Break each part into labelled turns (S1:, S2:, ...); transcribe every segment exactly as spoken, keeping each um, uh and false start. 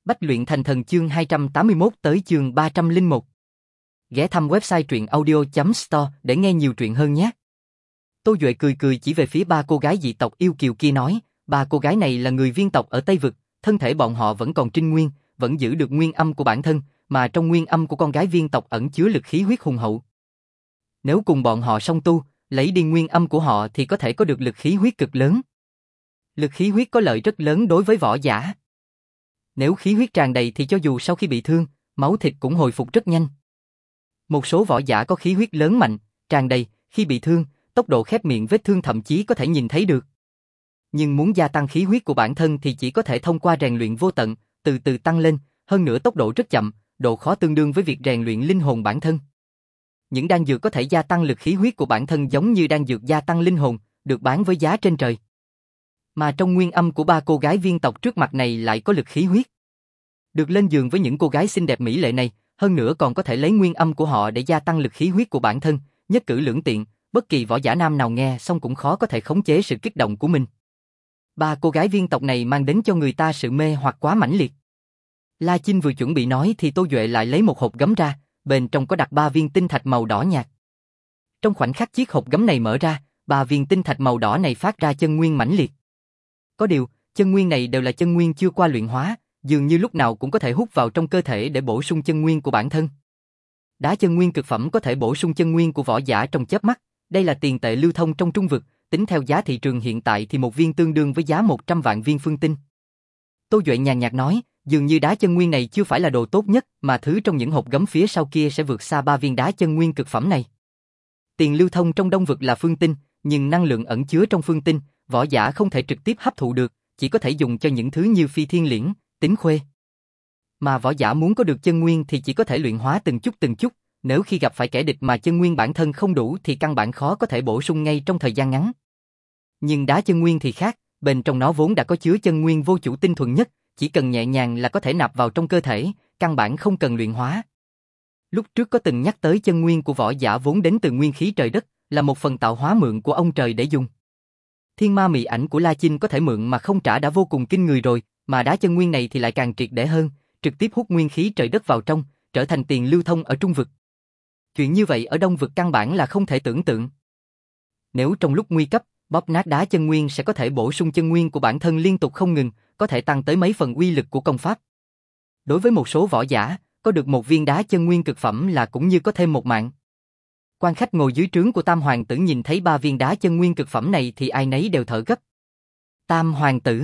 S1: Bách luyện thành thần chương hai trăm tám mươi mốt tới chương ba trăm lẻ một. Ghé thăm website truyện audio chấm store để nghe nhiều truyện hơn nhé. Tô Duệ cười cười chỉ về phía ba cô gái dị tộc yêu kiều kia nói, ba cô gái này là người viên tộc ở Tây Vực, thân thể bọn họ vẫn còn trinh nguyên, vẫn giữ được nguyên âm của bản thân, mà trong nguyên âm của con gái viên tộc ẩn chứa lực khí huyết hùng hậu. Nếu cùng bọn họ song tu, lấy đi nguyên âm của họ thì có thể có được lực khí huyết cực lớn. Lực khí huyết có lợi rất lớn đối với võ giả. Nếu khí huyết tràn đầy thì cho dù sau khi bị thương, máu thịt cũng hồi phục rất nhanh. Một số võ giả có khí huyết lớn mạnh, tràn đầy, khi bị thương, tốc độ khép miệng vết thương thậm chí có thể nhìn thấy được. Nhưng muốn gia tăng khí huyết của bản thân thì chỉ có thể thông qua rèn luyện vô tận, từ từ tăng lên, hơn nữa tốc độ rất chậm, độ khó tương đương với việc rèn luyện linh hồn bản thân. Những đan dược có thể gia tăng lực khí huyết của bản thân giống như đan dược gia tăng linh hồn, được bán với giá trên trời. Mà trong nguyên âm của ba cô gái viên tộc trước mặt này lại có lực khí huyết. Được lên giường với những cô gái xinh đẹp mỹ lệ này, hơn nữa còn có thể lấy nguyên âm của họ để gia tăng lực khí huyết của bản thân, nhất cử lưỡng tiện, bất kỳ võ giả nam nào nghe xong cũng khó có thể khống chế sự kích động của mình. Ba cô gái viên tộc này mang đến cho người ta sự mê hoặc quá mãnh liệt. La Chinh vừa chuẩn bị nói thì Tô Duệ lại lấy một hộp gấm ra, bên trong có đặt ba viên tinh thạch màu đỏ nhạt. Trong khoảnh khắc chiếc hộp gấm này mở ra, ba viên tinh thạch màu đỏ này phát ra chân nguyên mãnh liệt. Có điều, chân nguyên này đều là chân nguyên chưa qua luyện hóa, dường như lúc nào cũng có thể hút vào trong cơ thể để bổ sung chân nguyên của bản thân. Đá chân nguyên cực phẩm có thể bổ sung chân nguyên của võ giả trong chớp mắt, đây là tiền tệ lưu thông trong trung vực, tính theo giá thị trường hiện tại thì một viên tương đương với giá một trăm vạn viên phương tinh. Tô Duệ nhàn nhạt nói, dường như đá chân nguyên này chưa phải là đồ tốt nhất, mà thứ trong những hộp gấm phía sau kia sẽ vượt xa ba viên đá chân nguyên cực phẩm này. Tiền lưu thông trong đông vực là phương tinh, nhưng năng lượng ẩn chứa trong phương tinh, võ giả không thể trực tiếp hấp thụ được, chỉ có thể dùng cho những thứ như phi thiên liễn, tính khuê. Mà võ giả muốn có được chân nguyên thì chỉ có thể luyện hóa từng chút từng chút, nếu khi gặp phải kẻ địch mà chân nguyên bản thân không đủ thì căn bản khó có thể bổ sung ngay trong thời gian ngắn. Nhưng đá chân nguyên thì khác, bên trong nó vốn đã có chứa chân nguyên vô chủ tinh thuần nhất, chỉ cần nhẹ nhàng là có thể nạp vào trong cơ thể, căn bản không cần luyện hóa. Lúc trước có từng nhắc tới chân nguyên của võ giả vốn đến từ nguyên khí trời đất, là một phần tạo hóa mượn của ông trời để dùng. Thiên ma mị ảnh của La Chinh có thể mượn mà không trả đã vô cùng kinh người rồi, mà đá chân nguyên này thì lại càng triệt để hơn, trực tiếp hút nguyên khí trời đất vào trong, trở thành tiền lưu thông ở trung vực. Chuyện như vậy ở đông vực căn bản là không thể tưởng tượng. Nếu trong lúc nguy cấp, bóp nát đá chân nguyên sẽ có thể bổ sung chân nguyên của bản thân liên tục không ngừng, có thể tăng tới mấy phần uy lực của công pháp. Đối với một số võ giả, có được một viên đá chân nguyên cực phẩm là cũng như có thêm một mạng. Quan khách ngồi dưới trướng của Tam Hoàng tử nhìn thấy ba viên đá chân nguyên cực phẩm này thì ai nấy đều thở gấp. Tam Hoàng tử.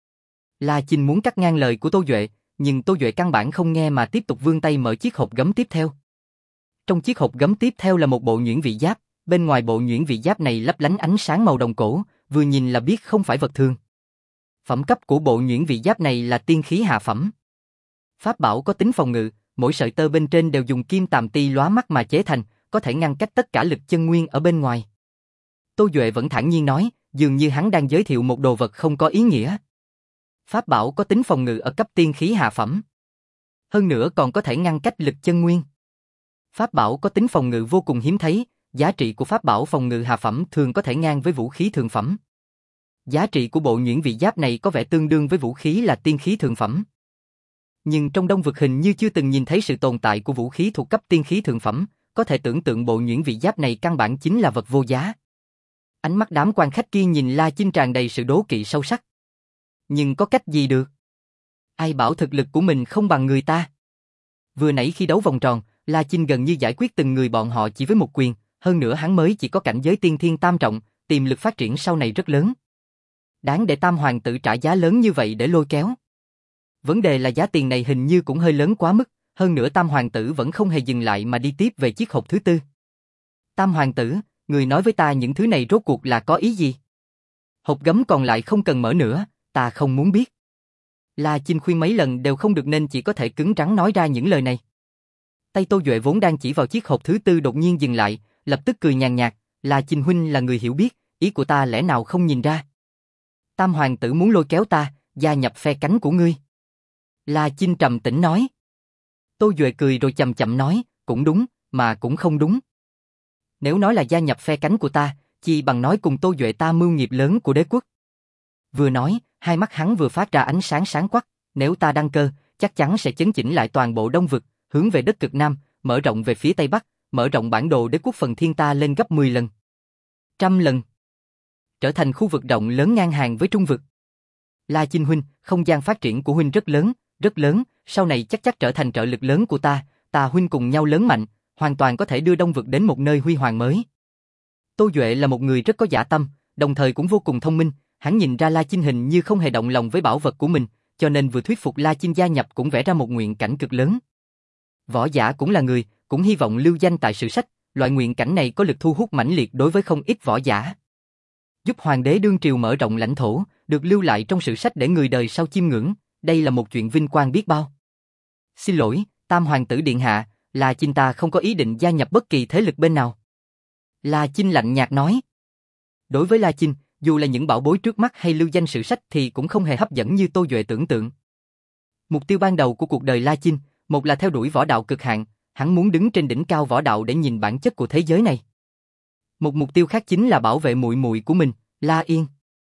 S1: La Chinh muốn cắt ngang lời của Tô Duệ, nhưng Tô Duệ căn bản không nghe mà tiếp tục vươn tay mở chiếc hộp gấm tiếp theo. Trong chiếc hộp gấm tiếp theo là một bộ nhuyễn vị giáp, bên ngoài bộ nhuyễn vị giáp này lấp lánh ánh sáng màu đồng cổ, vừa nhìn là biết không phải vật thường. Phẩm cấp của bộ nhuyễn vị giáp này là tiên khí hạ phẩm. Pháp bảo có tính phòng ngự, mỗi sợi tơ bên trên đều dùng kim tàm ti lóa mắt mà chế thành, có thể ngăn cách tất cả lực chân nguyên ở bên ngoài. Tô Duệ vẫn thản nhiên nói, dường như hắn đang giới thiệu một đồ vật không có ý nghĩa. Pháp bảo có tính phòng ngự ở cấp tiên khí hạ phẩm. Hơn nữa còn có thể ngăn cách lực chân nguyên. Pháp bảo có tính phòng ngự vô cùng hiếm thấy, giá trị của pháp bảo phòng ngự hạ phẩm thường có thể ngang với vũ khí thượng phẩm. Giá trị của bộ nhuyễn vị giáp này có vẻ tương đương với vũ khí là tiên khí thượng phẩm. Nhưng trong đông vực hình như chưa từng nhìn thấy sự tồn tại của vũ khí thuộc cấp tiên khí thượng phẩm, có thể tưởng tượng bộ nhuyễn vị giáp này căn bản chính là vật vô giá. Ánh mắt đám quan khách kia nhìn La Chinh tràn đầy sự đố kỵ sâu sắc. Nhưng có cách gì được? Ai bảo thực lực của mình không bằng người ta? Vừa nãy khi đấu vòng tròn, La Chinh gần như giải quyết từng người bọn họ chỉ với một quyền, hơn nữa hắn mới chỉ có cảnh giới tiên thiên tam trọng, tiềm lực phát triển sau này rất lớn. Đáng để Tam Hoàng tử trả giá lớn như vậy để lôi kéo. Vấn đề là giá tiền này hình như cũng hơi lớn quá mức, hơn nữa Tam Hoàng tử vẫn không hề dừng lại mà đi tiếp về chiếc hộp thứ tư. Tam Hoàng tử, người nói với ta những thứ này rốt cuộc là có ý gì? Hộp gấm còn lại không cần mở nữa, ta không muốn biết. La Chinh khuyên mấy lần đều không được nên chỉ có thể cứng rắn nói ra những lời này. Tay Tô Duệ vốn đang chỉ vào chiếc hộp thứ tư đột nhiên dừng lại, lập tức cười nhàn nhạt, La Chinh huynh là người hiểu biết, ý của ta lẽ nào không nhìn ra. Tam Hoàng tử muốn lôi kéo ta, gia nhập phe cánh của ngươi. La Chinh trầm tĩnh nói. Tô Duệ cười rồi chậm chậm nói, cũng đúng, mà cũng không đúng. Nếu nói là gia nhập phe cánh của ta, chi bằng nói cùng Tô Duệ ta mưu nghiệp lớn của đế quốc. Vừa nói, hai mắt hắn vừa phát ra ánh sáng sáng quắc, nếu ta đăng cơ, chắc chắn sẽ chấn chỉnh lại toàn bộ Đông vực, hướng về đất cực Nam, mở rộng về phía Tây Bắc, mở rộng bản đồ đế quốc phần thiên ta lên gấp mười lần. Trăm lần. Trở thành khu vực rộng lớn ngang hàng với Trung vực. La Chinh huynh, không gian phát triển của huynh rất lớn, rất lớn, sau này chắc chắc trở thành trợ lực lớn của ta, ta huynh cùng nhau lớn mạnh, hoàn toàn có thể đưa Đông vực đến một nơi huy hoàng mới. Tô Duệ là một người rất có dã tâm, đồng thời cũng vô cùng thông minh, hắn nhìn ra La Chinh hình như không hề động lòng với bảo vật của mình, cho nên vừa thuyết phục La Chinh gia nhập cũng vẽ ra một nguyện cảnh cực lớn. Võ giả cũng là người, cũng hy vọng lưu danh tại sử sách, loại nguyện cảnh này có lực thu hút mãnh liệt đối với không ít võ giả. Giúp hoàng đế đương triều mở rộng lãnh thổ, được lưu lại trong sử sách để người đời sau chiêm ngưỡng, đây là một chuyện vinh quang biết bao. Xin lỗi, Tam hoàng tử điện hạ, La Chinh ta không có ý định gia nhập bất kỳ thế lực bên nào. La Chinh lạnh nhạt nói. Đối với La Chinh, dù là những bảo bối trước mắt hay lưu danh sử sách thì cũng không hề hấp dẫn như Tô Duệ tưởng tượng. Mục tiêu ban đầu của cuộc đời La Chinh, một là theo đuổi võ đạo cực hạn, hắn muốn đứng trên đỉnh cao võ đạo để nhìn bản chất của thế giới này. Một mục tiêu khác chính là bảo vệ muội muội của mình, La Yên.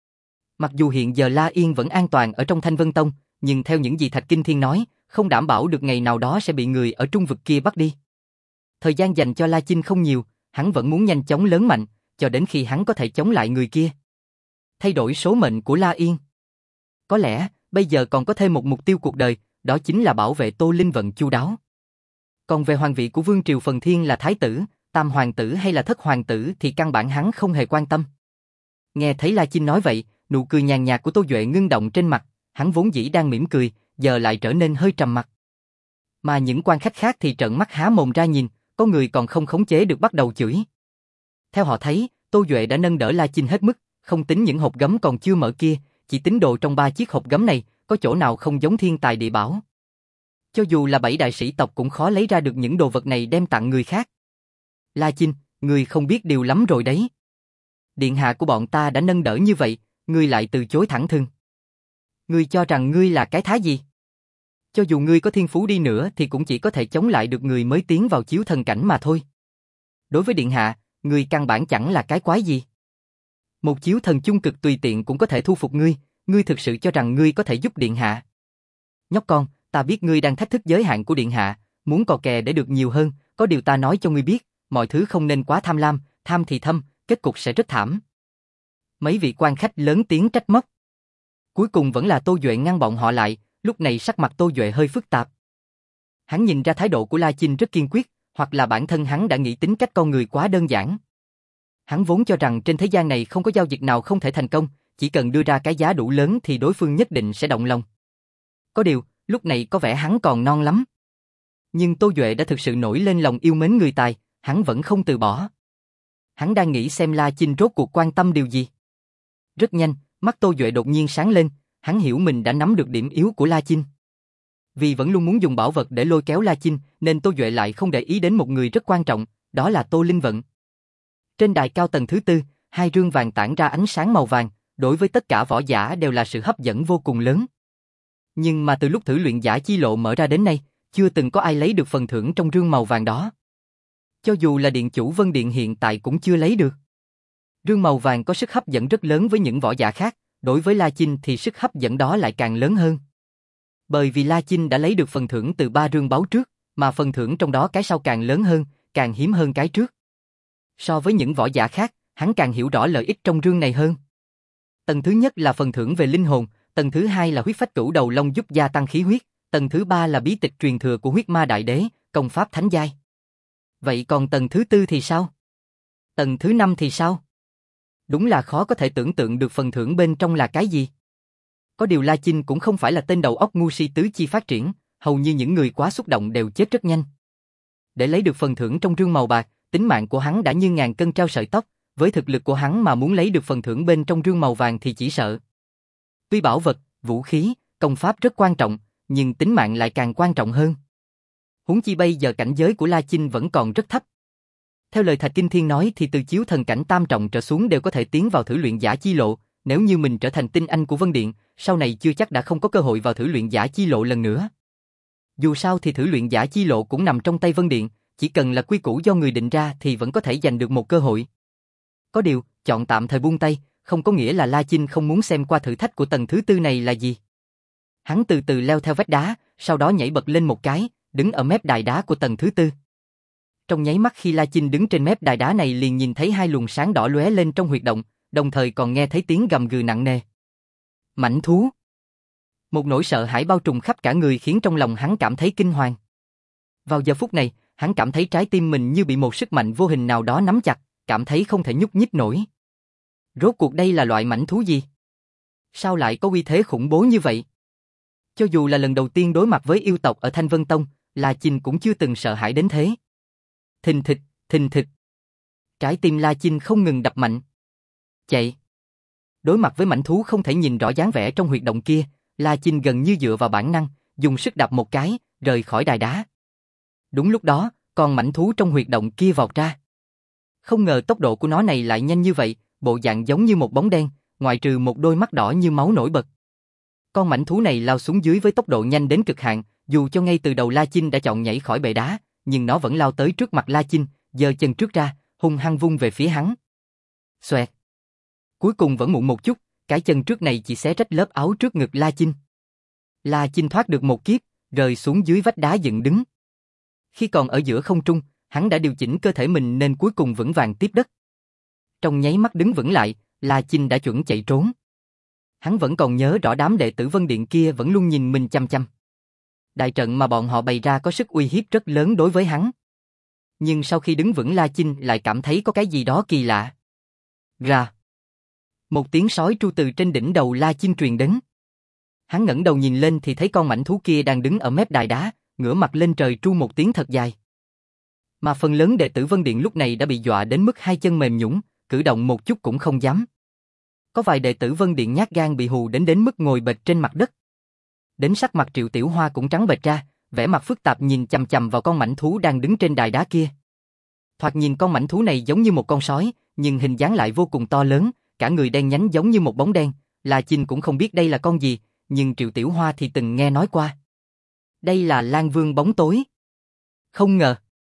S1: Mặc dù hiện giờ La Yên vẫn an toàn ở trong Thanh Vân Tông, nhưng theo những gì Thạch Kinh Thiên nói, không đảm bảo được ngày nào đó sẽ bị người ở Trung vực kia bắt đi. Thời gian dành cho La Chinh không nhiều, hắn vẫn muốn nhanh chóng lớn mạnh, cho đến khi hắn có thể chống lại người kia. Thay đổi số mệnh của La Yên. Có lẽ, bây giờ còn có thêm một mục tiêu cuộc đời, đó chính là bảo vệ Tô Linh Vận chu đáo. Còn về hoàng vị của Vương Triều Phần Thiên là Thái tử, Tam Hoàng tử hay là Thất Hoàng tử thì căn bản hắn không hề quan tâm. Nghe thấy La Chinh nói vậy, nụ cười nhàn nhạt của Tô Duệ ngưng động trên mặt, hắn vốn dĩ đang mỉm cười, giờ lại trở nên hơi trầm mặc. Mà những quan khách khác thì trợn mắt há mồm ra nhìn, có người còn không khống chế được bắt đầu chửi. Theo họ thấy, Tô Duệ đã nâng đỡ La Chinh hết mức, không tính những hộp gấm còn chưa mở kia, chỉ tính đồ trong ba chiếc hộp gấm này, có chỗ nào không giống thiên tài địa bảo. Cho dù là bảy đại sĩ tộc cũng khó lấy ra được những đồ vật này đem tặng người khác. La Chinh, ngươi không biết điều lắm rồi đấy. Điện hạ của bọn ta đã nâng đỡ như vậy, ngươi lại từ chối thẳng thừng. Ngươi cho rằng ngươi là cái thá gì? Cho dù ngươi có thiên phú đi nữa thì cũng chỉ có thể chống lại được người mới tiến vào chiếu thần cảnh mà thôi. Đối với điện hạ, ngươi căn bản chẳng là cái quái gì. Một chiếu thần chung cực tùy tiện cũng có thể thu phục ngươi, ngươi thực sự cho rằng ngươi có thể giúp điện hạ. Nhóc con, ta biết ngươi đang thách thức giới hạn của điện hạ, muốn cò kè để được nhiều hơn, có điều ta nói cho ngươi biết, mọi thứ không nên quá tham lam, tham thì thâm, kết cục sẽ rất thảm. Mấy vị quan khách lớn tiếng trách móc. Cuối cùng vẫn là Tô Duệ ngăn bọn họ lại, lúc này sắc mặt Tô Duệ hơi phức tạp. Hắn nhìn ra thái độ của La Chinh rất kiên quyết, hoặc là bản thân hắn đã nghĩ tính cách con người quá đơn giản. Hắn vốn cho rằng trên thế gian này không có giao dịch nào không thể thành công, chỉ cần đưa ra cái giá đủ lớn thì đối phương nhất định sẽ động lòng. Có điều, lúc này có vẻ hắn còn non lắm. Nhưng Tô Duệ đã thực sự nổi lên lòng yêu mến người tài, hắn vẫn không từ bỏ. Hắn đang nghĩ xem La Chinh rốt cuộc quan tâm điều gì. Rất nhanh, mắt Tô Duệ đột nhiên sáng lên, hắn hiểu mình đã nắm được điểm yếu của La Chinh. Vì vẫn luôn muốn dùng bảo vật để lôi kéo La Chinh, nên Tô Duệ lại không để ý đến một người rất quan trọng, đó là Tô Linh Vận. Trên đài cao tầng thứ tư, hai rương vàng tản ra ánh sáng màu vàng, đối với tất cả võ giả đều là sự hấp dẫn vô cùng lớn. Nhưng mà từ lúc thử luyện giả chi lộ mở ra đến nay, chưa từng có ai lấy được phần thưởng trong rương màu vàng đó. Cho dù là điện chủ Vân Điện hiện tại cũng chưa lấy được. Rương màu vàng có sức hấp dẫn rất lớn với những võ giả khác, đối với La Chinh thì sức hấp dẫn đó lại càng lớn hơn. Bởi vì La Chinh đã lấy được phần thưởng từ ba rương báu trước, mà phần thưởng trong đó cái sau càng lớn hơn, càng hiếm hơn cái trước. So với những võ giả khác, hắn càng hiểu rõ lợi ích trong rương này hơn. Tầng thứ nhất là phần thưởng về linh hồn, tầng thứ hai là huyết phách cửu đầu long giúp gia tăng khí huyết, tầng thứ ba là bí tịch truyền thừa của huyết ma đại đế, công pháp thánh giai. Vậy còn tầng thứ tư thì sao? Tầng thứ năm thì sao? Đúng là khó có thể tưởng tượng được phần thưởng bên trong là cái gì. Có điều La Chinh cũng không phải là tên đầu óc ngu si tứ chi phát triển, hầu như những người quá xúc động đều chết rất nhanh. Để lấy được phần thưởng trong rương màu bạc, tính mạng của hắn đã như ngàn cân treo sợi tóc, với thực lực của hắn mà muốn lấy được phần thưởng bên trong rương màu vàng thì chỉ sợ. Tuy bảo vật, vũ khí, công pháp rất quan trọng, nhưng tính mạng lại càng quan trọng hơn. Huống chi bây giờ cảnh giới của La Chinh vẫn còn rất thấp. Theo lời Thạch Kinh Thiên nói thì từ chiếu thần cảnh tam trọng trở xuống đều có thể tiến vào thử luyện giả chi lộ, nếu như mình trở thành tinh anh của Vân Điện, sau này chưa chắc đã không có cơ hội vào thử luyện giả chi lộ lần nữa. Dù sao thì thử luyện giả chi lộ cũng nằm trong tay Vân Điện, chỉ cần là quy củ do người định ra thì vẫn có thể giành được một cơ hội. Có điều, chọn tạm thời buông tay, không có nghĩa là La Chinh không muốn xem qua thử thách của tầng thứ tư này là gì. Hắn từ từ leo theo vách đá, sau đó nhảy bật lên một cái, đứng ở mép đài đá của tầng thứ tư. Trong nháy mắt khi La Chinh đứng trên mép đài đá này liền nhìn thấy hai luồng sáng đỏ lóe lên trong huyệt động, đồng thời còn nghe thấy tiếng gầm gừ nặng nề. Mãnh thú! Một nỗi sợ hãi bao trùm khắp cả người khiến trong lòng hắn cảm thấy kinh hoàng. Vào giờ phút này, hắn cảm thấy trái tim mình như bị một sức mạnh vô hình nào đó nắm chặt, cảm thấy không thể nhúc nhích nổi. Rốt cuộc đây là loại mãnh thú gì? Sao lại có uy thế khủng bố như vậy? Cho dù là lần đầu tiên đối mặt với yêu tộc ở Thanh Vân Tông, La Chinh cũng chưa từng sợ hãi đến thế. Thình thịch, thình thịch. Trái tim La Chinh không ngừng đập mạnh. Chạy. Đối mặt với mãnh thú không thể nhìn rõ dáng vẻ trong huyệt động kia, La Chinh gần như dựa vào bản năng, dùng sức đạp một cái, rời khỏi đài đá. Đúng lúc đó, con mãnh thú trong huyệt động kia vọt ra. Không ngờ tốc độ của nó này lại nhanh như vậy, bộ dạng giống như một bóng đen, ngoại trừ một đôi mắt đỏ như máu nổi bật. Con mãnh thú này lao xuống dưới với tốc độ nhanh đến cực hạn, dù cho ngay từ đầu La Chinh đã chọn nhảy khỏi bệ đá, nhưng nó vẫn lao tới trước mặt La Chinh, giơ chân trước ra, hung hăng vung về phía hắn. Xoẹt. Cuối cùng vẫn muộn một chút, cái chân trước này chỉ xé rách lớp áo trước ngực La Chinh. La Chinh thoát được một kiếp, rơi xuống dưới vách đá dựng đứng. Khi còn ở giữa không trung, hắn đã điều chỉnh cơ thể mình nên cuối cùng vững vàng tiếp đất. Trong nháy mắt đứng vững lại, La Chinh đã chuẩn chạy trốn. Hắn vẫn còn nhớ rõ đám đệ tử Vân Điện kia vẫn luôn nhìn mình chăm chăm. Đại trận mà bọn họ bày ra có sức uy hiếp rất lớn đối với hắn. Nhưng sau khi đứng vững La Chinh lại cảm thấy có cái gì đó kỳ lạ. Rà. Một tiếng sói tru từ trên đỉnh đầu La Chinh truyền đến. Hắn ngẩng đầu nhìn lên thì thấy con mãnh thú kia đang đứng ở mép đài đá, ngửa mặt lên trời tru một tiếng thật dài. Mà phần lớn đệ tử Vân Điện lúc này đã bị dọa đến mức hai chân mềm nhũn, cử động một chút cũng không dám. Có vài đệ tử Vân Điện nhát gan bị hù đến đến mức ngồi bệt trên mặt đất. Đến sắc mặt Triệu Tiểu Hoa cũng trắng bệch ra, vẻ mặt phức tạp nhìn chằm chằm vào con mãnh thú đang đứng trên đài đá kia. Thoạt nhìn con mãnh thú này giống như một con sói, nhưng hình dáng lại vô cùng to lớn, cả người đen nhánh giống như một bóng đen. La Chinh cũng không biết đây là con gì, nhưng Triệu Tiểu Hoa thì từng nghe nói qua. Đây là Lang Vương bóng tối. Không ngờ,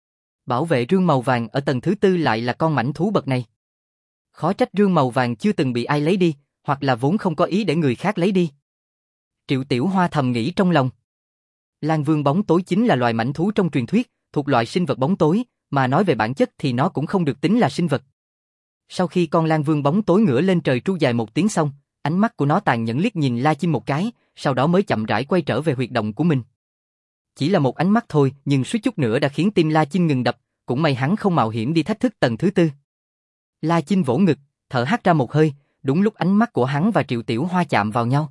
S1: bảo vệ rương màu vàng ở tầng thứ tư lại là con mãnh thú bậc này. Khó trách rương màu vàng chưa từng bị ai lấy đi, hoặc là vốn không có ý để người khác lấy đi. Triệu Tiểu Hoa thầm nghĩ trong lòng. Lang Vương bóng tối chính là loài mãnh thú trong truyền thuyết, thuộc loại sinh vật bóng tối, mà nói về bản chất thì nó cũng không được tính là sinh vật. Sau khi con Lang Vương bóng tối ngửa lên trời tru dài một tiếng xong, ánh mắt của nó tàn nhẫn liếc nhìn La Chinh một cái, sau đó mới chậm rãi quay trở về huyệt động của mình. Chỉ là một ánh mắt thôi, nhưng suýt chút nữa đã khiến tim La Chinh ngừng đập, cũng may hắn không mạo hiểm đi thách thức tầng thứ tư. La Chinh vỗ ngực, thở hắt ra một hơi, đúng lúc ánh mắt của hắn và Triệu Tiểu Hoa chạm vào nhau.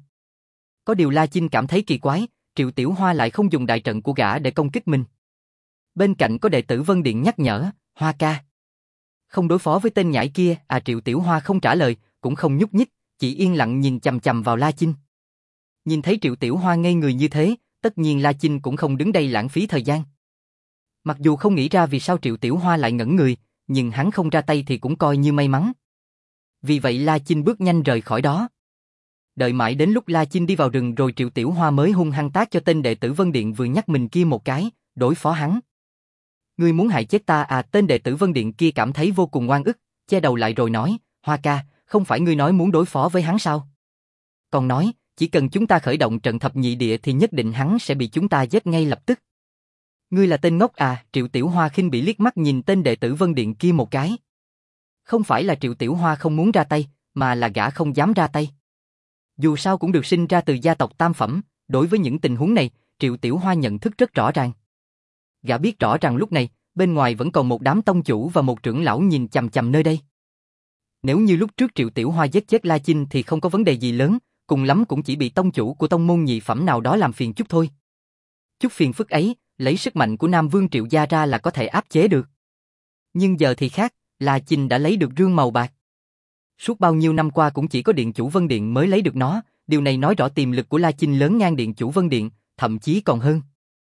S1: Có điều La Chinh cảm thấy kỳ quái, Triệu Tiểu Hoa lại không dùng đại trận của gã để công kích mình. Bên cạnh có đệ tử Vân Điện nhắc nhở, Hoa ca. Không đối phó với tên nhãi kia, à Triệu Tiểu Hoa không trả lời, cũng không nhúc nhích, chỉ yên lặng nhìn chằm chằm vào La Chinh. Nhìn thấy Triệu Tiểu Hoa ngây người như thế, tất nhiên La Chinh cũng không đứng đây lãng phí thời gian. Mặc dù không nghĩ ra vì sao Triệu Tiểu Hoa lại ngẩn người, nhưng hắn không ra tay thì cũng coi như may mắn. Vì vậy La Chinh bước nhanh rời khỏi đó. Đợi mãi đến lúc La Chinh đi vào rừng rồi Triệu Tiểu Hoa mới hung hăng tát cho tên đệ tử Vân Điện vừa nhắc mình kia một cái, đối phó hắn. Ngươi muốn hại chết ta à? Tên đệ tử Vân Điện kia cảm thấy vô cùng oan ức, che đầu lại rồi nói, Hoa ca, không phải ngươi nói muốn đối phó với hắn sao? Còn nói, chỉ cần chúng ta khởi động trận thập nhị địa thì nhất định hắn sẽ bị chúng ta giết ngay lập tức. Ngươi là tên ngốc à? Triệu Tiểu Hoa khinh bỉ liếc mắt nhìn tên đệ tử Vân Điện kia một cái. Không phải là Triệu Tiểu Hoa không muốn ra tay, mà là gã không dám ra tay. Dù sao cũng được sinh ra từ gia tộc tam phẩm, đối với những tình huống này, Triệu Tiểu Hoa nhận thức rất rõ ràng. Gã biết rõ rằng lúc này, bên ngoài vẫn còn một đám tông chủ và một trưởng lão nhìn chằm chằm nơi đây. Nếu như lúc trước Triệu Tiểu Hoa giết chết La Chinh thì không có vấn đề gì lớn, cùng lắm cũng chỉ bị tông chủ của tông môn nhị phẩm nào đó làm phiền chút thôi. Chút phiền phức ấy, lấy sức mạnh của Nam Vương Triệu gia ra là có thể áp chế được. Nhưng giờ thì khác, La Chinh đã lấy được rương màu bạc. Suốt bao nhiêu năm qua cũng chỉ có Điện chủ Vân Điện mới lấy được nó, điều này nói rõ tiềm lực của La Chinh lớn ngang Điện chủ Vân Điện, thậm chí còn hơn.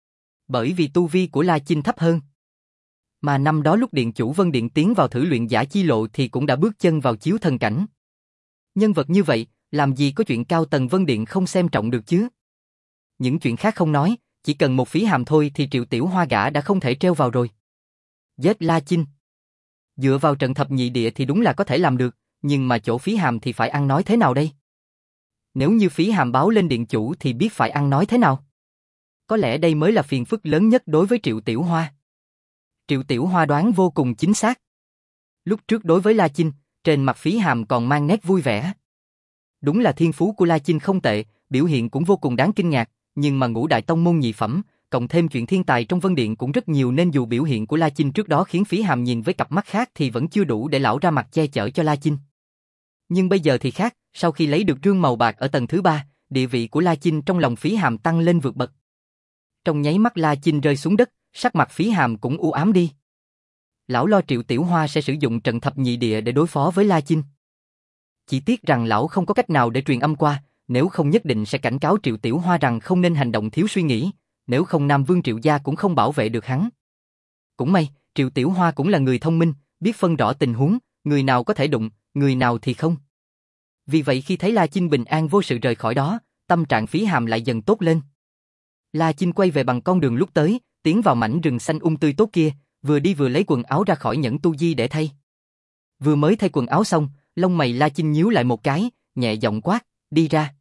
S1: Bởi vì tu vi của La Chinh thấp hơn. Mà năm đó lúc Điện chủ Vân Điện tiến vào thử luyện giả chi lộ thì cũng đã bước chân vào chiếu thần cảnh. Nhân vật như vậy, làm gì có chuyện cao tầng Vân Điện không xem trọng được chứ? Những chuyện khác không nói, chỉ cần một phí hàm thôi thì Triệu Tiểu Hoa gã đã không thể treo vào rồi. Giết La Chinh. Dựa vào trận thập nhị địa thì đúng là có thể làm được, nhưng mà chỗ phí hàm thì phải ăn nói thế nào đây? Nếu như phí hàm báo lên điện chủ thì biết phải ăn nói thế nào? Có lẽ đây mới là phiền phức lớn nhất đối với Triệu Tiểu Hoa. Triệu Tiểu Hoa đoán vô cùng chính xác. Lúc trước đối với La Chinh, trên mặt Phí Hàm còn mang nét vui vẻ. Đúng là thiên phú của La Chinh không tệ, biểu hiện cũng vô cùng đáng kinh ngạc, nhưng mà ngũ đại tông môn nhị phẩm, cộng thêm chuyện thiên tài trong Vân Điện cũng rất nhiều nên dù biểu hiện của La Chinh trước đó khiến Phí Hàm nhìn với cặp mắt khác thì vẫn chưa đủ để lão ra mặt che chở cho La Chinh. Nhưng bây giờ thì khác, sau khi lấy được rương màu bạc ở tầng thứ ba, địa vị của La Chinh trong lòng Phí Hàm tăng lên vượt bậc. Trong nháy mắt La Chinh rơi xuống đất, sắc mặt Phí Hàm cũng u ám đi. Lão lo Triệu Tiểu Hoa sẽ sử dụng trận thập nhị địa để đối phó với La Chinh. Chỉ tiếc rằng lão không có cách nào để truyền âm qua, nếu không nhất định sẽ cảnh cáo Triệu Tiểu Hoa rằng không nên hành động thiếu suy nghĩ, nếu không Nam Vương Triệu gia cũng không bảo vệ được hắn. Cũng may, Triệu Tiểu Hoa cũng là người thông minh, biết phân rõ tình huống, người nào có thể đụng, người nào thì không. Vì vậy khi thấy La Chinh bình an vô sự rời khỏi đó, tâm trạng Phí Hàm lại dần tốt lên. La Chinh quay về bằng con đường lúc tới, tiến vào mảnh rừng xanh um tươi tốt kia, vừa đi vừa lấy quần áo ra khỏi nhẫn tu di để thay. Vừa mới thay quần áo xong, lông mày La Chinh nhíu lại một cái, nhẹ giọng quát, đi ra.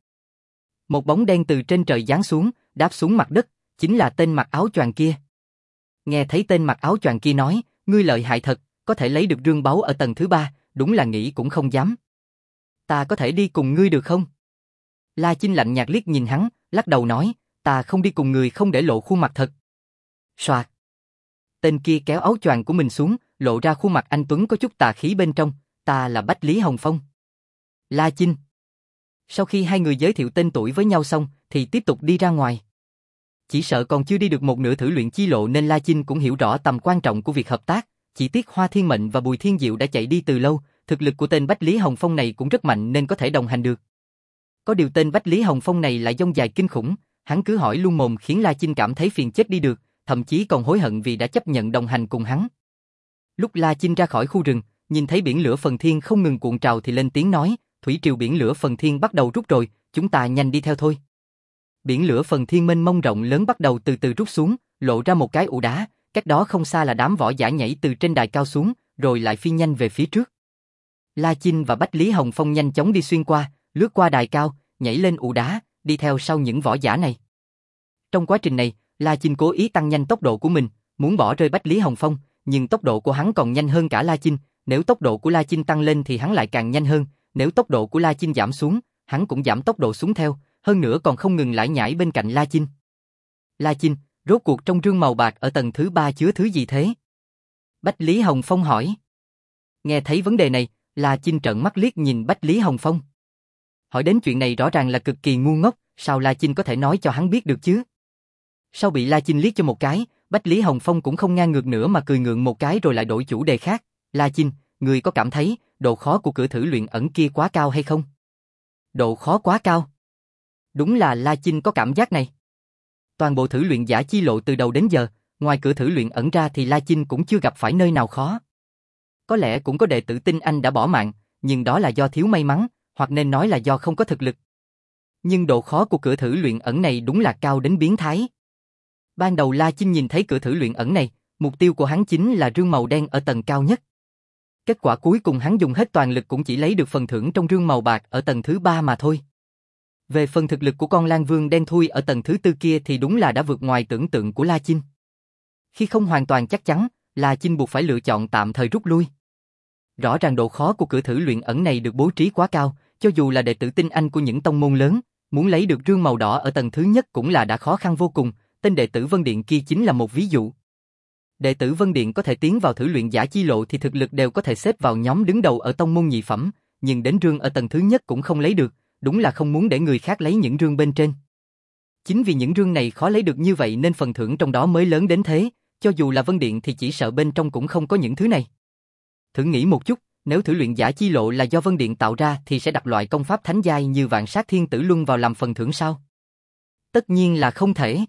S1: Một bóng đen từ trên trời giáng xuống, đáp xuống mặt đất, chính là tên mặc áo choàng kia. Nghe thấy tên mặc áo choàng kia nói, ngươi lợi hại thật, có thể lấy được rương báu ở tầng thứ ba, đúng là nghĩ cũng không dám. Ta có thể đi cùng ngươi được không? La Chinh lạnh nhạt liếc nhìn hắn, lắc đầu nói, ta không đi cùng người không để lộ khuôn mặt thật. Soạt. Tên kia kéo áo choàng của mình xuống, lộ ra khuôn mặt anh tuấn có chút tà khí bên trong, ta là Bách Lý Hồng Phong. La Chinh. Sau khi hai người giới thiệu tên tuổi với nhau xong, thì tiếp tục đi ra ngoài. Chỉ sợ còn chưa đi được một nửa thử luyện chi lộ nên La Chinh cũng hiểu rõ tầm quan trọng của việc hợp tác, chỉ tiếc Hoa Thiên Mệnh và Bùi Thiên Diệu đã chạy đi từ lâu, thực lực của tên Bách Lý Hồng Phong này cũng rất mạnh nên có thể đồng hành được. Có điều tên Bách Lý Hồng Phong này lại dông dài kinh khủng, hắn cứ hỏi luôn mồm khiến La Chinh cảm thấy phiền chết đi được, thậm chí còn hối hận vì đã chấp nhận đồng hành cùng hắn. Lúc La Chinh ra khỏi khu rừng, nhìn thấy biển lửa phần thiên không ngừng cuộn trào thì lên tiếng nói, thủy triều biển lửa phần thiên bắt đầu rút rồi, chúng ta nhanh đi theo thôi. Biển lửa phần thiên mênh mông rộng lớn bắt đầu từ từ rút xuống, lộ ra một cái ụ đá, cách đó không xa là đám võ giả nhảy từ trên đài cao xuống, rồi lại phi nhanh về phía trước. La Chinh và Bách Lý Hồng Phong nhanh chóng đi xuyên qua, lướt qua đài cao, nhảy lên ụ đá, đi theo sau những võ giả này. Trong quá trình này, La Chinh cố ý tăng nhanh tốc độ của mình, muốn bỏ rơi Bách Lý Hồng Phong, nhưng tốc độ của hắn còn nhanh hơn cả La Chinh, nếu tốc độ của La Chinh tăng lên thì hắn lại càng nhanh hơn, nếu tốc độ của La Chinh giảm xuống, hắn cũng giảm tốc độ xuống theo, hơn nữa còn không ngừng lải nhải bên cạnh La Chinh. La Chinh, rốt cuộc trong rương màu bạc ở tầng thứ ba chứa thứ gì thế? Bách Lý Hồng Phong hỏi. Nghe thấy vấn đề này, La Chinh trợn mắt liếc nhìn Bách Lý Hồng Phong. Hỏi đến chuyện này rõ ràng là cực kỳ ngu ngốc, sao La Chinh có thể nói cho hắn biết được chứ? Sau bị La Chinh liếc cho một cái, Bách Lý Hồng Phong cũng không ngang ngược nữa mà cười ngượng một cái rồi lại đổi chủ đề khác. La Chinh, người có cảm thấy độ khó của cửa thử luyện ẩn kia quá cao hay không? Độ khó quá cao? Đúng là La Chinh có cảm giác này. Toàn bộ thử luyện giả chi lộ từ đầu đến giờ, ngoài cửa thử luyện ẩn ra thì La Chinh cũng chưa gặp phải nơi nào khó. Có lẽ cũng có đệ tử tin anh đã bỏ mạng, nhưng đó là do thiếu may mắn, hoặc nên nói là do không có thực lực. Nhưng độ khó của cửa thử luyện ẩn này đúng là cao đến biến thái. Ban đầu La Chinh nhìn thấy cửa thử luyện ẩn này, mục tiêu của hắn chính là rương màu đen ở tầng cao nhất. Kết quả cuối cùng hắn dùng hết toàn lực cũng chỉ lấy được phần thưởng trong rương màu bạc ở tầng thứ ba mà thôi. Về phần thực lực của con Lan Vương đen thui ở tầng thứ tư kia thì đúng là đã vượt ngoài tưởng tượng của La Chinh. Khi không hoàn toàn chắc chắn, La Chinh buộc phải lựa chọn tạm thời rút lui. Rõ ràng độ khó của cửa thử luyện ẩn này được bố trí quá cao, cho dù là đệ tử tinh anh của những tông môn lớn, muốn lấy được rương màu đỏ ở tầng thứ nhất cũng là đã khó khăn vô cùng, tên đệ tử Vân Điện kia chính là một ví dụ. Đệ tử Vân Điện có thể tiến vào thử luyện giả chi lộ thì thực lực đều có thể xếp vào nhóm đứng đầu ở tông môn nhị phẩm, nhưng đến rương ở tầng thứ nhất cũng không lấy được, đúng là không muốn để người khác lấy những rương bên trên. Chính vì những rương này khó lấy được như vậy nên phần thưởng trong đó mới lớn đến thế, cho dù là Vân Điện thì chỉ sợ bên trong cũng không có những thứ này. Thử nghĩ một chút, nếu thử luyện giả chi lộ là do Vân Điện tạo ra thì sẽ đặt loại công pháp thánh giai như Vạn Sát Thiên Tử Luân vào làm phần thưởng sao? Tất nhiên là không thể.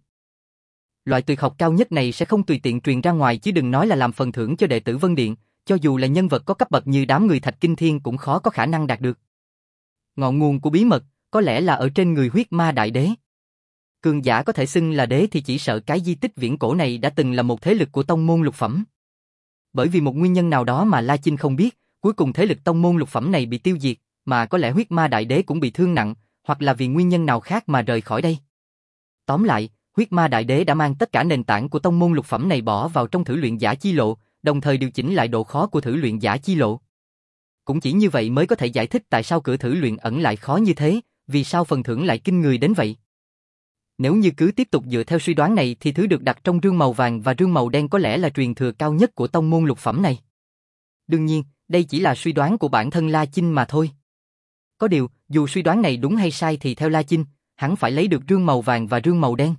S1: Loại tuyệt học cao nhất này sẽ không tùy tiện truyền ra ngoài chứ đừng nói là làm phần thưởng cho đệ tử Vân Điện, cho dù là nhân vật có cấp bậc như đám người Thạch Kinh Thiên cũng khó có khả năng đạt được. Ngọn nguồn của bí mật có lẽ là ở trên người huyết ma đại đế. Cường giả có thể xưng là đế thì chỉ sợ cái di tích viễn cổ này đã từng là một thế lực của tông môn lục phẩm. Bởi vì một nguyên nhân nào đó mà La Chinh không biết, cuối cùng thế lực tông môn lục phẩm này bị tiêu diệt, mà có lẽ huyết ma đại đế cũng bị thương nặng, hoặc là vì nguyên nhân nào khác mà rời khỏi đây. Tóm lại, Huyết Ma Đại Đế đã mang tất cả nền tảng của tông môn lục phẩm này bỏ vào trong thử luyện giả chi lộ, đồng thời điều chỉnh lại độ khó của thử luyện giả chi lộ. Cũng chỉ như vậy mới có thể giải thích tại sao cửa thử luyện ẩn lại khó như thế, vì sao phần thưởng lại kinh người đến vậy. Nếu như cứ tiếp tục dựa theo suy đoán này thì thứ được đặt trong rương màu vàng và rương màu đen có lẽ là truyền thừa cao nhất của tông môn lục phẩm này. Đương nhiên, đây chỉ là suy đoán của bản thân La Chinh mà thôi. Có điều, dù suy đoán này đúng hay sai thì theo La Chinh, hắn phải lấy được rương màu vàng và rương màu đen.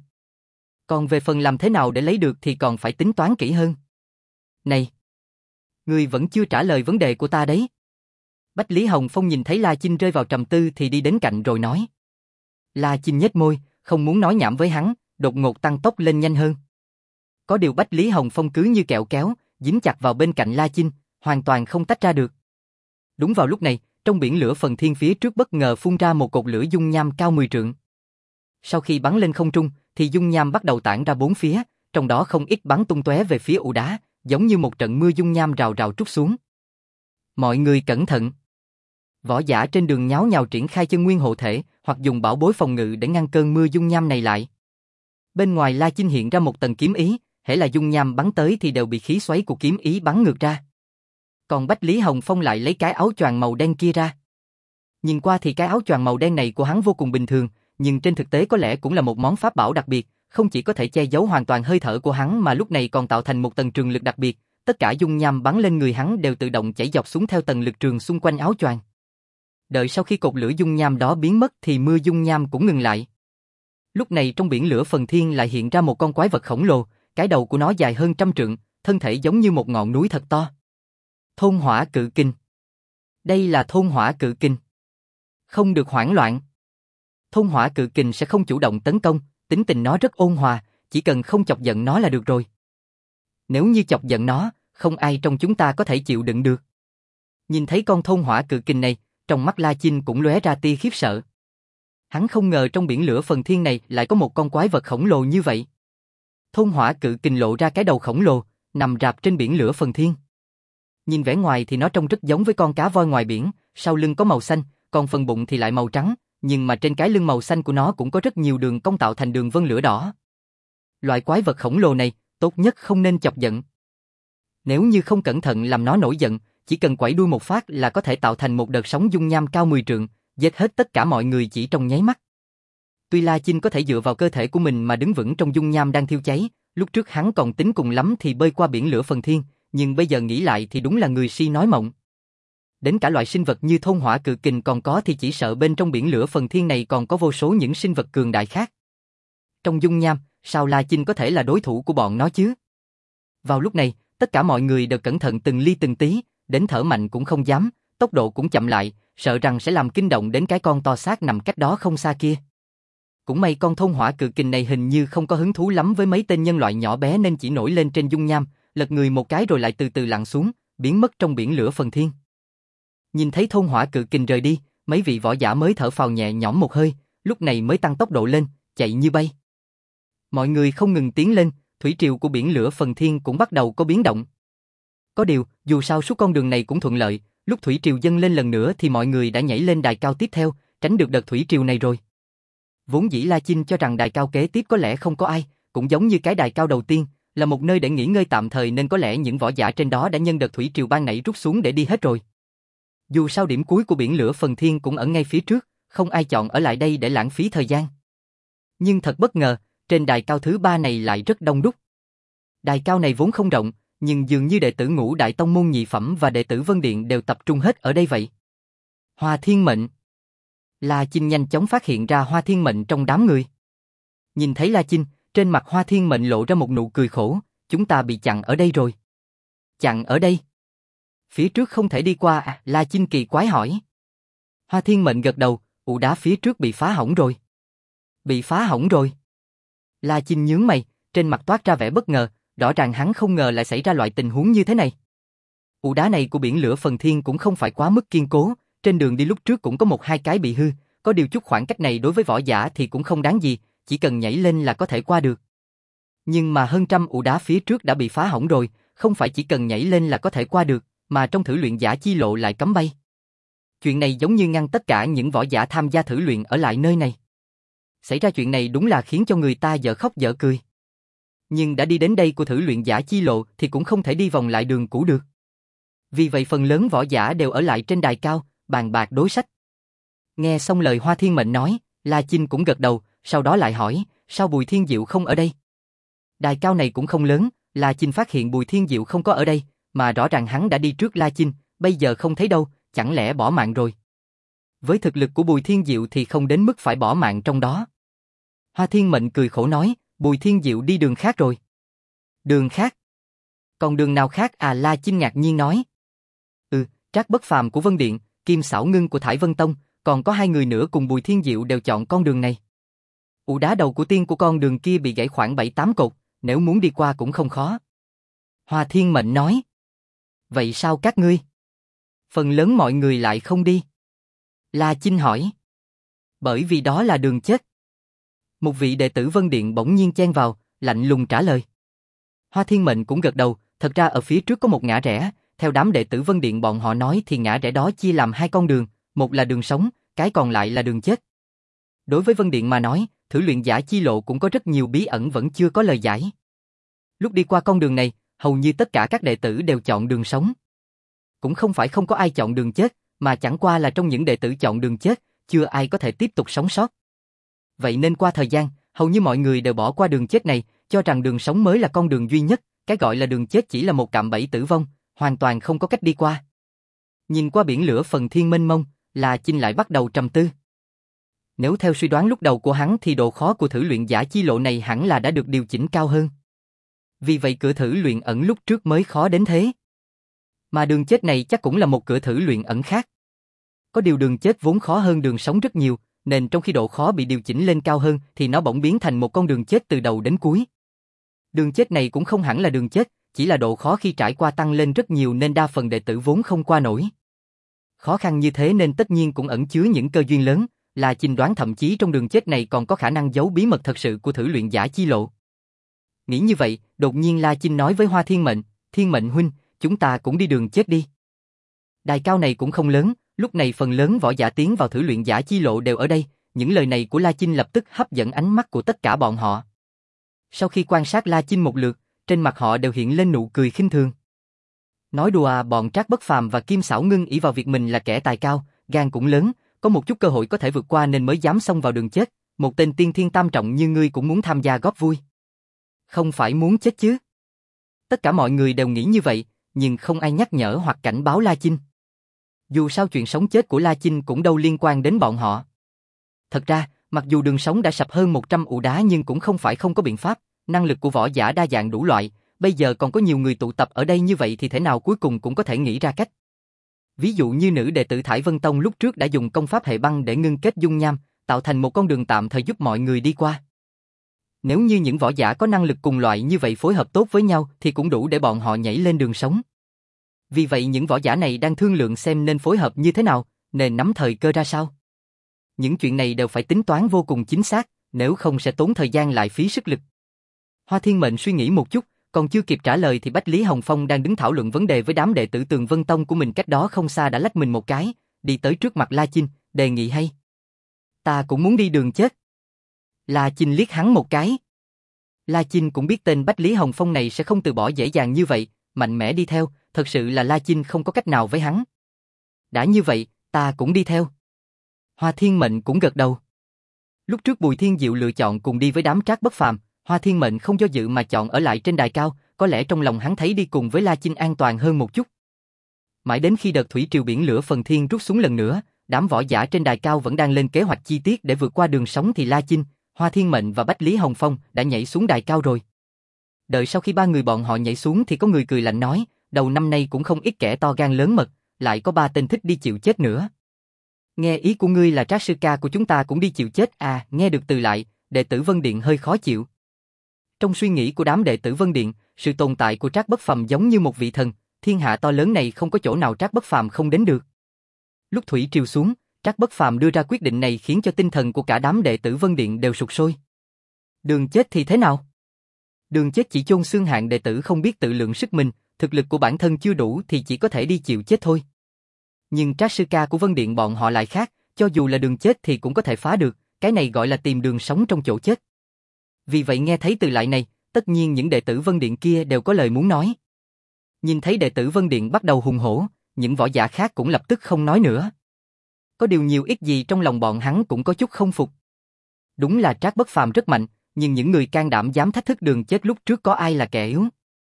S1: Còn về phần làm thế nào để lấy được thì còn phải tính toán kỹ hơn. Này! Ngươi vẫn chưa trả lời vấn đề của ta đấy. Bách Lý Hồng Phong nhìn thấy La Chinh rơi vào trầm tư thì đi đến cạnh rồi nói. La Chinh nhếch môi, không muốn nói nhảm với hắn, đột ngột tăng tốc lên nhanh hơn. Có điều Bách Lý Hồng Phong cứ như kẹo kéo, dính chặt vào bên cạnh La Chinh, hoàn toàn không tách ra được. Đúng vào lúc này, trong biển lửa phần thiên phía trước bất ngờ phun ra một cột lửa dung nham cao mười trượng. Sau khi bắn lên không trung, thì dung nham bắt đầu tản ra bốn phía, trong đó không ít bắn tung tóe về phía ụ đá, giống như một trận mưa dung nham rào rào trút xuống. Mọi người cẩn thận! Võ giả trên đường nháo nhào triển khai chân nguyên hộ thể, hoặc dùng bảo bối phòng ngự để ngăn cơn mưa dung nham này lại. Bên ngoài La Chinh hiện ra một tầng kiếm ý, hễ là dung nham bắn tới thì đều bị khí xoáy của kiếm ý bắn ngược ra. Còn Bách Lý Hồng Phong lại lấy cái áo choàng màu đen kia ra. Nhìn qua thì cái áo choàng màu đen này của hắn vô cùng bình thường, nhưng trên thực tế có lẽ cũng là một món pháp bảo đặc biệt, không chỉ có thể che giấu hoàn toàn hơi thở của hắn mà lúc này còn tạo thành một tầng trường lực đặc biệt, tất cả dung nham bắn lên người hắn đều tự động chảy dọc xuống theo tầng lực trường xung quanh áo choàng. Đợi sau khi cột lửa dung nham đó biến mất thì mưa dung nham cũng ngừng lại. Lúc này trong biển lửa phần thiên lại hiện ra một con quái vật khổng lồ, cái đầu của nó dài hơn trăm trượng, thân thể giống như một ngọn núi thật to. Thôn hỏa cự kình. Đây là thôn hỏa cự kình. Không được hoảng loạn. Thôn hỏa cự kình sẽ không chủ động tấn công, tính tình nó rất ôn hòa, chỉ cần không chọc giận nó là được rồi. Nếu như chọc giận nó, không ai trong chúng ta có thể chịu đựng được. Nhìn thấy con thôn hỏa cự kình này, trong mắt La Chinh cũng lóe ra tia khiếp sợ. Hắn không ngờ trong biển lửa phần thiên này lại có một con quái vật khổng lồ như vậy. Thôn hỏa cự kình lộ ra cái đầu khổng lồ, nằm rạp trên biển lửa phần thiên. Nhìn vẻ ngoài thì nó trông rất giống với con cá voi ngoài biển, sau lưng có màu xanh, còn phần bụng thì lại màu trắng, nhưng mà trên cái lưng màu xanh của nó cũng có rất nhiều đường cong tạo thành đường vân lửa đỏ. Loại quái vật khổng lồ này, tốt nhất không nên chọc giận. Nếu như không cẩn thận làm nó nổi giận, chỉ cần quẩy đuôi một phát là có thể tạo thành một đợt sóng dung nham cao mười trượng, giết hết tất cả mọi người chỉ trong nháy mắt. Tuy La Chinh có thể dựa vào cơ thể của mình mà đứng vững trong dung nham đang thiêu cháy, lúc trước hắn còn tính cùng lắm thì bơi qua biển lửa phần thiên, nhưng bây giờ nghĩ lại thì đúng là người si nói mộng. Đến cả loại sinh vật như thôn hỏa cự kình còn có thì chỉ sợ bên trong biển lửa phần thiên này còn có vô số những sinh vật cường đại khác. Trong dung nham, sao La Chinh có thể là đối thủ của bọn nó chứ? Vào lúc này, tất cả mọi người đều cẩn thận từng ly từng tí, đến thở mạnh cũng không dám, tốc độ cũng chậm lại, sợ rằng sẽ làm kinh động đến cái con to xác nằm cách đó không xa kia. Cũng may con thôn hỏa cự kình này hình như không có hứng thú lắm với mấy tên nhân loại nhỏ bé nên chỉ nổi lên trên dung nham, lật người một cái rồi lại từ từ lặn xuống, biến mất trong biển lửa phần thiên. Nhìn thấy thôn hỏa cự kình rời đi, mấy vị võ giả mới thở phào nhẹ nhõm một hơi, lúc này mới tăng tốc độ lên, chạy như bay. Mọi người không ngừng tiến lên, thủy triều của biển lửa phần thiên cũng bắt đầu có biến động. Có điều, dù sao suốt con đường này cũng thuận lợi, lúc thủy triều dâng lên lần nữa thì mọi người đã nhảy lên đài cao tiếp theo, tránh được đợt thủy triều này rồi. Vốn dĩ La Chinh cho rằng đài cao kế tiếp có lẽ không có ai, cũng giống như cái đài cao đầu tiên, là một nơi để nghỉ ngơi tạm thời nên có lẽ những võ giả trên đó đã nhân đợt thủy triều ban nãy rút xuống để đi hết rồi. Dù sao điểm cuối của biển lửa phần thiên cũng ở ngay phía trước, không ai chọn ở lại đây để lãng phí thời gian. Nhưng thật bất ngờ, trên đài cao thứ ba này lại rất đông đúc. Đài cao này vốn không rộng, nhưng dường như đệ tử Ngũ Đại Tông môn nhị phẩm và đệ tử Vân Điện đều tập trung hết ở đây vậy. Hoa Thiên Mệnh. La Chinh nhanh chóng phát hiện ra Hoa Thiên Mệnh trong đám người. Nhìn thấy La Chinh, trên mặt Hoa Thiên Mệnh lộ ra một nụ cười khổ, chúng ta bị chặn ở đây rồi. Chặn ở đây? Phía trước không thể đi qua à? La Chinh kỳ quái hỏi. Hoa Thiên Mệnh gật đầu, ụ đá phía trước bị phá hỏng rồi. Bị phá hỏng rồi? La Chinh nhướng mày, trên mặt toát ra vẻ bất ngờ, rõ ràng hắn không ngờ lại xảy ra loại tình huống như thế này. Ụ đá này của biển lửa phần thiên cũng không phải quá mức kiên cố, trên đường đi lúc trước cũng có một hai cái bị hư, có điều chút khoảng cách này đối với võ giả thì cũng không đáng gì, chỉ cần nhảy lên là có thể qua được. Nhưng mà hơn trăm ụ đá phía trước đã bị phá hỏng rồi, không phải chỉ cần nhảy lên là có thể qua được, mà trong thử luyện giả chi lộ lại cấm bay. Chuyện này giống như ngăn tất cả những võ giả tham gia thử luyện ở lại nơi này. Xảy ra chuyện này đúng là khiến cho người ta dở khóc dở cười. Nhưng đã đi đến đây của thử luyện giả chi lộ thì cũng không thể đi vòng lại đường cũ được. Vì vậy phần lớn võ giả đều ở lại trên đài cao, bàn bạc đối sách. Nghe xong lời Hoa Thiên Mệnh nói, La Chinh cũng gật đầu, sau đó lại hỏi, sao Bùi Thiên Diệu không ở đây? Đài cao này cũng không lớn, La Chinh phát hiện Bùi Thiên Diệu không có ở đây, mà rõ ràng hắn đã đi trước La Chinh, bây giờ không thấy đâu, chẳng lẽ bỏ mạng rồi? Với thực lực của Bùi Thiên Diệu thì không đến mức phải bỏ mạng trong đó. Hoa Thiên Mệnh cười khổ nói, Bùi Thiên Diệu đi đường khác rồi. Đường khác? Còn đường nào khác à? La Chinh ngạc nhiên nói. Ừ, Trác Bất Phàm của Vân Điện, Kim Sảo Ngưng của Thải Vân Tông, còn có hai người nữa cùng Bùi Thiên Diệu đều chọn con đường này. Ụ đá đầu của tiên của con đường kia bị gãy khoảng bảy tám cột, nếu muốn đi qua cũng không khó. Hoa Thiên Mệnh nói. Vậy sao các ngươi? Phần lớn mọi người lại không đi. La Chinh hỏi. Bởi vì đó là đường chết. Một vị đệ tử Vân Điện bỗng nhiên chen vào, lạnh lùng trả lời. Hoa Thiên Mệnh cũng gật đầu, thật ra ở phía trước có một ngã rẽ, theo đám đệ tử Vân Điện bọn họ nói thì ngã rẽ đó chia làm hai con đường, một là đường sống, cái còn lại là đường chết. Đối với Vân Điện mà nói, thử luyện giả chi lộ cũng có rất nhiều bí ẩn vẫn chưa có lời giải. Lúc đi qua con đường này, hầu như tất cả các đệ tử đều chọn đường sống. Cũng không phải không có ai chọn đường chết, mà chẳng qua là trong những đệ tử chọn đường chết, chưa ai có thể tiếp tục sống sót. Vậy nên qua thời gian, hầu như mọi người đều bỏ qua đường chết này, cho rằng đường sống mới là con đường duy nhất, cái gọi là đường chết chỉ là một cạm bẫy tử vong, hoàn toàn không có cách đi qua. Nhìn qua biển lửa phần thiên mênh mông, La Chinh lại bắt đầu trầm tư. Nếu theo suy đoán lúc đầu của hắn thì độ khó của thử luyện giả chi lộ này hẳn là đã được điều chỉnh cao hơn. Vì vậy cửa thử luyện ẩn lúc trước mới khó đến thế. Mà đường chết này chắc cũng là một cửa thử luyện ẩn khác. Có điều đường chết vốn khó hơn đường sống rất nhiều, nên trong khi độ khó bị điều chỉnh lên cao hơn thì nó bỗng biến thành một con đường chết từ đầu đến cuối. Đường chết này cũng không hẳn là đường chết, chỉ là độ khó khi trải qua tăng lên rất nhiều nên đa phần đệ tử vốn không qua nổi. Khó khăn như thế nên tất nhiên cũng ẩn chứa những cơ duyên lớn, là Chinh đoán thậm chí trong đường chết này còn có khả năng giấu bí mật thật sự của thử luyện giả chi lộ. Nghĩ như vậy, đột nhiên La Chinh nói với Hoa Thiên Mệnh, Thiên Mệnh huynh, chúng ta cũng đi đường chết đi. Đài cao này cũng không lớn, lúc này phần lớn võ giả tiến vào thử luyện giả chi lộ đều ở đây, những lời này của La Chinh lập tức hấp dẫn ánh mắt của tất cả bọn họ. Sau khi quan sát La Chinh một lượt, trên mặt họ đều hiện lên nụ cười khinh thường. Nói đùa à, bọn Trác Bất Phàm và Kim Sảo Ngưng ỷ vào việc mình là kẻ tài cao, gan cũng lớn, có một chút cơ hội có thể vượt qua nên mới dám xông vào đường chết, một tên tiên thiên tam trọng như ngươi cũng muốn tham gia góp vui. Không phải muốn chết chứ? Tất cả mọi người đều nghĩ như vậy, nhưng không ai nhắc nhở hoặc cảnh báo La Chinh. Dù sao chuyện sống chết của La Chinh cũng đâu liên quan đến bọn họ. Thật ra, mặc dù đường sống đã sập hơn một trăm ụ đá nhưng cũng không phải không có biện pháp, năng lực của võ giả đa dạng đủ loại, bây giờ còn có nhiều người tụ tập ở đây như vậy thì thể nào cuối cùng cũng có thể nghĩ ra cách. Ví dụ như nữ đệ tử Thải Vân Tông lúc trước đã dùng công pháp hệ băng để ngưng kết dung nham, tạo thành một con đường tạm thời giúp mọi người đi qua. Nếu như những võ giả có năng lực cùng loại như vậy phối hợp tốt với nhau thì cũng đủ để bọn họ nhảy lên đường sống. Vì vậy những võ giả này đang thương lượng xem nên phối hợp như thế nào, nên nắm thời cơ ra sao. Những chuyện này đều phải tính toán vô cùng chính xác, nếu không sẽ tốn thời gian lại phí sức lực. Hoa Thiên Mệnh suy nghĩ một chút, còn chưa kịp trả lời thì Bách Lý Hồng Phong đang đứng thảo luận vấn đề với đám đệ tử Tường Vân Tông của mình cách đó không xa đã lách mình một cái, đi tới trước mặt La Chinh, đề nghị hay. Ta cũng muốn đi đường chết. La Chinh liếc hắn một cái. La Chinh cũng biết tên Bách Lý Hồng Phong này sẽ không từ bỏ dễ dàng như vậy, mạnh mẽ đi theo, thật sự là La Chinh không có cách nào với hắn. Đã như vậy, ta cũng đi theo. Hoa Thiên Mệnh cũng gật đầu. Lúc trước Bùi Thiên Diệu lựa chọn cùng đi với đám Trác Bất Phàm, Hoa Thiên Mệnh không do dự mà chọn ở lại trên đài cao, có lẽ trong lòng hắn thấy đi cùng với La Chinh an toàn hơn một chút. Mãi đến khi đợt thủy triều biển lửa phần thiên rút xuống lần nữa, đám võ giả trên đài cao vẫn đang lên kế hoạch chi tiết để vượt qua đường sống thì La Chinh, Hoa Thiên Mệnh và Bách Lý Hồng Phong đã nhảy xuống đài cao rồi. Đợi sau khi ba người bọn họ nhảy xuống thì có người cười lạnh nói, đầu năm nay cũng không ít kẻ to gan lớn mật, lại có ba tên thích đi chịu chết nữa. Nghe ý của ngươi là Trác sư ca của chúng ta cũng đi chịu chết à? Nghe được từ lại, đệ tử Vân Điện hơi khó chịu. Trong suy nghĩ của đám đệ tử Vân Điện, sự tồn tại của Trác Bất Phàm giống như một vị thần, thiên hạ to lớn này không có chỗ nào Trác Bất Phàm không đến được. Lúc thủy triều xuống, Trác Bất Phàm đưa ra quyết định này khiến cho tinh thần của cả đám đệ tử Vân Điện đều sụt sôi. Đường chết thì thế nào? Đường chết chỉ chôn xương hạng đệ tử không biết tự lượng sức mình, thực lực của bản thân chưa đủ thì chỉ có thể đi chịu chết thôi. Nhưng Trác sư ca của Vân Điện bọn họ lại khác, cho dù là đường chết thì cũng có thể phá được, cái này gọi là tìm đường sống trong chỗ chết. Vì vậy nghe thấy từ lại này, tất nhiên những đệ tử Vân Điện kia đều có lời muốn nói. Nhìn thấy đệ tử Vân Điện bắt đầu hùng hổ, những võ giả khác cũng lập tức không nói nữa. Có điều nhiều ít gì trong lòng bọn hắn cũng có chút không phục. Đúng là Trác Bất Phàm rất mạnh, nhưng những người can đảm dám thách thức đường chết lúc trước có ai là kẻ yếu.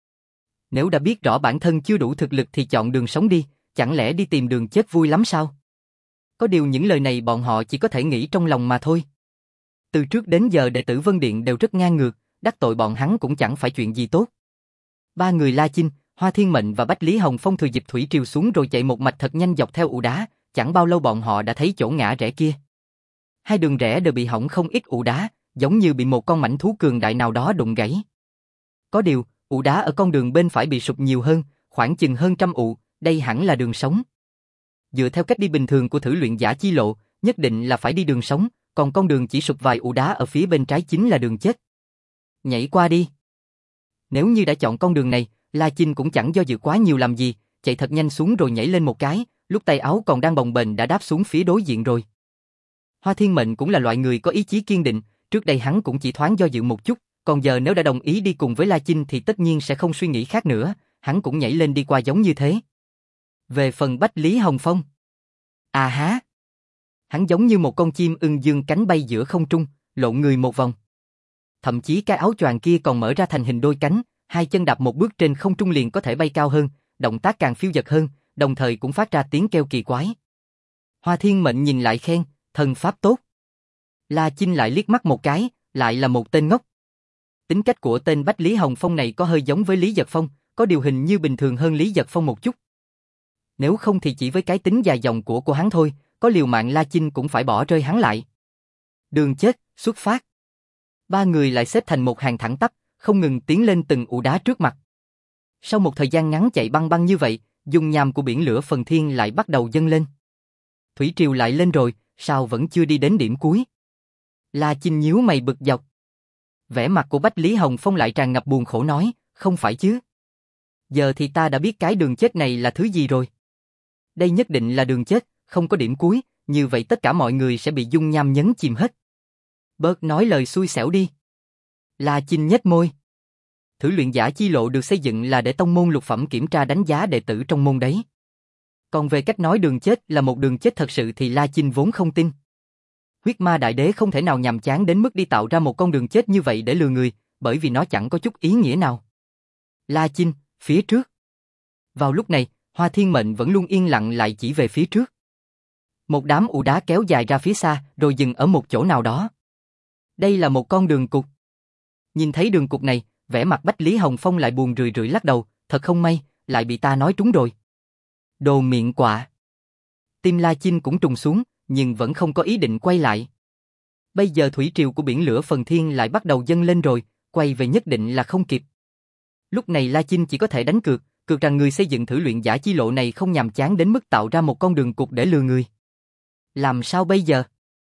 S1: Nếu đã biết rõ bản thân chưa đủ thực lực thì chọn đường sống đi, chẳng lẽ đi tìm đường chết vui lắm sao? Có điều những lời này bọn họ chỉ có thể nghĩ trong lòng mà thôi. Từ trước đến giờ đệ tử Vân Điện đều rất ngang ngược, đắc tội bọn hắn cũng chẳng phải chuyện gì tốt. Ba người La Chinh, Hoa Thiên Mệnh và Bách Lý Hồng Phong thừa dịp thủy triều xuống rồi chạy một mạch thật nhanh dọc theo ụ đá, chẳng bao lâu bọn họ đã thấy chỗ ngã rẽ kia. Hai đường rẽ đều bị hỏng không ít ụ đá, giống như bị một con mãnh thú cường đại nào đó đụng gãy. Có điều, ụ đá ở con đường bên phải bị sụp nhiều hơn, khoảng chừng hơn trăm ụ, đây hẳn là đường sống. Dựa theo cách đi bình thường của thử luyện giả chi lộ, nhất định là phải đi đường sống, còn con đường chỉ sụp vài ụ đá ở phía bên trái chính là đường chết. Nhảy qua đi. Nếu như đã chọn con đường này, La Chinh cũng chẳng do dự quá nhiều làm gì, chạy thật nhanh xuống rồi nhảy lên một cái, lúc tay áo còn đang bồng bềnh đã đáp xuống phía đối diện rồi. Hoa Thiên Mệnh cũng là loại người có ý chí kiên định, trước đây hắn cũng chỉ thoáng do dự một chút, còn giờ nếu đã đồng ý đi cùng với La Chinh thì tất nhiên sẽ không suy nghĩ khác nữa, hắn cũng nhảy lên đi qua giống như thế. Về phần Bách Lý Hồng Phong, à há, hắn giống như một con chim ưng dương cánh bay giữa không trung, lộn người một vòng. Thậm chí cái áo choàng kia còn mở ra thành hình đôi cánh, hai chân đạp một bước trên không trung liền có thể bay cao hơn, động tác càng phiêu dật hơn, đồng thời cũng phát ra tiếng kêu kỳ quái. Hoa Thiên Mệnh nhìn lại khen, thần pháp tốt. La Chinh lại liếc mắt một cái, lại là một tên ngốc. Tính cách của tên Bách Lý Hồng Phong này có hơi giống với Lý Giật Phong, có điều hình như bình thường hơn Lý Giật Phong một chút. Nếu không thì chỉ với cái tính dài dòng của cô hắn thôi, có liều mạng La Chinh cũng phải bỏ rơi hắn lại. Đường chết, xuất phát. Ba người lại xếp thành một hàng thẳng tắp, không ngừng tiến lên từng ụ đá trước mặt. Sau một thời gian ngắn chạy băng băng như vậy, dung nham của biển lửa phần thiên lại bắt đầu dâng lên. Thủy triều lại lên rồi, sao vẫn chưa đi đến điểm cuối? La Chinh nhíu mày bực dọc. Vẻ mặt của Bách Lý Hồng Phong lại tràn ngập buồn khổ nói, không phải chứ. Giờ thì ta đã biết cái đường chết này là thứ gì rồi. Đây nhất định là đường chết, không có điểm cuối, như vậy tất cả mọi người sẽ bị dung nham nhấn chìm hết. Bớt nói lời xui xẻo đi. La Chinh nhếch môi. Thử luyện giả chi lộ được xây dựng là để tông môn lục phẩm kiểm tra đánh giá đệ tử trong môn đấy. Còn về cách nói đường chết là một đường chết thật sự thì La Chinh vốn không tin. Huyết Ma Đại Đế không thể nào nhàm chán đến mức đi tạo ra một con đường chết như vậy để lừa người, bởi vì nó chẳng có chút ý nghĩa nào. La Chinh, phía trước. Vào lúc này, Hoa Thiên Mệnh vẫn luôn yên lặng lại chỉ về phía trước. Một đám ụ đá kéo dài ra phía xa, rồi dừng ở một chỗ nào đó. Đây là một con đường cụt. Nhìn thấy đường cụt này, vẻ mặt Bách Lý Hồng Phong lại buồn rười rượi lắc đầu, thật không may, lại bị ta nói trúng rồi. Đồ miệng quạ. Tim La Chinh cũng trùng xuống, nhưng vẫn không có ý định quay lại. Bây giờ thủy triều của biển lửa phần thiên lại bắt đầu dâng lên rồi, quay về nhất định là không kịp. Lúc này La Chinh chỉ có thể đánh cược, cược rằng người xây dựng thử luyện giả chi lộ này không nhàm chán đến mức tạo ra một con đường cụt để lừa người. Làm sao bây giờ?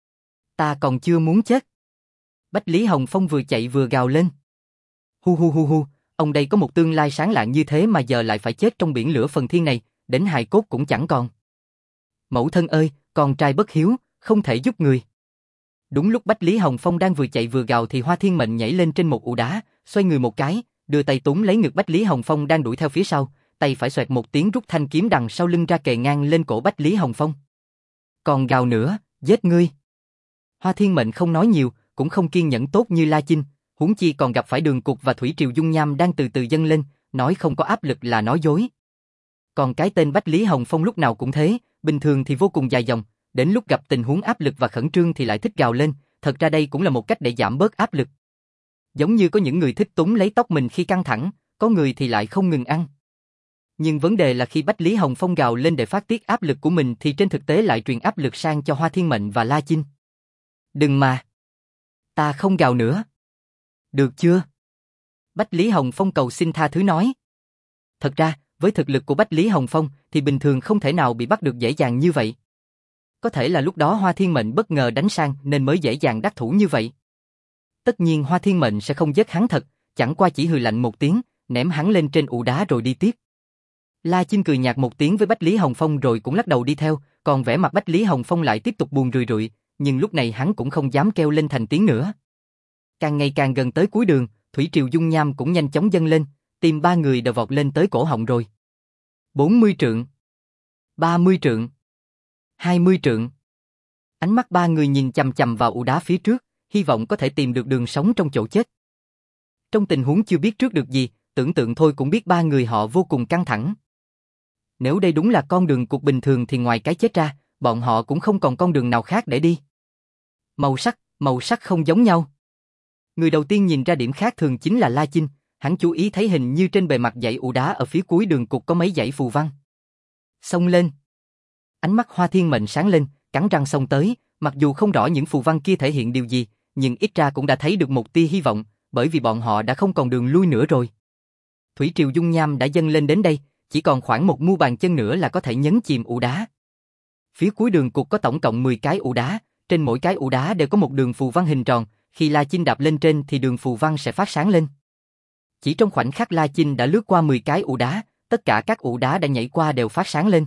S1: Ta còn chưa muốn chết. Bách Lý Hồng Phong vừa chạy vừa gào lên. Hu hu hu hu, ông đây có một tương lai sáng lạng như thế mà giờ lại phải chết trong biển lửa phần thiên này, đến hài cốt cũng chẳng còn. Mẫu thân ơi, con trai bất hiếu, không thể giúp người. Đúng lúc Bách Lý Hồng Phong đang vừa chạy vừa gào thì Hoa Thiên Mệnh nhảy lên trên một ụ đá, xoay người một cái, đưa tay túm lấy ngực Bách Lý Hồng Phong đang đuổi theo phía sau, tay phải xoẹt một tiếng rút thanh kiếm đằng sau lưng ra kề ngang lên cổ Bách Lý Hồng Phong. Còn gào nữa, giết ngươi. Hoa Thiên Mệnh không nói nhiều, cũng không kiên nhẫn tốt như La Chinh, huống chi còn gặp phải đường cục và thủy triều dung nham đang từ từ dâng lên, nói không có áp lực là nói dối. Còn cái tên Bách Lý Hồng Phong lúc nào cũng thế, bình thường thì vô cùng dài dòng, đến lúc gặp tình huống áp lực và khẩn trương thì lại thích gào lên, thật ra đây cũng là một cách để giảm bớt áp lực. Giống như có những người thích túm lấy tóc mình khi căng thẳng, có người thì lại không ngừng ăn. Nhưng vấn đề là khi Bách Lý Hồng Phong gào lên để phát tiết áp lực của mình thì trên thực tế lại truyền áp lực sang cho Hoa Thiên Mệnh và La Chinh. Đừng mà. Ta không gào nữa. Được chưa? Bách Lý Hồng Phong cầu xin tha thứ nói. Thật ra, với thực lực của Bách Lý Hồng Phong thì bình thường không thể nào bị bắt được dễ dàng như vậy. Có thể là lúc đó Hoa Thiên Mệnh bất ngờ đánh sang nên mới dễ dàng đắc thủ như vậy. Tất nhiên Hoa Thiên Mệnh sẽ không giết hắn thật, chẳng qua chỉ hừ lạnh một tiếng, ném hắn lên trên ụ đá rồi đi tiếp. La Chinh cười nhạt một tiếng với Bách Lý Hồng Phong rồi cũng lắc đầu đi theo, còn vẻ mặt Bách Lý Hồng Phong lại tiếp tục buồn rười rượi, nhưng lúc này hắn cũng không dám kêu lên thành tiếng nữa. Càng ngày càng gần tới cuối đường, thủy triều dung nham cũng nhanh chóng dâng lên, tim ba người đều vọt lên tới cổ họng rồi. bốn mươi trượng, ba mươi trượng, hai mươi trượng. Ánh mắt ba người nhìn chằm chằm vào ụ đá phía trước, hy vọng có thể tìm được đường sống trong chỗ chết. Trong tình huống chưa biết trước được gì, tưởng tượng thôi cũng biết ba người họ vô cùng căng thẳng. Nếu đây đúng là con đường cụt bình thường thì ngoài cái chết ra, bọn họ cũng không còn con đường nào khác để đi. Màu sắc, màu sắc không giống nhau. Người đầu tiên nhìn ra điểm khác thường chính là La Chinh, hắn chú ý thấy hình như trên bề mặt dãy ụ đá ở phía cuối đường cụt có mấy dãy phù văn. Xông lên. Ánh mắt Hoa Thiên Mệnh sáng lên, cắn răng xông tới, mặc dù không rõ những phù văn kia thể hiện điều gì, nhưng ít ra cũng đã thấy được một tia hy vọng, bởi vì bọn họ đã không còn đường lui nữa rồi. Thủy triều dung nham đã dâng lên đến đây, chỉ còn khoảng một mu bàn chân nữa là có thể nhấn chìm ụ đá. Phía cuối đường cụt có tổng cộng mười cái ụ đá, trên mỗi cái ụ đá đều có một đường phù văn hình tròn, khi La Chinh đạp lên trên thì đường phù văn sẽ phát sáng lên. Chỉ trong khoảnh khắc La Chinh đã lướt qua mười cái ụ đá, tất cả các ụ đá đã nhảy qua đều phát sáng lên.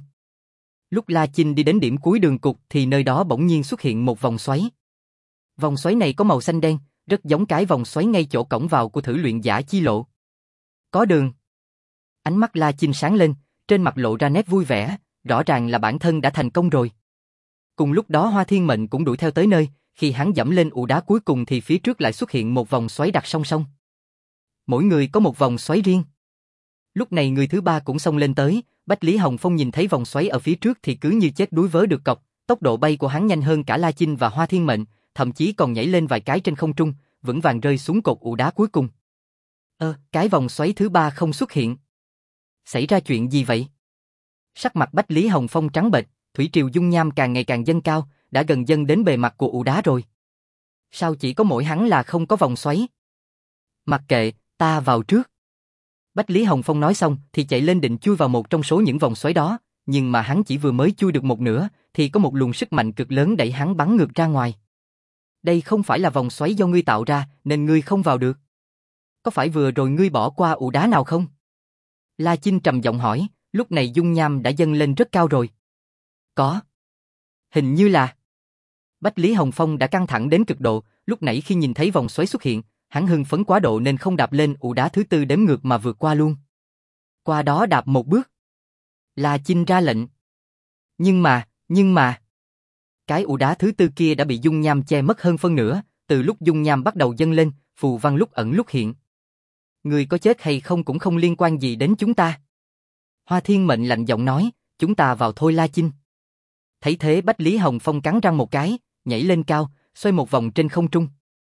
S1: Lúc La Chinh đi đến điểm cuối đường cụt thì nơi đó bỗng nhiên xuất hiện một vòng xoáy. Vòng xoáy này có màu xanh đen, rất giống cái vòng xoáy ngay chỗ cổng vào của thử luyện giả chi lộ. Có đường. Ánh mắt La Chinh sáng lên, trên mặt lộ ra nét vui vẻ, rõ ràng là bản thân đã thành công rồi. Cùng lúc đó Hoa Thiên Mệnh cũng đuổi theo tới nơi, khi hắn dẫm lên ụ đá cuối cùng thì phía trước lại xuất hiện một vòng xoáy đặt song song. Mỗi người có một vòng xoáy riêng. Lúc này người thứ ba cũng xông lên tới, Bách Lý Hồng Phong nhìn thấy vòng xoáy ở phía trước thì cứ như chết đuối vớ được cọc, tốc độ bay của hắn nhanh hơn cả La Chinh và Hoa Thiên Mệnh, thậm chí còn nhảy lên vài cái trên không trung, vững vàng rơi xuống cột ụ đá cuối cùng. Ơ, cái vòng xoáy thứ ba không xuất hiện. Xảy ra chuyện gì vậy? Sắc mặt Bách Lý Hồng Phong trắng bệch, thủy triều dung nham càng ngày càng dâng cao, đã gần dâng đến bề mặt của ụ đá rồi. Sao chỉ có mỗi hắn là không có vòng xoáy? Mặc kệ, ta vào trước. Bách Lý Hồng Phong nói xong thì chạy lên định chui vào một trong số những vòng xoáy đó, nhưng mà hắn chỉ vừa mới chui được một nửa thì có một luồng sức mạnh cực lớn đẩy hắn bắn ngược ra ngoài. Đây không phải là vòng xoáy do ngươi tạo ra nên ngươi không vào được. Có phải vừa rồi ngươi bỏ qua ụ đá nào không? La Chinh trầm giọng hỏi, lúc này dung nham đã dâng lên rất cao rồi. Có. Hình như là... Bách Lý Hồng Phong đã căng thẳng đến cực độ, lúc nãy khi nhìn thấy vòng xoáy xuất hiện, hắn hưng phấn quá độ nên không đạp lên ụ đá thứ tư đếm ngược mà vượt qua luôn. Qua đó đạp một bước. La Chinh ra lệnh. Nhưng mà, nhưng mà... Cái ụ đá thứ tư kia đã bị dung nham che mất hơn phân nửa, từ lúc dung nham bắt đầu dâng lên, phù văn lúc ẩn lúc hiện. Người có chết hay không cũng không liên quan gì đến chúng ta. Hoa Thiên Mệnh lạnh giọng nói, chúng ta vào thôi La Chinh. Thấy thế Bách Lý Hồng Phong cắn răng một cái, nhảy lên cao, xoay một vòng trên không trung.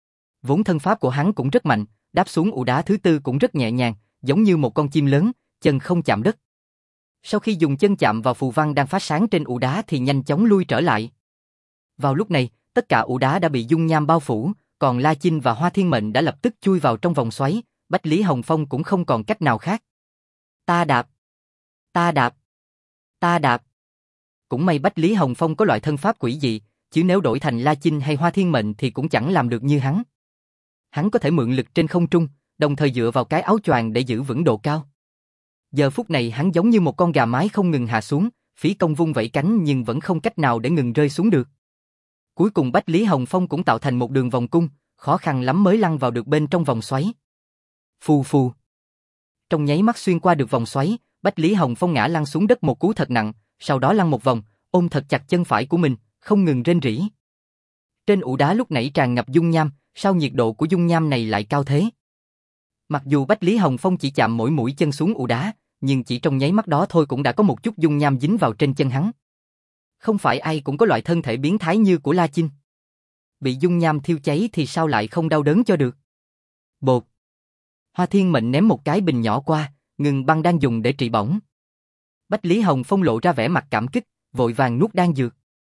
S1: Vốn thân pháp của hắn cũng rất mạnh, đáp xuống ụ đá thứ tư cũng rất nhẹ nhàng, giống như một con chim lớn, chân không chạm đất. Sau khi dùng chân chạm vào phù văn đang phát sáng trên ụ đá thì nhanh chóng lui trở lại. Vào lúc này, tất cả ụ đá đã bị dung nham bao phủ, còn La Chinh và Hoa Thiên Mệnh đã lập tức chui vào trong vòng xoáy, Bách Lý Hồng Phong cũng không còn cách nào khác. Ta đạp, ta đạp, ta đạp. Cũng may Bách Lý Hồng Phong có loại thân pháp quỷ dị, chứ nếu đổi thành La Chinh hay Hoa Thiên Mệnh thì cũng chẳng làm được như hắn. Hắn có thể mượn lực trên không trung, đồng thời dựa vào cái áo choàng để giữ vững độ cao. Giờ phút này hắn giống như một con gà mái không ngừng hạ xuống, phí công vung vẩy cánh nhưng vẫn không cách nào để ngừng rơi xuống được. Cuối cùng Bách Lý Hồng Phong cũng tạo thành một đường vòng cung, khó khăn lắm mới lăn vào được bên trong vòng xoáy. Phù phù. Trong nháy mắt xuyên qua được vòng xoáy, Bách Lý Hồng Phong ngã lăn xuống đất một cú thật nặng, sau đó lăn một vòng, ôm thật chặt chân phải của mình, không ngừng rên rỉ. Trên ụ đá lúc nãy tràn ngập dung nham, sao nhiệt độ của dung nham này lại cao thế? Mặc dù Bách Lý Hồng Phong chỉ chạm mỗi mũi chân xuống ụ đá, nhưng chỉ trong nháy mắt đó thôi cũng đã có một chút dung nham dính vào trên chân hắn. Không phải ai cũng có loại thân thể biến thái như của La Chinh. Bị dung nham thiêu cháy thì sao lại không đau đớn cho được? Bột. Hoa Thiên Mệnh ném một cái bình nhỏ qua, ngừng băng đang dùng để trị bỏng. Bách Lý Hồng Phong lộ ra vẻ mặt cảm kích, vội vàng nuốt đan dược.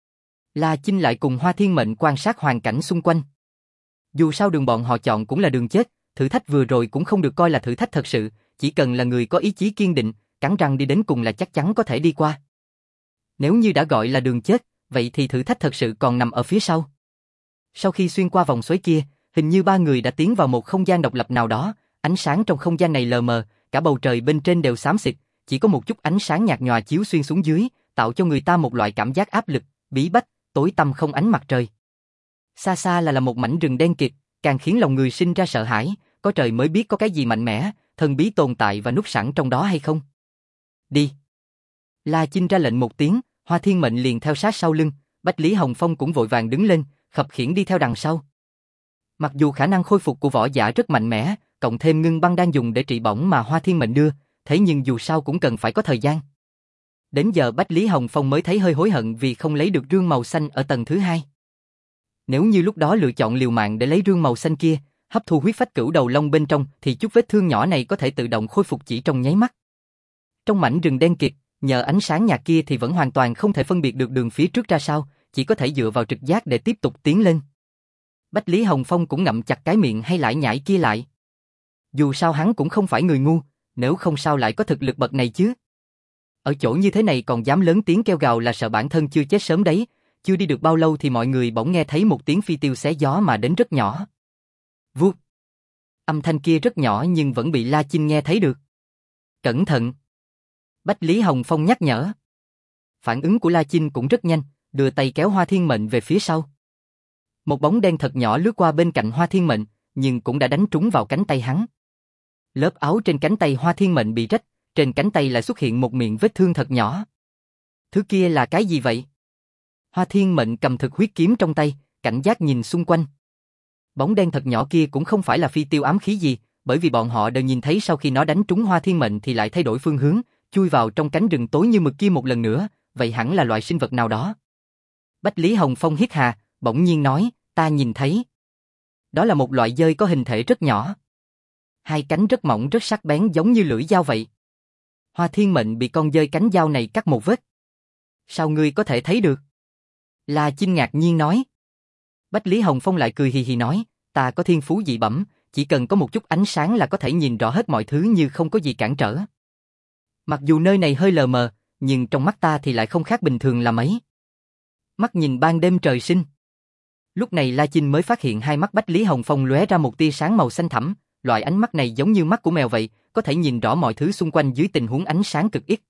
S1: La Chinh lại cùng Hoa Thiên Mệnh quan sát hoàn cảnh xung quanh. Dù sao đường bọn họ chọn cũng là đường chết, thử thách vừa rồi cũng không được coi là thử thách thật sự, chỉ cần là người có ý chí kiên định, cắn răng đi đến cùng là chắc chắn có thể đi qua. Nếu như đã gọi là đường chết, vậy thì thử thách thật sự còn nằm ở phía sau. Sau khi xuyên qua vòng xoáy kia, hình như ba người đã tiến vào một không gian độc lập nào đó, ánh sáng trong không gian này lờ mờ, cả bầu trời bên trên đều xám xịt, chỉ có một chút ánh sáng nhạt nhòa chiếu xuyên xuống dưới, tạo cho người ta một loại cảm giác áp lực, bí bách, tối tăm không ánh mặt trời. Xa xa là là một mảnh rừng đen kịt, càng khiến lòng người sinh ra sợ hãi, có trời mới biết có cái gì mạnh mẽ, thần bí tồn tại và núp sẵn trong đó hay không. Đi. La Chinh ra lệnh một tiếng, Hoa Thiên Mệnh liền theo sát sau lưng, Bách Lý Hồng Phong cũng vội vàng đứng lên, khập khiễng đi theo đằng sau. Mặc dù khả năng khôi phục của võ giả rất mạnh mẽ, cộng thêm ngưng băng đang dùng để trị bỏng mà Hoa Thiên Mệnh đưa, thế nhưng dù sao cũng cần phải có thời gian. Đến giờ Bách Lý Hồng Phong mới thấy hơi hối hận vì không lấy được rương màu xanh ở tầng thứ hai. Nếu như lúc đó lựa chọn liều mạng để lấy rương màu xanh kia, hấp thu huyết phách cửu đầu long bên trong thì chút vết thương nhỏ này có thể tự động khôi phục chỉ trong nháy mắt. Trong mảnh rừng đen kịt, nhờ ánh sáng nhạt kia thì vẫn hoàn toàn không thể phân biệt được đường phía trước ra sao, chỉ có thể dựa vào trực giác để tiếp tục tiến lên. Bách Lý Hồng Phong cũng ngậm chặt cái miệng hay lải nhải kia lại. Dù sao hắn cũng không phải người ngu, nếu không sao lại có thực lực bậc này chứ. Ở chỗ như thế này còn dám lớn tiếng kêu gào là sợ bản thân chưa chết sớm đấy, chưa đi được bao lâu thì mọi người bỗng nghe thấy một tiếng phi tiêu xé gió mà đến rất nhỏ. Vuốt. Âm thanh kia rất nhỏ nhưng vẫn bị La Chinh nghe thấy được. Cẩn thận. Bách Lý Hồng Phong nhắc nhở. Phản ứng của La Chinh cũng rất nhanh, đưa tay kéo Hoa Thiên Mệnh về phía sau. Một bóng đen thật nhỏ lướt qua bên cạnh Hoa Thiên Mệnh, nhưng cũng đã đánh trúng vào cánh tay hắn. Lớp áo trên cánh tay Hoa Thiên Mệnh bị rách, trên cánh tay lại xuất hiện một miệng vết thương thật nhỏ. Thứ kia là cái gì vậy? Hoa Thiên Mệnh cầm thực huyết kiếm trong tay, cảnh giác nhìn xung quanh. Bóng đen thật nhỏ kia cũng không phải là phi tiêu ám khí gì, bởi vì bọn họ đều nhìn thấy sau khi nó đánh trúng Hoa Thiên Mệnh thì lại thay đổi phương hướng, chui vào trong cánh rừng tối như mực kia một lần nữa, vậy hẳn là loại sinh vật nào đó. Bách Lý Hồng Phong hít hà, bỗng nhiên nói, ta nhìn thấy. Đó là một loại dơi có hình thể rất nhỏ. Hai cánh rất mỏng rất sắc bén giống như lưỡi dao vậy. Hoa Thiên Mệnh bị con dơi cánh dao này cắt một vết. Sao ngươi có thể thấy được? La Chinh ngạc nhiên nói. Bách Lý Hồng Phong lại cười hì hì nói, ta có thiên phú dị bẩm, chỉ cần có một chút ánh sáng là có thể nhìn rõ hết mọi thứ như không có gì cản trở. Mặc dù nơi này hơi lờ mờ, nhưng trong mắt ta thì lại không khác bình thường là mấy. Mắt nhìn ban đêm trời sinh. Lúc này La Chinh mới phát hiện hai mắt Bách Lý Hồng Phong lóe ra một tia sáng màu xanh thẳm, loại ánh mắt này giống như mắt của mèo vậy, có thể nhìn rõ mọi thứ xung quanh dưới tình huống ánh sáng cực ít.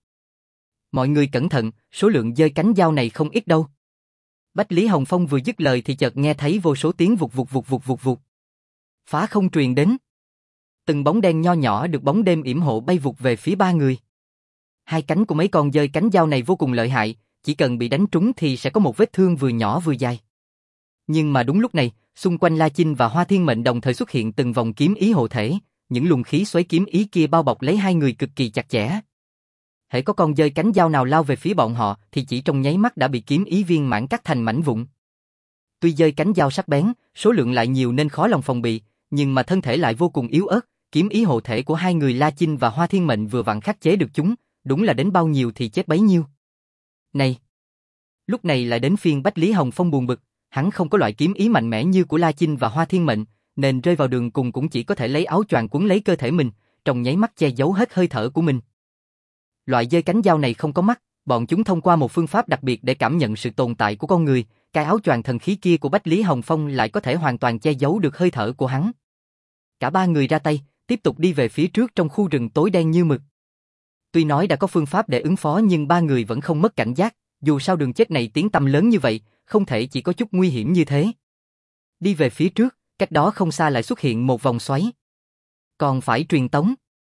S1: Mọi người cẩn thận, số lượng dơi cánh dao này không ít đâu. Bách Lý Hồng Phong vừa dứt lời thì chợt nghe thấy vô số tiếng vụt vụt vụt vụt vụt vụt. Phá không truyền đến. Từng bóng đen nho nhỏ được bóng đêm yểm hộ bay vụt về phía ba người. Hai cánh của mấy con dơi cánh dao này vô cùng lợi hại, chỉ cần bị đánh trúng thì sẽ có một vết thương vừa nhỏ vừa dài. Nhưng mà đúng lúc này, xung quanh La Chinh và Hoa Thiên Mệnh đồng thời xuất hiện từng vòng kiếm ý hộ thể, những luồng khí xoáy kiếm ý kia bao bọc lấy hai người cực kỳ chặt chẽ. Hễ có con dơi cánh dao nào lao về phía bọn họ thì chỉ trong nháy mắt đã bị kiếm ý viên mãn cắt thành mảnh vụn. Tuy dơi cánh dao sắc bén, số lượng lại nhiều nên khó lòng phòng bị, nhưng mà thân thể lại vô cùng yếu ớt, kiếm ý hộ thể của hai người La Chinh và Hoa Thiên Mệnh vừa vặn khắc chế được chúng, đúng là đến bao nhiêu thì chết bấy nhiêu. Này! Lúc này lại đến phiên Bách Lý Hồng Phong buồn bực, hắn không có loại kiếm ý mạnh mẽ như của La Chinh và Hoa Thiên Mệnh, nên rơi vào đường cùng cũng chỉ có thể lấy áo choàng quấn lấy cơ thể mình, trong nháy mắt che giấu hết hơi thở của mình. Loại dơi cánh dao này không có mắt, bọn chúng thông qua một phương pháp đặc biệt để cảm nhận sự tồn tại của con người, cái áo choàng thần khí kia của Bách Lý Hồng Phong lại có thể hoàn toàn che giấu được hơi thở của hắn. Cả ba người ra tay, tiếp tục đi về phía trước trong khu rừng tối đen như mực. Tuy nói đã có phương pháp để ứng phó nhưng ba người vẫn không mất cảnh giác, dù sao đường chết này tiếng tăm lớn như vậy, không thể chỉ có chút nguy hiểm như thế. Đi về phía trước, cách đó không xa lại xuất hiện một vòng xoáy. Còn phải truyền tống.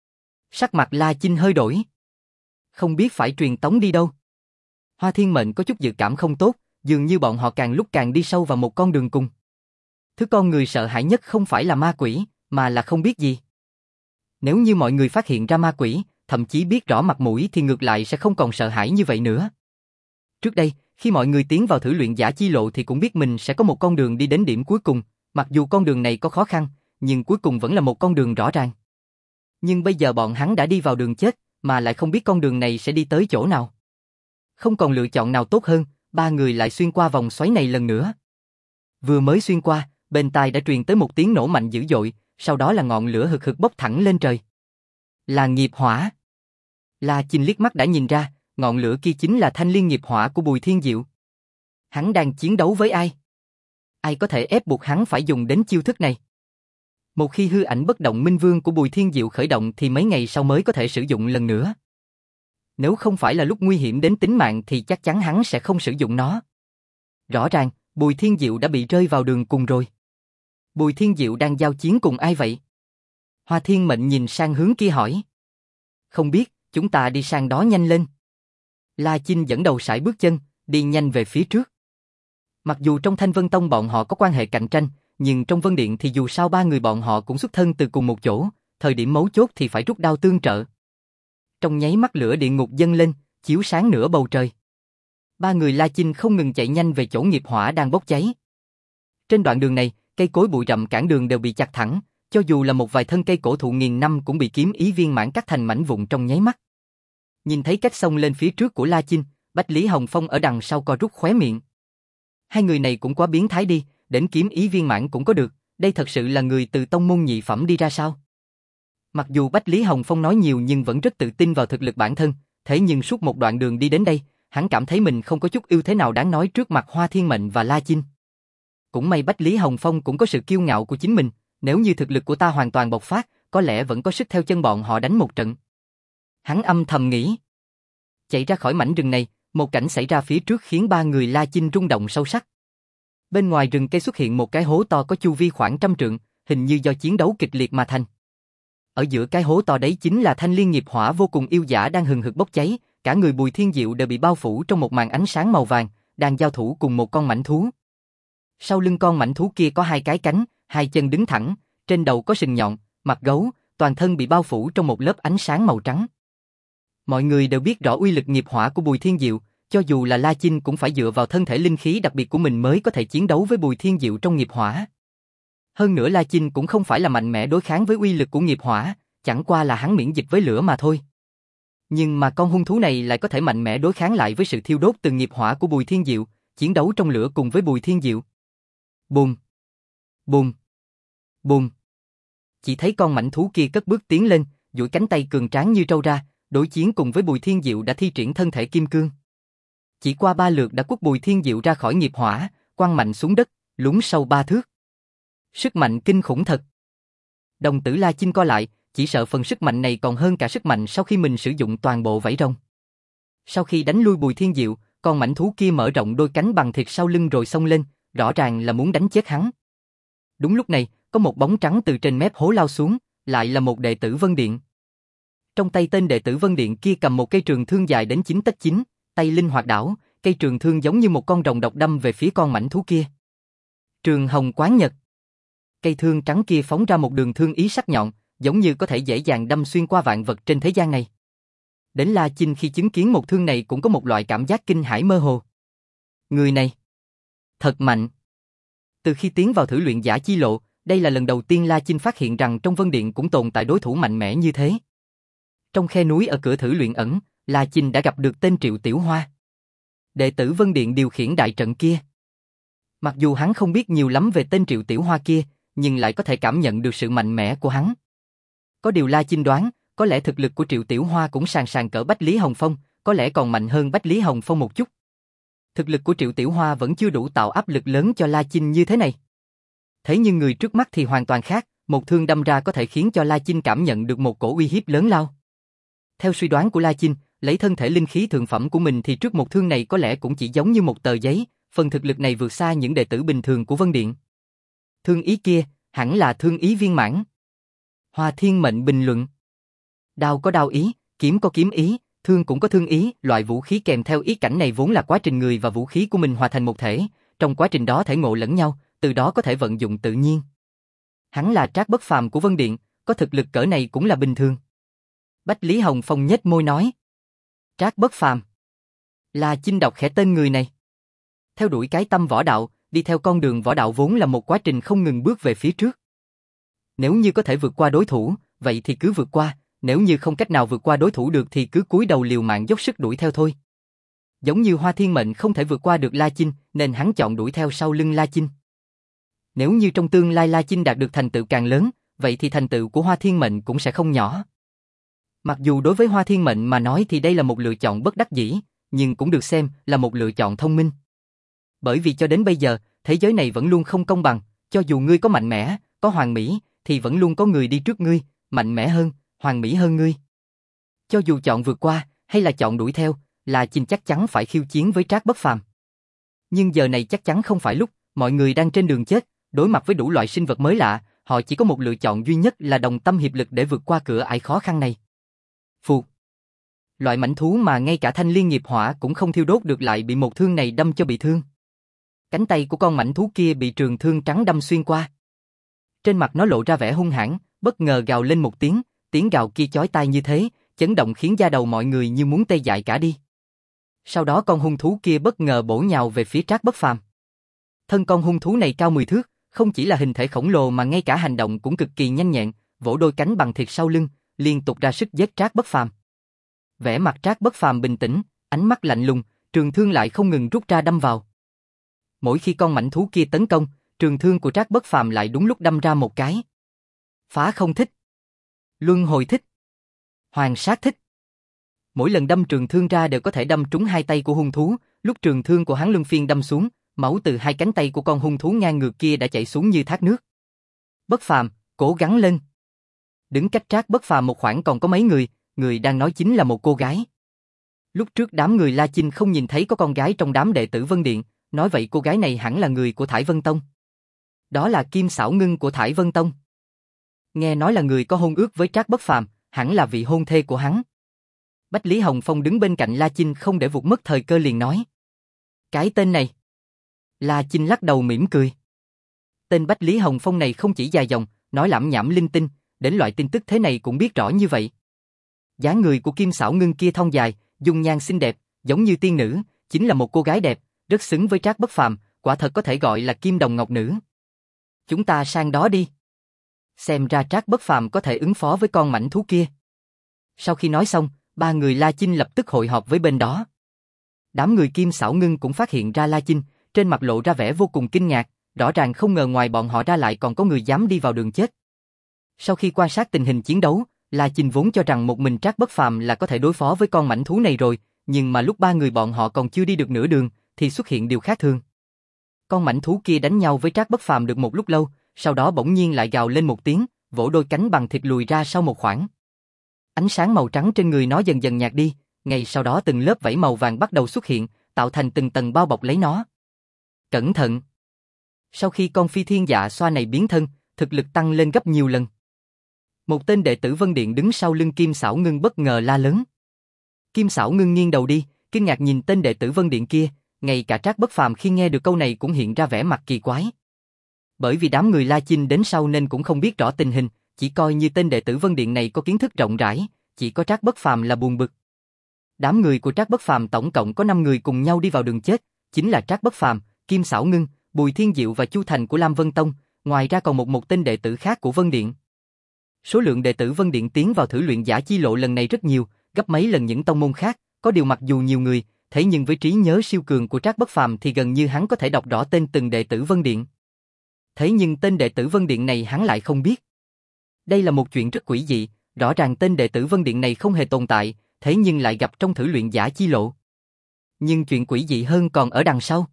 S1: Sắc mặt La Chinh hơi đổi. Không biết phải truyền tống đi đâu. Hoa Thiên Mệnh có chút dự cảm không tốt, dường như bọn họ càng lúc càng đi sâu vào một con đường cùng. Thứ con người sợ hãi nhất không phải là ma quỷ, mà là không biết gì. Nếu như mọi người phát hiện ra ma quỷ, thậm chí biết rõ mặt mũi thì ngược lại sẽ không còn sợ hãi như vậy nữa. Trước đây, khi mọi người tiến vào thử luyện giả chi lộ thì cũng biết mình sẽ có một con đường đi đến điểm cuối cùng, mặc dù con đường này có khó khăn, nhưng cuối cùng vẫn là một con đường rõ ràng. Nhưng bây giờ bọn hắn đã đi vào đường chết, mà lại không biết con đường này sẽ đi tới chỗ nào. Không còn lựa chọn nào tốt hơn, ba người lại xuyên qua vòng xoáy này lần nữa. Vừa mới xuyên qua, bên tai đã truyền tới một tiếng nổ mạnh dữ dội, sau đó là ngọn lửa hực hực bốc thẳng lên trời. Là nghiệp hỏa. La Chinh liếc mắt đã nhìn ra, ngọn lửa kia chính là thanh liên nghiệp hỏa của Bùi Thiên Diệu. Hắn đang chiến đấu với ai? Ai có thể ép buộc hắn phải dùng đến chiêu thức này? Một khi hư ảnh bất động minh vương của Bùi Thiên Diệu khởi động thì mấy ngày sau mới có thể sử dụng lần nữa. Nếu không phải là lúc nguy hiểm đến tính mạng thì chắc chắn hắn sẽ không sử dụng nó. Rõ ràng, Bùi Thiên Diệu đã bị rơi vào đường cùng rồi. Bùi Thiên Diệu đang giao chiến cùng ai vậy? Hoa Thiên Mệnh nhìn sang hướng kia hỏi. Không biết, chúng ta đi sang đó nhanh lên. La Chinh dẫn đầu sải bước chân, đi nhanh về phía trước. Mặc dù trong Thanh Vân Tông bọn họ có quan hệ cạnh tranh, nhưng trong Vân Điện thì dù sao ba người bọn họ cũng xuất thân từ cùng một chỗ, thời điểm mấu chốt thì phải rút đao tương trợ. Trong nháy mắt lửa địa ngục dâng lên, chiếu sáng nửa bầu trời. Ba người La Chinh không ngừng chạy nhanh về chỗ nghiệp hỏa đang bốc cháy. Trên đoạn đường này, cây cối bụi rậm cản đường đều bị chặt thẳng, cho dù là một vài thân cây cổ thụ nghìn năm cũng bị kiếm ý viên mãn cắt thành mảnh vụn trong nháy mắt. Nhìn thấy cách xông lên phía trước của La Chinh, Bách Lý Hồng Phong ở đằng sau co rút khóe miệng. Hai người này cũng quá biến thái đi, đến kiếm ý viên mãn cũng có được, đây thật sự là người từ tông môn nhị phẩm đi ra sao? Mặc dù Bách Lý Hồng Phong nói nhiều nhưng vẫn rất tự tin vào thực lực bản thân, thế nhưng suốt một đoạn đường đi đến đây, hắn cảm thấy mình không có chút ưu thế nào đáng nói trước mặt Hoa Thiên Mệnh và La Chinh. Cũng may Bách Lý Hồng Phong cũng có sự kiêu ngạo của chính mình, nếu như thực lực của ta hoàn toàn bộc phát, có lẽ vẫn có sức theo chân bọn họ đánh một trận. Hắn âm thầm nghĩ. Chạy ra khỏi mảnh rừng này, một cảnh xảy ra phía trước khiến ba người La Chinh rung động sâu sắc. Bên ngoài rừng cây xuất hiện một cái hố to có chu vi khoảng trăm trượng, hình như do chiến đấu kịch liệt mà thành. Ở giữa cái hố to đấy chính là thanh liên nghiệp hỏa vô cùng yêu dã đang hừng hực bốc cháy, cả người Bùi Thiên Diệu đều bị bao phủ trong một màn ánh sáng màu vàng, đang giao thủ cùng một con mãnh thú. Sau lưng con mãnh thú kia có hai cái cánh, hai chân đứng thẳng, trên đầu có sừng nhọn, mặt gấu, toàn thân bị bao phủ trong một lớp ánh sáng màu trắng. Mọi người đều biết rõ uy lực nghiệp hỏa của Bùi Thiên Diệu, cho dù là La Chinh cũng phải dựa vào thân thể linh khí đặc biệt của mình mới có thể chiến đấu với Bùi Thiên Diệu trong nghiệp hỏa. Hơn nữa La Chinh cũng không phải là mạnh mẽ đối kháng với uy lực của nghiệp hỏa, chẳng qua là hắn miễn dịch với lửa mà thôi. Nhưng mà con hung thú này lại có thể mạnh mẽ đối kháng lại với sự thiêu đốt từ nghiệp hỏa của Bùi Thiên Diệu, chiến đấu trong lửa cùng với Bùi Thiên Diệu. Bùm, bùm, bùm. Chỉ thấy con mãnh thú kia cất bước tiến lên, duỗi cánh tay cường tráng như trâu ra, đối chiến cùng với Bùi Thiên Diệu đã thi triển thân thể kim cương. Chỉ qua ba lượt đã quất Bùi Thiên Diệu ra khỏi nghiệp hỏa, quăng mạnh xuống đất, lún sâu ba thước. Sức mạnh kinh khủng thật. Đồng tử La Chinh co lại, chỉ sợ phần sức mạnh này còn hơn cả sức mạnh sau khi mình sử dụng toàn bộ vảy rồng. Sau khi đánh lui Bùi Thiên Diệu, con mãnh thú kia mở rộng đôi cánh bằng thịt sau lưng rồi xông lên, rõ ràng là muốn đánh chết hắn. Đúng lúc này, có một bóng trắng từ trên mép hố lao xuống, lại là một đệ tử Vân Điện. Trong tay tên đệ tử Vân Điện kia cầm một cây trường thương dài đến chín tấc chín, tay linh hoạt đảo, cây trường thương giống như một con rồng độc đâm về phía con mãnh thú kia. Trường Hồng Quán Nhật. Cây thương trắng kia phóng ra một đường thương ý sắc nhọn, giống như có thể dễ dàng đâm xuyên qua vạn vật trên thế gian này. Đến La Chinh khi chứng kiến một thương này cũng có một loại cảm giác kinh hãi mơ hồ. Người này thật mạnh. Từ khi tiến vào thử luyện giả chi lộ, đây là lần đầu tiên La Chinh phát hiện rằng trong Vân Điện cũng tồn tại đối thủ mạnh mẽ như thế. Trong khe núi ở cửa thử luyện ẩn, La Chinh đã gặp được tên Triệu Tiểu Hoa, đệ tử Vân Điện điều khiển đại trận kia. Mặc dù hắn không biết nhiều lắm về tên Triệu Tiểu Hoa kia, nhưng lại có thể cảm nhận được sự mạnh mẽ của hắn. Có điều La Chinh đoán, có lẽ thực lực của Triệu Tiểu Hoa cũng sàn sàn cỡ Bách Lý Hồng Phong, có lẽ còn mạnh hơn Bách Lý Hồng Phong một chút. Thực lực của Triệu Tiểu Hoa vẫn chưa đủ tạo áp lực lớn cho La Chinh như thế này. Thế nhưng người trước mắt thì hoàn toàn khác, một thương đâm ra có thể khiến cho La Chinh cảm nhận được một cổ uy hiếp lớn lao. Theo suy đoán của La Chinh, lấy thân thể linh khí thượng phẩm của mình thì trước một thương này có lẽ cũng chỉ giống như một tờ giấy, phần thực lực này vượt xa những đệ tử bình thường của Vân Điện. Thương ý kia, hẳn là thương ý viên mãn. Hoa Thiên Mệnh bình luận. Đao có đao ý, kiếm có kiếm ý, thương cũng có thương ý, loại vũ khí kèm theo ý cảnh này vốn là quá trình người và vũ khí của mình hòa thành một thể, trong quá trình đó thể ngộ lẫn nhau, từ đó có thể vận dụng tự nhiên. Hắn là Trác Bất Phàm của Vân Điện, có thực lực cỡ này cũng là bình thường. Bách Lý Hồng Phong nhếch môi nói. Trác Bất Phàm. La Chinh đọc khẽ tên người này. Theo đuổi cái tâm võ đạo, đi theo con đường võ đạo vốn là một quá trình không ngừng bước về phía trước. Nếu như có thể vượt qua đối thủ, vậy thì cứ vượt qua, nếu như không cách nào vượt qua đối thủ được thì cứ cúi đầu liều mạng dốc sức đuổi theo thôi. Giống như Hoa Thiên Mệnh không thể vượt qua được La Chinh, nên hắn chọn đuổi theo sau lưng La Chinh. Nếu như trong tương lai La Chinh đạt được thành tựu càng lớn, vậy thì thành tựu của Hoa Thiên Mệnh cũng sẽ không nhỏ. Mặc dù đối với Hoa Thiên Mệnh mà nói thì đây là một lựa chọn bất đắc dĩ, nhưng cũng được xem là một lựa chọn thông minh. Bởi vì cho đến bây giờ, thế giới này vẫn luôn không công bằng, cho dù ngươi có mạnh mẽ, có hoàn mỹ, thì vẫn luôn có người đi trước ngươi, mạnh mẽ hơn, hoàn mỹ hơn ngươi. Cho dù chọn vượt qua, hay là chọn đuổi theo, La Chinh chắc chắn phải khiêu chiến với Trác Bất Phàm. Nhưng giờ này chắc chắn không phải lúc, mọi người đang trên đường chết, đối mặt với đủ loại sinh vật mới lạ, họ chỉ có một lựa chọn duy nhất là đồng tâm hiệp lực để vượt qua cửa ải khó khăn này. Phụt. Loại mãnh thú mà ngay cả thanh liên nghiệp hỏa cũng không thiêu đốt được lại bị một thương này đâm cho bị thương. Cánh tay của con mãnh thú kia bị trường thương trắng đâm xuyên qua. Trên mặt nó lộ ra vẻ hung hãn, bất ngờ gào lên một tiếng, tiếng gào kia chói tai như thế, chấn động khiến da đầu mọi người như muốn tê dại cả đi. Sau đó con hung thú kia bất ngờ bổ nhào về phía Trác Bất Phàm. Thân con hung thú này cao mười thước, không chỉ là hình thể khổng lồ mà ngay cả hành động cũng cực kỳ nhanh nhẹn, vỗ đôi cánh bằng thịt sau lưng, liên tục ra sức giết Trác Bất Phàm. Vẻ mặt Trác Bất Phàm bình tĩnh, ánh mắt lạnh lùng, trường thương lại không ngừng rút ra đâm vào. Mỗi khi con mãnh thú kia tấn công, trường thương của Trác Bất Phàm lại đúng lúc đâm ra một cái. Phá không thích, luân hồi thích, hoàng sát thích. Mỗi lần đâm trường thương ra đều có thể đâm trúng hai tay của hung thú, lúc trường thương của hắn luân phiên đâm xuống, máu từ hai cánh tay của con hung thú ngang ngược kia đã chảy xuống như thác nước. Bất Phàm, cố gắng lên. Đứng cách Trác Bất Phàm một khoảng còn có mấy người, người đang nói chính là một cô gái. Lúc trước đám người La Chinh không nhìn thấy có con gái trong đám đệ tử Vân Điện, nói vậy cô gái này hẳn là người của Thải Vân Tông. Đó là Kim Sảo Ngưng của Thải Vân Tông. Nghe nói là người có hôn ước với Trác Bất Phàm, hẳn là vị hôn thê của hắn. Bách Lý Hồng Phong đứng bên cạnh La Chinh không để vụt mất thời cơ liền nói. Cái tên này. La Chinh lắc đầu mỉm cười. Tên Bách Lý Hồng Phong này không chỉ dài dòng, nói lảm nhảm linh tinh, đến loại tin tức thế này cũng biết rõ như vậy. Dáng người của Kim Sảo Ngưng kia thon dài, dung nhan xinh đẹp, giống như tiên nữ, chính là một cô gái đẹp, rất xứng với Trác Bất Phàm, quả thật có thể gọi là kim đồng ngọc nữ. Chúng ta sang đó đi. Xem ra Trác Bất Phàm có thể ứng phó với con mãnh thú kia. Sau khi nói xong, ba người La Chinh lập tức hội họp với bên đó. Đám người Kim Sảo Ngưng cũng phát hiện ra La Chinh, trên mặt lộ ra vẻ vô cùng kinh ngạc, rõ ràng không ngờ ngoài bọn họ ra lại còn có người dám đi vào đường chết. Sau khi quan sát tình hình chiến đấu, La Chinh vốn cho rằng một mình Trác Bất Phàm là có thể đối phó với con mãnh thú này rồi, nhưng mà lúc ba người bọn họ còn chưa đi được nửa đường, thì xuất hiện điều khác thường. Con mãnh thú kia đánh nhau với Trác Bất Phàm được một lúc lâu, sau đó bỗng nhiên lại gào lên một tiếng, vỗ đôi cánh bằng thịt lùi ra sau một khoảng. Ánh sáng màu trắng trên người nó dần dần nhạt đi, ngay sau đó từng lớp vảy màu vàng bắt đầu xuất hiện, tạo thành từng tầng bao bọc lấy nó. Cẩn thận! Sau khi con phi thiên dạ xoa này biến thân, thực lực tăng lên gấp nhiều lần. Một tên đệ tử Vân Điện đứng sau lưng Kim Sảo Ngưng bất ngờ la lớn. Kim Sảo Ngưng nghiêng đầu đi, kinh ngạc nhìn tên đệ tử Vân Điện kia, ngay cả Trác Bất Phàm khi nghe được câu này cũng hiện ra vẻ mặt kỳ quái. Bởi vì đám người La Chinh đến sau nên cũng không biết rõ tình hình, chỉ coi như tên đệ tử Vân Điện này có kiến thức rộng rãi, chỉ có Trác Bất Phàm là buồn bực. Đám người của Trác Bất Phàm tổng cộng có năm người cùng nhau đi vào đường chết, chính là Trác Bất Phàm, Kim Sảo Ngưng, Bùi Thiên Diệu và Chu Thành của Lam Vân Tông, ngoài ra còn một một tên đệ tử khác của Vân Điện. Số lượng đệ tử Vân Điện tiến vào thử luyện giả chi lộ lần này rất nhiều, gấp mấy lần những tông môn khác, có điều mặc dù nhiều người, thế nhưng với trí nhớ siêu cường của Trác Bất Phàm thì gần như hắn có thể đọc rõ tên từng đệ tử Vân Điện. Thế nhưng tên đệ tử Vân Điện này hắn lại không biết. Đây là một chuyện rất quỷ dị, rõ ràng tên đệ tử Vân Điện này không hề tồn tại, thế nhưng lại gặp trong thử luyện giả chi lộ. Nhưng chuyện quỷ dị hơn còn ở đằng sau.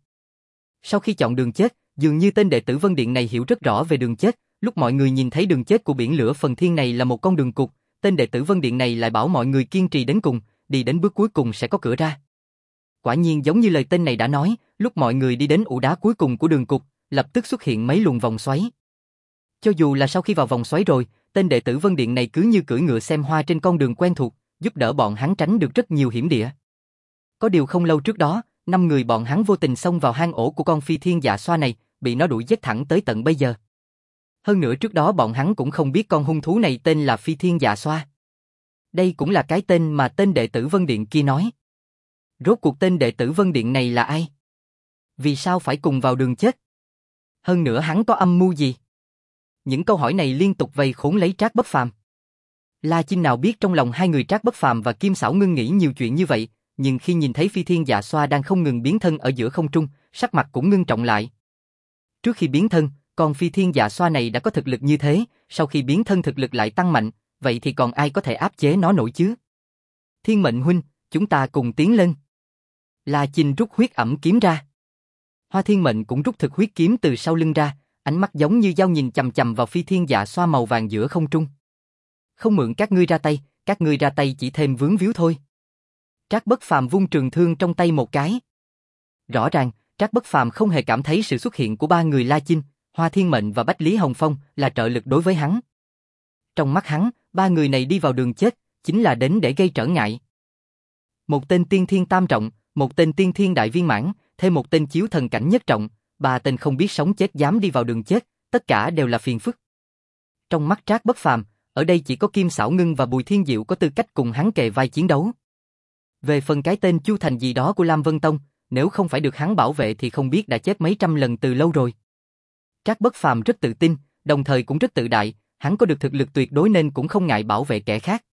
S1: Sau khi chọn đường chết, dường như tên đệ tử Vân Điện này hiểu rất rõ về đường chết, lúc mọi người nhìn thấy đường chết của biển lửa phần thiên này là một con đường cụt, tên đệ tử Vân Điện này lại bảo mọi người kiên trì đến cùng, đi đến bước cuối cùng sẽ có cửa ra. Quả nhiên giống như lời tên này đã nói, lúc mọi người đi đến ụ đá cuối cùng của đường cụt, lập tức xuất hiện mấy luồng vòng xoáy. Cho dù là sau khi vào vòng xoáy rồi, tên đệ tử Vân Điện này cứ như cưỡi ngựa xem hoa trên con đường quen thuộc, giúp đỡ bọn hắn tránh được rất nhiều hiểm địa. Có điều không lâu trước đó, năm người bọn hắn vô tình xông vào hang ổ của con phi thiên dạ xoa này, bị nó đuổi giết thẳng tới tận bây giờ. Hơn nữa trước đó bọn hắn cũng không biết con hung thú này tên là phi thiên dạ xoa. Đây cũng là cái tên mà tên đệ tử Vân Điện kia nói. Rốt cuộc tên đệ tử Vân Điện này là ai? Vì sao phải cùng vào đường chết? Hơn nữa hắn có âm mưu gì? Những câu hỏi này liên tục vây khốn lấy Trác Bất Phàm. La Chinh nào biết trong lòng hai người Trác Bất Phàm và Kim Sảo Ngưng nghĩ nhiều chuyện như vậy, nhưng khi nhìn thấy phi thiên dạ xoa đang không ngừng biến thân ở giữa không trung, sắc mặt cũng ngưng trọng lại. Trước khi biến thân, con phi thiên dạ xoa này đã có thực lực như thế, sau khi biến thân thực lực lại tăng mạnh, vậy thì còn ai có thể áp chế nó nổi chứ? Thiên Mệnh huynh, chúng ta cùng tiến lên. La Chinh rút huyết ẩm kiếm ra. Hoa Thiên Mệnh cũng rút thực huyết kiếm từ sau lưng ra, ánh mắt giống như dao nhìn chằm chằm vào phi thiên dạ xoa màu vàng giữa không trung. Không mượn các ngươi ra tay, các ngươi ra tay chỉ thêm vướng víu thôi. Trác Bất Phàm vung trường thương trong tay một cái. Rõ ràng, Trác Bất Phàm không hề cảm thấy sự xuất hiện của ba người La Chinh, Hoa Thiên Mệnh và Bách Lý Hồng Phong là trợ lực đối với hắn. Trong mắt hắn, ba người này đi vào đường chết, chính là đến để gây trở ngại. Một tên tiên thiên tam trọng, một tên tiên thiên đại viên mãn, thêm một tên chiếu thần cảnh nhất trọng, ba tên không biết sống chết dám đi vào đường chết, tất cả đều là phiền phức. Trong mắt Trác Bất Phàm, ở đây chỉ có Kim Sảo Ngưng và Bùi Thiên Diệu có tư cách cùng hắn kề vai chiến đấu. Về phần cái tên Chu Thành gì đó của Lam Vân Tông, nếu không phải được hắn bảo vệ thì không biết đã chết mấy trăm lần từ lâu rồi. Trác Bất Phàm rất tự tin, đồng thời cũng rất tự đại, hắn có được thực lực tuyệt đối nên cũng không ngại bảo vệ kẻ khác.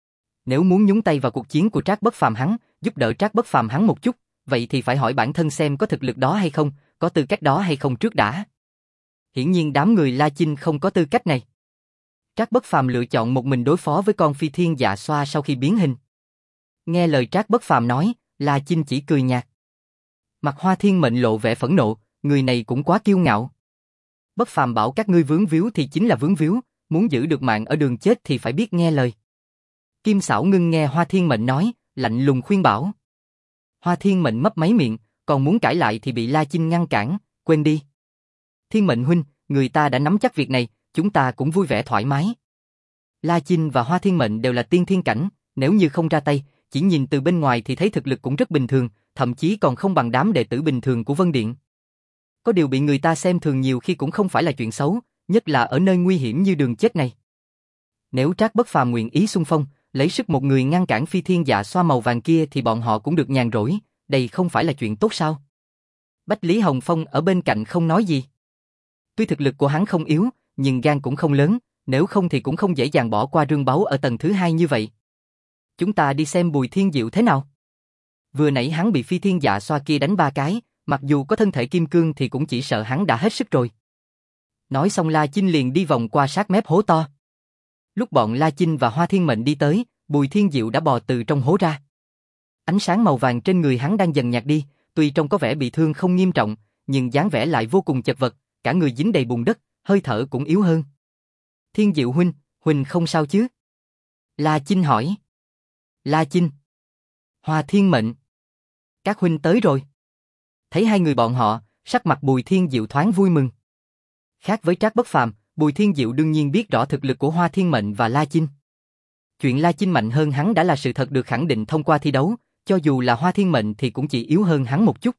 S1: Nếu muốn nhúng tay vào cuộc chiến của Trác Bất Phàm hắn, giúp đỡ Trác Bất Phàm hắn một chút, vậy thì phải hỏi bản thân xem có thực lực đó hay không, có tư cách đó hay không trước đã. Hiển nhiên đám người La Chinh không có tư cách này. Trác Bất Phàm lựa chọn một mình đối phó với con phi thiên dạ xoa sau khi biến hình. Nghe lời Trác Bất Phàm nói, La Chinh chỉ cười nhạt. Mặt Hoa Thiên Mệnh lộ vẻ phẫn nộ, người này cũng quá kiêu ngạo. Bất Phàm bảo các ngươi vướng víu thì chính là vướng víu, muốn giữ được mạng ở đường chết thì phải biết nghe lời. Kim Sảo Ngưng nghe Hoa Thiên Mệnh nói, lạnh lùng khuyên bảo. Hoa Thiên Mệnh mấp máy miệng, còn muốn cãi lại thì bị La Chinh ngăn cản, quên đi. Thiên Mệnh huynh, người ta đã nắm chắc việc này, chúng ta cũng vui vẻ thoải mái. La Chinh và Hoa Thiên Mệnh đều là tiên thiên cảnh, nếu như không ra tay, chỉ nhìn từ bên ngoài thì thấy thực lực cũng rất bình thường, thậm chí còn không bằng đám đệ tử bình thường của Vân Điện. Có điều bị người ta xem thường nhiều khi cũng không phải là chuyện xấu, nhất là ở nơi nguy hiểm như đường chết này. Nếu Trác Bất Phàm nguyện ý xung phong, lấy sức một người ngăn cản phi thiên dạ xoa màu vàng kia thì bọn họ cũng được nhàn rỗi, đây không phải là chuyện tốt sao? Bách Lý Hồng Phong ở bên cạnh không nói gì. Tuy thực lực của hắn không yếu, nhưng gan cũng không lớn, nếu không thì cũng không dễ dàng bỏ qua rương báu ở tầng thứ hai như vậy. Chúng ta đi xem Bùi Thiên Diệu thế nào. Vừa nãy hắn bị phi thiên dạ xoa kia đánh ba cái, mặc dù có thân thể kim cương thì cũng chỉ sợ hắn đã hết sức rồi. Nói xong La Chinh liền đi vòng qua sát mép hố to. Lúc bọn La Chinh và Hoa Thiên Mệnh đi tới, Bùi Thiên Diệu đã bò từ trong hố ra. Ánh sáng màu vàng trên người hắn đang dần nhạt đi, tuy trông có vẻ bị thương không nghiêm trọng, nhưng dáng vẻ lại vô cùng chật vật, cả người dính đầy bùn đất, hơi thở cũng yếu hơn. Thiên Diệu huynh, huynh không sao chứ? La Chinh hỏi. La Chinh. Hoa Thiên Mệnh. Các huynh tới rồi. Thấy hai người bọn họ, sắc mặt Bùi Thiên Diệu thoáng vui mừng. Khác với Trác Bất Phàm, Bùi Thiên Diệu đương nhiên biết rõ thực lực của Hoa Thiên Mệnh và La Chinh. Chuyện La Chinh mạnh hơn hắn đã là sự thật được khẳng định thông qua thi đấu, cho dù là Hoa Thiên Mệnh thì cũng chỉ yếu hơn hắn một chút.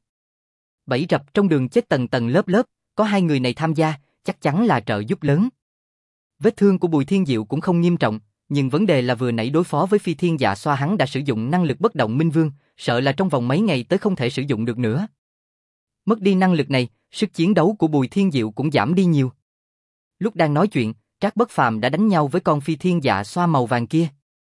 S1: Bẫy rập trong đường chết tầng tầng lớp lớp, có hai người này tham gia, chắc chắn là trợ giúp lớn. Vết thương của Bùi Thiên Diệu cũng không nghiêm trọng, nhưng vấn đề là vừa nãy đối phó với phi thiên dạ xoa hắn đã sử dụng năng lực bất động minh vương, sợ là trong vòng mấy ngày tới không thể sử dụng được nữa. Mất đi năng lực này, sức chiến đấu của Bùi Thiên Diệu cũng giảm đi nhiều. Lúc đang nói chuyện, Trác Bất Phàm đã đánh nhau với con phi thiên dạ xoa màu vàng kia.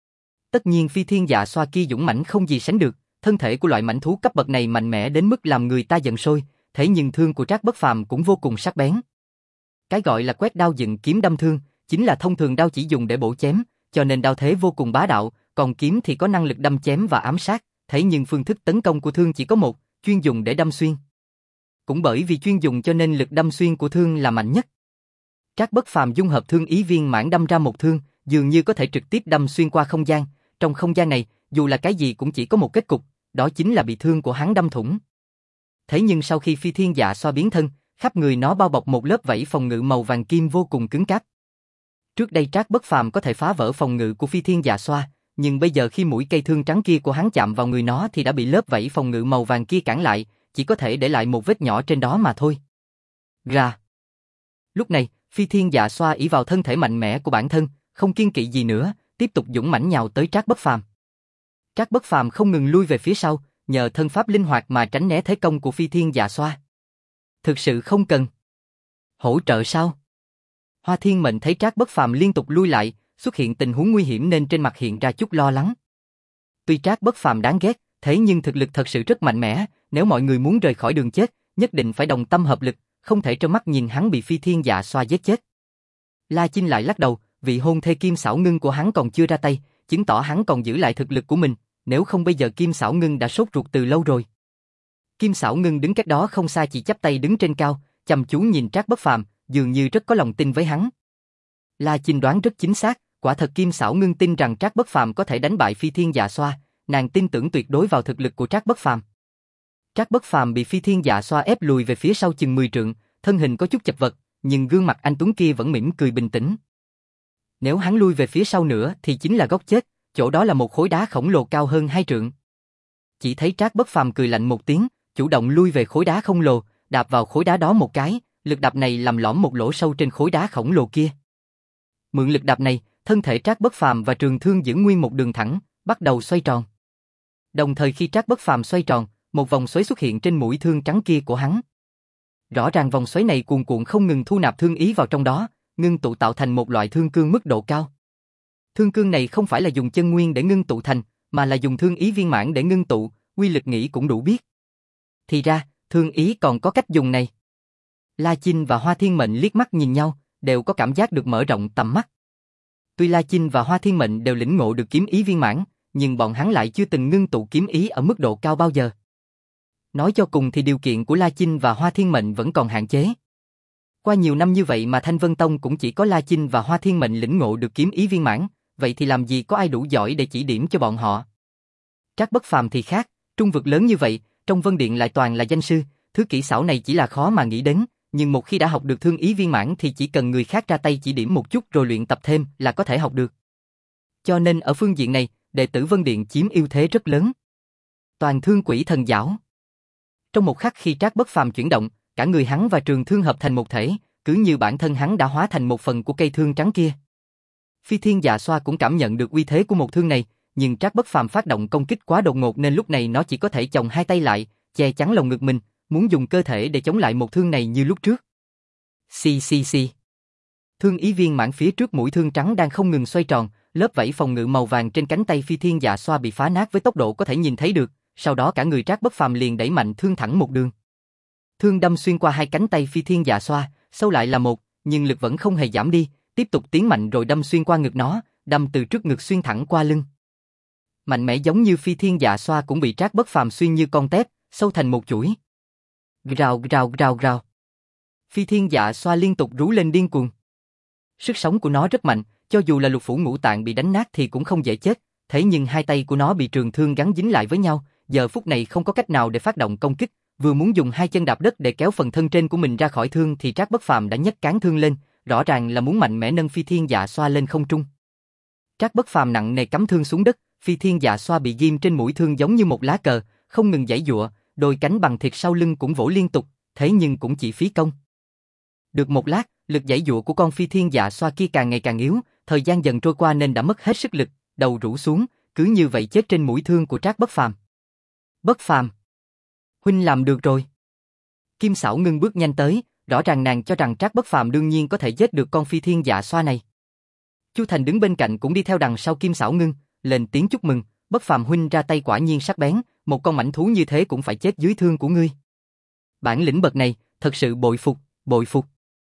S1: Tất nhiên phi thiên dạ xoa kia dũng mãnh không gì sánh được, thân thể của loại mãnh thú cấp bậc này mạnh mẽ đến mức làm người ta giận sôi, thế nhưng thương của Trác Bất Phàm cũng vô cùng sắc bén. Cái gọi là quét đao dựng kiếm đâm thương, chính là thông thường đao chỉ dùng để bổ chém, cho nên đao thế vô cùng bá đạo, còn kiếm thì có năng lực đâm chém và ám sát, thế nhưng phương thức tấn công của thương chỉ có một, chuyên dùng để đâm xuyên. Cũng bởi vì chuyên dùng cho nên lực đâm xuyên của thương là mạnh nhất. Trác Bất Phàm dung hợp thương ý viên mãn đâm ra một thương, dường như có thể trực tiếp đâm xuyên qua không gian, trong không gian này, dù là cái gì cũng chỉ có một kết cục, đó chính là bị thương của hắn đâm thủng. Thế nhưng sau khi phi thiên dạ xoa biến thân, khắp người nó bao bọc một lớp vảy phòng ngự màu vàng kim vô cùng cứng cáp. Trước đây Trác Bất Phàm có thể phá vỡ phòng ngự của phi thiên dạ xoa, nhưng bây giờ khi mũi cây thương trắng kia của hắn chạm vào người nó thì đã bị lớp vảy phòng ngự màu vàng kia cản lại, chỉ có thể để lại một vết nhỏ trên đó mà thôi. Ra. Lúc này, phi thiên dạ xoa ỷ vào thân thể mạnh mẽ của bản thân, không kiêng kỵ gì nữa, tiếp tục dũng mãnh nhào tới Trác Bất Phàm. Trác Bất Phàm không ngừng lui về phía sau, nhờ thân pháp linh hoạt mà tránh né thế công của phi thiên dạ xoa. Thực sự không cần. Hỗ trợ sao? Hoa Thiên Mệnh thấy Trác Bất Phàm liên tục lui lại, xuất hiện tình huống nguy hiểm nên trên mặt hiện ra chút lo lắng. Tuy Trác Bất Phàm đáng ghét, thế nhưng thực lực thật sự rất mạnh mẽ, nếu mọi người muốn rời khỏi đường chết, nhất định phải đồng tâm hợp lực, không thể trơ mắt nhìn hắn bị phi thiên dạ xoa giết chết. La Chinh lại lắc đầu, vị hôn thê Kim Sảo Ngưng của hắn còn chưa ra tay, chứng tỏ hắn còn giữ lại thực lực của mình, nếu không bây giờ Kim Sảo Ngưng đã sốt ruột từ lâu rồi. Kim Sảo Ngưng đứng cách đó không xa chỉ chắp tay đứng trên cao, chăm chú nhìn Trác Bất Phàm, dường như rất có lòng tin với hắn. La Chinh đoán rất chính xác, quả thật Kim Sảo Ngưng tin rằng Trác Bất Phàm có thể đánh bại phi thiên dạ xoa, nàng tin tưởng tuyệt đối vào thực lực của Trác Bất Phàm. Trác Bất Phàm bị Phi Thiên Dạ Xoa ép lùi về phía sau chừng mười trượng, thân hình có chút chật vật, nhưng gương mặt anh tuấn kia vẫn mỉm cười bình tĩnh. Nếu hắn lui về phía sau nữa thì chính là góc chết, chỗ đó là một khối đá khổng lồ cao hơn hai trượng. Chỉ thấy Trác Bất Phàm cười lạnh một tiếng, chủ động lui về khối đá khổng lồ, đạp vào khối đá đó một cái, lực đạp này làm lõm một lỗ sâu trên khối đá khổng lồ kia. Mượn lực đạp này, thân thể Trác Bất Phàm và Trường Thương giữ nguyên một đường thẳng, bắt đầu xoay tròn. Đồng thời khi Trác Bất Phàm xoay tròn, một vòng xoáy xuất hiện trên mũi thương trắng kia của hắn. Rõ ràng vòng xoáy này cuồn cuộn không ngừng thu nạp thương ý vào trong đó, ngưng tụ tạo thành một loại thương cương mức độ cao. Thương cương này không phải là dùng chân nguyên để ngưng tụ thành, mà là dùng thương ý viên mãn để ngưng tụ, quy lực nghĩ cũng đủ biết. Thì ra, thương ý còn có cách dùng này. La Chinh và Hoa Thiên Mệnh liếc mắt nhìn nhau, đều có cảm giác được mở rộng tầm mắt. Tuy La Chinh và Hoa Thiên Mệnh đều lĩnh ngộ được kiếm ý viên mãn, nhưng bọn hắn lại chưa từng ngưng tụ kiếm ý ở mức độ cao bao giờ. Nói cho cùng thì điều kiện của La Chinh và Hoa Thiên Mệnh vẫn còn hạn chế. Qua nhiều năm như vậy mà Thanh Vân Tông cũng chỉ có La Chinh và Hoa Thiên Mệnh lĩnh ngộ được kiếm ý viên mãn, vậy thì làm gì có ai đủ giỏi để chỉ điểm cho bọn họ. Trác Bất Phàm thì khác, trung vực lớn như vậy, trong Vân Điện lại toàn là danh sư, thứ kỹ xảo này chỉ là khó mà nghĩ đến, nhưng một khi đã học được thương ý viên mãn thì chỉ cần người khác ra tay chỉ điểm một chút rồi luyện tập thêm là có thể học được. Cho nên ở phương diện này, đệ tử Vân Điện chiếm ưu thế rất lớn. Toàn Thương Quỷ Thần Giảo. Trong một khắc khi Trác Bất Phàm chuyển động, cả người hắn và Trường Thương hợp thành một thể, cứ như bản thân hắn đã hóa thành một phần của cây thương trắng kia. Phi Thiên Dạ Xoa cũng cảm nhận được uy thế của một thương này, nhưng Trác Bất Phàm phát động công kích quá đột ngột nên lúc này nó chỉ có thể chồng hai tay lại, che chắn lồng ngực mình, muốn dùng cơ thể để chống lại một thương này như lúc trước. Xì xì xì. Thương ý viên mãn phía trước mũi thương trắng đang không ngừng xoay tròn, lớp vảy phòng ngự màu vàng trên cánh tay Phi Thiên Dạ Xoa bị phá nát với tốc độ có thể nhìn thấy được, sau đó cả người Trác Bất Phàm liền đẩy mạnh thương thẳng một đường. Thương đâm xuyên qua hai cánh tay Phi Thiên Dạ Xoa, sâu lại là một, nhưng lực vẫn không hề giảm đi, tiếp tục tiến mạnh rồi đâm xuyên qua ngực nó, đâm từ trước ngực xuyên thẳng qua lưng. Mạnh mẽ giống như Phi Thiên Dạ Xoa cũng bị Trác Bất Phàm xuyên như con tép, sâu thành một chuỗi. Rào rào rào rào. Phi Thiên Dạ Xoa liên tục rú lên điên cuồng. Sức sống của nó rất mạnh, cho dù là lục phủ ngũ tạng bị đánh nát thì cũng không dễ chết, thế nhưng hai tay của nó bị trường thương gắn dính lại với nhau, giờ phút này không có cách nào để phát động công kích, vừa muốn dùng hai chân đạp đất để kéo phần thân trên của mình ra khỏi thương thì Trác Bất Phàm đã nhấc cán thương lên, rõ ràng là muốn mạnh mẽ nâng Phi Thiên Dạ Xoa lên không trung. Trác Bất Phàm nặng nề cắm thương xuống đất, Phi Thiên Dạ Xoa bị ghim trên mũi thương giống như một lá cờ, không ngừng giãy giụa, đôi cánh bằng thịt sau lưng cũng vỗ liên tục, thế nhưng cũng chỉ phí công. Được một lát, lực giãy giụa của con Phi Thiên Dạ Xoa kia càng ngày càng yếu, thời gian dần trôi qua nên đã mất hết sức lực, đầu rũ xuống, cứ như vậy chết trên mũi thương của Trác Bất Phàm. Bất Phàm, huynh làm được rồi. Kim Sảo Ngưng bước nhanh tới, rõ ràng nàng cho rằng Trác Bất Phàm đương nhiên có thể giết được con Phi Thiên Dạ Xoa này. Chu Thành đứng bên cạnh cũng đi theo đằng sau Kim Sảo Ngưng, lên tiếng chúc mừng, Bất Phàm huynh ra tay quả nhiên sắc bén, một con mãnh thú như thế cũng phải chết dưới thương của ngươi. Bản lĩnh bậc này, thật sự bội phục, bội phục.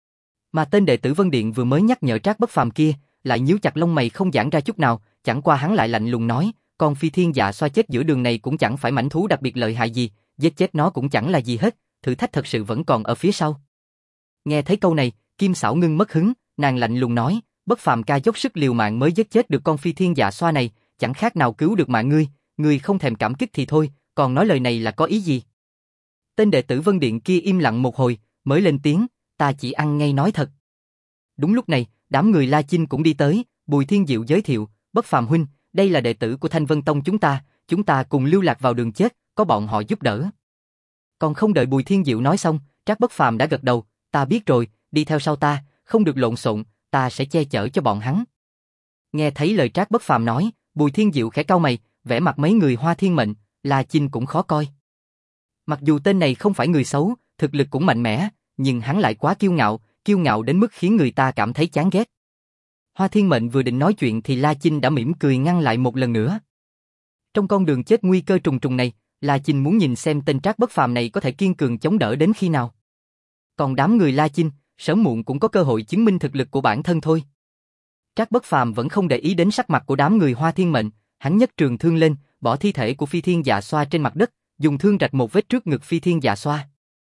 S1: Mà tên đệ tử Vân Điện vừa mới nhắc nhở Trác Bất Phàm kia, lại nhíu chặt lông mày không giãn ra chút nào, chẳng qua hắn lại lạnh lùng nói, con Phi Thiên Dạ Xoa chết giữa đường này cũng chẳng phải mãnh thú đặc biệt lợi hại gì, giết chết nó cũng chẳng là gì hết, thử thách thật sự vẫn còn ở phía sau. Nghe thấy câu này, Kim Sảo Ngưng mất hứng, nàng lạnh lùng nói, Bất Phàm ca dốc sức liều mạng mới giết chết được con Phi Thiên Dạ Xoa này, chẳng khác nào cứu được mạng ngươi, ngươi không thèm cảm kích thì thôi, còn nói lời này là có ý gì? Tên đệ tử Vân Điện kia im lặng một hồi, mới lên tiếng, ta chỉ ăn ngay nói thật. Đúng lúc này, đám người La Chinh cũng đi tới, Bùi Thiên Diệu giới thiệu, Bất Phàm huynh, đây là đệ tử của Thanh Vân Tông chúng ta, chúng ta cùng lưu lạc vào đường chết, có bọn họ giúp đỡ. Còn không đợi Bùi Thiên Diệu nói xong, Trác Bất Phàm đã gật đầu, ta biết rồi, đi theo sau ta, không được lộn xộn, ta sẽ che chở cho bọn hắn. Nghe thấy lời Trác Bất Phàm nói, Bùi Thiên Diệu khẽ cau mày, vẻ mặt mấy người Hoa Thiên Mệnh, La Chinh cũng khó coi. Mặc dù tên này không phải người xấu, thực lực cũng mạnh mẽ, nhưng hắn lại quá kiêu ngạo, kiêu ngạo đến mức khiến người ta cảm thấy chán ghét. Hoa Thiên Mệnh vừa định nói chuyện thì La Chinh đã mỉm cười ngăn lại một lần nữa. Trong con đường chết nguy cơ trùng trùng này, La Chinh muốn nhìn xem tên Trác Bất Phàm này có thể kiên cường chống đỡ đến khi nào. Còn đám người La Chinh, sớm muộn cũng có cơ hội chứng minh thực lực của bản thân thôi. Trác Bất Phàm vẫn không để ý đến sắc mặt của đám người Hoa Thiên Mệnh, hắn nhấc trường thương lên, bỏ thi thể của Phi Thiên Dạ Xoa trên mặt đất, dùng thương rạch một vết trước ngực Phi Thiên Dạ Xoa.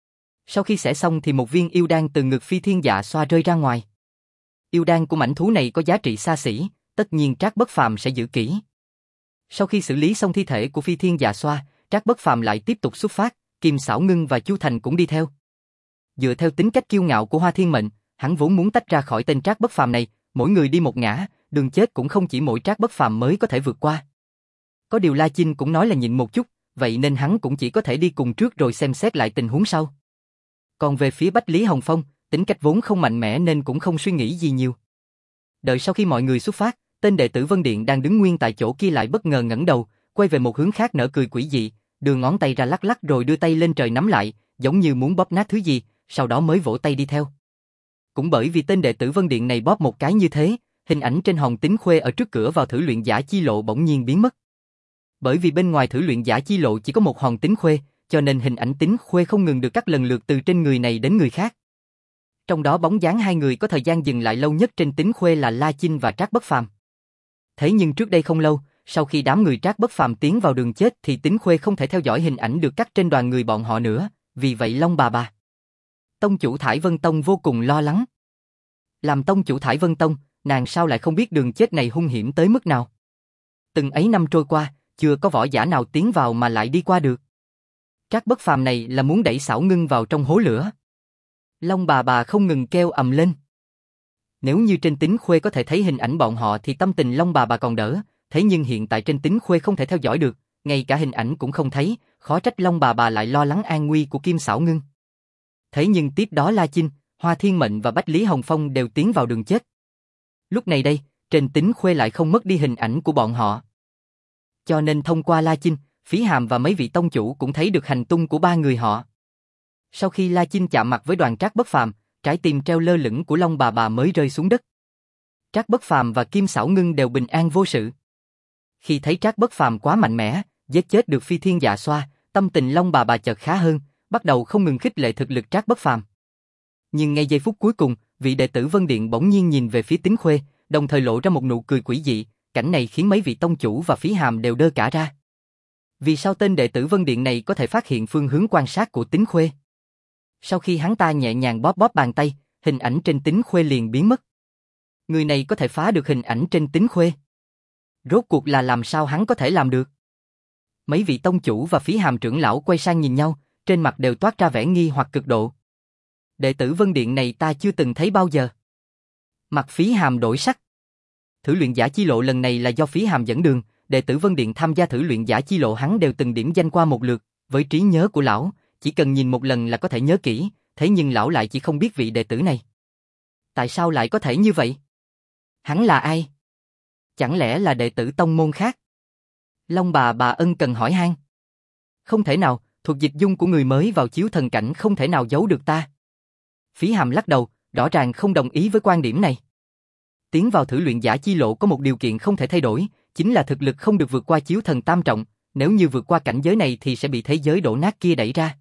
S1: Sau khi xẻ xong thì một viên yêu đan từ ngực Phi Thiên Dạ Xoa rơi ra ngoài. Yêu đan của mãnh thú này có giá trị xa xỉ, tất nhiên Trác Bất Phàm sẽ giữ kỹ. Sau khi xử lý xong thi thể của Phi Thiên Dạ Xoa, Trác Bất Phàm lại tiếp tục xuất phát, Kim Sảo Ngưng và Chu Thành cũng đi theo. Dựa theo tính cách kiêu ngạo của Hoa Thiên Mệnh, hắn vốn muốn tách ra khỏi tên Trác Bất Phàm này, mỗi người đi một ngã, đường chết cũng không chỉ mỗi Trác Bất Phàm mới có thể vượt qua. Có điều La Chinh cũng nói là nhịn một chút, vậy nên hắn cũng chỉ có thể đi cùng trước rồi xem xét lại tình huống sau. Còn về phía Bách Lý Hồng Phong, tính cách vốn không mạnh mẽ nên cũng không suy nghĩ gì nhiều. Đợi sau khi mọi người xuất phát, tên đệ tử Vân Điện đang đứng nguyên tại chỗ kia lại bất ngờ ngẩng đầu, quay về một hướng khác nở cười quỷ dị, đưa ngón tay ra lắc lắc rồi đưa tay lên trời nắm lại, giống như muốn bóp nát thứ gì, sau đó mới vỗ tay đi theo. Cũng bởi vì tên đệ tử Vân Điện này bóp một cái như thế, hình ảnh trên hòn tín khuê ở trước cửa vào thử luyện giả chi lộ bỗng nhiên biến mất. Bởi vì bên ngoài thử luyện giả chi lộ chỉ có một hòn tín khuê, cho nên hình ảnh tín khuê không ngừng được cắt lần lượt từ trên người này đến người khác. Trong đó bóng dáng hai người có thời gian dừng lại lâu nhất trên tín khuê là La Chinh và Trác Bất Phàm. Thế nhưng trước đây không lâu, sau khi đám người Trác Bất Phàm tiến vào đường chết thì tín khuê không thể theo dõi hình ảnh được cắt trên đoàn người bọn họ nữa, vì vậy Long bà bà, tông chủ Thải Vân Tông vô cùng lo lắng. Làm tông chủ Thải Vân Tông, nàng sao lại không biết đường chết này hung hiểm tới mức nào? Từng ấy năm trôi qua, chưa có võ giả nào tiến vào mà lại đi qua được. Trác Bất Phàm này là muốn đẩy Sảo Ngưng vào trong hố lửa. Long bà bà không ngừng kêu ầm lên. Nếu như trên tín khuê có thể thấy hình ảnh bọn họ thì tâm tình Long bà bà còn đỡ, thế nhưng hiện tại trên tín khuê không thể theo dõi được, ngay cả hình ảnh cũng không thấy, khó trách Long bà bà lại lo lắng an nguy của Kim Sảo Ngưng. Thế nhưng tiếp đó La Chinh, Hoa Thiên Mệnh và Bách Lý Hồng Phong đều tiến vào đường chết. Lúc này đây, trên tín khuê lại không mất đi hình ảnh của bọn họ. Cho nên thông qua La Chinh, Phí Hàm và mấy vị tông chủ cũng thấy được hành tung của ba người họ. Sau khi La Chinh chạm mặt với đoàn Trác Bất Phàm, trái tim treo lơ lửng của Long bà bà mới rơi xuống đất. Trác Bất Phàm và Kim Sảo Ngưng đều bình an vô sự. Khi thấy Trác Bất Phàm quá mạnh mẽ, giết chết được Phi Thiên Dạ Xoa, tâm tình Long bà bà chợt khá hơn, bắt đầu không ngừng khích lệ thực lực Trác Bất Phàm. Nhưng ngay giây phút cuối cùng, vị đệ tử Vân Điện bỗng nhiên nhìn về phía tín khuê, đồng thời lộ ra một nụ cười quỷ dị, cảnh này khiến mấy vị tông chủ và Phí Hàm đều đơ cả ra. Vì sao tên đệ tử Vân Điện này có thể phát hiện phương hướng quan sát của tín khuê? Sau khi hắn ta nhẹ nhàng bóp bóp bàn tay, hình ảnh trên tín khuê liền biến mất. Người này có thể phá được hình ảnh trên tín khuê. Rốt cuộc là làm sao hắn có thể làm được? Mấy vị tông chủ và Phí Hàm trưởng lão quay sang nhìn nhau, trên mặt đều toát ra vẻ nghi hoặc cực độ. Đệ tử Vân Điện này ta chưa từng thấy bao giờ. Mặt Phí Hàm đổi sắc. Thử luyện giả chi lộ lần này là do Phí Hàm dẫn đường, đệ tử Vân Điện tham gia thử luyện giả chi lộ hắn đều từng điểm danh qua một lượt, với trí nhớ của lão, chỉ cần nhìn một lần là có thể nhớ kỹ, thế nhưng lão lại chỉ không biết vị đệ tử này. Tại sao lại có thể như vậy? Hắn là ai? Chẳng lẽ là đệ tử tông môn khác? Long bà bà ân cần hỏi han. Không thể nào, thuộc dịch dung của người mới vào chiếu thần cảnh không thể nào giấu được ta. Phí Hàm lắc đầu, rõ ràng không đồng ý với quan điểm này. Tiến vào thử luyện giả chi lộ có một điều kiện không thể thay đổi, chính là thực lực không được vượt qua chiếu thần tam trọng, nếu như vượt qua cảnh giới này thì sẽ bị thế giới đổ nát kia đẩy ra.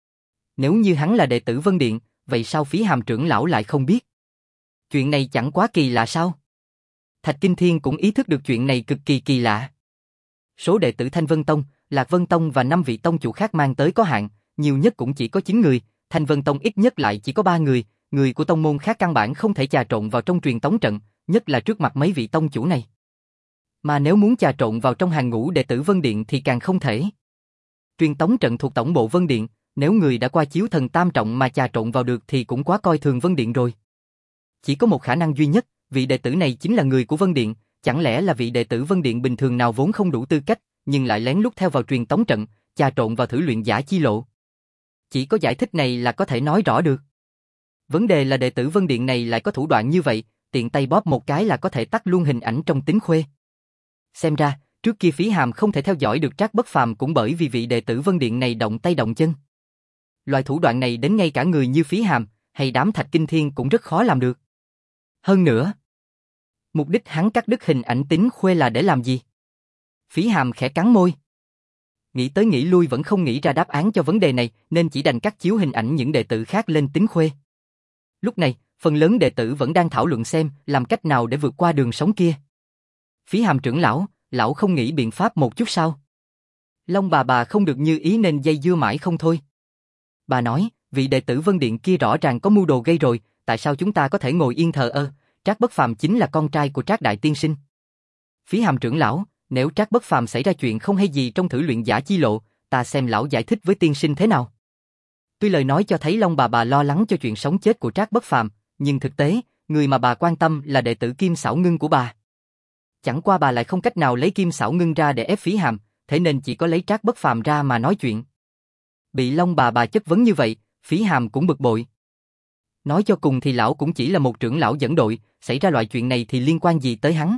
S1: Nếu như hắn là đệ tử Vân Điện, vậy sao Phí Hàm trưởng lão lại không biết? Chuyện này chẳng quá kỳ lạ sao? Thạch Kinh Thiên cũng ý thức được chuyện này cực kỳ kỳ lạ. Số đệ tử Thanh Vân Tông, Lạc Vân Tông và năm vị tông chủ khác mang tới có hạn, nhiều nhất cũng chỉ có chín người, Thanh Vân Tông ít nhất lại chỉ có ba người, người của tông môn khác căn bản không thể trà trộn vào trong truyền tống trận, nhất là trước mặt mấy vị tông chủ này. Mà nếu muốn trà trộn vào trong hàng ngũ đệ tử Vân Điện thì càng không thể. Truyền tống trận thuộc tổng bộ Vân Điện, nếu người đã qua chiếu thần tam trọng mà trà trộn vào được thì cũng quá coi thường Vân Điện rồi. Chỉ có một khả năng duy nhất, vị đệ tử này chính là người của Vân Điện, chẳng lẽ là vị đệ tử Vân Điện bình thường nào vốn không đủ tư cách, nhưng lại lén lút theo vào truyền tống trận, trà trộn vào thử luyện giả chi lộ. Chỉ có giải thích này là có thể nói rõ được. Vấn đề là đệ tử Vân Điện này lại có thủ đoạn như vậy, tiện tay bóp một cái là có thể tắt luôn hình ảnh trong tín khuê. Xem ra, trước kia Phí Hàm không thể theo dõi được Trác Bất Phàm cũng bởi vì vị đệ tử Vân Điện này động tay động chân. Loại thủ đoạn này đến ngay cả người như Phí Hàm, hay đám Thạch Kinh Thiên cũng rất khó làm được. Hơn nữa, mục đích hắn cắt đứt hình ảnh tín khuê là để làm gì? Phí Hàm khẽ cắn môi. Nghĩ tới nghĩ lui vẫn không nghĩ ra đáp án cho vấn đề này, nên chỉ đành cắt chiếu hình ảnh những đệ tử khác lên tín khuê. Lúc này, phần lớn đệ tử vẫn đang thảo luận xem làm cách nào để vượt qua đường sống kia. Phí Hàm trưởng lão, lão không nghĩ biện pháp một chút sao? Long bà bà không được như ý nên dây dưa mãi không thôi. Bà nói, vị đệ tử Vân Điện kia rõ ràng có mưu đồ gây rồi, tại sao chúng ta có thể ngồi yên thờ ơ? Trác Bất Phàm chính là con trai của Trác Đại Tiên Sinh. Phí Hàm trưởng lão, nếu Trác Bất Phàm xảy ra chuyện không hay gì trong thử luyện giả chi lộ, ta xem lão giải thích với tiên sinh thế nào. Tuy lời nói cho thấy Long bà bà lo lắng cho chuyện sống chết của Trác Bất Phàm, nhưng thực tế, người mà bà quan tâm là đệ tử Kim Xảo Ngưng của bà. Chẳng qua bà lại không cách nào lấy Kim Xảo Ngưng ra để ép Phí Hàm, thế nên chỉ có lấy Trác Bất Phàm ra mà nói chuyện. Bị Long bà bà chất vấn như vậy, Phí Hàm cũng bực bội. Nói cho cùng thì lão cũng chỉ là một trưởng lão dẫn đội, xảy ra loại chuyện này thì liên quan gì tới hắn.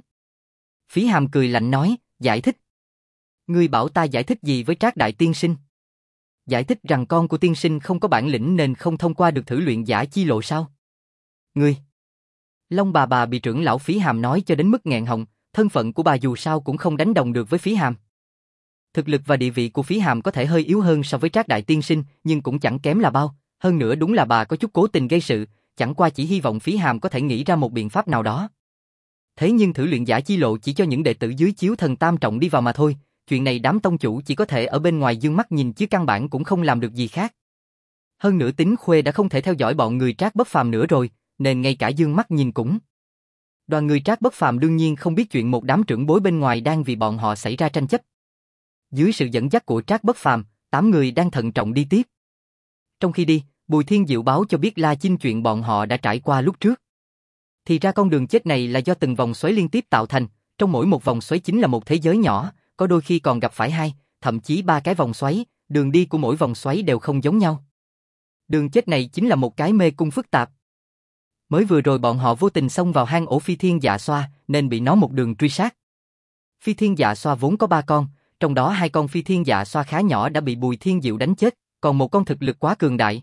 S1: Phí Hàm cười lạnh nói, giải thích. Ngươi bảo ta giải thích gì với Trác đại tiên sinh? Giải thích rằng con của tiên sinh không có bản lĩnh nên không thông qua được thử luyện giả chi lộ sao? Ngươi! Long bà bà bị trưởng lão Phí Hàm nói cho đến mức nghẹn họng, thân phận của bà dù sao cũng không đánh đồng được với Phí Hàm. Thực lực và địa vị của Phí Hàm có thể hơi yếu hơn so với Trác đại tiên sinh, nhưng cũng chẳng kém là bao, hơn nữa đúng là bà có chút cố tình gây sự, chẳng qua chỉ hy vọng Phí Hàm có thể nghĩ ra một biện pháp nào đó. Thế nhưng thử luyện giả chi lộ chỉ cho những đệ tử dưới chiếu thần tam trọng đi vào mà thôi, chuyện này đám tông chủ chỉ có thể ở bên ngoài dương mắt nhìn chứ căn bản cũng không làm được gì khác. Hơn nữa Tính Khuê đã không thể theo dõi bọn người Trác Bất Phàm nữa rồi, nên ngay cả dương mắt nhìn cũng. Đoàn người Trác Bất Phàm đương nhiên không biết chuyện một đám trưởng bối bên ngoài đang vì bọn họ xảy ra tranh chấp. Dưới sự dẫn dắt của Trác Bất Phàm, tám người đang thận trọng đi tiếp. Trong khi đi, Bùi Thiên Diệu báo cho biết La Chinh chuyện bọn họ đã trải qua lúc trước. Thì ra con đường chết này là do từng vòng xoáy liên tiếp tạo thành, trong mỗi một vòng xoáy chính là một thế giới nhỏ, có đôi khi còn gặp phải hai, thậm chí ba cái vòng xoáy, đường đi của mỗi vòng xoáy đều không giống nhau. Đường chết này chính là một cái mê cung phức tạp. Mới vừa rồi bọn họ vô tình xông vào hang ổ Phi Thiên Dạ Xoa nên bị nó một đường truy sát. Phi Thiên Dạ Xoa vốn có ba con, trong đó hai con Phi Thiên Dạ Xoa khá nhỏ đã bị Bùi Thiên Diệu đánh chết, còn một con thực lực quá cường đại.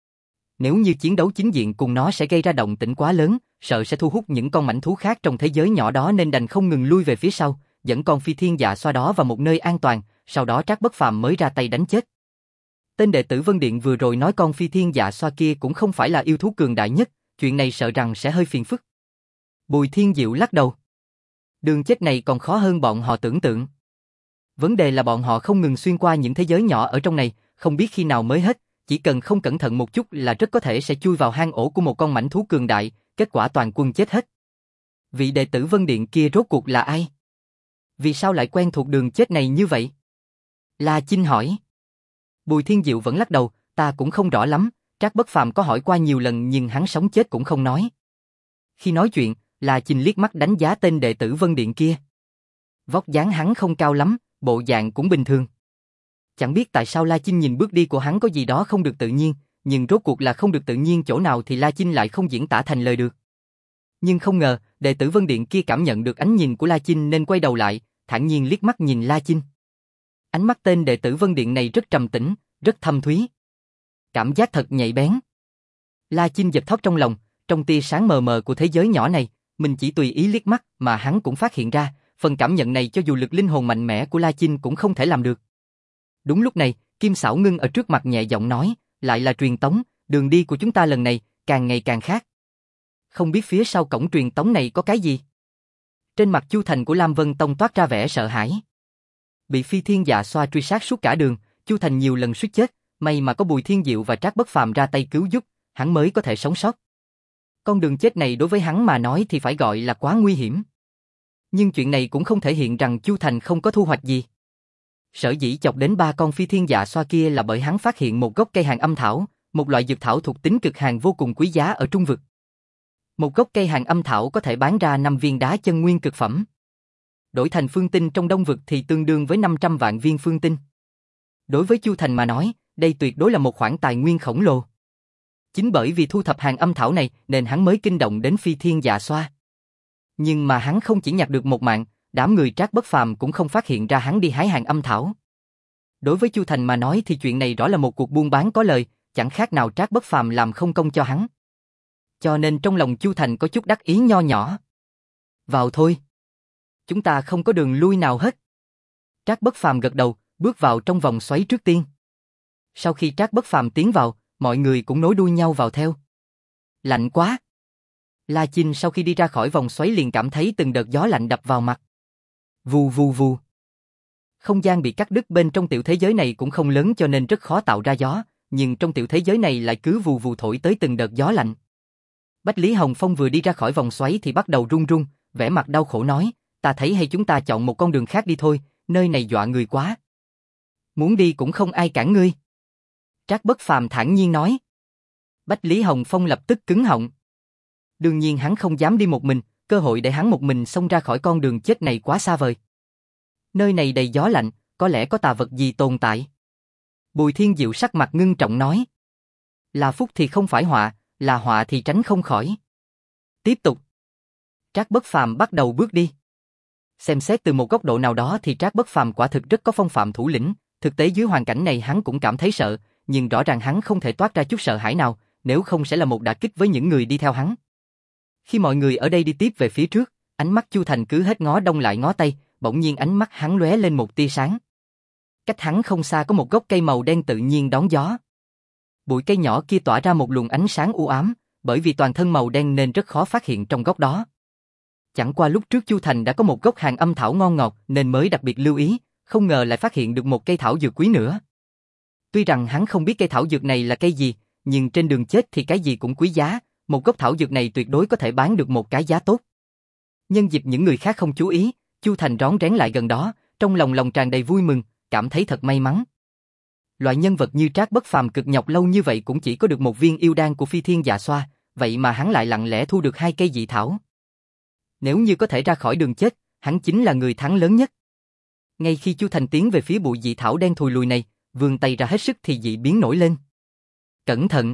S1: Nếu như chiến đấu chính diện cùng nó sẽ gây ra động tĩnh quá lớn, sợ sẽ thu hút những con mãnh thú khác trong thế giới nhỏ đó nên đành không ngừng lui về phía sau, dẫn con Phi Thiên Dạ Xoa đó vào một nơi an toàn, sau đó Trác Bất Phàm mới ra tay đánh chết. Tên đệ tử Vân Điện vừa rồi nói con Phi Thiên Dạ Xoa kia cũng không phải là yêu thú cường đại nhất, chuyện này sợ rằng sẽ hơi phiền phức. Bùi Thiên Diệu lắc đầu. Đường chết này còn khó hơn bọn họ tưởng tượng. Vấn đề là bọn họ không ngừng xuyên qua những thế giới nhỏ ở trong này, không biết khi nào mới hết, chỉ cần không cẩn thận một chút là rất có thể sẽ chui vào hang ổ của một con mãnh thú cường đại, kết quả toàn quân chết hết. Vị đệ tử Vân Điện kia rốt cuộc là ai? Vì sao lại quen thuộc đường chết này như vậy? La Chinh hỏi. Bùi Thiên Diệu vẫn lắc đầu, ta cũng không rõ lắm, Trác Bất Phàm có hỏi qua nhiều lần nhưng hắn sống chết cũng không nói. Khi nói chuyện, La Chinh liếc mắt đánh giá tên đệ tử Vân Điện kia. Vóc dáng hắn không cao lắm, bộ dạng cũng bình thường. Chẳng biết tại sao La Chinh nhìn bước đi của hắn có gì đó không được tự nhiên, nhưng rốt cuộc là không được tự nhiên chỗ nào thì La Chinh lại không diễn tả thành lời được. Nhưng không ngờ, đệ tử Vân Điện kia cảm nhận được ánh nhìn của La Chinh nên quay đầu lại, thản nhiên liếc mắt nhìn La Chinh. Ánh mắt tên đệ tử Vân Điện này rất trầm tĩnh, rất thâm thúy. Cảm giác thật nhạy bén. La Chinh giật thót trong lòng, trong tia sáng mờ mờ của thế giới nhỏ này, mình chỉ tùy ý liếc mắt mà hắn cũng phát hiện ra, phần cảm nhận này cho dù lực linh hồn mạnh mẽ của La Chinh cũng không thể làm được. Đúng lúc này, Kim Xảo Ngưng ở trước mặt nhẹ giọng nói, lại là truyền tống, đường đi của chúng ta lần này càng ngày càng khác. Không biết phía sau cổng truyền tống này có cái gì? Trên mặt Chu Thành của Lam Vân Tông toát ra vẻ sợ hãi. Bị Phi Thiên Dạ Xoa truy sát suốt cả đường, Chu Thành nhiều lần suýt chết, may mà có Bùi Thiên Diệu và Trác Bất Phàm ra tay cứu giúp, hắn mới có thể sống sót. Con đường chết này đối với hắn mà nói thì phải gọi là quá nguy hiểm. Nhưng chuyện này cũng không thể hiện rằng Chu Thành không có thu hoạch gì. Sở dĩ chọc đến ba con Phi Thiên Dạ Xoa kia là bởi hắn phát hiện một gốc cây hàng âm thảo, một loại dược thảo thuộc tính cực hàn vô cùng quý giá ở Trung Vực. Một gốc cây hàng âm thảo có thể bán ra năm viên đá chân nguyên cực phẩm. Đổi thành phương tinh trong Đông Vực thì tương đương với năm trăm vạn viên phương tinh. Đối với Chu Thành mà nói, đây tuyệt đối là một khoản tài nguyên khổng lồ. Chính bởi vì thu thập hàng âm thảo này nên hắn mới kinh động đến Phi Thiên Dạ Xoa. Nhưng mà hắn không chỉ nhặt được một mạng, đám người Trác Bất Phàm cũng không phát hiện ra hắn đi hái hàng âm thảo. Đối với Chu Thành mà nói thì chuyện này rõ là một cuộc buôn bán có lời, chẳng khác nào Trác Bất Phàm làm không công cho hắn. Cho nên trong lòng Chu Thành có chút đắc ý nho nhỏ. Vào thôi. Chúng ta không có đường lui nào hết. Trác Bất Phàm gật đầu, bước vào trong vòng xoáy trước tiên. Sau khi Trác Bất Phàm tiến vào, mọi người cũng nối đuôi nhau vào theo. Lạnh quá. La Chinh sau khi đi ra khỏi vòng xoáy liền cảm thấy từng đợt gió lạnh đập vào mặt. Vù vù vù. Không gian bị cắt đứt bên trong tiểu thế giới này cũng không lớn cho nên rất khó tạo ra gió, nhưng trong tiểu thế giới này lại cứ vù vù thổi tới từng đợt gió lạnh. Bách Lý Hồng Phong vừa đi ra khỏi vòng xoáy thì bắt đầu run run, vẻ mặt đau khổ nói, ta thấy hay chúng ta chọn một con đường khác đi thôi, nơi này dọa người quá. Muốn đi cũng không ai cản ngươi. Trác Bất Phàm thản nhiên nói. Bách Lý Hồng Phong lập tức cứng họng. Đương nhiên hắn không dám đi một mình, cơ hội để hắn một mình xông ra khỏi con đường chết này quá xa vời. Nơi này đầy gió lạnh, có lẽ có tà vật gì tồn tại. Bùi Thiên Diệu sắc mặt ngưng trọng nói. Là phúc thì không phải họa, là họa thì tránh không khỏi. Tiếp tục. Trác Bất Phàm bắt đầu bước đi. Xem xét từ một góc độ nào đó thì Trác Bất Phàm quả thực rất có phong phạm thủ lĩnh, thực tế dưới hoàn cảnh này hắn cũng cảm thấy sợ, nhưng rõ ràng hắn không thể toát ra chút sợ hãi nào, nếu không sẽ là một đả kích với những người đi theo hắn. Khi mọi người ở đây đi tiếp về phía trước, ánh mắt Chu Thành cứ hết ngó đông lại ngó tây, bỗng nhiên ánh mắt hắn lóe lên một tia sáng. Cách hắn không xa có một gốc cây màu đen tự nhiên đón gió. Bụi cây nhỏ kia tỏa ra một luồng ánh sáng u ám, bởi vì toàn thân màu đen nên rất khó phát hiện trong gốc đó. Chẳng qua lúc trước Chu Thành đã có một gốc hàng âm thảo ngon ngọt nên mới đặc biệt lưu ý, không ngờ lại phát hiện được một cây thảo dược quý nữa. Tuy rằng hắn không biết cây thảo dược này là cây gì, nhưng trên đường chết thì cái gì cũng quý giá, một gốc thảo dược này tuyệt đối có thể bán được một cái giá tốt. Nhân dịp những người khác không chú ý, Chu Thành rón rén lại gần đó, trong lòng lòng tràn đầy vui mừng, cảm thấy thật may mắn. Loại nhân vật như Trác Bất Phàm cực nhọc lâu như vậy cũng chỉ có được một viên yêu đan của Phi Thiên Dạ Xoa, vậy mà hắn lại lặng lẽ thu được hai cây dị thảo. Nếu như có thể ra khỏi đường chết, hắn chính là người thắng lớn nhất. Ngay khi Chu Thành tiến về phía bụi dị thảo đen thùi lùi này, vươn tay ra hết sức thì dị biến nổi lên. Cẩn thận!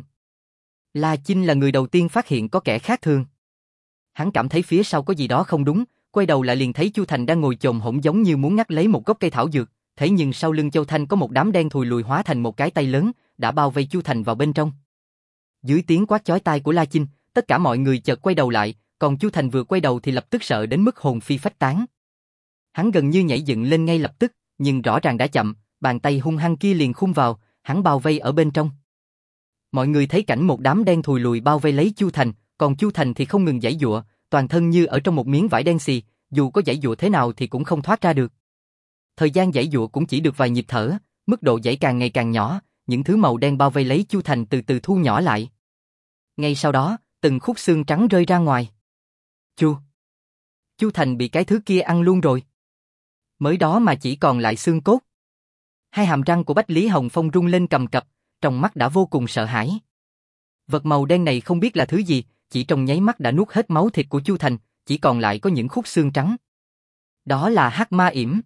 S1: La Chinh là người đầu tiên phát hiện có kẻ khác thường. Hắn cảm thấy phía sau có gì đó không đúng, quay đầu lại liền thấy Chu Thành đang ngồi chồm hổm giống như muốn ngắt lấy một gốc cây thảo dược, thế nhưng sau lưng Châu Thanh có một đám đen thùi lùi hóa thành một cái tay lớn, đã bao vây Chu Thành vào bên trong. Dưới tiếng quát chói tai của La Chinh, tất cả mọi người chợt quay đầu lại, còn Chu Thành vừa quay đầu thì lập tức sợ đến mức hồn phi phách tán. Hắn gần như nhảy dựng lên ngay lập tức, nhưng rõ ràng đã chậm, bàn tay hung hăng kia liền khum vào, hắn bao vây ở bên trong. Mọi người thấy cảnh một đám đen thùi lùi bao vây lấy Chu Thành, còn Chu Thành thì không ngừng giãy giụa, toàn thân như ở trong một miếng vải đen xì, dù có giãy giụa thế nào thì cũng không thoát ra được. Thời gian giãy giụa cũng chỉ được vài nhịp thở, mức độ giãy càng ngày càng nhỏ, những thứ màu đen bao vây lấy Chu Thành từ từ thu nhỏ lại. Ngay sau đó, từng khúc xương trắng rơi ra ngoài. Chu! Chu Thành bị cái thứ kia ăn luôn rồi. Mới đó mà chỉ còn lại xương cốt. Hai hàm răng của Bách Lý Hồng Phong rung lên cầm cập, trong mắt đã vô cùng sợ hãi. Vật màu đen này không biết là thứ gì, chỉ trong nháy mắt đã nuốt hết máu thịt của Chu Thành, chỉ còn lại có những khúc xương trắng. Đó là hắc ma yểm.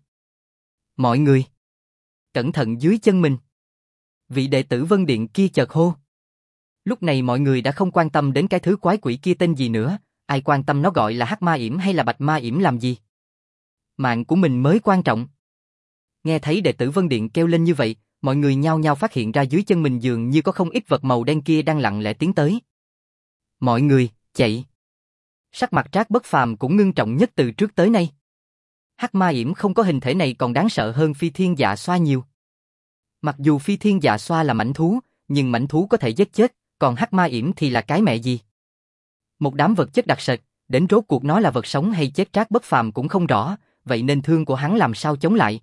S1: Mọi người! Cẩn thận dưới chân mình! Vị đệ tử Vân Điện kia chợt hô. Lúc này mọi người đã không quan tâm đến cái thứ quái quỷ kia tên gì nữa, ai quan tâm nó gọi là hắc ma yểm hay là bạch ma yểm làm gì. Mạng của mình mới quan trọng. Nghe thấy đệ tử Vân Điện kêu lên như vậy, mọi người nhao nhao phát hiện ra dưới chân mình dường như có không ít vật màu đen kia đang lặng lẽ tiến tới. Mọi người, chạy! Sắc mặt Trác Bất Phàm cũng ngưng trọng nhất từ trước tới nay. Hắc ma yểm không có hình thể này còn đáng sợ hơn Phi Thiên Dạ Xoa nhiều. Mặc dù Phi Thiên Dạ Xoa là mãnh thú, nhưng mãnh thú có thể giết chết, còn hắc ma yểm thì là cái mẹ gì? Một đám vật chất đặc sệt, đến rốt cuộc nó là vật sống hay chết Trác Bất Phàm cũng không rõ, vậy nên thương của hắn làm sao chống lại?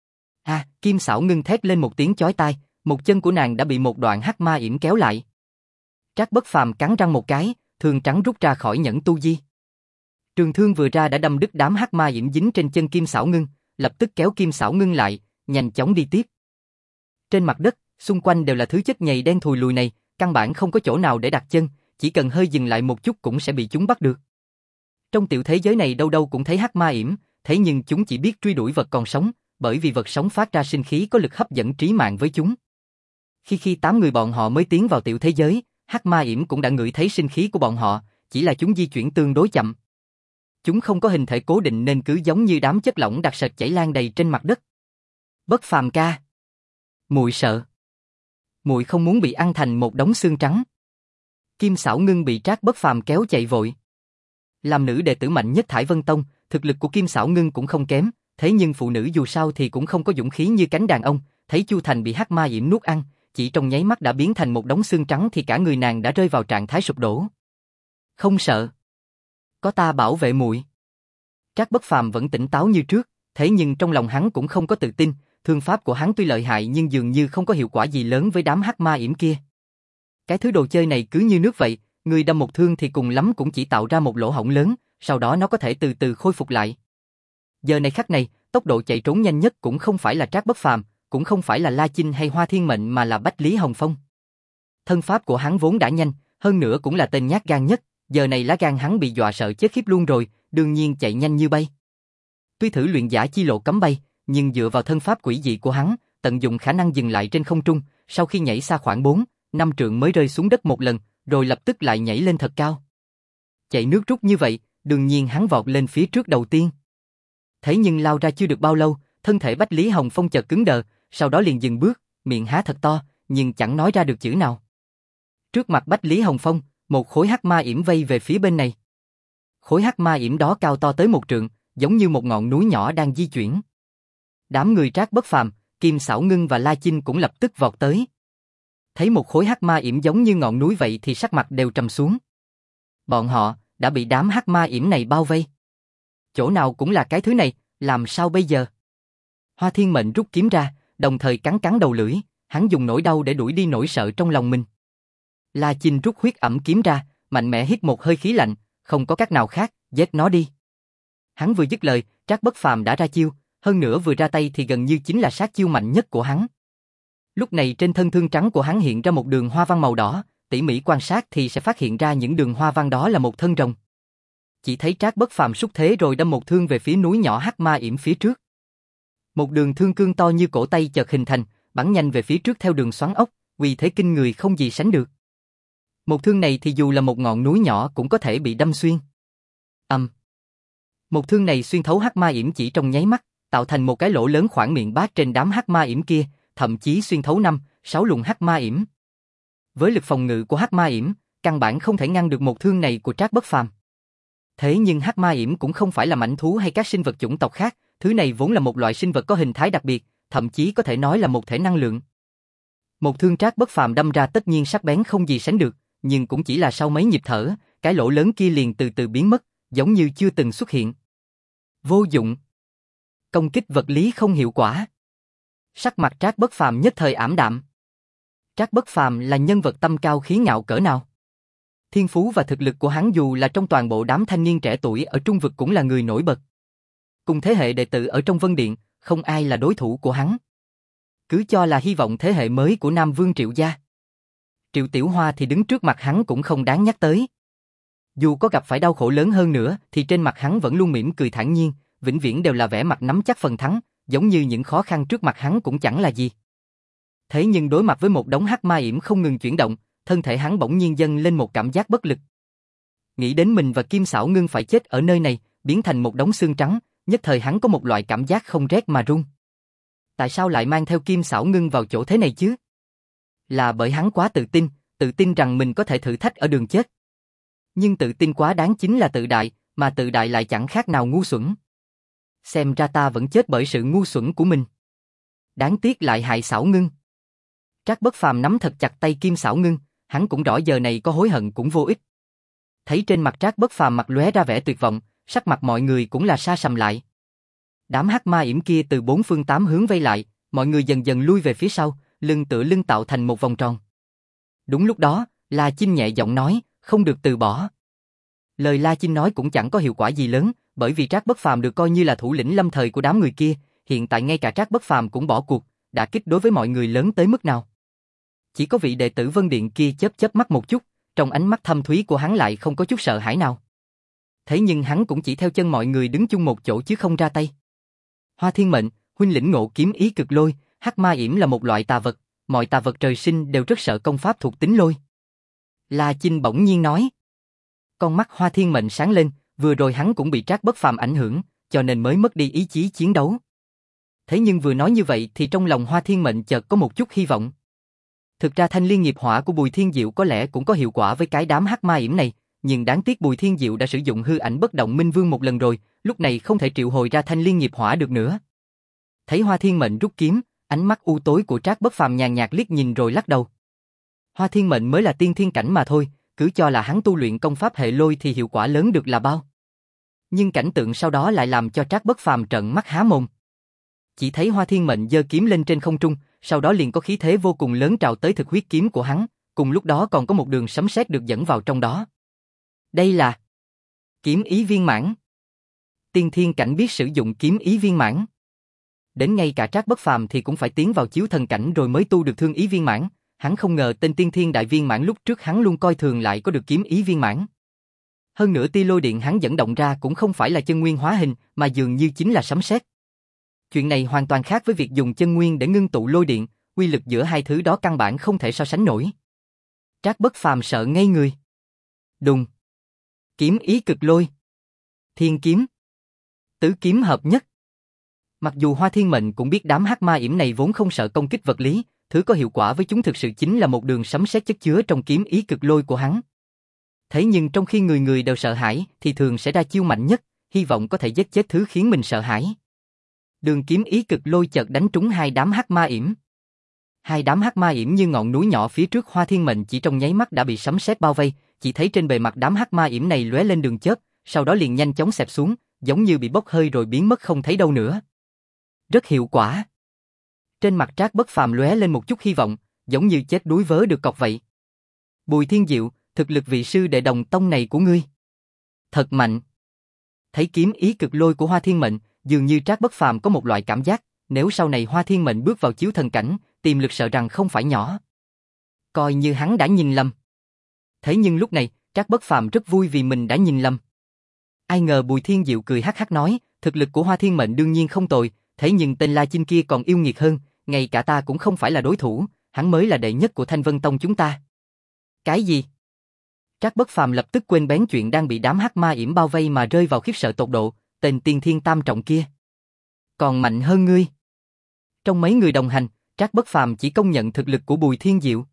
S1: À, Kim Sảo ngưng thét lên một tiếng chói tai, một chân của nàng đã bị một đoạn hắc ma yểm kéo lại. Trác Bất Phàm cắn răng một cái, thương trắng rút ra khỏi nhẫn tu di. Trường thương vừa ra đã đâm đứt đám hắc ma yểm dính trên chân Kim Sảo ngưng, lập tức kéo Kim Sảo ngưng lại, nhanh chóng đi tiếp. Trên mặt đất, xung quanh đều là thứ chất nhầy đen thùi lùi này, căn bản không có chỗ nào để đặt chân, chỉ cần hơi dừng lại một chút cũng sẽ bị chúng bắt được. Trong tiểu thế giới này đâu đâu cũng thấy hắc ma yểm, thế nhưng chúng chỉ biết truy đuổi vật còn sống, bởi vì vật sống phát ra sinh khí có lực hấp dẫn trí mạng với chúng. Khi khi tám người bọn họ mới tiến vào tiểu thế giới, hắc ma yểm cũng đã ngửi thấy sinh khí của bọn họ, chỉ là chúng di chuyển tương đối chậm. Chúng không có hình thể cố định nên cứ giống như đám chất lỏng đặc sệt chảy lan đầy trên mặt đất. Bất Phàm ca, muội sợ. Muội không muốn bị ăn thành một đống xương trắng. Kim Sảo ngưng bị Trác Bất Phàm kéo chạy vội. Làm nữ đệ tử mạnh nhất Thải Vân Tông, thực lực của Kim Sảo ngưng cũng không kém, thế nhưng phụ nữ dù sao thì cũng không có dũng khí như cánh đàn ông, thấy Chu Thành bị hắc ma yểm nuốt ăn, chỉ trong nháy mắt đã biến thành một đống xương trắng thì cả người nàng đã rơi vào trạng thái sụp đổ. Không sợ. Có ta bảo vệ muội. Trác Bất Phàm vẫn tỉnh táo như trước, thế nhưng trong lòng hắn cũng không có tự tin, thương pháp của hắn tuy lợi hại nhưng dường như không có hiệu quả gì lớn với đám hắc ma yểm kia. Cái thứ đồ chơi này cứ như nước vậy, người đâm một thương thì cùng lắm cũng chỉ tạo ra một lỗ hổng lớn, sau đó nó có thể từ từ khôi phục lại. Giờ này khắc này, tốc độ chạy trốn nhanh nhất cũng không phải là Trác Bất Phàm, cũng không phải là La Chinh hay Hoa Thiên Mệnh mà là Bách Lý Hồng Phong. Thân pháp của hắn vốn đã nhanh, hơn nữa cũng là tên nhát gan nhất, giờ này lá gan hắn bị dọa sợ chết khiếp luôn rồi, đương nhiên chạy nhanh như bay. Tuy thử luyện giả chi lộ cấm bay, nhưng dựa vào thân pháp quỷ dị của hắn, tận dụng khả năng dừng lại trên không trung, sau khi nhảy xa khoảng bốn, năm trượng mới rơi xuống đất một lần, rồi lập tức lại nhảy lên thật cao. Chạy nước rút như vậy, đương nhiên hắn vọt lên phía trước đầu tiên. Thế nhưng lao ra chưa được bao lâu, thân thể Bách Lý Hồng Phong chợt cứng đờ, sau đó liền dừng bước, miệng há thật to, nhưng chẳng nói ra được chữ nào. Trước mặt Bách Lý Hồng Phong, một khối hắc ma yểm vây về phía bên này. Khối hắc ma yểm đó cao to tới một trượng, giống như một ngọn núi nhỏ đang di chuyển. Đám người Trác Bất Phàm, Kim Sảo Ngưng và La Chinh cũng lập tức vọt tới. Thấy một khối hắc ma yểm giống như ngọn núi vậy thì sắc mặt đều trầm xuống. Bọn họ đã bị đám hắc ma yểm này bao vây. Chỗ nào cũng là cái thứ này, làm sao bây giờ? Hoa Thiên Mệnh rút kiếm ra, đồng thời cắn cắn đầu lưỡi, hắn dùng nỗi đau để đuổi đi nỗi sợ trong lòng mình. La Chinh rút huyết ẩm kiếm ra, mạnh mẽ hít một hơi khí lạnh, không có cách nào khác, giết nó đi. Hắn vừa dứt lời, Trác Bất Phàm đã ra chiêu, hơn nữa vừa ra tay thì gần như chính là sát chiêu mạnh nhất của hắn. Lúc này trên thân thương trắng của hắn hiện ra một đường hoa văn màu đỏ, tỉ mỉ quan sát thì sẽ phát hiện ra những đường hoa văn đó là một thân rồng. Chỉ thấy Trác Bất Phàm xúc thế rồi đâm một thương về phía núi nhỏ hắc ma yểm phía trước. Một đường thương cương to như cổ tay chợt hình thành, bắn nhanh về phía trước theo đường xoắn ốc, uy thế kinh người không gì sánh được. Một thương này thì dù là một ngọn núi nhỏ cũng có thể bị đâm xuyên. Ầm. Um. Một thương này xuyên thấu hắc ma yểm chỉ trong nháy mắt, tạo thành một cái lỗ lớn khoảng miệng bát trên đám hắc ma yểm kia, thậm chí xuyên thấu năm, sáu luồng hắc ma yểm. Với lực phòng ngự của hắc ma yểm, căn bản không thể ngăn được một thương này của Trác Bất Phàm. Thế nhưng hắc ma yểm cũng không phải là mãnh thú hay các sinh vật chủng tộc khác, thứ này vốn là một loại sinh vật có hình thái đặc biệt, thậm chí có thể nói là một thể năng lượng. Một thương Trác Bất Phàm đâm ra tất nhiên sắc bén không gì sánh được, nhưng cũng chỉ là sau mấy nhịp thở, cái lỗ lớn kia liền từ từ biến mất, giống như chưa từng xuất hiện. Vô dụng. Công kích vật lý không hiệu quả. Sắc mặt Trác Bất Phàm nhất thời ảm đạm. Trác Bất Phàm là nhân vật tâm cao khí ngạo cỡ nào? Thiên phú và thực lực của hắn dù là trong toàn bộ đám thanh niên trẻ tuổi ở Trung vực cũng là người nổi bật. Cùng thế hệ đệ tử ở trong Vân Điện, không ai là đối thủ của hắn. Cứ cho là hy vọng thế hệ mới của Nam Vương Triệu gia. Triệu Tiểu Hoa thì đứng trước mặt hắn cũng không đáng nhắc tới. Dù có gặp phải đau khổ lớn hơn nữa thì trên mặt hắn vẫn luôn mỉm cười thản nhiên, vĩnh viễn đều là vẻ mặt nắm chắc phần thắng, giống như những khó khăn trước mặt hắn cũng chẳng là gì. Thế nhưng đối mặt với một đống hắc ma yểm không ngừng chuyển động, thân thể hắn bỗng nhiên dâng lên một cảm giác bất lực. Nghĩ đến mình và Kim Sảo Ngưng phải chết ở nơi này, biến thành một đống xương trắng, nhất thời hắn có một loại cảm giác không rét mà run. Tại sao lại mang theo Kim Sảo Ngưng vào chỗ thế này chứ? Là bởi hắn quá tự tin, tự tin rằng mình có thể thử thách ở đường chết. Nhưng tự tin quá đáng chính là tự đại, mà tự đại lại chẳng khác nào ngu xuẩn. Xem ra ta vẫn chết bởi sự ngu xuẩn của mình. Đáng tiếc lại hại Sảo Ngưng. Trác Bất Phàm nắm thật chặt tay Kim Sảo Ngưng, hắn cũng rõ giờ này có hối hận cũng vô ích. Thấy trên mặt Trác Bất Phàm mặt lóe ra vẻ tuyệt vọng, sắc mặt mọi người cũng là sa sầm lại. Đám hắc ma yểm kia từ bốn phương tám hướng vây lại, mọi người dần dần lui về phía sau, lưng tựa lưng tạo thành một vòng tròn. Đúng lúc đó, La Chinh nhẹ giọng nói, không được từ bỏ. Lời La Chinh nói cũng chẳng có hiệu quả gì lớn, bởi vì Trác Bất Phàm được coi như là thủ lĩnh lâm thời của đám người kia, hiện tại ngay cả Trác Bất Phàm cũng bỏ cuộc, đả kích đối với mọi người lớn tới mức nào. Chỉ có vị đệ tử Vân Điện kia chớp chớp mắt một chút, trong ánh mắt thâm thúy của hắn lại không có chút sợ hãi nào. Thế nhưng hắn cũng chỉ theo chân mọi người đứng chung một chỗ chứ không ra tay. Hoa Thiên Mệnh, huynh lĩnh ngộ kiếm ý cực lôi, hắc ma yểm là một loại tà vật, mọi tà vật trời sinh đều rất sợ công pháp thuộc tính lôi. La Chinh bỗng nhiên nói. Con mắt Hoa Thiên Mệnh sáng lên, vừa rồi hắn cũng bị Trác Bất Phàm ảnh hưởng, cho nên mới mất đi ý chí chiến đấu. Thế nhưng vừa nói như vậy thì trong lòng Hoa Thiên Mệnh chợt có một chút hy vọng. Thực ra thanh liên nghiệp hỏa của Bùi Thiên Diệu có lẽ cũng có hiệu quả với cái đám hắc ma yểm này, nhưng đáng tiếc Bùi Thiên Diệu đã sử dụng hư ảnh bất động minh vương một lần rồi, lúc này không thể triệu hồi ra thanh liên nghiệp hỏa được nữa. Thấy Hoa Thiên Mệnh rút kiếm, ánh mắt u tối của Trác Bất Phàm nhàn nhạt liếc nhìn rồi lắc đầu. Hoa Thiên Mệnh mới là tiên thiên cảnh mà thôi, cứ cho là hắn tu luyện công pháp hệ lôi thì hiệu quả lớn được là bao. Nhưng cảnh tượng sau đó lại làm cho Trác Bất Phàm trợn mắt há mồm. Chỉ thấy Hoa Thiên Mệnh giơ kiếm lên trên không trung, sau đó liền có khí thế vô cùng lớn trào tới thực huyết kiếm của hắn, cùng lúc đó còn có một đường sấm sét được dẫn vào trong đó. Đây là kiếm ý viên mãn. Tiên thiên cảnh biết sử dụng kiếm ý viên mãn. Đến ngay cả Trác Bất Phàm thì cũng phải tiến vào chiếu thần cảnh rồi mới tu được thương ý viên mãn, hắn không ngờ tên tiên thiên đại viên mãn lúc trước hắn luôn coi thường lại có được kiếm ý viên mãn. Hơn nữa tia lôi điện hắn dẫn động ra cũng không phải là chân nguyên hóa hình, mà dường như chính là sấm sét. Chuyện này hoàn toàn khác với việc dùng chân nguyên để ngưng tụ lôi điện, uy lực giữa hai thứ đó căn bản không thể so sánh nổi. Trác Bất Phàm sợ ngây người. Đùng. Kiếm ý cực lôi. Thiên kiếm. Tứ kiếm hợp nhất. Mặc dù Hoa Thiên Mệnh cũng biết đám hắc ma yểm này vốn không sợ công kích vật lý, thứ có hiệu quả với chúng thực sự chính là một đường sấm sét chất chứa trong kiếm ý cực lôi của hắn. Thế nhưng trong khi người người đều sợ hãi thì thường sẽ ra chiêu mạnh nhất, hy vọng có thể giết chết thứ khiến mình sợ hãi. Đường kiếm ý cực lôi chợt đánh trúng hai đám hắc ma yểm. Hai đám hắc ma yểm như ngọn núi nhỏ phía trước Hoa Thiên Mệnh chỉ trong nháy mắt đã bị sấm sét bao vây, chỉ thấy trên bề mặt đám hắc ma yểm này lóe lên đường chớp, sau đó liền nhanh chóng xẹp xuống, giống như bị bốc hơi rồi biến mất không thấy đâu nữa. Rất hiệu quả. Trên mặt Trác Bất Phàm lóe lên một chút hy vọng, giống như chết đuối vớ được cọc vậy. Bùi Thiên Diệu, thực lực vị sư đệ đồng tông này của ngươi thật mạnh. Thấy kiếm ý cực lôi của Hoa Thiên Mệnh, dường như Trác Bất Phàm có một loại cảm giác, nếu sau này Hoa Thiên Mệnh bước vào chiếu thần cảnh, tiềm lực sợ rằng không phải nhỏ. Coi như hắn đã nhìn lầm. Thế nhưng lúc này, Trác Bất Phàm rất vui vì mình đã nhìn lầm. Ai ngờ Bùi Thiên Diệu cười hắc hắc nói, thực lực của Hoa Thiên Mệnh đương nhiên không tồi, thế nhưng tên La Chinh kia còn yêu nghiệt hơn, ngay cả ta cũng không phải là đối thủ, hắn mới là đệ nhất của Thanh Vân Tông chúng ta. Cái gì? Trác Bất Phàm lập tức quên bén chuyện đang bị đám hắc ma yểm bao vây mà rơi vào khiếp sợ tột độ, tên tiên thiên tam trọng kia còn mạnh hơn ngươi. Trong mấy người đồng hành, Trác Bất Phàm chỉ công nhận thực lực của Bùi Thiên Diệu.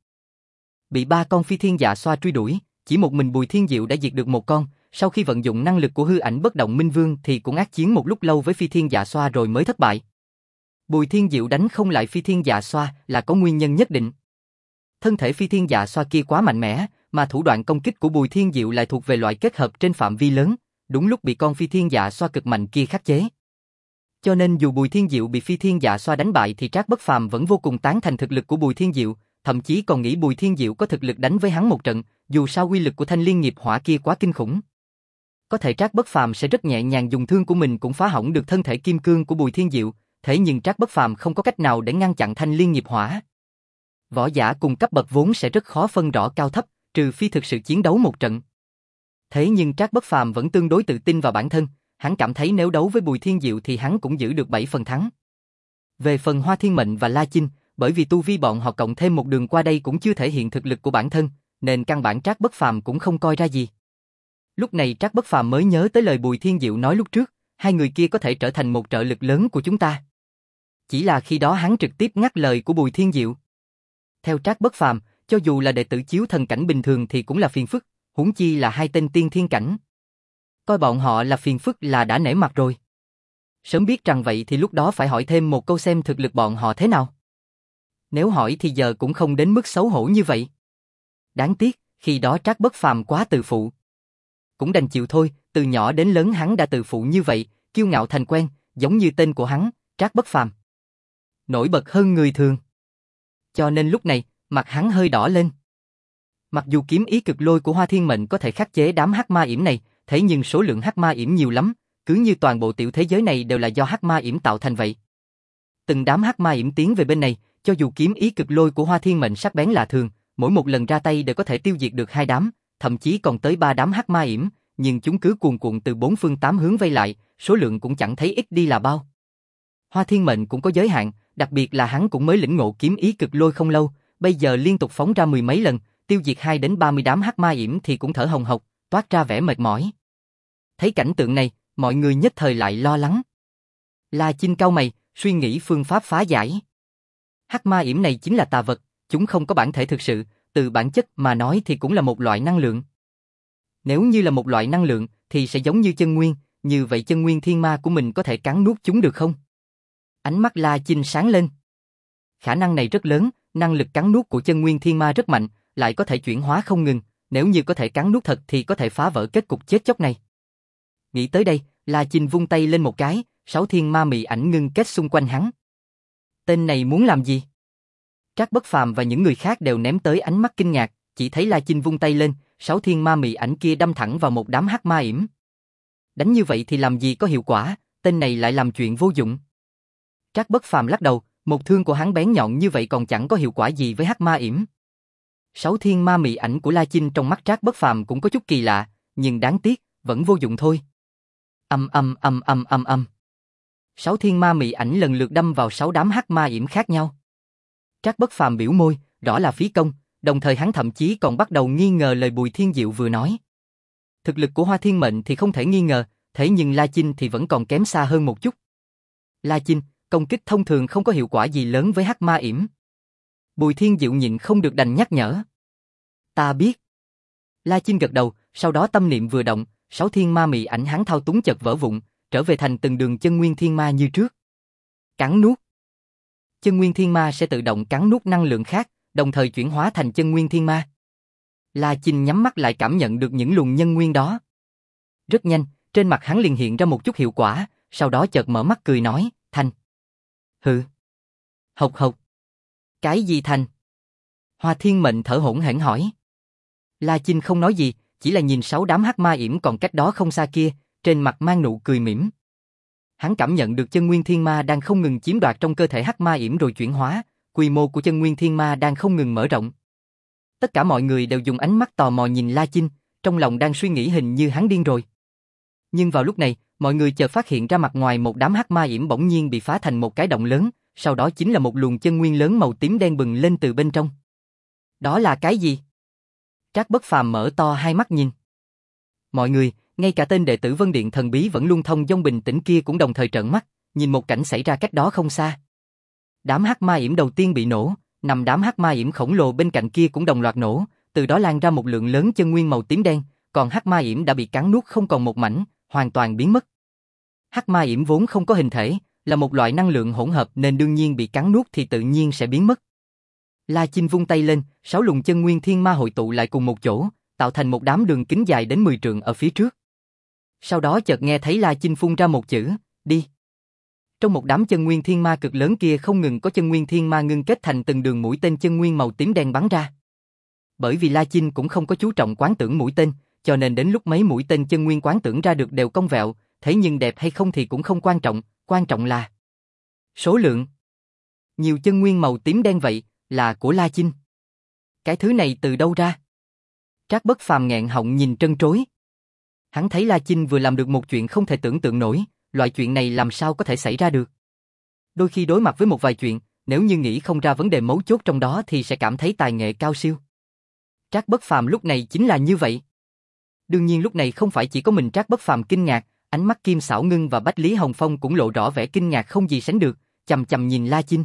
S1: Bị ba con phi thiên dạ xoa truy đuổi, chỉ một mình Bùi Thiên Diệu đã diệt được một con, sau khi vận dụng năng lực của hư ảnh bất động minh vương thì cũng ác chiến một lúc lâu với phi thiên dạ xoa rồi mới thất bại. Bùi Thiên Diệu đánh không lại phi thiên dạ xoa là có nguyên nhân nhất định. Thân thể phi thiên dạ xoa kia quá mạnh mẽ, mà thủ đoạn công kích của Bùi Thiên Diệu lại thuộc về loại kết hợp trên phạm vi lớn, đúng lúc bị con phi thiên dạ xoa cực mạnh kia khắc chế. Cho nên dù Bùi Thiên Diệu bị phi thiên dạ xoa đánh bại thì Trác Bất Phàm vẫn vô cùng tán thành thực lực của Bùi Thiên Diệu, thậm chí còn nghĩ Bùi Thiên Diệu có thực lực đánh với hắn một trận, dù sao uy lực của thanh liên nghiệp hỏa kia quá kinh khủng. Có thể Trác Bất Phàm sẽ rất nhẹ nhàng dùng thương của mình cũng phá hỏng được thân thể kim cương của Bùi Thiên Diệu, thế nhưng Trác Bất Phàm không có cách nào để ngăn chặn thanh liên nghiệp hỏa. Võ giả cùng cấp bậc vốn sẽ rất khó phân rõ cao thấp, trừ phi thực sự chiến đấu một trận. Thế nhưng Trác Bất Phàm vẫn tương đối tự tin vào bản thân, hắn cảm thấy nếu đấu với Bùi Thiên Diệu thì hắn cũng giữ được bảy phần thắng. Về phần Hoa Thiên Mệnh và La Chinh, bởi vì tu vi bọn họ cộng thêm một đường qua đây cũng chưa thể hiện thực lực của bản thân, nên căn bản Trác Bất Phàm cũng không coi ra gì. Lúc này Trác Bất Phàm mới nhớ tới lời Bùi Thiên Diệu nói lúc trước, hai người kia có thể trở thành một trợ lực lớn của chúng ta. Chỉ là khi đó hắn trực tiếp ngắt lời của Bùi Thiên Diệu. Theo Trác Bất Phàm, cho dù là đệ tử chiếu thần cảnh bình thường thì cũng là phiền phức, huống chi là hai tên tiên thiên cảnh. Coi bọn họ là phiền phức là đã nể mặt rồi. Sớm biết rằng vậy thì lúc đó phải hỏi thêm một câu xem thực lực bọn họ thế nào. Nếu hỏi thì giờ cũng không đến mức xấu hổ như vậy. Đáng tiếc, khi đó Trác Bất Phàm quá tự phụ. Cũng đành chịu thôi, từ nhỏ đến lớn hắn đã tự phụ như vậy, kiêu ngạo thành quen, giống như tên của hắn, Trác Bất Phàm. Nổi bật hơn người thường. Cho nên lúc này, mặt hắn hơi đỏ lên. Mặc dù kiếm ý cực lôi của Hoa Thiên Mệnh có thể khắc chế đám hắc ma yểm này, thế nhưng số lượng hắc ma yểm nhiều lắm, cứ như toàn bộ tiểu thế giới này đều là do hắc ma yểm tạo thành vậy. Từng đám hắc ma yểm tiến về bên này, cho dù kiếm ý cực lôi của Hoa Thiên Mệnh sắc bén lạ thường, mỗi một lần ra tay đều có thể tiêu diệt được hai đám, thậm chí còn tới ba đám hắc ma yểm, nhưng chúng cứ cuồn cuộn từ bốn phương tám hướng vây lại, số lượng cũng chẳng thấy ít đi là bao. Hoa Thiên Mệnh cũng có giới hạn, đặc biệt là hắn cũng mới lĩnh ngộ kiếm ý cực lôi không lâu, bây giờ liên tục phóng ra mười mấy lần, tiêu diệt hai đến ba mươi đám hắc ma yểm thì cũng thở hồng hộc, toát ra vẻ mệt mỏi. Thấy cảnh tượng này, mọi người nhất thời lại lo lắng. La Chinh cau mày, suy nghĩ phương pháp phá giải. Hắc ma yểm này chính là tà vật, chúng không có bản thể thực sự, từ bản chất mà nói thì cũng là một loại năng lượng. Nếu như là một loại năng lượng thì sẽ giống như chân nguyên, như vậy chân nguyên thiên ma của mình có thể cắn nuốt chúng được không? Ánh mắt La Chinh sáng lên. Khả năng này rất lớn, năng lực cắn nuốt của chân nguyên thiên ma rất mạnh, lại có thể chuyển hóa không ngừng, nếu như có thể cắn nuốt thật thì có thể phá vỡ kết cục chết chóc này. Nghĩ tới đây, La Chinh vung tay lên một cái, sáu thiên ma mị ảnh ngưng kết xung quanh hắn. Tên này muốn làm gì? Trác Bất Phàm và những người khác đều ném tới ánh mắt kinh ngạc, chỉ thấy La Chinh vung tay lên, sáu thiên ma mị ảnh kia đâm thẳng vào một đám hắc ma yểm. Đánh như vậy thì làm gì có hiệu quả, tên này lại làm chuyện vô dụng. Trác Bất Phàm lắc đầu, một thương của hắn bén nhọn như vậy còn chẳng có hiệu quả gì với hắc ma yểm. Sáu thiên ma mị ảnh của La Chinh trong mắt Trác Bất Phàm cũng có chút kỳ lạ, nhưng đáng tiếc, vẫn vô dụng thôi. Âm âm âm âm âm âm. Sáu thiên ma mị ảnh lần lượt đâm vào sáu đám hắc ma yểm khác nhau. Trác Bất Phàm biểu môi, rõ là phí công, đồng thời hắn thậm chí còn bắt đầu nghi ngờ lời Bùi Thiên Diệu vừa nói. Thực lực của Hoa Thiên Mệnh thì không thể nghi ngờ, thế nhưng La Chinh thì vẫn còn kém xa hơn một chút. La Chinh, công kích thông thường không có hiệu quả gì lớn với hắc ma yểm. Bùi Thiên Diệu nhịn không được đành nhắc nhở. Ta biết. La Chinh gật đầu, sau đó tâm niệm vừa động, sáu thiên ma mị ảnh hắn thao túng chợt vỡ vụn, trở về thành từng đường chân nguyên thiên ma như trước. Cắn nuốt. Chân nguyên thiên ma sẽ tự động cắn nuốt năng lượng khác, đồng thời chuyển hóa thành chân nguyên thiên ma. La Chinh nhắm mắt lại cảm nhận được những luồng nhân nguyên đó. Rất nhanh, trên mặt hắn liền hiện ra một chút hiệu quả, sau đó chợt mở mắt cười nói, thành. Hừ. Hộc hộc. Cái gì thành? Hoa Thiên Mệnh thở hổn hển hỏi. La Chinh không nói gì, chỉ là nhìn sáu đám hắc ma yểm còn cách đó không xa kia, trên mặt mang nụ cười mỉm. Hắn cảm nhận được chân nguyên thiên ma đang không ngừng chiếm đoạt trong cơ thể hắc ma yểm rồi chuyển hóa, quy mô của chân nguyên thiên ma đang không ngừng mở rộng. Tất cả mọi người đều dùng ánh mắt tò mò nhìn La Chinh, trong lòng đang suy nghĩ hình như hắn điên rồi. Nhưng vào lúc này, mọi người chợt phát hiện ra mặt ngoài một đám hắc ma yểm bỗng nhiên bị phá thành một cái động lớn, sau đó chính là một luồng chân nguyên lớn màu tím đen bừng lên từ bên trong. Đó là cái gì? Trác Bất Phàm mở to hai mắt nhìn. Mọi người, ngay cả tên đệ tử Vân Điện thần bí vẫn luôn thông dong bình tĩnh kia cũng đồng thời trợn mắt, nhìn một cảnh xảy ra cách đó không xa. Đám hắc ma yểm đầu tiên bị nổ, nằm đám hắc ma yểm khổng lồ bên cạnh kia cũng đồng loạt nổ, từ đó lan ra một lượng lớn chân nguyên màu tím đen, còn hắc ma yểm đã bị cắn nuốt không còn một mảnh, hoàn toàn biến mất. Hắc ma yểm vốn không có hình thể, là một loại năng lượng hỗn hợp nên đương nhiên bị cắn nuốt thì tự nhiên sẽ biến mất. La Chinh vung tay lên, sáu luồng chân nguyên thiên ma hội tụ lại cùng một chỗ, tạo thành một đám đường kính dài đến mười trượng ở phía trước. Sau đó chợt nghe thấy La Chinh phun ra một chữ, đi. Trong một đám chân nguyên thiên ma cực lớn kia không ngừng có chân nguyên thiên ma ngưng kết thành từng đường mũi tên chân nguyên màu tím đen bắn ra. Bởi vì La Chinh cũng không có chú trọng quán tưởng mũi tên, cho nên đến lúc mấy mũi tên chân nguyên quán tưởng ra được đều cong vẹo, thế nhưng đẹp hay không thì cũng không quan trọng, quan trọng là số lượng. Nhiều chân nguyên màu tím đen vậy, là của La Chinh. Cái thứ này từ đâu ra? Trác Bất Phàm nghẹn họng nhìn trân trối. Hắn thấy La Chinh vừa làm được một chuyện không thể tưởng tượng nổi, loại chuyện này làm sao có thể xảy ra được. Đôi khi đối mặt với một vài chuyện, nếu như nghĩ không ra vấn đề mấu chốt trong đó thì sẽ cảm thấy tài nghệ cao siêu. Trác Bất Phàm lúc này chính là như vậy. Đương nhiên lúc này không phải chỉ có mình Trác Bất Phàm kinh ngạc, ánh mắt Kim Sảo Ngưng và Bách Lý Hồng Phong cũng lộ rõ vẻ kinh ngạc không gì sánh được, chằm chằm nhìn La Chinh.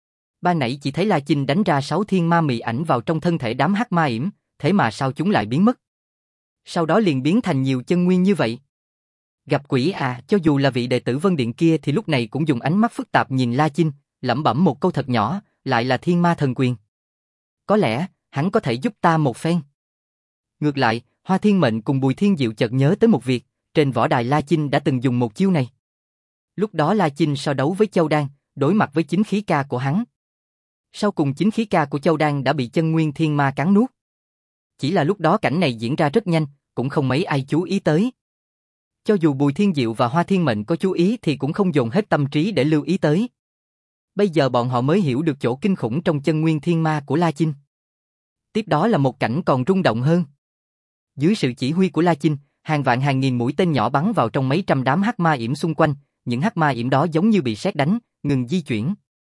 S1: Ban nãy chỉ thấy La Chinh đánh ra sáu thiên ma mị ảnh vào trong thân thể đám hắc ma yểm, thế mà sao chúng lại biến mất? Sau đó liền biến thành nhiều chân nguyên như vậy. Gặp quỷ à, cho dù là vị đệ tử Vân Điện kia thì lúc này cũng dùng ánh mắt phức tạp nhìn La Chinh, lẩm bẩm một câu thật nhỏ, lại là thiên ma thần quyền. Có lẽ, hắn có thể giúp ta một phen. Ngược lại, Hoa Thiên Mệnh cùng Bùi Thiên Diệu chợt nhớ tới một việc, trên võ đài La Chinh đã từng dùng một chiêu này. Lúc đó La Chinh so đấu với Châu Đan, đối mặt với chính khí ca của hắn. Sau cùng chính khí ca của Châu Đan đã bị chân nguyên thiên ma cắn nuốt. Chỉ là lúc đó cảnh này diễn ra rất nhanh, cũng không mấy ai chú ý tới. Cho dù Bùi Thiên Diệu và Hoa Thiên Mệnh có chú ý thì cũng không dồn hết tâm trí để lưu ý tới. Bây giờ bọn họ mới hiểu được chỗ kinh khủng trong chân nguyên thiên ma của La Chinh. Tiếp đó là một cảnh còn rung động hơn. Dưới sự chỉ huy của La Chinh, hàng vạn hàng nghìn mũi tên nhỏ bắn vào trong mấy trăm đám hắc ma yểm xung quanh, những hắc ma yểm đó giống như bị sét đánh, ngừng di chuyển.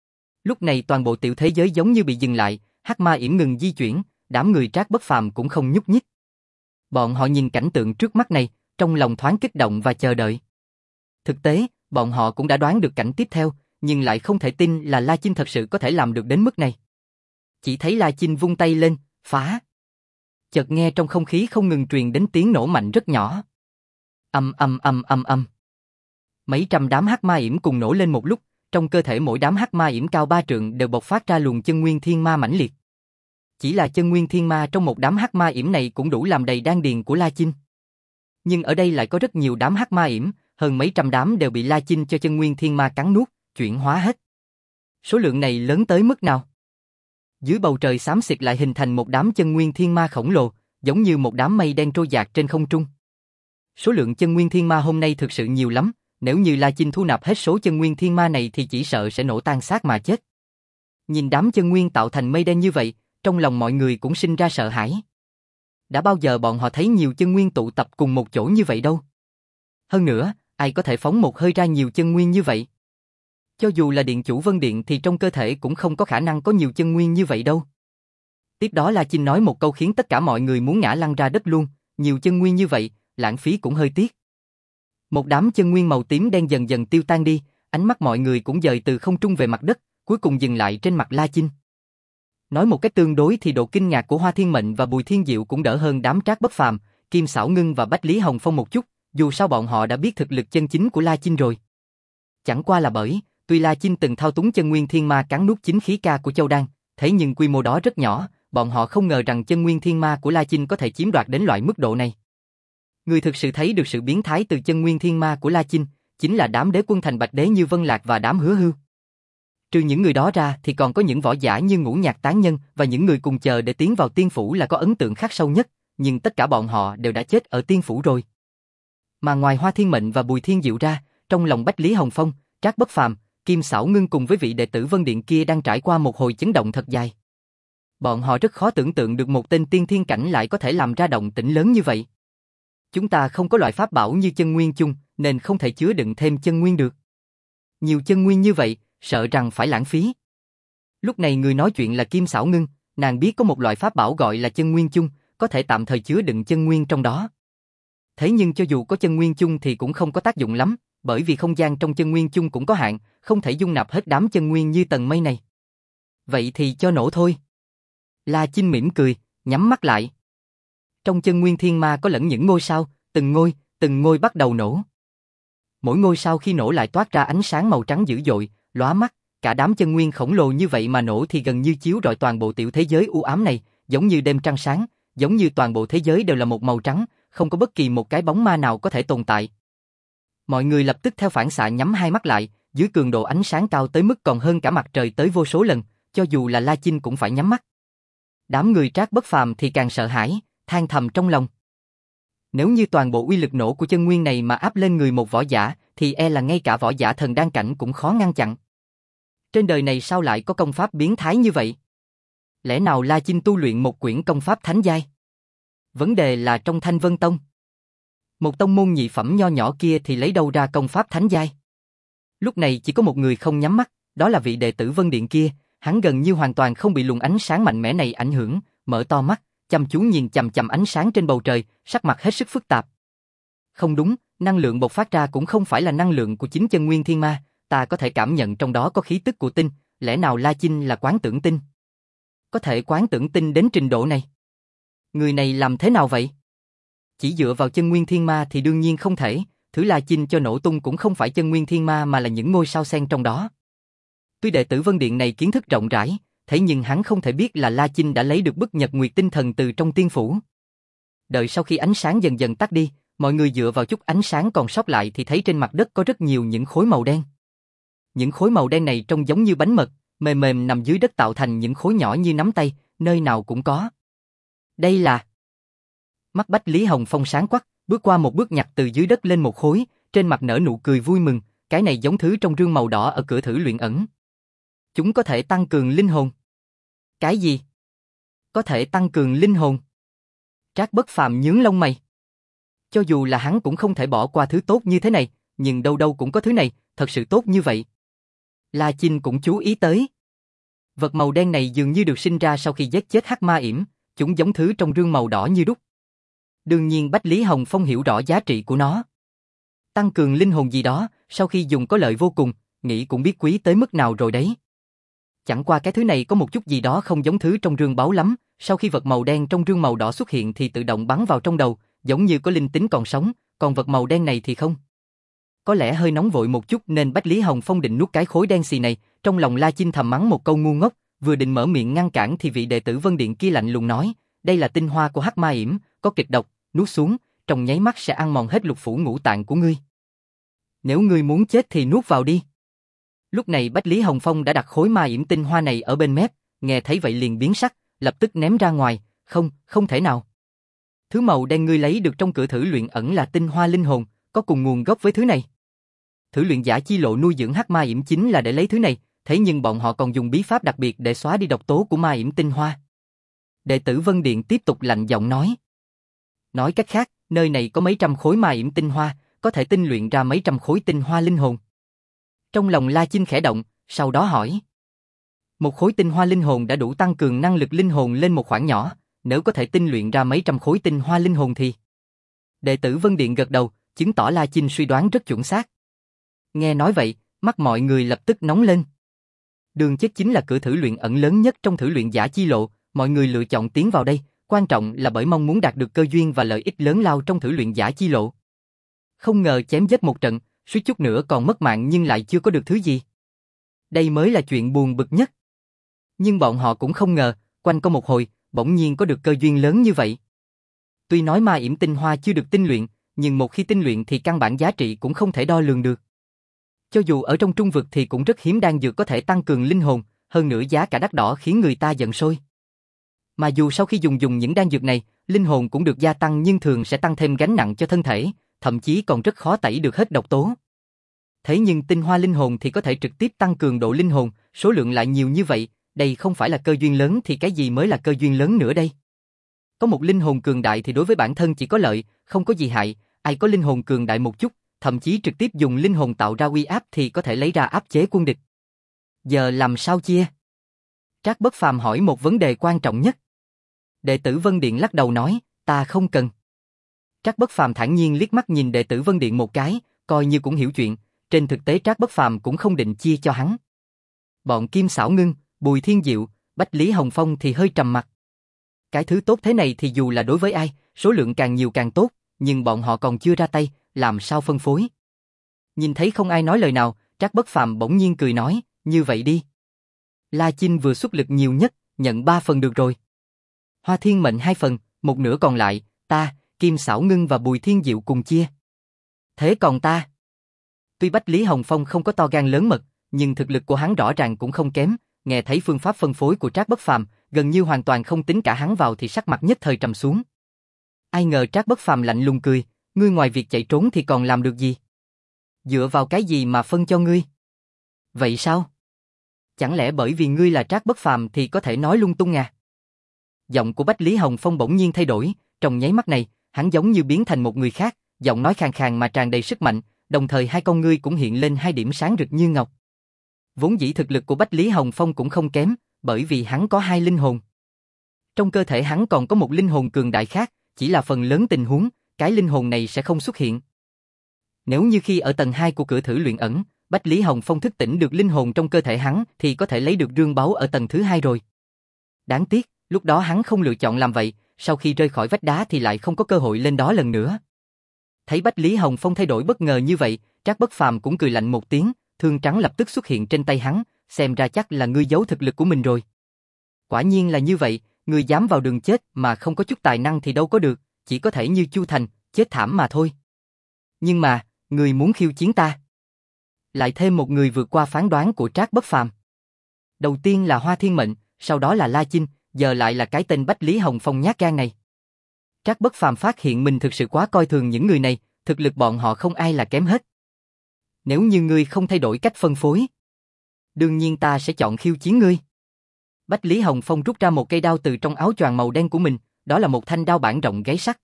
S1: Lúc này toàn bộ tiểu thế giới giống như bị dừng lại, hắc ma yểm ngừng di chuyển, đám người Trác Bất Phàm cũng không nhúc nhích. Bọn họ nhìn cảnh tượng trước mắt này, trong lòng thoáng kích động và chờ đợi. Thực tế, bọn họ cũng đã đoán được cảnh tiếp theo, nhưng lại không thể tin là La Chinh thật sự có thể làm được đến mức này. Chỉ thấy La Chinh vung tay lên, phá. Chợt nghe trong không khí không ngừng truyền đến tiếng nổ mạnh rất nhỏ. Âm âm âm âm âm. Mấy trăm đám hắc ma yểm cùng nổ lên một lúc, trong cơ thể mỗi đám hắc ma yểm cao ba trượng đều bộc phát ra luồng chân nguyên thiên ma mãnh liệt. Chỉ là chân nguyên thiên ma trong một đám hắc ma yểm này cũng đủ làm đầy đan điền của La Chinh. Nhưng ở đây lại có rất nhiều đám hắc ma yểm, hơn mấy trăm đám đều bị La Chinh cho chân nguyên thiên ma cắn nuốt, chuyển hóa hết. Số lượng này lớn tới mức nào? Dưới bầu trời xám xịt lại hình thành một đám chân nguyên thiên ma khổng lồ, giống như một đám mây đen trôi dạt trên không trung. Số lượng chân nguyên thiên ma hôm nay thực sự nhiều lắm, nếu như La Chinh thu nạp hết số chân nguyên thiên ma này thì chỉ sợ sẽ nổ tan xác mà chết. Nhìn đám chân nguyên tạo thành mây đen như vậy, trong lòng mọi người cũng sinh ra sợ hãi. Đã bao giờ bọn họ thấy nhiều chân nguyên tụ tập cùng một chỗ như vậy đâu. Hơn nữa, ai có thể phóng một hơi ra nhiều chân nguyên như vậy? Cho dù là điện chủ Vân Điện thì trong cơ thể cũng không có khả năng có nhiều chân nguyên như vậy đâu. Tiếp đó La Chinh nói một câu khiến tất cả mọi người muốn ngã lăn ra đất luôn, nhiều chân nguyên như vậy, lãng phí cũng hơi tiếc. Một đám chân nguyên màu tím đen dần dần tiêu tan đi, ánh mắt mọi người cũng dời từ không trung về mặt đất, cuối cùng dừng lại trên mặt La Chinh. Nói một cách tương đối thì độ kinh ngạc của Hoa Thiên Mệnh và Bùi Thiên Diệu cũng đỡ hơn đám Trác Bất Phàm, Kim Sảo Ngưng và Bách Lý Hồng Phong một chút, dù sao bọn họ đã biết thực lực chân chính của La Chinh rồi. Chẳng qua là bởi, tuy La Chinh từng thao túng chân nguyên thiên ma cắn nuốt chính khí ca của Châu Đan, thế nhưng quy mô đó rất nhỏ, bọn họ không ngờ rằng chân nguyên thiên ma của La Chinh có thể chiếm đoạt đến loại mức độ này. Người thực sự thấy được sự biến thái từ chân nguyên thiên ma của La Chinh, chính là đám đế quân thành Bạch Đế như Vân Lạc và đám Hứa Hưu. Trừ những người đó ra thì còn có những võ giả như Ngũ Nhạc Tán Nhân và những người cùng chờ để tiến vào tiên phủ là có ấn tượng khắc sâu nhất, nhưng tất cả bọn họ đều đã chết ở tiên phủ rồi. Mà ngoài Hoa Thiên Mệnh và Bùi Thiên Diệu ra, trong lòng Bách Lý Hồng Phong, Trác Bất Phàm, Kim Sảo Ngưng cùng với vị đệ tử Vân Điện kia đang trải qua một hồi chấn động thật dài. Bọn họ rất khó tưởng tượng được một tên tiên thiên cảnh lại có thể làm ra động tĩnh lớn như vậy. Chúng ta không có loại pháp bảo như chân nguyên chung, nên không thể chứa đựng thêm chân nguyên được. Nhiều chân nguyên như vậy, sợ rằng phải lãng phí. Lúc này người nói chuyện là Kim Sảo Ngưng, nàng biết có một loại pháp bảo gọi là chân nguyên chung, có thể tạm thời chứa đựng chân nguyên trong đó. Thế nhưng cho dù có chân nguyên chung thì cũng không có tác dụng lắm, bởi vì không gian trong chân nguyên chung cũng có hạn, không thể dung nạp hết đám chân nguyên như tầng mây này. Vậy thì cho nổ thôi. La Chinh mỉm cười, nhắm mắt lại. Trong chân nguyên thiên ma có lẫn những ngôi sao, từng ngôi, từng ngôi bắt đầu nổ. Mỗi ngôi sao khi nổ lại toát ra ánh sáng màu trắng dữ dội, lóa mắt, cả đám chân nguyên khổng lồ như vậy mà nổ thì gần như chiếu rọi toàn bộ tiểu thế giới u ám này, giống như đêm trăng sáng, giống như toàn bộ thế giới đều là một màu trắng, không có bất kỳ một cái bóng ma nào có thể tồn tại. Mọi người lập tức theo phản xạ nhắm hai mắt lại, dưới cường độ ánh sáng cao tới mức còn hơn cả mặt trời tới vô số lần, cho dù là La Chinh cũng phải nhắm mắt. Đám người Trác Bất Phàm thì càng sợ hãi, than thầm trong lòng. Nếu như toàn bộ uy lực nổ của chân nguyên này mà áp lên người một võ giả, thì e là ngay cả võ giả thần đan cảnh cũng khó ngăn chặn. Trên đời này sao lại có công pháp biến thái như vậy? Lẽ nào La Chinh tu luyện một quyển công pháp thánh giai? Vấn đề là trong Thanh Vân Tông. Một tông môn nhị phẩm nho nhỏ kia thì lấy đâu ra công pháp thánh giai? Lúc này chỉ có một người không nhắm mắt, đó là vị đệ tử Vân Điện kia, hắn gần như hoàn toàn không bị luồng ánh sáng mạnh mẽ này ảnh hưởng, mở to mắt, chăm chú nhìn chằm chằm ánh sáng trên bầu trời, sắc mặt hết sức phức tạp. Không đúng, năng lượng bộc phát ra cũng không phải là năng lượng của chính chân nguyên thiên ma, ta có thể cảm nhận trong đó có khí tức của tinh, lẽ nào La Chinh là quán tưởng tinh? Có thể quán tưởng tinh đến trình độ này? Người này làm thế nào vậy? Chỉ dựa vào chân nguyên thiên ma thì đương nhiên không thể, thứ La Chinh cho nổ tung cũng không phải chân nguyên thiên ma mà là những ngôi sao xen trong đó. Tuy đệ tử Vân Điện này kiến thức rộng rãi, thế nhưng hắn không thể biết là La Chinh đã lấy được bức nhật nguyệt tinh thần từ trong tiên phủ. Đợi sau khi ánh sáng dần dần tắt đi, mọi người dựa vào chút ánh sáng còn sót lại thì thấy trên mặt đất có rất nhiều những khối màu đen. Những khối màu đen này trông giống như bánh mật, mềm mềm nằm dưới đất tạo thành những khối nhỏ như nắm tay, nơi nào cũng có. Đây là... Mắt Bách Lý Hồng Phong sáng quắc, bước qua một bước nhặt từ dưới đất lên một khối, trên mặt nở nụ cười vui mừng, cái này giống thứ trong rương màu đỏ ở cửa thử luyện ẩn. Chúng có thể tăng cường linh hồn. Cái gì? Có thể tăng cường linh hồn? Trác Bất Phàm nhướng lông mày. Cho dù là hắn cũng không thể bỏ qua thứ tốt như thế này, nhưng đâu đâu cũng có thứ này, thật sự tốt như vậy. La Chinh cũng chú ý tới. Vật màu đen này dường như được sinh ra sau khi giết chết Hắc Ma Yểm, chúng giống thứ trong rương màu đỏ như đúc. Đương nhiên Bách Lý Hồng Phong hiểu rõ giá trị của nó. Tăng cường linh hồn gì đó, sau khi dùng có lợi vô cùng, nghĩ cũng biết quý tới mức nào rồi đấy. Chẳng qua cái thứ này có một chút gì đó không giống thứ trong rương báu lắm, sau khi vật màu đen trong rương màu đỏ xuất hiện thì tự động bắn vào trong đầu, giống như có linh tính còn sống, còn vật màu đen này thì không. Có lẽ hơi nóng vội một chút nên Bách Lý Hồng Phong định nuốt cái khối đen xì này, trong lòng La Chinh thầm mắng một câu ngu ngốc, vừa định mở miệng ngăn cản thì vị đệ tử Vân Điện kia lạnh lùng nói, đây là tinh hoa của Hắc Ma Yểm, có kịch độc, nuốt xuống, trong nháy mắt sẽ ăn mòn hết lục phủ ngũ tạng của ngươi. Nếu ngươi muốn chết thì nuốt vào đi. Lúc này Bách Lý Hồng Phong đã đặt khối ma yểm tinh hoa này ở bên mép, nghe thấy vậy liền biến sắc, lập tức ném ra ngoài, không, không thể nào. Thứ màu đen ngươi lấy được trong cửa thử luyện ẩn là tinh hoa linh hồn, có cùng nguồn gốc với thứ này. Thử luyện giả chi lộ nuôi dưỡng hắc ma yểm chính là để lấy thứ này, thế nhưng bọn họ còn dùng bí pháp đặc biệt để xóa đi độc tố của ma yểm tinh hoa. Đệ tử Vân Điện tiếp tục lạnh giọng nói. Nói cách khác, nơi này có mấy trăm khối ma yểm tinh hoa, có thể tinh luyện ra mấy trăm khối tinh hoa linh hồn. Trong lòng La Chinh khẽ động, sau đó hỏi. Một khối tinh hoa linh hồn đã đủ tăng cường năng lực linh hồn lên một khoảng nhỏ, nếu có thể tinh luyện ra mấy trăm khối tinh hoa linh hồn thì... Đệ tử Vân Điện gật đầu, chứng tỏ La Chinh suy đoán rất chuẩn xác. Nghe nói vậy, mắt mọi người lập tức nóng lên. Đường chết chính là cửa thử luyện ẩn lớn nhất trong thử luyện giả chi lộ, mọi người lựa chọn tiến vào đây, quan trọng là bởi mong muốn đạt được cơ duyên và lợi ích lớn lao trong thử luyện giả chi lộ. Không ngờ chém giết một trận, suýt chút nữa còn mất mạng nhưng lại chưa có được thứ gì. Đây mới là chuyện buồn bực nhất. Nhưng bọn họ cũng không ngờ, quanh co một hồi, bỗng nhiên có được cơ duyên lớn như vậy. Tuy nói ma yểm tinh hoa chưa được tinh luyện, nhưng một khi tinh luyện thì căn bản giá trị cũng không thể đo lường được. Cho dù ở trong trung vực thì cũng rất hiếm đan dược có thể tăng cường linh hồn, hơn nữa giá cả đắt đỏ khiến người ta giận sôi. Mà dù sau khi dùng dùng những đan dược này, linh hồn cũng được gia tăng nhưng thường sẽ tăng thêm gánh nặng cho thân thể, thậm chí còn rất khó tẩy được hết độc tố. Thế nhưng tinh hoa linh hồn thì có thể trực tiếp tăng cường độ linh hồn, số lượng lại nhiều như vậy, đây không phải là cơ duyên lớn thì cái gì mới là cơ duyên lớn nữa đây? Có một linh hồn cường đại thì đối với bản thân chỉ có lợi, không có gì hại, ai có linh hồn cường đại một chút, thậm chí trực tiếp dùng linh hồn tạo ra uy áp thì có thể lấy ra áp chế quân địch. Giờ làm sao chia? Trác Bất Phàm hỏi một vấn đề quan trọng nhất. Đệ tử Vân Điện lắc đầu nói, ta không cần. Trác Bất Phàm thản nhiên liếc mắt nhìn đệ tử Vân Điện một cái, coi như cũng hiểu chuyện, trên thực tế Trác Bất Phàm cũng không định chia cho hắn. Bọn Kim Xảo Ngưng, Bùi Thiên Diệu, Bách Lý Hồng Phong thì hơi trầm mặt. Cái thứ tốt thế này thì dù là đối với ai, số lượng càng nhiều càng tốt, nhưng bọn họ còn chưa ra tay, làm sao phân phối? Nhìn thấy không ai nói lời nào, Trác Bất Phàm bỗng nhiên cười nói, như vậy đi. La Chinh vừa xuất lực nhiều nhất, nhận ba phần được rồi. Hoa Thiên Mệnh hai phần, một nửa còn lại, ta, Kim Xảo Ngưng và Bùi Thiên Diệu cùng chia. Thế còn ta? Tuy Bách Lý Hồng Phong không có to gan lớn mật, nhưng thực lực của hắn rõ ràng cũng không kém, nghe thấy phương pháp phân phối của Trác Bất Phàm, gần như hoàn toàn không tính cả hắn vào thì sắc mặt nhất thời trầm xuống. Ai ngờ Trác Bất Phàm lạnh lùng cười, ngươi ngoài việc chạy trốn thì còn làm được gì? Dựa vào cái gì mà phân cho ngươi? Vậy sao? Chẳng lẽ bởi vì ngươi là Trác Bất Phàm thì có thể nói lung tung à? Giọng của Bách Lý Hồng Phong bỗng nhiên thay đổi, trong nháy mắt này, hắn giống như biến thành một người khác, giọng nói khàn khàn mà tràn đầy sức mạnh, đồng thời hai con ngươi cũng hiện lên hai điểm sáng rực như ngọc. Vốn dĩ thực lực của Bách Lý Hồng Phong cũng không kém, bởi vì hắn có hai linh hồn. Trong cơ thể hắn còn có một linh hồn cường đại khác, chỉ là phần lớn tình huống, cái linh hồn này sẽ không xuất hiện. Nếu như khi ở tầng hai của cửa thử luyện ẩn, Bách Lý Hồng Phong thức tỉnh được linh hồn trong cơ thể hắn thì có thể lấy được rương báu ở tầng thứ hai rồi. Đáng tiếc, lúc đó hắn không lựa chọn làm vậy, sau khi rơi khỏi vách đá thì lại không có cơ hội lên đó lần nữa. Thấy Bách Lý Hồng Phong thay đổi bất ngờ như vậy, Trác Bất Phàm cũng cười lạnh một tiếng, thương trắng lập tức xuất hiện trên tay hắn, xem ra chắc là ngươi giấu thực lực của mình rồi. Quả nhiên là như vậy, ngươi dám vào đường chết mà không có chút tài năng thì đâu có được, chỉ có thể như Chu Thành, chết thảm mà thôi. Nhưng mà, ngươi muốn khiêu chiến ta. Lại thêm một người vượt qua phán đoán của Trác Bất Phàm. Đầu tiên là Hoa Thiên Mệnh, sau đó là La Chinh, giờ lại là cái tên Bách Lý Hồng Phong nhát gan này. Trác Bất Phàm phát hiện mình thực sự quá coi thường những người này, thực lực bọn họ không ai là kém hết. Nếu như ngươi không thay đổi cách phân phối, đương nhiên ta sẽ chọn khiêu chiến ngươi. Bách Lý Hồng Phong rút ra một cây đao từ trong áo choàng màu đen của mình, đó là một thanh đao bản rộng gáy sắt.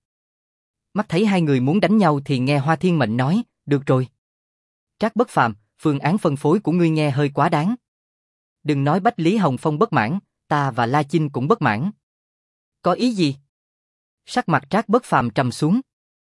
S1: Mắt thấy hai người muốn đánh nhau thì nghe Hoa Thiên Mệnh nói, được rồi. Trác Bất Phàm, phương án phân phối của ngươi nghe hơi quá đáng. Đừng nói Bách Lý Hồng Phong bất mãn, ta và La Chinh cũng bất mãn. Có ý gì? Sắc mặt Trác Bất Phàm trầm xuống.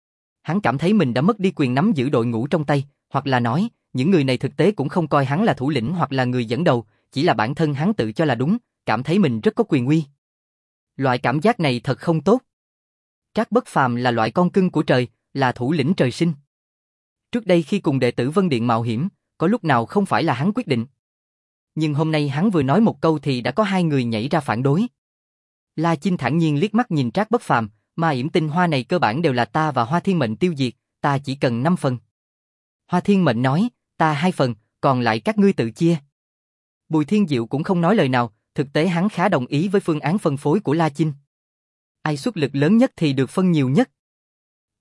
S1: Hắn cảm thấy mình đã mất đi quyền nắm giữ đội ngũ trong tay, hoặc là nói, những người này thực tế cũng không coi hắn là thủ lĩnh hoặc là người dẫn đầu, chỉ là bản thân hắn tự cho là đúng, cảm thấy mình rất có quyền uy. Loại cảm giác này thật không tốt. Trác Bất Phàm là loại con cưng của trời, là thủ lĩnh trời sinh. Trước đây khi cùng đệ tử Vân Điện mạo hiểm, có lúc nào không phải là hắn quyết định. Nhưng hôm nay hắn vừa nói một câu thì đã có hai người nhảy ra phản đối. La Chinh thản nhiên liếc mắt nhìn Trác Bất Phàm, ma yểm tinh hoa này cơ bản đều là ta và Hoa Thiên Mệnh tiêu diệt, ta chỉ cần năm phần. Hoa Thiên Mệnh nói, ta hai phần, còn lại các ngươi tự chia. Bùi Thiên Diệu cũng không nói lời nào, thực tế hắn khá đồng ý với phương án phân phối của La Chinh. Ai xuất lực lớn nhất thì được phân nhiều nhất.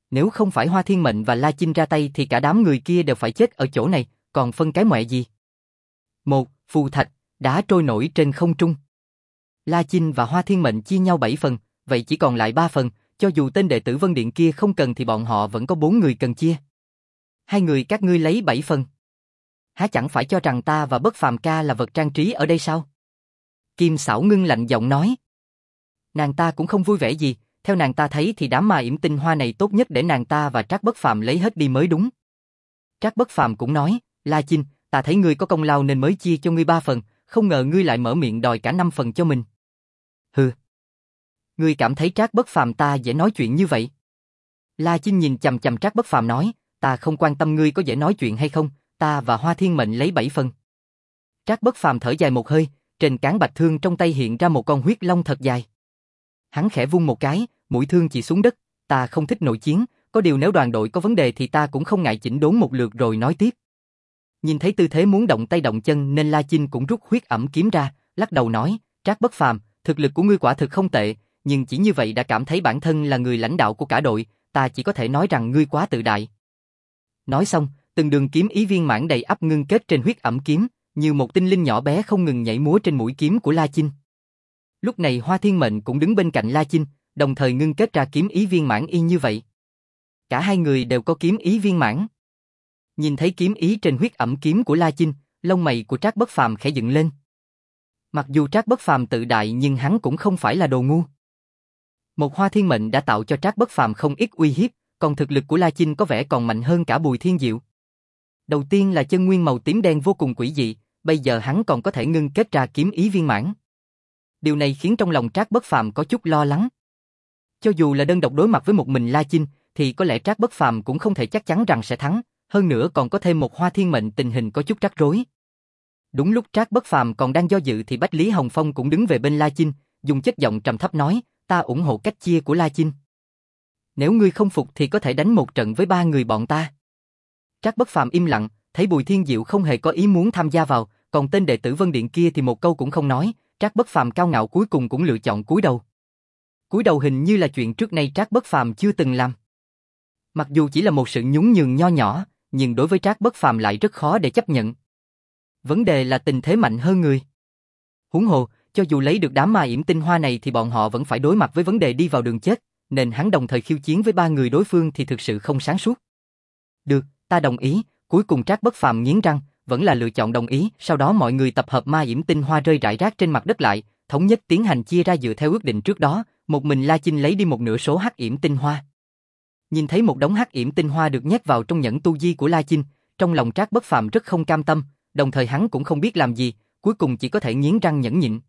S1: Nếu không phải Hoa Thiên Mệnh và La Chinh ra tay thì cả đám người kia đều phải chết ở chỗ này, còn phân cái mẹ gì? Một, phù thạch, đá trôi nổi trên không trung. La Chinh và Hoa Thiên Mệnh chia nhau bảy phần, vậy chỉ còn lại ba phần, cho dù tên đệ tử Vân Điện kia không cần thì bọn họ vẫn có bốn người cần chia. Hai người các ngươi lấy bảy phần. Há chẳng phải cho rằng ta và Bất Phàm ca là vật trang trí ở đây sao? Kim Sảo ngưng lạnh giọng nói. Nàng ta cũng không vui vẻ gì, theo nàng ta thấy thì đám ma yểm tinh hoa này tốt nhất để nàng ta và Trác Bất Phàm lấy hết đi mới đúng. Trác Bất Phàm cũng nói, La Chinh, ta thấy ngươi có công lao nên mới chia cho ngươi ba phần, không ngờ ngươi lại mở miệng đòi cả năm phần cho mình. Hừ. Ngươi cảm thấy Trác Bất Phàm ta dễ nói chuyện như vậy? La Chinh nhìn chằm chằm Trác Bất Phàm nói, ta không quan tâm ngươi có dễ nói chuyện hay không, ta và Hoa Thiên Mệnh lấy bảy phần. Trác Bất Phàm thở dài một hơi, trên cán bạch thương trong tay hiện ra một con huyết long thật dài. Hắn khẽ vung một cái, mũi thương chỉ xuống đất, ta không thích nội chiến, có điều nếu đoàn đội có vấn đề thì ta cũng không ngại chỉnh đốn một lượt rồi nói tiếp. Nhìn thấy tư thế muốn động tay động chân nên La Chinh cũng rút huyết ẩm kiếm ra, lắc đầu nói, Trác Bất Phàm, thực lực của ngươi quả thực không tệ, nhưng chỉ như vậy đã cảm thấy bản thân là người lãnh đạo của cả đội, ta chỉ có thể nói rằng ngươi quá tự đại. Nói xong, từng đường kiếm ý viên mãn đầy ắp ngưng kết trên huyết ẩm kiếm, như một tinh linh nhỏ bé không ngừng nhảy múa trên mũi kiếm của La Chinh. Lúc này Hoa Thiên Mệnh cũng đứng bên cạnh La Chinh, đồng thời ngưng kết ra kiếm ý viên mãn y như vậy. Cả hai người đều có kiếm ý viên mãn. Nhìn thấy kiếm ý trên huyết ẩm kiếm của La Chinh, lông mày của Trác Bất Phàm khẽ dựng lên. Mặc dù Trác Bất Phàm tự đại nhưng hắn cũng không phải là đồ ngu. Một Hoa Thiên Mệnh đã tạo cho Trác Bất Phàm không ít uy hiếp, còn thực lực của La Chinh có vẻ còn mạnh hơn cả Bùi Thiên Diệu. Đầu tiên là chân nguyên màu tím đen vô cùng quỷ dị, bây giờ hắn còn có thể ngưng kết ra kiếm ý viên mãn. Điều này khiến trong lòng Trác Bất Phàm có chút lo lắng. Cho dù là đơn độc đối mặt với một mình La Chinh, thì có lẽ Trác Bất Phàm cũng không thể chắc chắn rằng sẽ thắng, hơn nữa còn có thêm một Hoa Thiên Mệnh, tình hình có chút rắc rối. Đúng lúc Trác Bất Phàm còn đang do dự thì Bách Lý Hồng Phong cũng đứng về bên La Chinh, dùng chất giọng trầm thấp nói, ta ủng hộ cách chia của La Chinh. Nếu ngươi không phục thì có thể đánh một trận với ba người bọn ta. Trác Bất Phàm im lặng, thấy Bùi Thiên Diệu không hề có ý muốn tham gia vào, còn tên đệ tử Vân Điện kia thì một câu cũng không nói, Trác Bất Phàm cao ngạo cuối cùng cũng lựa chọn cúi đầu. Cúi đầu hình như là chuyện trước nay Trác Bất Phàm chưa từng làm. Mặc dù chỉ là một sự nhún nhường nho nhỏ, nhưng đối với Trác Bất Phàm lại rất khó để chấp nhận. Vấn đề là tình thế mạnh hơn người. Huống hồ, cho dù lấy được đám ma yểm tinh hoa này thì bọn họ vẫn phải đối mặt với vấn đề đi vào đường chết, nên hắn đồng thời khiêu chiến với ba người đối phương thì thực sự không sáng suốt. Được, ta đồng ý, cuối cùng Trác Bất Phàm nghiến răng, vẫn là lựa chọn đồng ý, sau đó mọi người tập hợp ma yểm tinh hoa rơi rải rác trên mặt đất lại, thống nhất tiến hành chia ra dựa theo ước định trước đó, một mình La Chinh lấy đi một nửa số hắc yểm tinh hoa. Nhìn thấy một đống hắc yểm tinh hoa được nhét vào trong nhẫn tu di của La Chinh, trong lòng Trác Bất Phàm rất không cam tâm, đồng thời hắn cũng không biết làm gì, cuối cùng chỉ có thể nghiến răng nhẫn nhịn.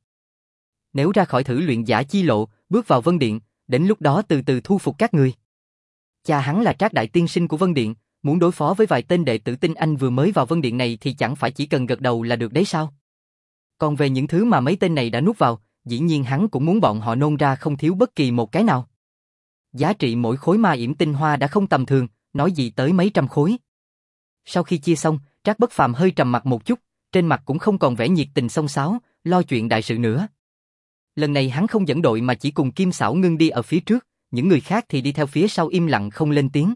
S1: Nếu ra khỏi thử luyện giả chi lộ, bước vào Vân Điện, đến lúc đó từ từ thu phục các người. Cha hắn là Trác Đại Tiên Sinh của Vân Điện, muốn đối phó với vài tên đệ tử tinh anh vừa mới vào Vân Điện này thì chẳng phải chỉ cần gật đầu là được đấy sao? Còn về những thứ mà mấy tên này đã nuốt vào, dĩ nhiên hắn cũng muốn bọn họ nôn ra không thiếu bất kỳ một cái nào. Giá trị mỗi khối ma yểm tinh hoa đã không tầm thường, nói gì tới mấy trăm khối. Sau khi chia xong, Trác Bất Phàm hơi trầm mặt một chút, trên mặt cũng không còn vẻ nhiệt tình xông xáo, lo chuyện đại sự nữa. Lần này hắn không dẫn đội mà chỉ cùng Kim Sảo Ngưng đi ở phía trước, những người khác thì đi theo phía sau im lặng không lên tiếng.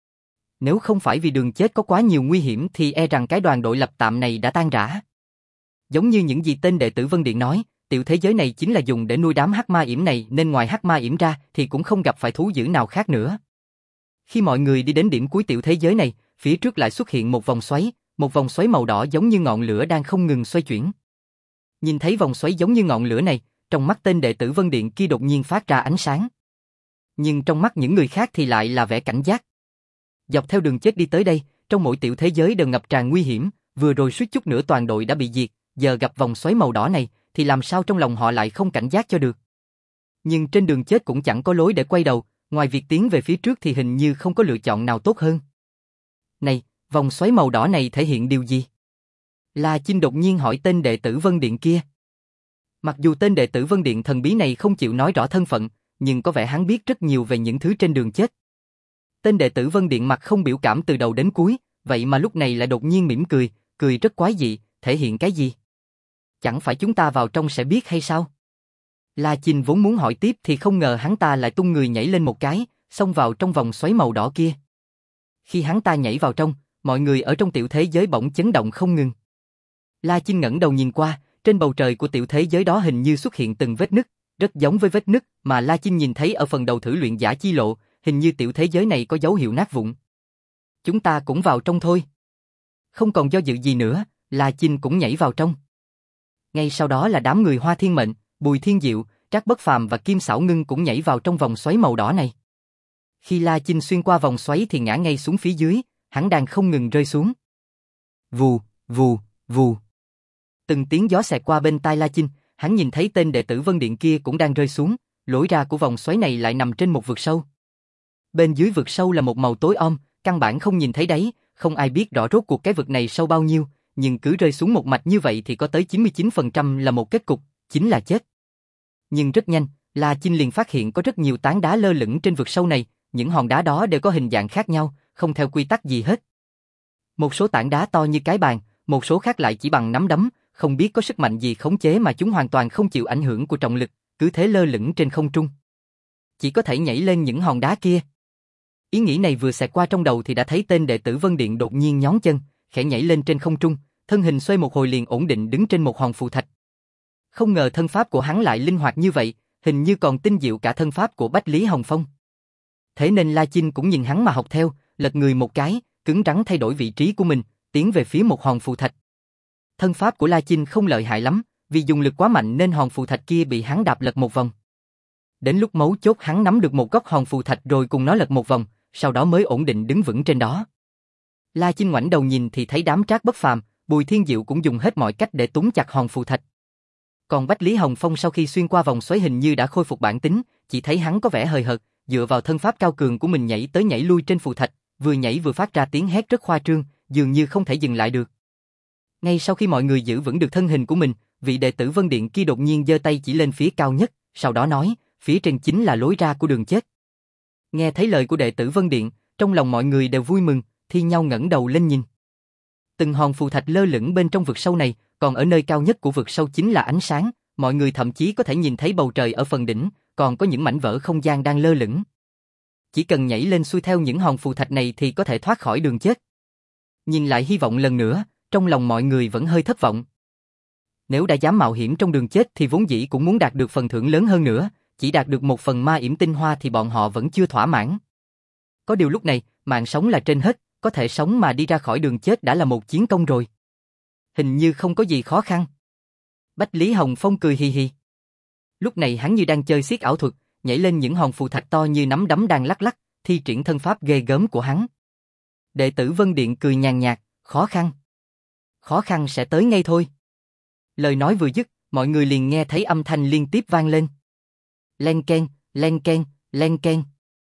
S1: Nếu không phải vì đường chết có quá nhiều nguy hiểm thì e rằng cái đoàn đội lập tạm này đã tan rã. Giống như những gì tên đệ tử Vân Điện nói, tiểu thế giới này chính là dùng để nuôi đám hắc ma yểm này nên ngoài hắc ma yểm ra thì cũng không gặp phải thú dữ nào khác nữa. Khi mọi người đi đến điểm cuối tiểu thế giới này, phía trước lại xuất hiện một vòng xoáy, một vòng xoáy màu đỏ giống như ngọn lửa đang không ngừng xoay chuyển. Nhìn thấy vòng xoáy giống như ngọn lửa này, trong mắt tên đệ tử Vân Điện kia đột nhiên phát ra ánh sáng. Nhưng trong mắt những người khác thì lại là vẻ cảnh giác. Dọc theo đường chết đi tới đây, trong mỗi tiểu thế giới đều ngập tràn nguy hiểm, vừa rồi suýt chút nữa toàn đội đã bị diệt, giờ gặp vòng xoáy màu đỏ này, thì làm sao trong lòng họ lại không cảnh giác cho được. Nhưng trên đường chết cũng chẳng có lối để quay đầu, ngoài việc tiến về phía trước thì hình như không có lựa chọn nào tốt hơn. Này, vòng xoáy màu đỏ này thể hiện điều gì? La Chinh đột nhiên hỏi tên đệ tử Vân Điện kia. Mặc dù tên đệ tử Vân Điện thần bí này không chịu nói rõ thân phận, nhưng có vẻ hắn biết rất nhiều về những thứ trên đường chết. Tên đệ tử Vân Điện mặt không biểu cảm từ đầu đến cuối, vậy mà lúc này lại đột nhiên mỉm cười, cười rất quái dị, thể hiện cái gì? Chẳng phải chúng ta vào trong sẽ biết hay sao? La Chinh vốn muốn hỏi tiếp thì không ngờ hắn ta lại tung người nhảy lên một cái, xông vào trong vòng xoáy màu đỏ kia. Khi hắn ta nhảy vào trong, mọi người ở trong tiểu thế giới bỗng chấn động không ngừng. La Chinh ngẩng đầu nhìn qua, trên bầu trời của tiểu thế giới đó hình như xuất hiện từng vết nứt, rất giống với vết nứt mà La Chinh nhìn thấy ở phần đầu thử luyện giả chi lộ, hình như tiểu thế giới này có dấu hiệu nát vụn. Chúng ta cũng vào trong thôi. Không còn do dự gì nữa, La Chinh cũng nhảy vào trong. Ngay sau đó là đám người Hoa Thiên Mệnh, Bùi Thiên Diệu, Trác Bất Phàm và Kim Sảo Ngưng cũng nhảy vào trong vòng xoáy màu đỏ này. Khi La Chinh xuyên qua vòng xoáy thì ngã ngay xuống phía dưới, hắn đang không ngừng rơi xuống. Vù, vù, vù. Từng tiếng gió xẹt qua bên tai La Chinh, hắn nhìn thấy tên đệ tử Vân Điện kia cũng đang rơi xuống, lối ra của vòng xoáy này lại nằm trên một vực sâu. Bên dưới vực sâu là một màu tối om, căn bản không nhìn thấy đáy, không ai biết rõ rốt cuộc cái vực này sâu bao nhiêu, nhưng cứ rơi xuống một mạch như vậy thì có tới chín mươi chín phần trăm là một kết cục, chính là chết. Nhưng rất nhanh, La Chinh liền phát hiện có rất nhiều tảng đá lơ lửng trên vực sâu này, những hòn đá đó đều có hình dạng khác nhau, không theo quy tắc gì hết. Một số tảng đá to như cái bàn, một số khác lại chỉ bằng nắm đấm, không biết có sức mạnh gì khống chế mà chúng hoàn toàn không chịu ảnh hưởng của trọng lực, cứ thế lơ lửng trên không trung. Chỉ có thể nhảy lên những hòn đá kia. Ý nghĩ này vừa xẹt qua trong đầu thì đã thấy tên đệ tử Vân Điện đột nhiên nhón chân, khẽ nhảy lên trên không trung, thân hình xoay một hồi liền ổn định đứng trên một hòn phù thạch. Không ngờ thân pháp của hắn lại linh hoạt như vậy, hình như còn tinh diệu cả thân pháp của Bách Lý Hồng Phong. Thế nên La Chinh cũng nhìn hắn mà học theo, lật người một cái, cứng rắn thay đổi vị trí của mình, tiến về phía một hòn phù thạch. Thân pháp của La Chinh không lợi hại lắm, vì dùng lực quá mạnh nên hòn phù thạch kia bị hắn đạp lật một vòng. Đến lúc mấu chốt hắn nắm được một góc hòn phù thạch rồi cùng nó lật một vòng, sau đó mới ổn định đứng vững trên đó. La Chinh ngoảnh đầu nhìn thì thấy đám Trác Bất Phàm, Bùi Thiên Diệu cũng dùng hết mọi cách để túm chặt hòn phù thạch. Còn Bách Lý Hồng Phong sau khi xuyên qua vòng xoáy hình như đã khôi phục bản tính, chỉ thấy hắn có vẻ hời hợt, dựa vào thân pháp cao cường của mình nhảy tới nhảy lui trên phù thạch, vừa nhảy vừa phát ra tiếng hét rất khoa trương, dường như không thể dừng lại được. Ngay sau khi mọi người giữ vững được thân hình của mình, vị đệ tử Vân Điện kia đột nhiên giơ tay chỉ lên phía cao nhất, sau đó nói, phía trên chính là lối ra của đường chết. Nghe thấy lời của đệ tử Vân Điện, trong lòng mọi người đều vui mừng, thi nhau ngẩng đầu lên nhìn. Từng hòn phù thạch lơ lửng bên trong vực sâu này, còn ở nơi cao nhất của vực sâu chính là ánh sáng, mọi người thậm chí có thể nhìn thấy bầu trời ở phần đỉnh, còn có những mảnh vỡ không gian đang lơ lửng. Chỉ cần nhảy lên xuôi theo những hòn phù thạch này thì có thể thoát khỏi đường chết. Nhìn lại hy vọng lần nữa, trong lòng mọi người vẫn hơi thất vọng. Nếu đã dám mạo hiểm trong đường chết thì vốn dĩ cũng muốn đạt được phần thưởng lớn hơn nữa, chỉ đạt được một phần ma yểm tinh hoa thì bọn họ vẫn chưa thỏa mãn. Có điều lúc này, mạng sống là trên hết, có thể sống mà đi ra khỏi đường chết đã là một chiến công rồi. Hình như không có gì khó khăn. Bách Lý Hồng Phong cười hì hì. Lúc này hắn như đang chơi xiết ảo thuật, nhảy lên những hòn phù thạch to như nắm đấm đang lắc lắc, thi triển thân pháp ghê gớm của hắn. Đệ tử Vân Điện cười nhàn nhạt, khó khăn. Khó khăn sẽ tới ngay thôi. Lời nói vừa dứt, mọi người liền nghe thấy âm thanh liên tiếp vang lên. Len keng, len keng, len keng.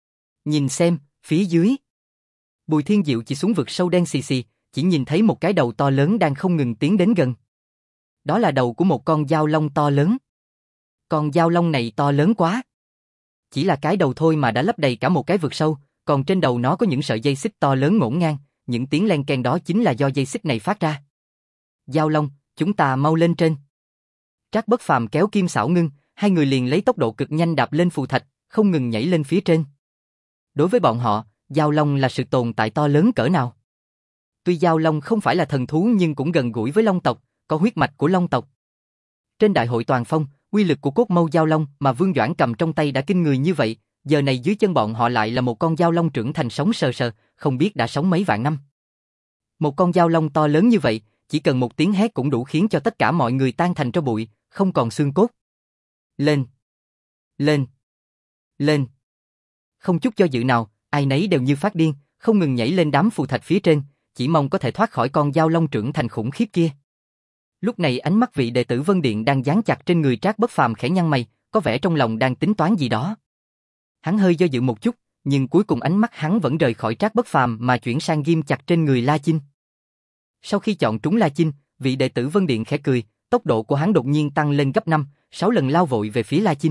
S1: Nhìn xem, phía dưới. Bùi Thiên Diệu chỉ xuống vực sâu đen xì xì, chỉ nhìn thấy một cái đầu to lớn đang không ngừng tiến đến gần. Đó là đầu của một con dao long to lớn. Con dao long này to lớn quá. Chỉ là cái đầu thôi mà đã lấp đầy cả một cái vực sâu, còn trên đầu nó có những sợi dây xích to lớn ngổn ngang, những tiếng len keng đó chính là do dây xích này phát ra. Dao long, chúng ta mau lên trên. Trác Bất Phàm kéo Kim Sảo Ngưng, hai người liền lấy tốc độ cực nhanh đạp lên phù thạch, không ngừng nhảy lên phía trên. Đối với bọn họ, dao long là sự tồn tại to lớn cỡ nào. Tuy dao long không phải là thần thú nhưng cũng gần gũi với long tộc, có huyết mạch của long tộc. Trên đại hội toàn phong, uy lực của cốt mâu dao long mà Vương Doãn cầm trong tay đã kinh người như vậy, giờ này dưới chân bọn họ lại là một con dao long trưởng thành sống sờ sờ, không biết đã sống mấy vạn năm. Một con dao long to lớn như vậy, chỉ cần một tiếng hét cũng đủ khiến cho tất cả mọi người tan thành tro bụi, không còn xương cốt. Lên! Lên! Lên! Không chút do dự nào, ai nấy đều như phát điên, không ngừng nhảy lên đám phù thạch phía trên, chỉ mong có thể thoát khỏi con dao long trưởng thành khủng khiếp kia. Lúc này ánh mắt vị đệ tử Vân Điện đang dán chặt trên người Trác Bất Phàm khẽ nhăn mày, có vẻ trong lòng đang tính toán gì đó. Hắn hơi do dự một chút, nhưng cuối cùng ánh mắt hắn vẫn rời khỏi Trác Bất Phàm mà chuyển sang ghim chặt trên người La Chinh. Sau khi chọn trúng La Chinh, vị đệ tử Vân Điện khẽ cười, tốc độ của hắn đột nhiên tăng lên gấp năm, sáu lần lao vội về phía La Chinh.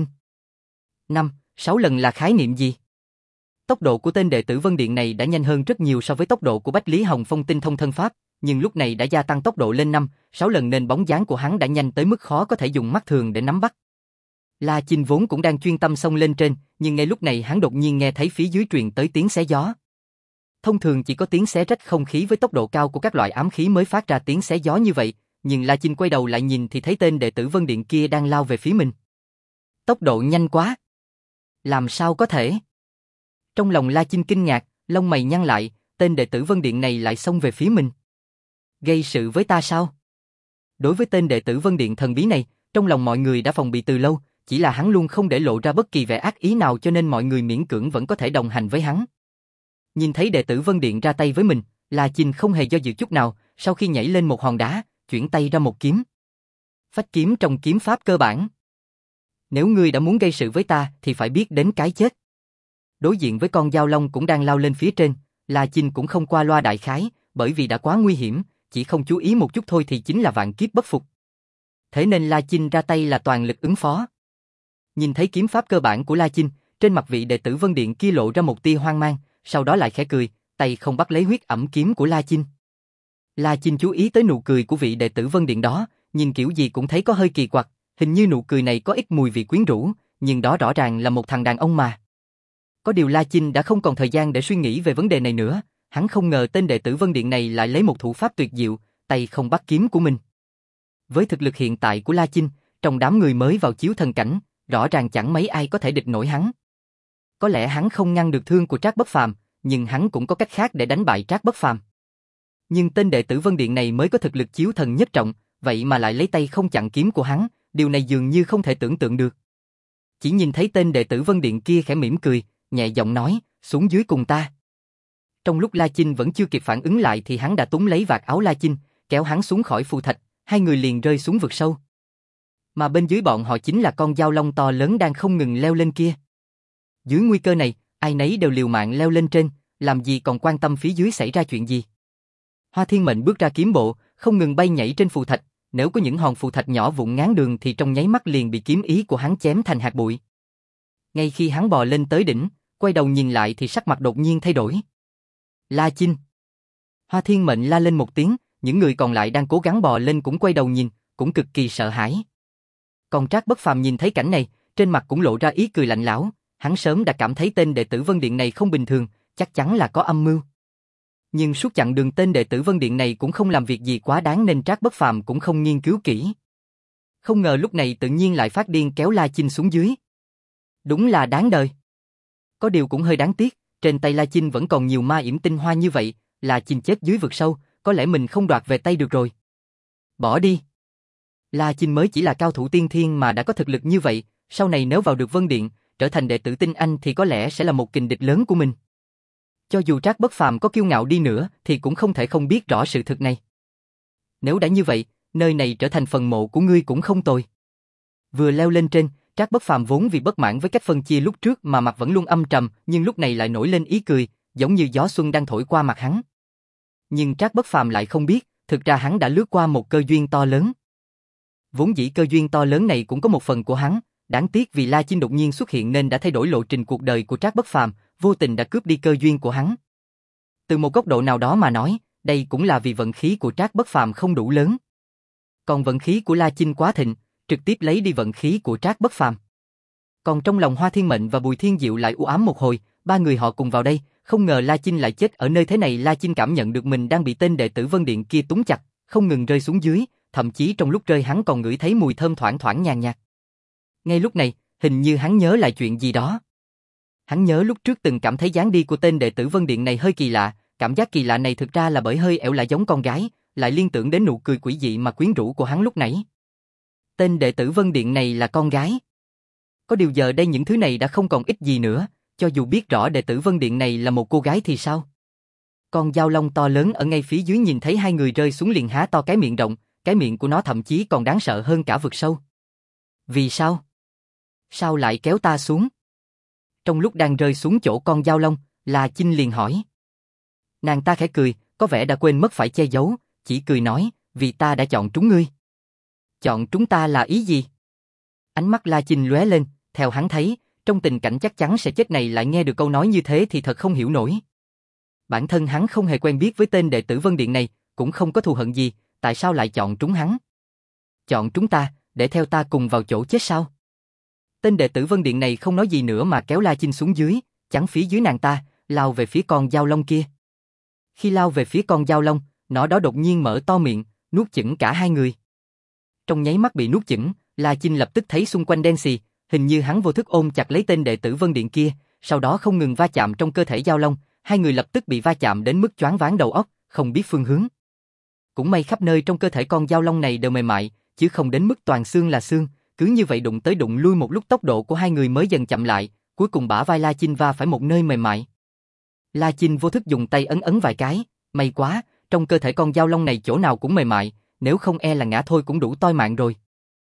S1: năm, sáu lần là khái niệm gì? Tốc độ của tên đệ tử Vân Điện này đã nhanh hơn rất nhiều so với tốc độ của Bách Lý Hồng Phong tinh thông thân pháp, nhưng lúc này đã gia tăng tốc độ lên năm, sáu lần nên bóng dáng của hắn đã nhanh tới mức khó có thể dùng mắt thường để nắm bắt. La Chinh vốn cũng đang chuyên tâm xông lên trên, nhưng ngay lúc này hắn đột nhiên nghe thấy phía dưới truyền tới tiếng xé gió. Thông thường chỉ có tiếng xé rách không khí với tốc độ cao của các loại ám khí mới phát ra tiếng xé gió như vậy, nhưng La Chinh quay đầu lại nhìn thì thấy tên đệ tử Vân Điện kia đang lao về phía mình. Tốc độ nhanh quá! Làm sao có thể? Trong lòng La Chinh kinh ngạc, lông mày nhăn lại, tên đệ tử Vân Điện này lại xông về phía mình. Gây sự với ta sao? Đối với tên đệ tử Vân Điện thần bí này, trong lòng mọi người đã phòng bị từ lâu, chỉ là hắn luôn không để lộ ra bất kỳ vẻ ác ý nào cho nên mọi người miễn cưỡng vẫn có thể đồng hành với hắn. Nhìn thấy đệ tử Vân Điện ra tay với mình, La Chinh không hề do dự chút nào, sau khi nhảy lên một hòn đá, chuyển tay ra một kiếm. Phách kiếm trong kiếm pháp cơ bản. Nếu ngươi đã muốn gây sự với ta thì phải biết đến cái chết. Đối diện với con dao long cũng đang lao lên phía trên, La Chinh cũng không qua loa đại khái, bởi vì đã quá nguy hiểm, chỉ không chú ý một chút thôi thì chính là vạn kiếp bất phục. Thế nên La Chinh ra tay là toàn lực ứng phó. Nhìn thấy kiếm pháp cơ bản của La Chinh, trên mặt vị đệ tử Vân Điện kia lộ ra một tia hoang mang, sau đó lại khẽ cười, tay không bắt lấy huyết ẩm kiếm của La Chinh. La Chinh chú ý tới nụ cười của vị đệ tử Vân Điện đó, nhìn kiểu gì cũng thấy có hơi kỳ quặc, hình như nụ cười này có ít mùi vị quyến rũ, nhưng đó rõ ràng là một thằng đàn ông mà. Có điều La Chinh đã không còn thời gian để suy nghĩ về vấn đề này nữa, hắn không ngờ tên đệ tử Vân Điện này lại lấy một thủ pháp tuyệt diệu, tay không bắt kiếm của mình. Với thực lực hiện tại của La Chinh, trong đám người mới vào chiếu thần cảnh, rõ ràng chẳng mấy ai có thể địch nổi hắn. Có lẽ hắn không ngăn được thương của Trác Bất Phàm, nhưng hắn cũng có cách khác để đánh bại Trác Bất Phàm. Nhưng tên đệ tử Vân Điện này mới có thực lực chiếu thần nhất trọng, vậy mà lại lấy tay không chặn kiếm của hắn, điều này dường như không thể tưởng tượng được. Chỉ nhìn thấy tên đệ tử Vân Điện kia khẽ mỉm cười, nhẹ giọng nói, xuống dưới cùng ta. Trong lúc La Chinh vẫn chưa kịp phản ứng lại thì hắn đã túm lấy vạt áo La Chinh, kéo hắn xuống khỏi phù thạch, hai người liền rơi xuống vực sâu. Mà bên dưới bọn họ chính là con dao long to lớn đang không ngừng leo lên kia. Dưới nguy cơ này, ai nấy đều liều mạng leo lên trên, làm gì còn quan tâm phía dưới xảy ra chuyện gì. Hoa Thiên Mệnh bước ra kiếm bộ, không ngừng bay nhảy trên phù thạch, nếu có những hòn phù thạch nhỏ vụn ngáng đường thì trong nháy mắt liền bị kiếm ý của hắn chém thành hạt bụi. Ngay khi hắn bò lên tới đỉnh, quay đầu nhìn lại thì sắc mặt đột nhiên thay đổi. La Chinh! Hoa Thiên Mệnh la lên một tiếng, những người còn lại đang cố gắng bò lên cũng quay đầu nhìn, cũng cực kỳ sợ hãi. Còn Trác Bất Phàm nhìn thấy cảnh này, trên mặt cũng lộ ra ý cười lạnh lẽo, hắn sớm đã cảm thấy tên đệ tử Vân Điện này không bình thường, chắc chắn là có âm mưu. Nhưng suốt chặng đường tên đệ tử Vân Điện này cũng không làm việc gì quá đáng nên Trác Bất Phàm cũng không nghiên cứu kỹ. Không ngờ lúc này tự nhiên lại phát điên kéo La Chinh xuống dưới. Đúng là đáng đời. Có điều cũng hơi đáng tiếc, trên tay La Chinh vẫn còn nhiều ma yểm tinh hoa như vậy, La Chinh chết dưới vực sâu, có lẽ mình không đoạt về tay được rồi. Bỏ đi. La Chinh mới chỉ là cao thủ tiên thiên mà đã có thực lực như vậy, sau này nếu vào được Vân Điện, trở thành đệ tử tinh anh thì có lẽ sẽ là một kình địch lớn của mình. Cho dù Trác Bất Phàm có kiêu ngạo đi nữa thì cũng không thể không biết rõ sự thực này. Nếu đã như vậy, nơi này trở thành phần mộ của ngươi cũng không tồi. Vừa leo lên trên, Trác Bất Phàm vốn vì bất mãn với cách phân chia lúc trước mà mặt vẫn luôn âm trầm, nhưng lúc này lại nổi lên ý cười, giống như gió xuân đang thổi qua mặt hắn. Nhưng Trác Bất Phàm lại không biết, thực ra hắn đã lướt qua một cơ duyên to lớn. Vốn dĩ cơ duyên to lớn này cũng có một phần của hắn, đáng tiếc vì La Chinh đột nhiên xuất hiện nên đã thay đổi lộ trình cuộc đời của Trác Bất Phàm, vô tình đã cướp đi cơ duyên của hắn. Từ một góc độ nào đó mà nói, đây cũng là vì vận khí của Trác Bất Phàm không đủ lớn. Còn vận khí của La Chinh quá thịnh, trực tiếp lấy đi vận khí của Trác Bất Phàm. Còn trong lòng Hoa Thiên Mệnh và Bùi Thiên Diệu lại u ám một hồi, ba người họ cùng vào đây, không ngờ La Chinh lại chết ở nơi thế này. La Chinh cảm nhận được mình đang bị tên đệ tử Vân Điện kia túng chặt, không ngừng rơi xuống dưới, thậm chí trong lúc rơi hắn còn ngửi thấy mùi thơm thoảng thoảng nhàn nhạt. Ngay lúc này, hình như hắn nhớ lại chuyện gì đó. Hắn nhớ lúc trước từng cảm thấy dáng đi của tên đệ tử Vân Điện này hơi kỳ lạ, cảm giác kỳ lạ này thực ra là bởi hơi ẻo lạ giống con gái, lại liên tưởng đến nụ cười quỷ dị mà quyến rũ của hắn lúc nãy. Tên đệ tử Vân Điện này là con gái. Có điều giờ đây những thứ này đã không còn ích gì nữa, cho dù biết rõ đệ tử Vân Điện này là một cô gái thì sao? Con dao long to lớn ở ngay phía dưới nhìn thấy hai người rơi xuống liền há to cái miệng rộng, cái miệng của nó thậm chí còn đáng sợ hơn cả vực sâu. Vì sao? Sao lại kéo ta xuống? Trong lúc đang rơi xuống chỗ con dao long, La Chinh liền hỏi. Nàng ta khẽ cười, có vẻ đã quên mất phải che giấu, chỉ cười nói, vì ta đã chọn trúng ngươi. Chọn trúng ta là ý gì? Ánh mắt La Chinh lóe lên, theo hắn thấy, trong tình cảnh chắc chắn sẽ chết này lại nghe được câu nói như thế thì thật không hiểu nổi. Bản thân hắn không hề quen biết với tên đệ tử Vân Điện này, cũng không có thù hận gì, tại sao lại chọn trúng hắn? Chọn chúng ta, để theo ta cùng vào chỗ chết sao? Tên đệ tử Vân Điện này không nói gì nữa mà kéo La Chinh xuống dưới, chắn phía dưới nàng ta, lao về phía con dao long kia. Khi lao về phía con dao long, nó đó đột nhiên mở to miệng, nuốt chửng cả hai người. Trong nháy mắt bị nuốt chửng, La Chinh lập tức thấy xung quanh đen xì, hình như hắn vô thức ôm chặt lấy tên đệ tử Vân Điện kia, sau đó không ngừng va chạm trong cơ thể dao long, hai người lập tức bị va chạm đến mức choáng váng đầu óc, không biết phương hướng. Cũng may khắp nơi trong cơ thể con dao long này đều mềm mại, chứ không đến mức toàn xương là xương, cứ như vậy đụng tới đụng lui một lúc tốc độ của hai người mới dần chậm lại, cuối cùng bả vai La Chinh va phải một nơi mềm mại. La Chinh vô thức dùng tay ấn ấn vài cái, may quá, trong cơ thể con dao long này chỗ nào cũng mềm mại, nếu không e là ngã thôi cũng đủ toi mạng rồi.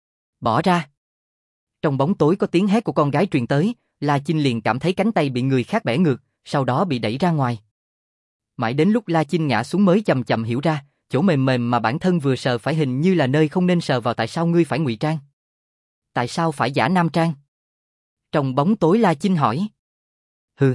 S1: Bỏ ra. Trong bóng tối có tiếng hét của con gái truyền tới, La Chinh liền cảm thấy cánh tay bị người khác bẻ ngược, sau đó bị đẩy ra ngoài. Mãi đến lúc La Chinh ngã xuống mới chậm chậm hiểu ra, chỗ mềm mềm mà bản thân vừa sờ phải hình như là nơi không nên sờ vào. Tại sao ngươi phải ngụy trang? Tại sao phải giả nam trang? Trong bóng tối La Chinh hỏi. Hừ.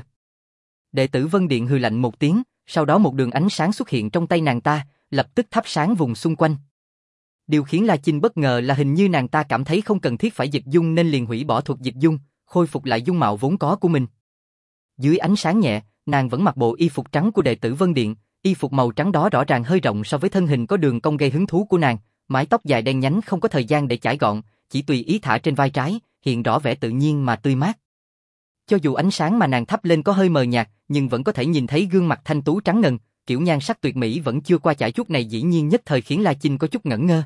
S1: Đệ tử Vân Điện hừ lạnh một tiếng, sau đó một đường ánh sáng xuất hiện trong tay nàng ta, lập tức thắp sáng vùng xung quanh. Điều khiến La Chinh bất ngờ là hình như nàng ta cảm thấy không cần thiết phải dịch dung nên liền hủy bỏ thuật dịch dung, khôi phục lại dung mạo vốn có của mình. Dưới ánh sáng nhẹ, nàng vẫn mặc bộ y phục trắng của đệ tử Vân Điện, y phục màu trắng đó rõ ràng hơi rộng so với thân hình có đường cong gây hứng thú của nàng, mái tóc dài đen nhánh không có thời gian để chải gọn, chỉ tùy ý thả trên vai trái, hiện rõ vẻ tự nhiên mà tươi mát. Cho dù ánh sáng mà nàng thắp lên có hơi mờ nhạt, nhưng vẫn có thể nhìn thấy gương mặt thanh tú trắng ngần, kiểu nhan sắc tuyệt mỹ vẫn chưa qua chải chuốt này dĩ nhiên nhất thời khiến La Chinh có chút ngẩn ngơ.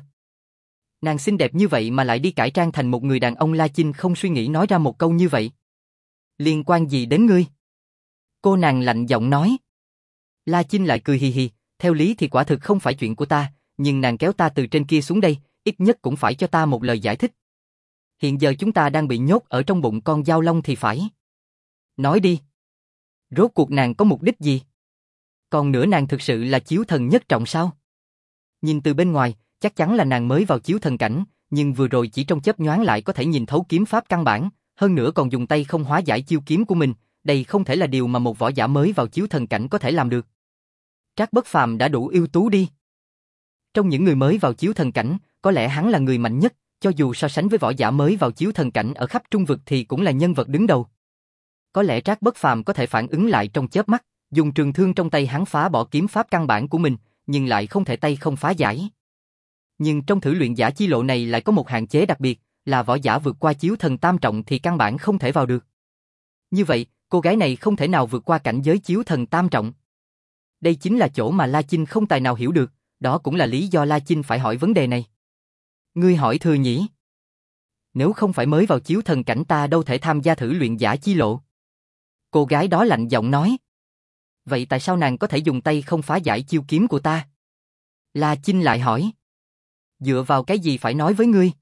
S1: Nàng xinh đẹp như vậy mà lại đi cải trang thành một người đàn ông. La Chinh không suy nghĩ nói ra một câu như vậy. Liên quan gì đến ngươi? Cô nàng lạnh giọng nói. La Chinh lại cười hì hì, theo lý thì quả thực không phải chuyện của ta, nhưng nàng kéo ta từ trên kia xuống đây, ít nhất cũng phải cho ta một lời giải thích. Hiện giờ chúng ta đang bị nhốt ở trong bụng con dao long thì phải. Nói đi. Rốt cuộc nàng có mục đích gì? Còn nữa nàng thực sự là chiếu thần nhất trọng sao? Nhìn từ bên ngoài, chắc chắn là nàng mới vào chiếu thần cảnh, nhưng vừa rồi chỉ trong chớp nhoáng lại có thể nhìn thấu kiếm pháp căn bản, hơn nữa còn dùng tay không hóa giải chiêu kiếm của mình, đây không thể là điều mà một võ giả mới vào chiếu thần cảnh có thể làm được. Trác Bất Phàm đã đủ ưu tú đi. Trong những người mới vào chiếu thần cảnh, có lẽ hắn là người mạnh nhất, cho dù so sánh với võ giả mới vào chiếu thần cảnh ở khắp trung vực thì cũng là nhân vật đứng đầu. Có lẽ Trác Bất Phàm có thể phản ứng lại trong chớp mắt, dùng trường thương trong tay hắn phá bỏ kiếm pháp căn bản của mình, nhưng lại không thể tay không phá giải. Nhưng trong thử luyện giả chi lộ này lại có một hạn chế đặc biệt, là võ giả vượt qua chiếu thần tam trọng thì căn bản không thể vào được. Như vậy, cô gái này không thể nào vượt qua cảnh giới chiếu thần tam trọng. Đây chính là chỗ mà La Chinh không tài nào hiểu được, đó cũng là lý do La Chinh phải hỏi vấn đề này. Ngươi hỏi thừa nhỉ? Nếu không phải mới vào chiếu thần cảnh ta đâu thể tham gia thử luyện giả chi lộ. Cô gái đó lạnh giọng nói. Vậy tại sao nàng có thể dùng tay không phá giải chiêu kiếm của ta? La Chinh lại hỏi. Dựa vào cái gì phải nói với ngươi?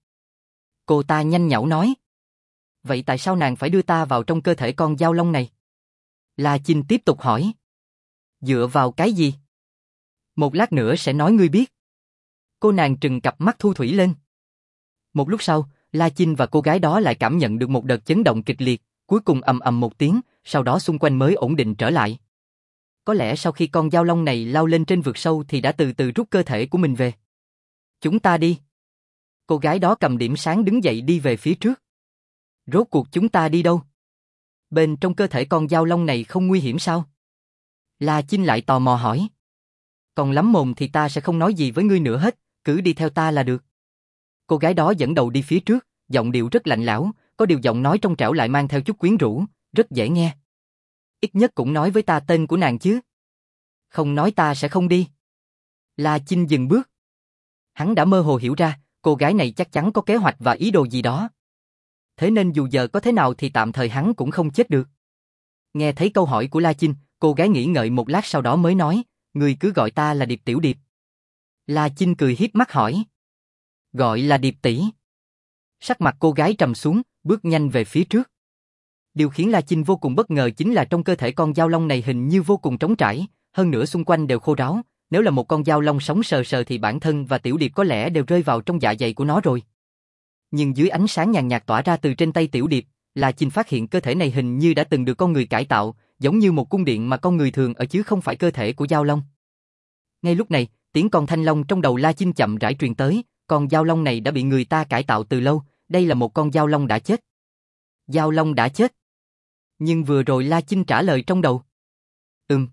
S1: Cô ta nhanh nhảu nói. Vậy tại sao nàng phải đưa ta vào trong cơ thể con dao long này? La Chinh tiếp tục hỏi. Dựa vào cái gì? Một lát nữa sẽ nói ngươi biết. Cô nàng trừng cặp mắt thu thủy lên. Một lúc sau, La Chinh và cô gái đó lại cảm nhận được một đợt chấn động kịch liệt, cuối cùng ầm ầm một tiếng, sau đó xung quanh mới ổn định trở lại. Có lẽ sau khi con dao long này lao lên trên vực sâu thì đã từ từ rút cơ thể của mình về. Chúng ta đi. Cô gái đó cầm điểm sáng đứng dậy đi về phía trước. Rốt cuộc chúng ta đi đâu? Bên trong cơ thể con dao long này không nguy hiểm sao? La Chinh lại tò mò hỏi. Còn lắm mồm thì ta sẽ không nói gì với ngươi nữa hết, cứ đi theo ta là được. Cô gái đó dẫn đầu đi phía trước, giọng điệu rất lạnh lẽo, có điều giọng nói trong trẻo lại mang theo chút quyến rũ, rất dễ nghe. Ít nhất cũng nói với ta tên của nàng chứ. Không nói ta sẽ không đi. La Chinh dừng bước. Hắn đã mơ hồ hiểu ra, cô gái này chắc chắn có kế hoạch và ý đồ gì đó. Thế nên dù giờ có thế nào thì tạm thời hắn cũng không chết được. Nghe thấy câu hỏi của La Chinh, cô gái nghĩ ngợi một lát sau đó mới nói, ngươi cứ gọi ta là Điệp tiểu Điệp. La Chinh cười hiếp mắt hỏi. Gọi là Điệp tỷ. Sắc mặt cô gái trầm xuống, bước nhanh về phía trước. Điều khiến La Chinh vô cùng bất ngờ chính là trong cơ thể con dao long này hình như vô cùng trống trải, hơn nữa xung quanh đều khô ráo, nếu là một con dao long sống sờ sờ thì bản thân và tiểu Điệp có lẽ đều rơi vào trong dạ dày của nó rồi. Nhưng dưới ánh sáng nhàn nhạt tỏa ra từ trên tay tiểu Điệp, La Chinh phát hiện cơ thể này hình như đã từng được con người cải tạo, giống như một cung điện mà con người thường ở chứ không phải cơ thể của dao long. Ngay lúc này, tiếng con thanh long trong đầu La Chinh chậm rãi truyền tới, con dao long này đã bị người ta cải tạo từ lâu, đây là một con dao long đã chết. Giao Long đã chết. Nhưng vừa rồi La Chinh trả lời trong đầu. Ừm.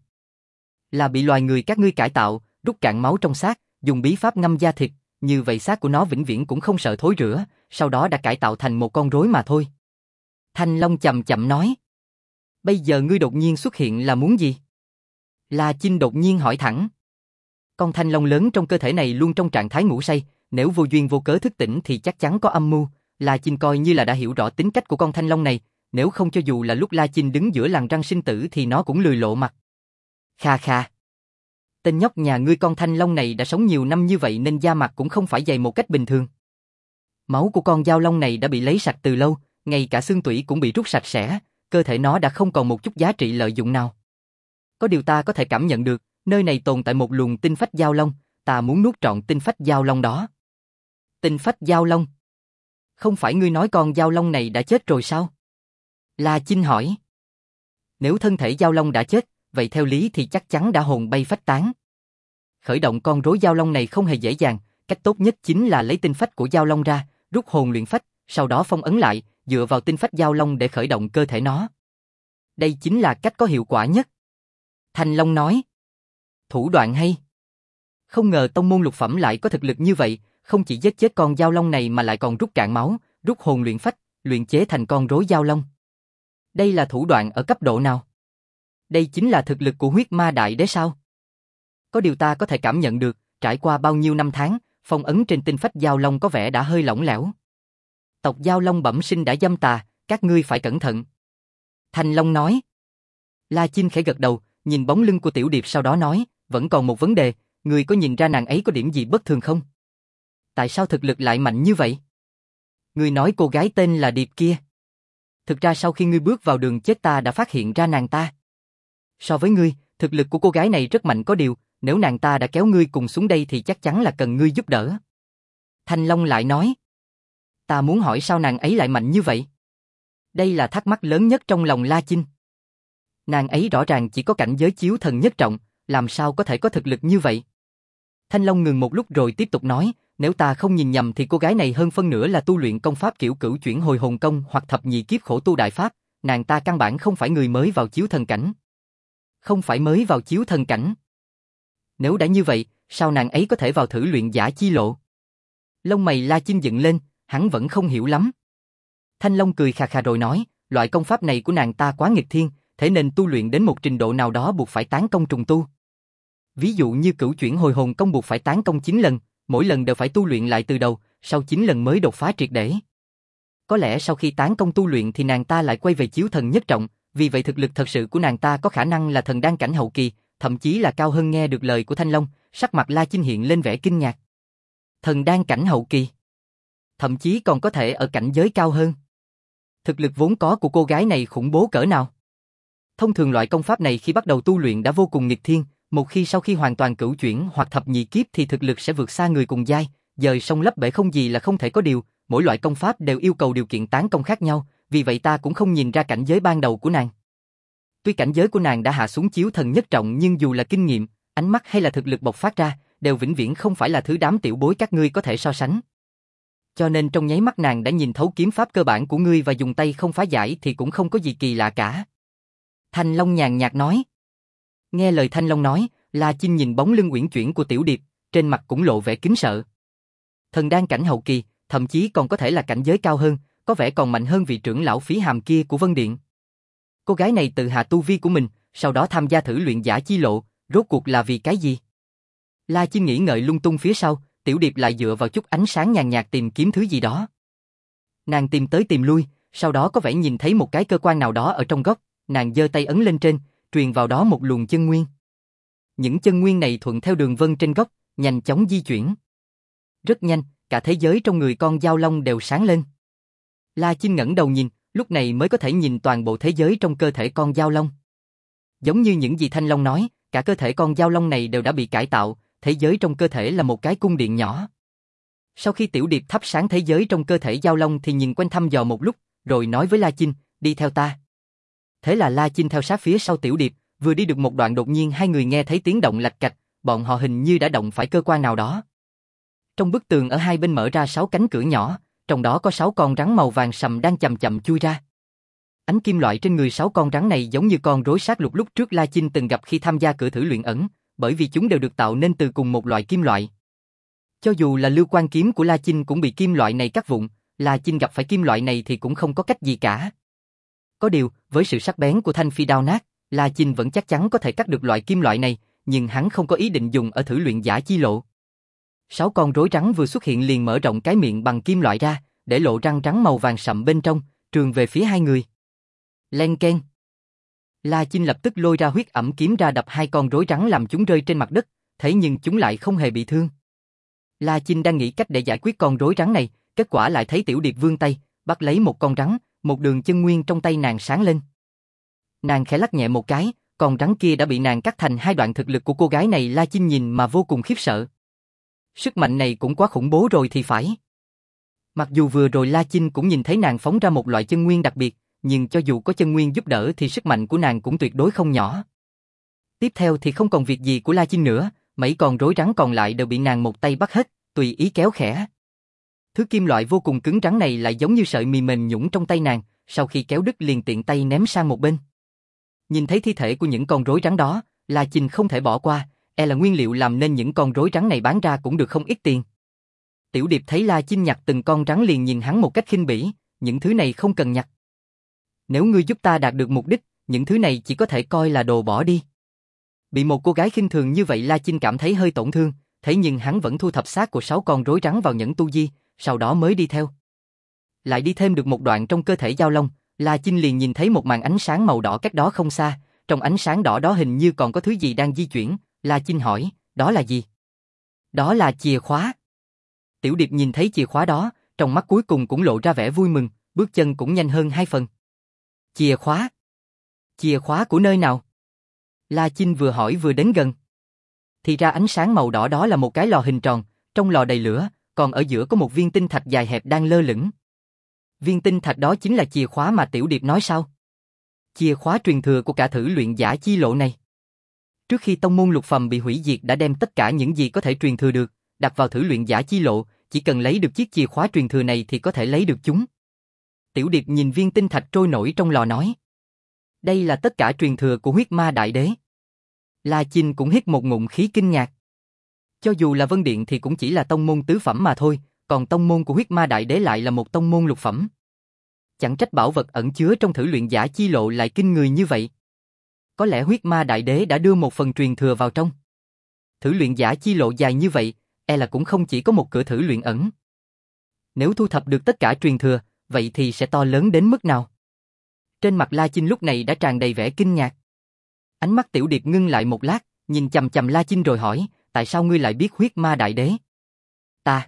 S1: Là bị loài người các ngươi cải tạo, rút cạn máu trong xác, dùng bí pháp ngâm da thịt, như vậy xác của nó vĩnh viễn cũng không sợ thối rữa, sau đó đã cải tạo thành một con rối mà thôi. Thanh Long chậm chậm nói. Bây giờ ngươi đột nhiên xuất hiện là muốn gì? La Chinh đột nhiên hỏi thẳng. Con thanh long lớn trong cơ thể này luôn trong trạng thái ngủ say, nếu vô duyên vô cớ thức tỉnh thì chắc chắn có âm mưu. La Chinh coi như là đã hiểu rõ tính cách của con thanh long này, nếu không cho dù là lúc La Chinh đứng giữa lằn răng sinh tử thì nó cũng lười lộ mặt. Kha kha. Tên nhóc nhà ngươi con thanh long này đã sống nhiều năm như vậy nên da mặt cũng không phải dày một cách bình thường. Máu của con giao long này đã bị lấy sạch từ lâu, ngay cả xương tủy cũng bị rút sạch sẽ, cơ thể nó đã không còn một chút giá trị lợi dụng nào. Có điều ta có thể cảm nhận được, nơi này tồn tại một luồng tinh phách giao long, ta muốn nuốt trọn tinh phách giao long đó. Tinh phách giao long? Không phải ngươi nói con giao long này đã chết rồi sao? La Chinh hỏi. Nếu thân thể giao long đã chết, vậy theo lý thì chắc chắn đã hồn bay phách tán. Khởi động con rối giao long này không hề dễ dàng, cách tốt nhất chính là lấy tinh phách của giao long ra, rút hồn luyện phách, sau đó phong ấn lại, dựa vào tinh phách giao long để khởi động cơ thể nó. Đây chính là cách có hiệu quả nhất. Thanh Long nói. Thủ đoạn hay. Không ngờ tông môn lục phẩm lại có thực lực như vậy, không chỉ giết chết con giao long này mà lại còn rút cạn máu, rút hồn luyện phách, luyện chế thành con rối giao long. Đây là thủ đoạn ở cấp độ nào? Đây chính là thực lực của huyết ma đại đế sao? Có điều ta có thể cảm nhận được, trải qua bao nhiêu năm tháng, phong ấn trên tinh phách giao long có vẻ đã hơi lỏng lẻo. Tộc giao long bẩm sinh đã dâm tà, các ngươi phải cẩn thận. Thanh Long nói. La Chinh khẽ gật đầu, nhìn bóng lưng của Tiểu Điệp sau đó nói, vẫn còn một vấn đề, ngươi có nhìn ra nàng ấy có điểm gì bất thường không? Tại sao thực lực lại mạnh như vậy? Ngươi nói cô gái tên là Điệp kia. Thực ra sau khi ngươi bước vào đường chết ta đã phát hiện ra nàng ta. So với ngươi, thực lực của cô gái này rất mạnh có điều, nếu nàng ta đã kéo ngươi cùng xuống đây thì chắc chắn là cần ngươi giúp đỡ. Thanh Long lại nói. Ta muốn hỏi sao nàng ấy lại mạnh như vậy? Đây là thắc mắc lớn nhất trong lòng La Chinh. Nàng ấy rõ ràng chỉ có cảnh giới chiếu thần nhất trọng, làm sao có thể có thực lực như vậy? Thanh Long ngừng một lúc rồi tiếp tục nói, nếu ta không nhìn nhầm thì cô gái này hơn phân nửa là tu luyện công pháp kiểu cửu chuyển hồi hồn công hoặc thập nhị kiếp khổ tu đại pháp, nàng ta căn bản không phải người mới vào chiếu thần cảnh. Không phải mới vào chiếu thần cảnh. Nếu đã như vậy, sao nàng ấy có thể vào thử luyện giả chi lộ? Lông mày La Chinh dựng lên, hắn vẫn không hiểu lắm. Thanh Long cười khà khà rồi nói, loại công pháp này của nàng ta quá nghịch thiên, thế nên tu luyện đến một trình độ nào đó buộc phải tán công trùng tu. Ví dụ như cửu chuyển hồi hồn công buộc phải tán công chín lần, mỗi lần đều phải tu luyện lại từ đầu, sau chín lần mới đột phá triệt để. Có lẽ sau khi tán công tu luyện thì nàng ta lại quay về chiếu thần nhất trọng, vì vậy thực lực thật sự của nàng ta có khả năng là thần đan cảnh hậu kỳ, thậm chí là cao hơn. Nghe được lời của Thanh Long, sắc mặt La Chinh hiện lên vẻ kinh ngạc. Thần đan cảnh hậu kỳ? Thậm chí còn có thể ở cảnh giới cao hơn. Thực lực vốn có của cô gái này khủng bố cỡ nào? Thông thường loại công pháp này khi bắt đầu tu luyện đã vô cùng nghịch thiên, một khi sau khi hoàn toàn cửu chuyển hoặc thập nhị kiếp thì thực lực sẽ vượt xa người cùng giai, dời sông lấp bể không gì là không thể có điều, mỗi loại công pháp đều yêu cầu điều kiện tán công khác nhau, vì vậy ta cũng không nhìn ra cảnh giới ban đầu của nàng. Tuy cảnh giới của nàng đã hạ xuống chiếu thần nhất trọng nhưng dù là kinh nghiệm, ánh mắt hay là thực lực bộc phát ra, đều vĩnh viễn không phải là thứ đám tiểu bối các ngươi có thể so sánh. Cho nên trong nháy mắt nàng đã nhìn thấu kiếm pháp cơ bản của ngươi và dùng tay không phá giải thì cũng không có gì kỳ lạ cả. Thanh Long nhàn nhạt nói. Nghe lời Thanh Long nói, La Chinh nhìn bóng lưng uyển chuyển của Tiểu Điệp, trên mặt cũng lộ vẻ kính sợ. Thần đan cảnh hậu kỳ, thậm chí còn có thể là cảnh giới cao hơn, có vẻ còn mạnh hơn vị trưởng lão Phí Hàm kia của Vân Điện. Cô gái này tự hạ tu vi của mình, sau đó tham gia thử luyện giả chi lộ, rốt cuộc là vì cái gì? La Chinh nghĩ ngợi lung tung phía sau, Tiểu Điệp lại dựa vào chút ánh sáng nhàn nhạt tìm kiếm thứ gì đó. Nàng tìm tới tìm lui, sau đó có vẻ nhìn thấy một cái cơ quan nào đó ở trong góc, nàng giơ tay ấn lên trên, truyền vào đó một luồng chân nguyên. Những chân nguyên này thuận theo đường vân trên góc, nhanh chóng di chuyển. Rất nhanh, cả thế giới trong người con giao long đều sáng lên. La Chinh ngẩng đầu nhìn, lúc này mới có thể nhìn toàn bộ thế giới trong cơ thể con giao long. Giống như những gì Thanh Long nói, cả cơ thể con giao long này đều đã bị cải tạo, thế giới trong cơ thể là một cái cung điện nhỏ. Sau khi Tiểu Điệp thắp sáng thế giới trong cơ thể giao long thì nhìn quanh thăm dò một lúc, rồi nói với La Chinh, đi theo ta. Thế là La Chinh theo sát phía sau Tiểu Điệp, vừa đi được một đoạn đột nhiên hai người nghe thấy tiếng động lạch cạch, bọn họ hình như đã động phải cơ quan nào đó. Trong bức tường ở hai bên mở ra sáu cánh cửa nhỏ, trong đó có sáu con rắn màu vàng sầm đang chậm chậm chui ra. Ánh kim loại trên người sáu con rắn này giống như con rối sát lục lúc trước La Chinh từng gặp khi tham gia cửa thử luyện ẩn, bởi vì chúng đều được tạo nên từ cùng một loại kim loại. Cho dù là lưu quan kiếm của La Chinh cũng bị kim loại này cắt vụn, La Chinh gặp phải kim loại này thì cũng không có cách gì cả. Có điều, với sự sắc bén của thanh phi đao nát, La Chinh vẫn chắc chắn có thể cắt được loại kim loại này, nhưng hắn không có ý định dùng ở thử luyện giả chi lộ. Sáu con rối rắn vừa xuất hiện liền mở rộng cái miệng bằng kim loại ra, để lộ răng rắn màu vàng sậm bên trong, trường về phía hai người. Len keng. La Chinh lập tức lôi ra huyết ẩm kiếm ra đập hai con rối rắn làm chúng rơi trên mặt đất, thế nhưng chúng lại không hề bị thương. La Chinh đang nghĩ cách để giải quyết con rối rắn này, kết quả lại thấy Tiểu Điệp vươn tay, bắt lấy một con rắn, một đường chân nguyên trong tay nàng sáng lên. Nàng khẽ lắc nhẹ một cái, con rắn kia đã bị nàng cắt thành hai đoạn. Thực lực của cô gái này La Chinh nhìn mà vô cùng khiếp sợ. Sức mạnh này cũng quá khủng bố rồi thì phải. Mặc dù vừa rồi La Chinh cũng nhìn thấy nàng phóng ra một loại chân nguyên đặc biệt, nhưng cho dù có chân nguyên giúp đỡ thì sức mạnh của nàng cũng tuyệt đối không nhỏ. Tiếp theo thì không còn việc gì của La Chinh nữa, mấy con rối rắn còn lại đều bị nàng một tay bắt hết, tùy ý kéo khẽ. Thứ kim loại vô cùng cứng rắn này lại giống như sợi mì mềm nhũn trong tay nàng, sau khi kéo đứt liền tiện tay ném sang một bên. Nhìn thấy thi thể của những con rối rắn đó, La Chinh không thể bỏ qua, e là nguyên liệu làm nên những con rối rắn này bán ra cũng được không ít tiền. Tiểu Điệp thấy La Chinh nhặt từng con rắn liền nhìn hắn một cách khinh bỉ, những thứ này không cần nhặt. Nếu ngươi giúp ta đạt được mục đích, những thứ này chỉ có thể coi là đồ bỏ đi. Bị một cô gái khinh thường như vậy La Chinh cảm thấy hơi tổn thương, thế nhưng hắn vẫn thu thập xác của sáu con rối rắn vào nhẫn tu di, sau đó mới đi theo. Lại đi thêm được một đoạn trong cơ thể Giao Long, La Chinh liền nhìn thấy một màn ánh sáng màu đỏ cách đó không xa, trong ánh sáng đỏ đó hình như còn có thứ gì đang di chuyển, La Chinh hỏi, đó là gì? Đó là chìa khóa. Tiểu Điệp nhìn thấy chìa khóa đó, trong mắt cuối cùng cũng lộ ra vẻ vui mừng, bước chân cũng nhanh hơn hai phần. Chìa khóa? Chìa khóa của nơi nào? La Chinh vừa hỏi vừa đến gần. Thì ra ánh sáng màu đỏ đó là một cái lò hình tròn, trong lò đầy lửa, còn ở giữa có một viên tinh thạch dài hẹp đang lơ lửng. Viên tinh thạch đó chính là chìa khóa mà Tiểu Điệp nói sao? Chìa khóa truyền thừa của cả thử luyện giả chi lộ này. Trước khi tông môn lục phẩm bị hủy diệt đã đem tất cả những gì có thể truyền thừa được, đặt vào thử luyện giả chi lộ, chỉ cần lấy được chiếc chìa khóa truyền thừa này thì có thể lấy được chúng. Tiểu Điệp nhìn viên tinh thạch trôi nổi trong lò nói. Đây là tất cả truyền thừa của huyết ma đại đế. La Chinh cũng hít một ngụm khí kinh ngạc. Cho dù là Vân Điện thì cũng chỉ là tông môn tứ phẩm mà thôi, còn tông môn của huyết ma đại đế lại là một tông môn lục phẩm. Chẳng trách bảo vật ẩn chứa trong thử luyện giả chi lộ lại kinh người như vậy. Có lẽ huyết ma đại đế đã đưa một phần truyền thừa vào trong. Thử luyện giả chi lộ dài như vậy, e là cũng không chỉ có một cửa thử luyện ẩn. Nếu thu thập được tất cả truyền thừa, vậy thì sẽ to lớn đến mức nào? Trên mặt La Chinh lúc này đã tràn đầy vẻ kinh ngạc. Ánh mắt Tiểu Điệp ngưng lại một lát, nhìn chằm chằm La Chinh rồi hỏi, tại sao ngươi lại biết huyết ma đại đế? Ta,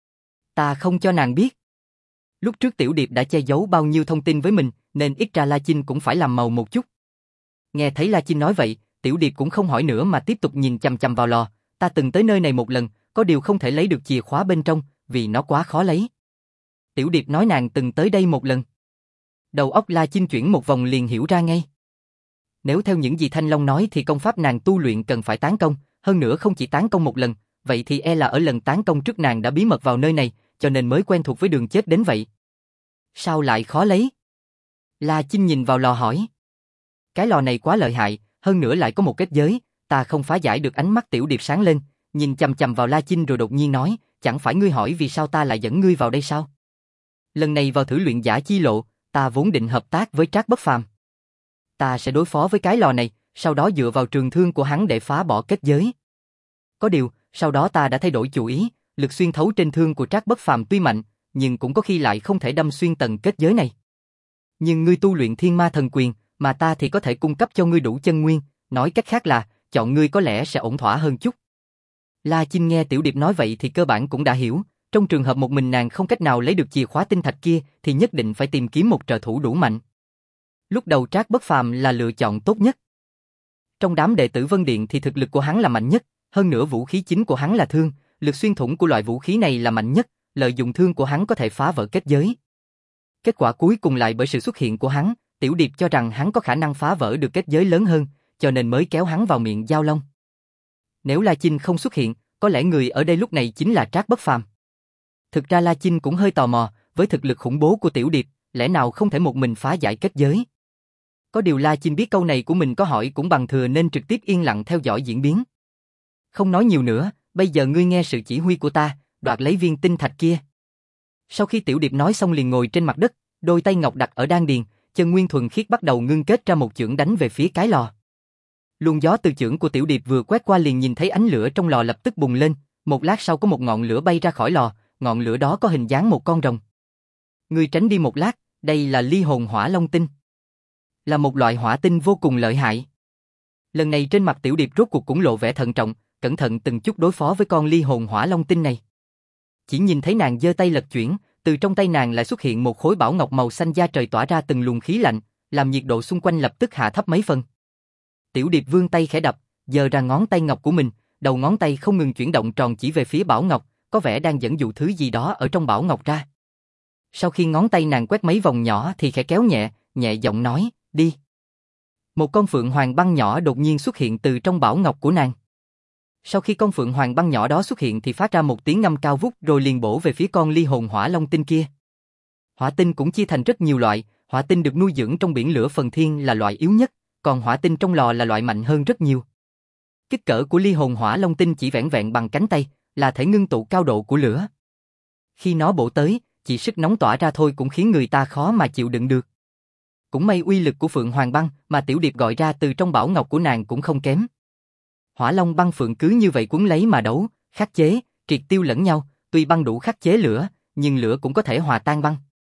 S1: ta không cho nàng biết. Lúc trước Tiểu Điệp đã che giấu bao nhiêu thông tin với mình, nên ít ra La Chinh cũng phải làm màu một chút. Nghe thấy La Chinh nói vậy, Tiểu Điệp cũng không hỏi nữa mà tiếp tục nhìn chằm chằm vào lò. Ta từng tới nơi này một lần, có điều không thể lấy được chìa khóa bên trong, vì nó quá khó lấy. Tiểu Điệp nói nàng từng tới đây một lần. Đầu óc La Chinh chuyển một vòng liền hiểu ra ngay. Nếu theo những gì Thanh Long nói thì công pháp nàng tu luyện cần phải tán công, hơn nữa không chỉ tán công một lần, vậy thì e là ở lần tán công trước nàng đã bí mật vào nơi này, cho nên mới quen thuộc với đường chết đến vậy. Sao lại khó lấy? La Chinh nhìn vào lò hỏi. Cái lò này quá lợi hại, hơn nữa lại có một kết giới, ta không phá giải được. Ánh mắt Tiểu Điệp sáng lên, nhìn chằm chằm vào La Chinh rồi đột nhiên nói, chẳng phải ngươi hỏi vì sao ta lại dẫn ngươi vào đây sao? Lần này vào thử luyện giả chi lộ, ta vốn định hợp tác với Trác Bất Phàm. Ta sẽ đối phó với cái lò này, sau đó dựa vào trường thương của hắn để phá bỏ kết giới. Có điều, sau đó ta đã thay đổi chủ ý, lực xuyên thấu trên thương của Trác Bất Phàm tuy mạnh, nhưng cũng có khi lại không thể đâm xuyên tầng kết giới này. Nhưng ngươi tu luyện Thiên Ma Thần Quyền, mà ta thì có thể cung cấp cho ngươi đủ chân nguyên, nói cách khác là, chọn ngươi có lẽ sẽ ổn thỏa hơn chút. La Chinh nghe Tiểu Điệp nói vậy thì cơ bản cũng đã hiểu, trong trường hợp một mình nàng không cách nào lấy được chìa khóa tinh thạch kia thì nhất định phải tìm kiếm một trợ thủ đủ mạnh. Lúc đầu Trác Bất Phàm là lựa chọn tốt nhất. Trong đám đệ tử Vân Điện thì thực lực của hắn là mạnh nhất, hơn nữa vũ khí chính của hắn là thương, lực xuyên thủng của loại vũ khí này là mạnh nhất, lợi dụng thương của hắn có thể phá vỡ kết giới. Kết quả cuối cùng lại bởi sự xuất hiện của hắn, Tiểu Điệp cho rằng hắn có khả năng phá vỡ được kết giới lớn hơn, cho nên mới kéo hắn vào miệng Giao Long. Nếu La Chinh không xuất hiện, có lẽ người ở đây lúc này chính là Trác Bất Phàm. Thực ra La Chinh cũng hơi tò mò, với thực lực khủng bố của Tiểu Điệp, lẽ nào không thể một mình phá giải kết giới? Có điều La Chinh biết câu này của mình có hỏi cũng bằng thừa nên trực tiếp yên lặng theo dõi diễn biến. Không nói nhiều nữa, bây giờ ngươi nghe sự chỉ huy của ta, đoạt lấy viên tinh thạch kia. Sau khi Tiểu Điệp nói xong liền ngồi trên mặt đất, đôi tay ngọc đặt ở đan điền, chân nguyên thuần khiết bắt đầu ngưng kết ra một chưởng đánh về phía cái lò. Luồng gió từ chưởng của Tiểu Điệp vừa quét qua liền nhìn thấy ánh lửa trong lò lập tức bùng lên, một lát sau có một ngọn lửa bay ra khỏi lò, ngọn lửa đó có hình dáng một con rồng. Ngươi tránh đi một lát, đây là ly hồn hỏa long tinh. Là một loại hỏa tinh vô cùng lợi hại. Lần này trên mặt Tiểu Điệp rốt cuộc cũng lộ vẻ thận trọng, cẩn thận từng chút đối phó với con ly hồn hỏa long tinh này. Chỉ nhìn thấy nàng giơ tay lật chuyển, từ trong tay nàng lại xuất hiện một khối bảo ngọc màu xanh da trời tỏa ra từng luồng khí lạnh, làm nhiệt độ xung quanh lập tức hạ thấp mấy phần. Tiểu Điệp vươn tay khẽ đập, giơ ra ngón tay ngọc của mình, đầu ngón tay không ngừng chuyển động tròn chỉ về phía bảo ngọc, có vẻ đang dẫn dụ thứ gì đó ở trong bảo ngọc ra. Sau khi ngón tay nàng quét mấy vòng nhỏ thì khẽ kéo nhẹ, nhẹ giọng nói, đi. Một con phượng hoàng băng nhỏ đột nhiên xuất hiện từ trong bảo ngọc của nàng. Sau khi con phượng hoàng băng nhỏ đó xuất hiện thì phát ra một tiếng ngâm cao vút rồi liền bổ về phía con ly hồn hỏa long tinh kia. Hỏa tinh cũng chia thành rất nhiều loại, hỏa tinh được nuôi dưỡng trong biển lửa phần thiên là loại yếu nhất, còn hỏa tinh trong lò là loại mạnh hơn rất nhiều. Kích cỡ của ly hồn hỏa long tinh chỉ vẻn vẹn bằng cánh tay, là thể ngưng tụ cao độ của lửa. Khi nó bổ tới, chỉ sức nóng tỏa ra thôi cũng khiến người ta khó mà chịu đựng được. Cũng may uy lực của Phượng Hoàng Băng mà Tiểu Điệp gọi ra từ trong bảo ngọc của nàng cũng không kém. Hỏa Long Băng Phượng cứ như vậy quấn lấy mà đấu, khắc chế, triệt tiêu lẫn nhau, tuy băng đủ khắc chế lửa, nhưng lửa cũng có thể hòa tan băng.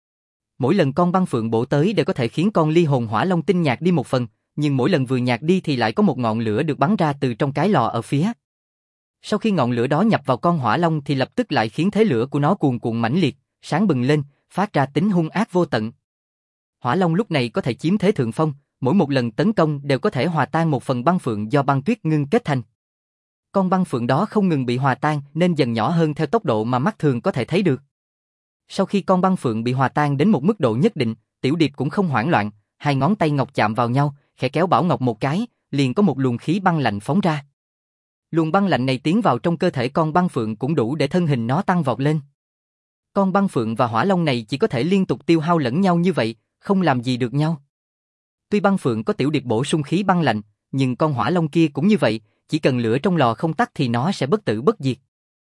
S1: Mỗi lần con băng phượng bổ tới đều có thể khiến con ly hồn hỏa long tinh nhạt đi một phần, nhưng mỗi lần vừa nhạt đi thì lại có một ngọn lửa được bắn ra từ trong cái lò ở phía. Sau khi ngọn lửa đó nhập vào con hỏa long thì lập tức lại khiến thế lửa của nó cuồn cuộn mãnh liệt, sáng bừng lên, phát ra tính hung ác vô tận. Hỏa long lúc này có thể chiếm thế thượng phong, mỗi một lần tấn công đều có thể hòa tan một phần băng phượng do băng tuyết ngưng kết thành. Con băng phượng đó không ngừng bị hòa tan nên dần nhỏ hơn theo tốc độ mà mắt thường có thể thấy được. Sau khi con băng phượng bị hòa tan đến một mức độ nhất định, Tiểu Điệp cũng không hoảng loạn, hai ngón tay ngọc chạm vào nhau, khẽ kéo bảo ngọc một cái, liền có một luồng khí băng lạnh phóng ra. Luồng băng lạnh này tiến vào trong cơ thể con băng phượng cũng đủ để thân hình nó tăng vọt lên. Con băng phượng và hỏa long này chỉ có thể liên tục tiêu hao lẫn nhau như vậy, không làm gì được nhau. Tuy băng phượng có Tiểu Điệp bổ sung khí băng lạnh, nhưng con hỏa long kia cũng như vậy, chỉ cần lửa trong lò không tắt thì nó sẽ bất tử bất diệt.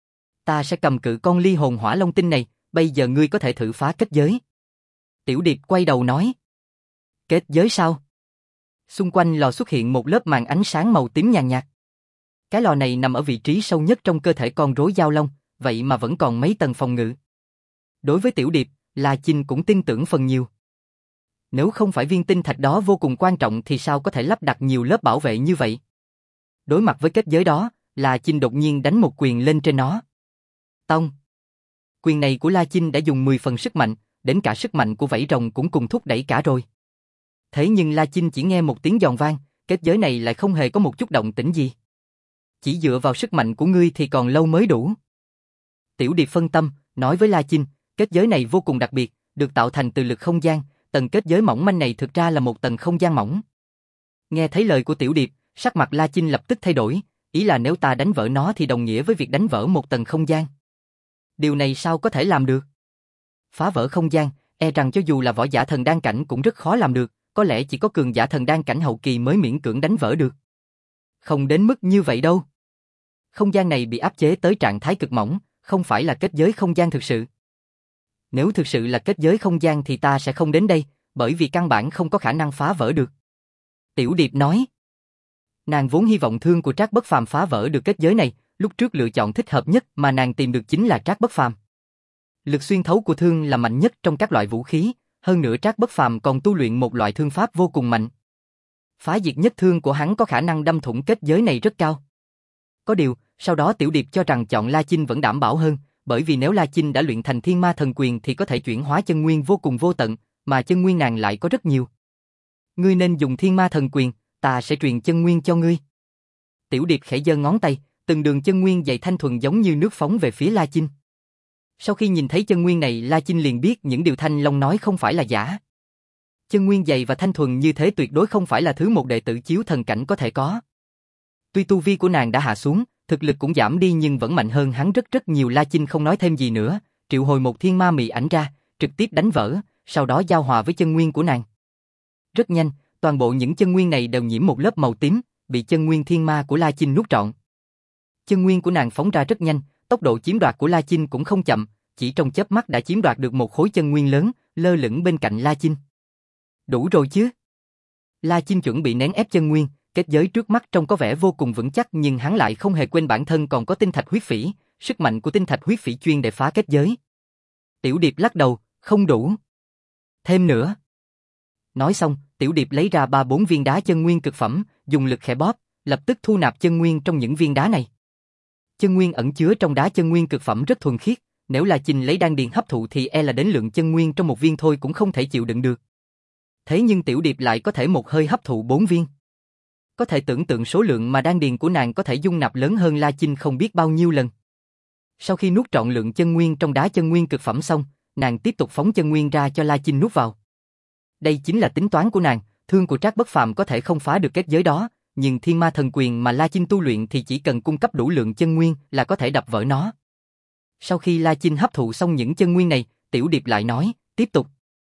S1: Ta sẽ cầm cự con ly hồn hỏa long tinh này, bây giờ ngươi có thể thử phá kết giới. Tiểu Điệp quay đầu nói. Kết giới sao? Xung quanh lò xuất hiện một lớp màn ánh sáng màu tím nhàn nhạt. Cái lò này nằm ở vị trí sâu nhất trong cơ thể con rối giao long, vậy mà vẫn còn mấy tầng phòng ngự. Đối với Tiểu Điệp, La Chinh cũng tin tưởng phần nhiều. Nếu không phải viên tinh thạch đó vô cùng quan trọng thì sao có thể lắp đặt nhiều lớp bảo vệ như vậy? Đối mặt với kết giới đó, La Chinh đột nhiên đánh một quyền lên trên nó. Tông! Quyền này của La Chinh đã dùng mười phần sức mạnh, đến cả sức mạnh của vảy rồng cũng cùng thúc đẩy cả rồi. Thế nhưng La Chinh chỉ nghe một tiếng giòn vang, kết giới này lại không hề có một chút động tĩnh gì. Chỉ dựa vào sức mạnh của ngươi thì còn lâu mới đủ. Tiểu Điệp phân tâm, nói với La Chinh, kết giới này vô cùng đặc biệt, được tạo thành từ lực không gian, tầng kết giới mỏng manh này thực ra là một tầng không gian mỏng. Nghe thấy lời của Tiểu Điệp, sắc mặt La Chinh lập tức thay đổi, ý là nếu ta đánh vỡ nó thì đồng nghĩa với việc đánh vỡ một tầng không gian. Điều này sao có thể làm được? Phá vỡ không gian, e rằng cho dù là võ giả thần đan cảnh cũng rất khó làm được, có lẽ chỉ có cường giả thần đan cảnh hậu kỳ mới miễn cưỡng đánh vỡ được. Không đến mức như vậy đâu. Không gian này bị áp chế tới trạng thái cực mỏng, không phải là kết giới không gian thực sự. Nếu thực sự là kết giới không gian thì ta sẽ không đến đây, bởi vì căn bản không có khả năng phá vỡ được. Tiểu Điệp nói. Nàng vốn hy vọng thương của Trác Bất Phàm phá vỡ được kết giới này, lúc trước lựa chọn thích hợp nhất mà nàng tìm được chính là Trác Bất Phàm. Lực xuyên thấu của thương là mạnh nhất trong các loại vũ khí, hơn nữa Trác Bất Phàm còn tu luyện một loại thương pháp vô cùng mạnh. Phá diệt nhất thương của hắn có khả năng đâm thủng kết giới này rất cao. Có điều, sau đó Tiểu Điệp cho rằng chọn La Chinh vẫn đảm bảo hơn, bởi vì nếu La Chinh đã luyện thành Thiên Ma Thần Quyền thì có thể chuyển hóa chân nguyên vô cùng vô tận, mà chân nguyên nàng lại có rất nhiều. Ngươi nên dùng Thiên Ma Thần Quyền, ta sẽ truyền chân nguyên cho ngươi. Tiểu Điệp khẽ giơ ngón tay, từng đường chân nguyên dày thanh thuần giống như nước phóng về phía La Chinh. Sau khi nhìn thấy chân nguyên này, La Chinh liền biết những điều Thanh Long nói không phải là giả. Chân nguyên dày và thanh thuần như thế tuyệt đối không phải là thứ một đệ tử chiếu thần cảnh có thể có. Tuy tu vi của nàng đã hạ xuống, thực lực cũng giảm đi nhưng vẫn mạnh hơn hắn rất rất nhiều. La Chinh không nói thêm gì nữa, triệu hồi một thiên ma mị ảnh ra, trực tiếp đánh vỡ, sau đó giao hòa với chân nguyên của nàng. Rất nhanh, toàn bộ những chân nguyên này đều nhiễm một lớp màu tím, bị chân nguyên thiên ma của La Chinh nuốt trọn. Chân nguyên của nàng phóng ra rất nhanh, tốc độ chiếm đoạt của La Chinh cũng không chậm, chỉ trong chớp mắt đã chiếm đoạt được một khối chân nguyên lớn, lơ lửng bên cạnh La Chinh. Đủ rồi chứ? La Chinh chuẩn bị nén ép chân nguyên, kết giới trước mắt trông có vẻ vô cùng vững chắc nhưng hắn lại không hề quên bản thân còn có tinh thạch huyết phỉ, sức mạnh của tinh thạch huyết phỉ chuyên để phá kết giới. Tiểu Điệp lắc đầu, không đủ. Thêm nữa. Nói xong, Tiểu Điệp lấy ra ba bốn viên đá chân nguyên cực phẩm, dùng lực khẽ bóp, lập tức thu nạp chân nguyên trong những viên đá này. Chân nguyên ẩn chứa trong đá chân nguyên cực phẩm rất thuần khiết, nếu La Chinh lấy đan điền hấp thụ thì e là đến lượng chân nguyên trong một viên thôi cũng không thể chịu đựng được. Thế nhưng Tiểu Điệp lại có thể một hơi hấp thụ bốn viên. Có thể tưởng tượng số lượng mà đan điền của nàng có thể dung nạp lớn hơn La Chinh không biết bao nhiêu lần. Sau khi nuốt trọn lượng chân nguyên trong đá chân nguyên cực phẩm xong, nàng tiếp tục phóng chân nguyên ra cho La Chinh nuốt vào. Đây chính là tính toán của nàng, thương của Trác Bất Phàm có thể không phá được kết giới đó, nhưng thiên ma thần quyền mà La Chinh tu luyện thì chỉ cần cung cấp đủ lượng chân nguyên là có thể đập vỡ nó. Sau khi La Chinh hấp thụ xong những chân nguyên này, Tiểu Điệp lại nói, tiếp tục.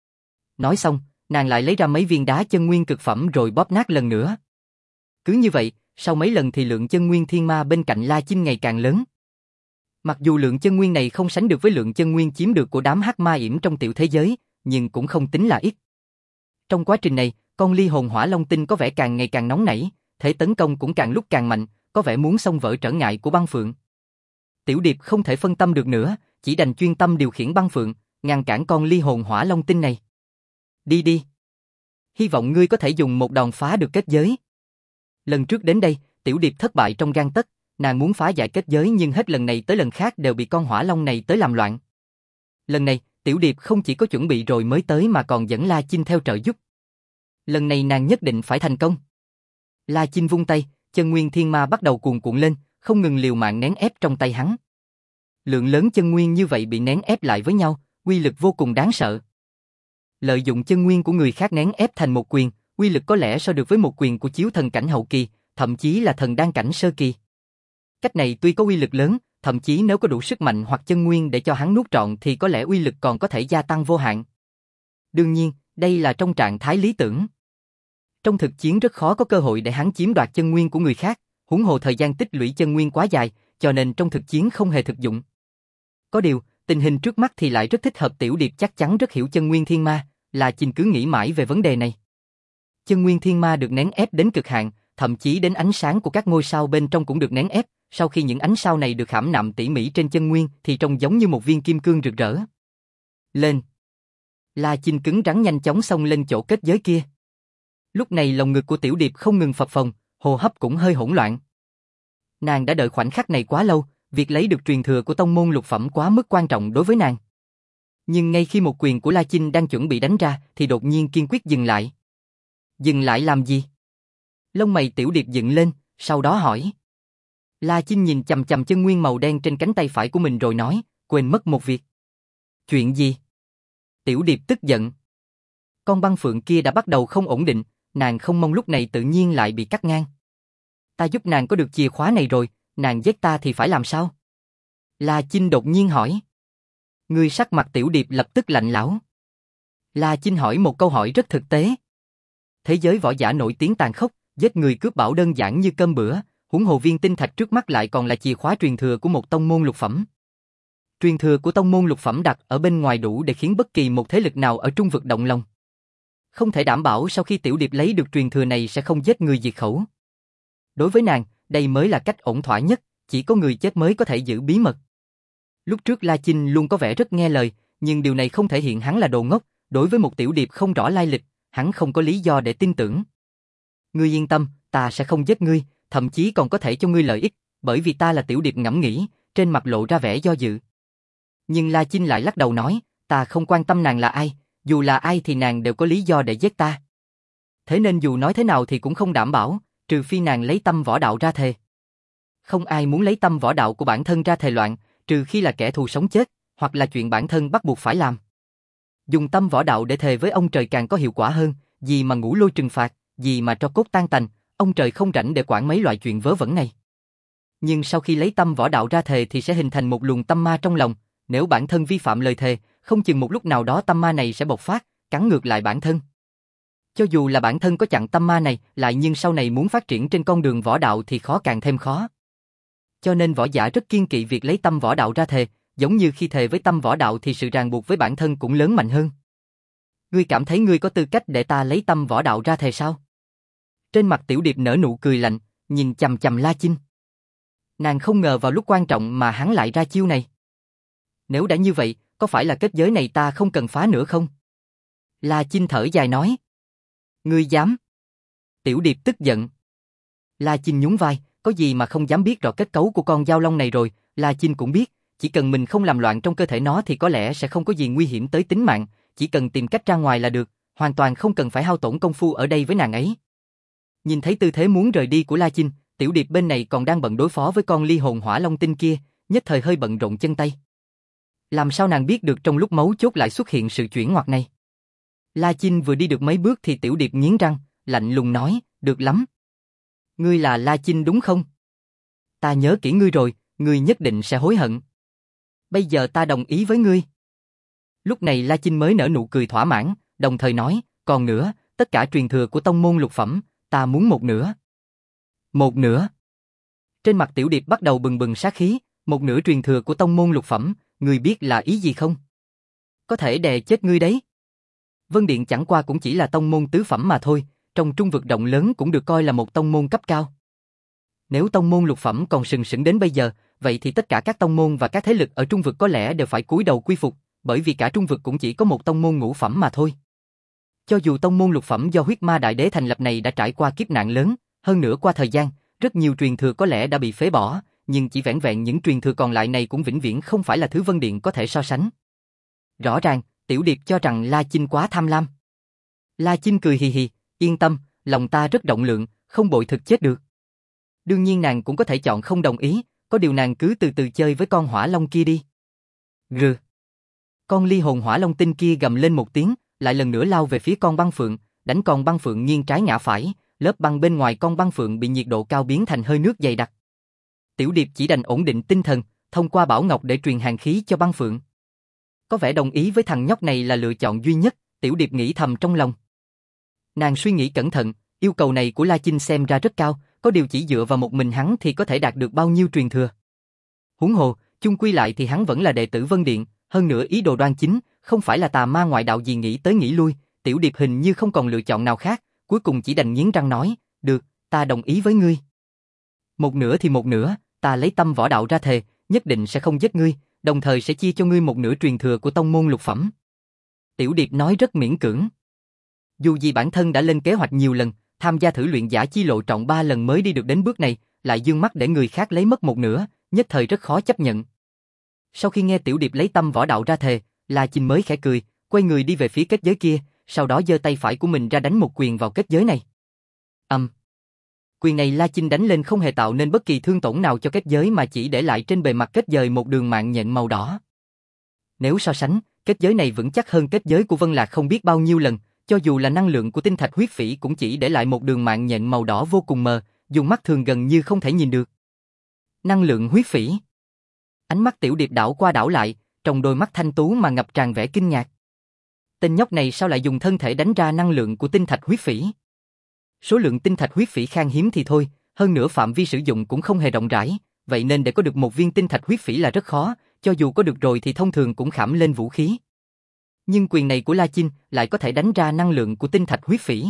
S1: Nói xong, nàng lại lấy ra mấy viên đá chân nguyên cực phẩm rồi bóp nát lần nữa. Cứ như vậy, sau mấy lần thì lượng chân nguyên thiên ma bên cạnh La Chinh ngày càng lớn. Mặc dù lượng chân nguyên này không sánh được với lượng chân nguyên chiếm được của đám hắc ma yểm trong tiểu thế giới, nhưng cũng không tính là ít. Trong quá trình này, con ly hồn hỏa long tinh có vẻ càng ngày càng nóng nảy, thể tấn công cũng càng lúc càng mạnh, có vẻ muốn xông vỡ trở ngại của băng phượng. Tiểu Điệp không thể phân tâm được nữa, chỉ đành chuyên tâm điều khiển băng phượng, ngăn cản con ly hồn hỏa long tinh này. Đi đi. Hy vọng ngươi có thể dùng một đòn phá được kết giới. Lần trước đến đây, Tiểu Điệp thất bại trong gang tấc, nàng muốn phá giải kết giới nhưng hết lần này tới lần khác đều bị con hỏa long này tới làm loạn. Lần này, Tiểu Điệp không chỉ có chuẩn bị rồi mới tới mà còn dẫn La Chinh theo trợ giúp. Lần này nàng nhất định phải thành công. La Chinh vung tay, chân nguyên thiên ma bắt đầu cuồn cuộn lên, không ngừng liều mạng nén ép trong tay hắn. Lượng lớn chân nguyên như vậy bị nén ép lại với nhau, uy lực vô cùng đáng sợ. Lợi dụng chân nguyên của người khác nén ép thành một quyền, uy lực có lẽ so được với một quyền của chiếu thần cảnh hậu kỳ, thậm chí là thần đan cảnh sơ kỳ. Cách này tuy có uy lực lớn, thậm chí nếu có đủ sức mạnh hoặc chân nguyên để cho hắn nuốt trọn thì có lẽ uy lực còn có thể gia tăng vô hạn. Đương nhiên, đây là trong trạng thái lý tưởng. Trong thực chiến rất khó có cơ hội để hắn chiếm đoạt chân nguyên của người khác, huống hồ thời gian tích lũy chân nguyên quá dài, cho nên trong thực chiến không hề thực dụng. Có điều, tình hình trước mắt thì lại rất thích hợp. Tiểu Điệp chắc chắn rất hiểu chân nguyên thiên ma, là Chinh cứ nghĩ mãi về vấn đề này. Chân nguyên thiên ma được nén ép đến cực hạn, thậm chí đến ánh sáng của các ngôi sao bên trong cũng được nén ép, sau khi những ánh sao này được khảm nạm tỉ mỉ trên chân nguyên thì trông giống như một viên kim cương rực rỡ. Lên! La Chinh cứng rắn nhanh chóng xông lên chỗ kết giới kia. Lúc này lồng ngực của Tiểu Điệp không ngừng phập phồng, hô hấp cũng hơi hỗn loạn. Nàng đã đợi khoảnh khắc này quá lâu, việc lấy được truyền thừa của tông môn lục phẩm quá mức quan trọng đối với nàng. Nhưng ngay khi một quyền của La Chinh đang chuẩn bị đánh ra thì đột nhiên kiên quyết dừng lại. Dừng lại làm gì? Lông mày Tiểu Điệp dựng lên, sau đó hỏi. La Chinh nhìn chằm chằm chân nguyên màu đen trên cánh tay phải của mình rồi nói, quên mất một việc. Chuyện gì? Tiểu Điệp tức giận. Con băng phượng kia đã bắt đầu không ổn định, nàng không mong lúc này tự nhiên lại bị cắt ngang. Ta giúp nàng có được chìa khóa này rồi, nàng giết ta thì phải làm sao? La Chinh đột nhiên hỏi. Người sắc mặt Tiểu Điệp lập tức lạnh lẽo. La Chinh hỏi một câu hỏi rất thực tế. Thế giới võ giả nổi tiếng tàn khốc, giết người cướp bảo đơn giản như cơm bữa, huống hồ viên tinh thạch trước mắt lại còn là chìa khóa truyền thừa của một tông môn lục phẩm. Truyền thừa của tông môn lục phẩm đặt ở bên ngoài đủ để khiến bất kỳ một thế lực nào ở trung vực động lòng. Không thể đảm bảo sau khi Tiểu Điệp lấy được truyền thừa này sẽ không giết người diệt khẩu. Đối với nàng, đây mới là cách ổn thỏa nhất, chỉ có người chết mới có thể giữ bí mật. Lúc trước La Chinh luôn có vẻ rất nghe lời, nhưng điều này không thể hiện hắn là đồ ngốc, đối với một Tiểu Điệp không rõ lai lịch, hắn không có lý do để tin tưởng. Ngươi yên tâm, ta sẽ không giết ngươi, thậm chí còn có thể cho ngươi lợi ích, bởi vì ta là Tiểu Điệp ngẫm nghĩ, trên mặt lộ ra vẻ do dự. Nhưng La Chinh lại lắc đầu nói, ta không quan tâm nàng là ai, dù là ai thì nàng đều có lý do để giết ta. Thế nên dù nói thế nào thì cũng không đảm bảo, trừ phi nàng lấy tâm võ đạo ra thề. Không ai muốn lấy tâm võ đạo của bản thân ra thề loạn, trừ khi là kẻ thù sống chết, hoặc là chuyện bản thân bắt buộc phải làm. Dùng tâm võ đạo để thề với ông trời càng có hiệu quả hơn, gì mà ngũ lôi trừng phạt, gì mà tro cốt tan tành, ông trời không rảnh để quản mấy loại chuyện vớ vẩn này. Nhưng sau khi lấy tâm võ đạo ra thề thì sẽ hình thành một luồng tâm ma trong lòng, nếu bản thân vi phạm lời thề, không chừng một lúc nào đó tâm ma này sẽ bộc phát, cắn ngược lại bản thân. Cho dù là bản thân có chặn tâm ma này lại nhưng sau này muốn phát triển trên con đường võ đạo thì khó càng thêm khó. Cho nên võ giả rất kiêng kỵ việc lấy tâm võ đạo ra thề, giống như khi thề với tâm võ đạo thì sự ràng buộc với bản thân cũng lớn mạnh hơn. Ngươi cảm thấy ngươi có tư cách để ta lấy tâm võ đạo ra thề sao? Trên mặt Tiểu Điệp nở nụ cười lạnh, nhìn chằm chằm La Chinh. Nàng không ngờ vào lúc quan trọng mà hắn lại ra chiêu này. Nếu đã như vậy, có phải là kết giới này ta không cần phá nữa không? La Chinh thở dài nói. Ngươi dám? Tiểu Điệp tức giận. La Chinh nhún vai, có gì mà không dám biết rõ kết cấu của con dao long này rồi, La Chinh cũng biết, chỉ cần mình không làm loạn trong cơ thể nó thì có lẽ sẽ không có gì nguy hiểm tới tính mạng, chỉ cần tìm cách ra ngoài là được, hoàn toàn không cần phải hao tổn công phu ở đây với nàng ấy. Nhìn thấy tư thế muốn rời đi của La Chinh, Tiểu Điệp bên này còn đang bận đối phó với con ly hồn hỏa long tinh kia, nhất thời hơi bận rộn chân tay. Làm sao nàng biết được trong lúc mấu chốt lại xuất hiện sự chuyển ngoặt này? La Chinh vừa đi được mấy bước thì Tiểu Điệp nghiến răng, lạnh lùng nói, được lắm. Ngươi là La Chinh đúng không? Ta nhớ kỹ ngươi rồi, ngươi nhất định sẽ hối hận. Bây giờ ta đồng ý với ngươi. Lúc này La Chinh mới nở nụ cười thỏa mãn, đồng thời nói, còn nữa, tất cả truyền thừa của tông môn lục phẩm, ta muốn một nửa. Một nửa. Trên mặt Tiểu Điệp bắt đầu bừng bừng sát khí, một nửa truyền thừa của tông môn lục phẩm, ngươi biết là ý gì không? Có thể đè chết ngươi đấy. Vân Điện chẳng qua cũng chỉ là tông môn tứ phẩm mà thôi, trong trung vực rộng lớn cũng được coi là một tông môn cấp cao. Nếu tông môn lục phẩm còn sừng sững đến bây giờ, vậy thì tất cả các tông môn và các thế lực ở trung vực có lẽ đều phải cúi đầu quy phục, bởi vì cả trung vực cũng chỉ có một tông môn ngũ phẩm mà thôi. Cho dù tông môn lục phẩm do huyết ma đại đế thành lập này đã trải qua kiếp nạn lớn, hơn nữa qua thời gian, rất nhiều truyền thừa có lẽ đã bị phế bỏ, nhưng chỉ vẻn vẹn những truyền thừa còn lại này cũng vĩnh viễn không phải là thứ Vân Điện có thể so sánh. Rõ ràng, Tiểu Điệp cho rằng La Chinh quá tham lam. La Chinh cười hì hì, yên tâm, lòng ta rất rộng lượng, không bội thực chết được. Đương nhiên nàng cũng có thể chọn không đồng ý, có điều nàng cứ từ từ chơi với con hỏa long kia đi. Rừ. Con ly hồn hỏa long tinh kia gầm lên một tiếng, lại lần nữa lao về phía con băng phượng, đánh con băng phượng nghiêng trái ngã phải, lớp băng bên ngoài con băng phượng bị nhiệt độ cao biến thành hơi nước dày đặc. Tiểu Điệp chỉ đành ổn định tinh thần, thông qua bảo ngọc để truyền hàn khí cho băng phượng. Có vẻ đồng ý với thằng nhóc này là lựa chọn duy nhất, Tiểu Điệp nghĩ thầm trong lòng. Nàng suy nghĩ cẩn thận, yêu cầu này của La Chinh xem ra rất cao, có điều chỉ dựa vào một mình hắn thì có thể đạt được bao nhiêu truyền thừa. Huống hồ, chung quy lại thì hắn vẫn là đệ tử Vân Điện, hơn nữa ý đồ đoan chính, không phải là tà ma ngoại đạo gì nghĩ tới nghĩ lui, Tiểu Điệp hình như không còn lựa chọn nào khác, cuối cùng chỉ đành nghiến răng nói, được, ta đồng ý với ngươi. Một nửa thì một nửa, ta lấy tâm võ đạo ra thề, nhất định sẽ không giết ngươi, đồng thời sẽ chia cho ngươi một nửa truyền thừa của tông môn lục phẩm. Tiểu Điệp nói rất miễn cưỡng. Dù gì bản thân đã lên kế hoạch nhiều lần, tham gia thử luyện giả chi lộ trọn ba lần mới đi được đến bước này, lại dương mắt để người khác lấy mất một nửa, nhất thời rất khó chấp nhận. Sau khi nghe Tiểu Điệp lấy tâm võ đạo ra thề, La Chinh mới khẽ cười, quay người đi về phía kết giới kia, sau đó giơ tay phải của mình ra đánh một quyền vào kết giới này. Ầm. Um. Quyền này La Chinh đánh lên không hề tạo nên bất kỳ thương tổn nào cho kết giới mà chỉ để lại trên bề mặt kết giới một đường mạng nhện màu đỏ. Nếu so sánh, kết giới này vững chắc hơn kết giới của Vân Lạc không biết bao nhiêu lần, cho dù là năng lượng của tinh thạch huyết phỉ cũng chỉ để lại một đường mạng nhện màu đỏ vô cùng mờ, dùng mắt thường gần như không thể nhìn được. Năng lượng huyết phỉ. Ánh mắt Tiểu Điệp đảo qua đảo lại, trong đôi mắt thanh tú mà ngập tràn vẻ kinh ngạc. Tên nhóc này sao lại dùng thân thể đánh ra năng lượng của tinh thạch huyết phỉ? Số lượng tinh thạch huyết phỉ khan hiếm thì thôi, hơn nữa phạm vi sử dụng cũng không hề rộng rãi, vậy nên để có được một viên tinh thạch huyết phỉ là rất khó, cho dù có được rồi thì thông thường cũng khảm lên vũ khí. Nhưng quyền này của La Chinh lại có thể đánh ra năng lượng của tinh thạch huyết phỉ.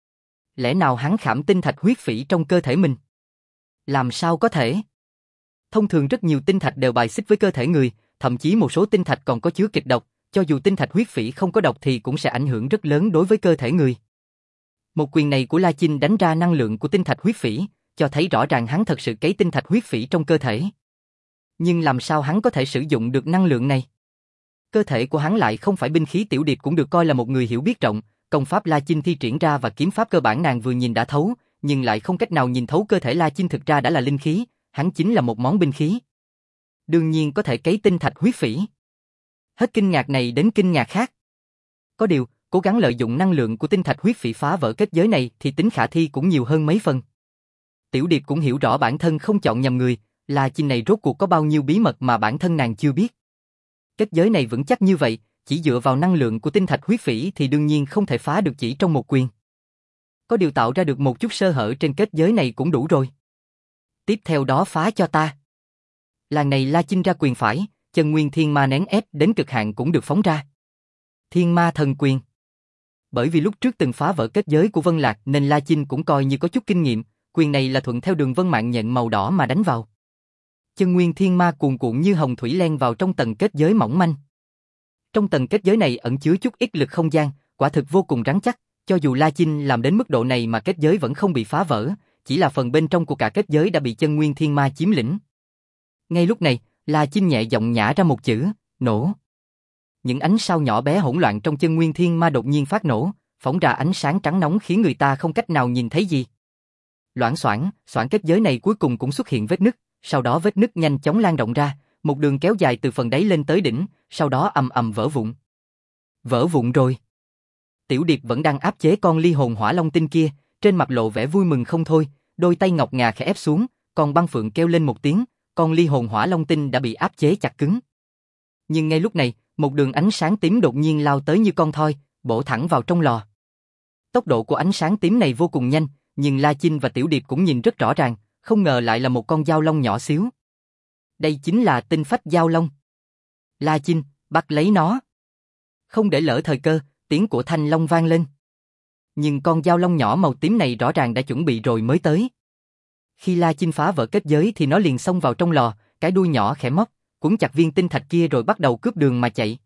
S1: Lẽ nào hắn khảm tinh thạch huyết phỉ trong cơ thể mình? Làm sao có thể? Thông thường rất nhiều tinh thạch đều bài xích với cơ thể người, thậm chí một số tinh thạch còn có chứa kịch độc, cho dù tinh thạch huyết phỉ không có độc thì cũng sẽ ảnh hưởng rất lớn đối với cơ thể người. Một quyền này của La Chinh đánh ra năng lượng của tinh thạch huyết phỉ, cho thấy rõ ràng hắn thật sự cấy tinh thạch huyết phỉ trong cơ thể. Nhưng làm sao hắn có thể sử dụng được năng lượng này? Cơ thể của hắn lại không phải binh khí. Tiểu Điệp cũng được coi là một người hiểu biết rộng, công pháp La Chinh thi triển ra và kiếm pháp cơ bản nàng vừa nhìn đã thấu, nhưng lại không cách nào nhìn thấu cơ thể La Chinh thực ra đã là linh khí, hắn chính là một món binh khí. Đương nhiên có thể cấy tinh thạch huyết phỉ. Hết kinh ngạc này đến kinh ngạc khác. Có điều, cố gắng lợi dụng năng lượng của tinh thạch huyết phỉ phá vỡ kết giới này thì tính khả thi cũng nhiều hơn mấy phần. Tiểu Điệp cũng hiểu rõ bản thân không chọn nhầm người, La Chinh này rốt cuộc có bao nhiêu bí mật mà bản thân nàng chưa biết. Kết giới này vững chắc như vậy, chỉ dựa vào năng lượng của tinh thạch huyết phỉ thì đương nhiên không thể phá được chỉ trong một quyền. Có điều tạo ra được một chút sơ hở trên kết giới này cũng đủ rồi. Tiếp theo đó phá cho ta. Làn này La Chinh ra quyền phải, chân nguyên thiên ma nén ép đến cực hạn cũng được phóng ra. Thiên ma thần quyền. Bởi vì lúc trước từng phá vỡ kết giới của Vân Lạc nên La Chinh cũng coi như có chút kinh nghiệm, quyền này là thuận theo đường vân mạng nhện màu đỏ mà đánh vào. Chân nguyên thiên ma cuồn cuộn như hồng thủy len vào trong tầng kết giới mỏng manh. Trong tầng kết giới này ẩn chứa chút ít lực không gian, quả thực vô cùng rắn chắc, cho dù La Chinh làm đến mức độ này mà kết giới vẫn không bị phá vỡ, chỉ là phần bên trong của cả kết giới đã bị chân nguyên thiên ma chiếm lĩnh. Ngay lúc này, La Chinh nhẹ giọng nhả ra một chữ, nổ. Những ánh sao nhỏ bé hỗn loạn trong chân nguyên thiên ma đột nhiên phát nổ, phóng ra ánh sáng trắng nóng khiến người ta không cách nào nhìn thấy gì. Loảng xoảng, xoảng kết giới này cuối cùng cũng xuất hiện vết nứt, sau đó vết nứt nhanh chóng lan rộng ra, một đường kéo dài từ phần đáy lên tới đỉnh, sau đó ầm ầm vỡ vụn. Vỡ vụn rồi. Tiểu Điệp vẫn đang áp chế con ly hồn hỏa long tinh kia, trên mặt lộ vẻ vui mừng không thôi, đôi tay ngọc ngà khẽ ép xuống, còn Băng Phượng kêu lên một tiếng, con ly hồn hỏa long tinh đã bị áp chế chặt cứng. Nhưng ngay lúc này, một đường ánh sáng tím đột nhiên lao tới như con thoi, bổ thẳng vào trong lò. Tốc độ của ánh sáng tím này vô cùng nhanh, nhưng La Chinh và Tiểu Điệp cũng nhìn rất rõ ràng, không ngờ lại là một con dao long nhỏ xíu. Đây chính là tinh phách dao long. La Chinh, bắt lấy nó. Không để lỡ thời cơ, tiếng của Thanh Long vang lên. Nhưng con dao long nhỏ màu tím này rõ ràng đã chuẩn bị rồi mới tới. Khi La Chinh phá vỡ kết giới thì nó liền xông vào trong lò, cái đuôi nhỏ khẽ móc, quấn chặt viên tinh thạch kia rồi bắt đầu cướp đường mà chạy.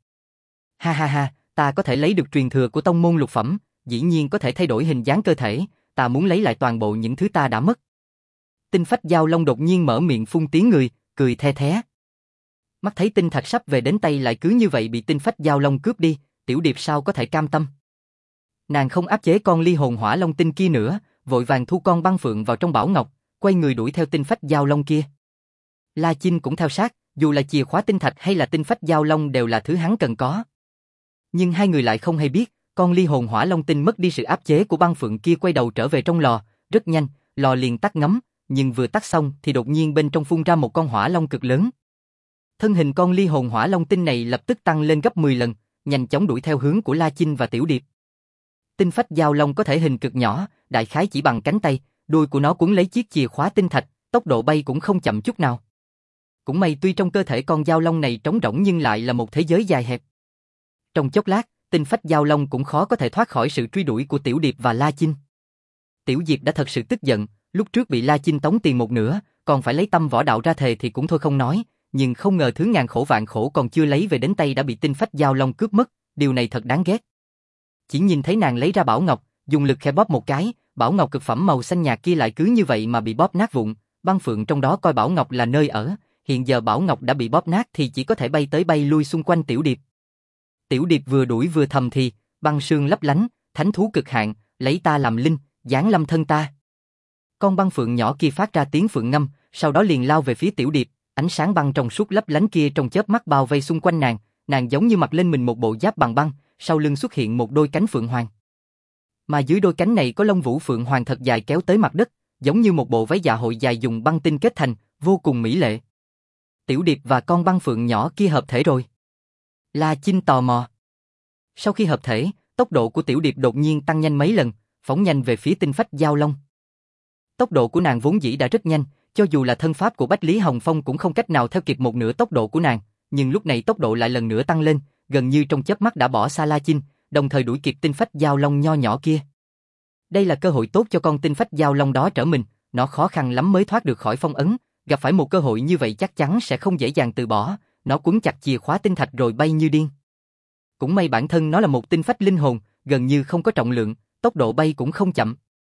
S1: Ha ha ha, ta có thể lấy được truyền thừa của tông môn lục phẩm, dĩ nhiên có thể thay đổi hình dáng cơ thể, ta muốn lấy lại toàn bộ những thứ ta đã mất. Tinh phách dao long đột nhiên mở miệng phun tiếng người, cười the thé. Mắt thấy tinh thạch sắp về đến tay lại cứ như vậy bị tinh phách dao long cướp đi, Tiểu Điệp sao có thể cam tâm. Nàng không áp chế con ly hồn hỏa long tinh kia nữa, vội vàng thu con Băng Phượng vào trong bảo ngọc, quay người đuổi theo tinh phách dao long kia. La Chinh cũng theo sát, dù là chìa khóa tinh thạch hay là tinh phách dao long đều là thứ hắn cần có. Nhưng hai người lại không hay biết, con ly hồn hỏa long tinh mất đi sự áp chế của Băng Phượng kia quay đầu trở về trong lò, rất nhanh, lò liền tắt ngấm, nhưng vừa tắt xong thì đột nhiên bên trong phun ra một con hỏa long cực lớn. Thân hình con ly hồn hỏa long tinh này lập tức tăng lên gấp mười lần, nhanh chóng đuổi theo hướng của La Chinh và Tiểu Điệp. Tinh phách dao long có thể hình cực nhỏ, đại khái chỉ bằng cánh tay, đuôi của nó quấn lấy chiếc chìa khóa tinh thạch, tốc độ bay cũng không chậm chút nào. Cũng may tuy trong cơ thể con dao long này trống rỗng nhưng lại là một thế giới dài hẹp. Trong chốc lát, tinh phách dao long cũng khó có thể thoát khỏi sự truy đuổi của Tiểu Điệp và La Chinh. Tiểu Diệp đã thật sự tức giận, lúc trước bị La Chinh tống tiền một nửa, còn phải lấy tâm võ đạo ra thề thì cũng thôi không nói, nhưng không ngờ thứ ngàn khổ vạn khổ còn chưa lấy về đến tay đã bị tinh phách dao long cướp mất, điều này thật đáng ghét. Chỉ nhìn thấy nàng lấy ra bảo ngọc, dùng lực khẽ bóp một cái, bảo ngọc cực phẩm màu xanh nhạt kia lại cứ như vậy mà bị bóp nát vụn, Băng Phượng trong đó coi bảo ngọc là nơi ở, hiện giờ bảo ngọc đã bị bóp nát thì chỉ có thể bay tới bay lui xung quanh Tiểu Điệp. Tiểu Điệp vừa đuổi vừa thầm thì, băng sương lấp lánh, thánh thú cực hạn, lấy ta làm linh, giáng lâm thân ta. Con Băng Phượng nhỏ kia phát ra tiếng phượng ngâm, sau đó liền lao về phía Tiểu Điệp, ánh sáng băng trong suốt lấp lánh kia trong chớp mắt bao vây xung quanh nàng, nàng giống như mặc lên mình một bộ giáp bằng băng, sau lưng xuất hiện một đôi cánh phượng hoàng. Mà dưới đôi cánh này có lông vũ phượng hoàng thật dài kéo tới mặt đất, giống như một bộ váy dạ hội dài dùng băng tinh kết thành, vô cùng mỹ lệ. Tiểu Điệp và con Băng Phượng nhỏ kia hợp thể rồi. La Chinh tò mò. Sau khi hợp thể, tốc độ của Tiểu Điệp đột nhiên tăng nhanh mấy lần, phóng nhanh về phía tinh phách dao long. Tốc độ của nàng vốn dĩ đã rất nhanh, cho dù là thân pháp của Bách Lý Hồng Phong cũng không cách nào theo kịp một nửa tốc độ của nàng, nhưng lúc này tốc độ lại lần nữa tăng lên, gần như trong chớp mắt đã bỏ xa La Chinh, đồng thời đuổi kịp tinh phách dao long nho nhỏ kia. Đây là cơ hội tốt cho con tinh phách dao long đó trở mình, nó khó khăn lắm mới thoát được khỏi phong ấn, gặp phải một cơ hội như vậy chắc chắn sẽ không dễ dàng từ bỏ, nó quấn chặt chìa khóa tinh thạch rồi bay như điên. Cũng may bản thân nó là một tinh phách linh hồn, gần như không có trọng lượng, tốc độ bay cũng không chậm.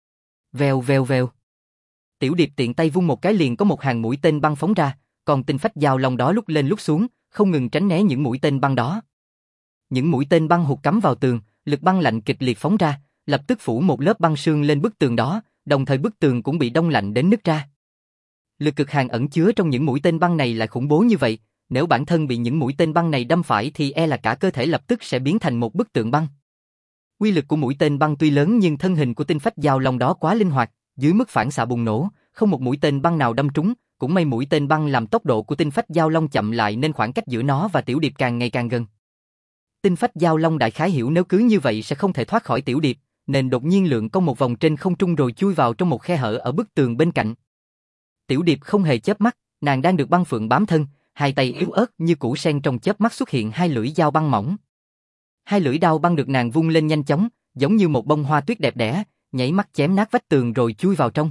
S1: Vèo vèo vèo. Tiểu Điệp tiện tay vung một cái liền có một hàng mũi tên băng phóng ra, còn tinh phách dao long đó lúc lên lúc xuống, không ngừng tránh né những mũi tên băng đó. Những mũi tên băng hụt cắm vào tường, lực băng lạnh kịch liệt phóng ra, lập tức phủ một lớp băng sương lên bức tường đó, đồng thời bức tường cũng bị đông lạnh đến nứt ra. Lực cực hàn ẩn chứa trong những mũi tên băng này là khủng bố như vậy, nếu bản thân bị những mũi tên băng này đâm phải thì e là cả cơ thể lập tức sẽ biến thành một bức tượng băng. Uy lực của mũi tên băng tuy lớn nhưng thân hình của tinh phách dao long đó quá linh hoạt, dưới mức phản xạ bùng nổ, không một mũi tên băng nào đâm trúng, cũng may mũi tên băng làm tốc độ của tinh phách dao long chậm lại nên khoảng cách giữa nó và Tiểu Điệp càng ngày càng gần. Tinh phách giao long đại khái hiểu nếu cứ như vậy sẽ không thể thoát khỏi Tiểu Điệp, nên đột nhiên lượn công một vòng trên không trung rồi chui vào trong một khe hở ở bức tường bên cạnh. Tiểu Điệp không hề chớp mắt, nàng đang được băng phượng bám thân, hai tay yếu ớt như củ sen, trong chớp mắt xuất hiện hai lưỡi dao băng mỏng. Hai lưỡi đao băng được nàng vung lên nhanh chóng, giống như một bông hoa tuyết đẹp đẽ, nhảy mắt chém nát vách tường rồi chui vào trong.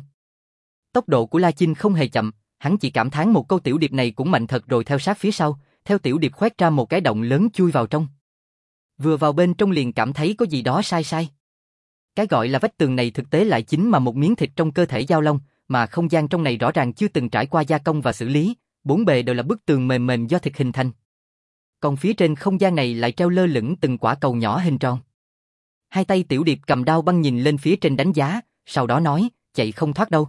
S1: Tốc độ của La Chinh không hề chậm, hắn chỉ cảm thán một câu Tiểu Điệp này cũng mạnh thật rồi theo sát phía sau, theo Tiểu Điệp khoét ra một cái động lớn chui vào trong. Vừa vào bên trong liền cảm thấy có gì đó sai sai. Cái gọi là vách tường này thực tế lại chính là một miếng thịt trong cơ thể giao long, mà không gian trong này rõ ràng chưa từng trải qua gia công và xử lý, bốn bề đều là bức tường mềm mềm do thịt hình thành. Còn phía trên không gian này lại treo lơ lửng từng quả cầu nhỏ hình tròn. Hai tay Tiểu Điệp cầm đao băng nhìn lên phía trên đánh giá, sau đó nói, chạy không thoát đâu.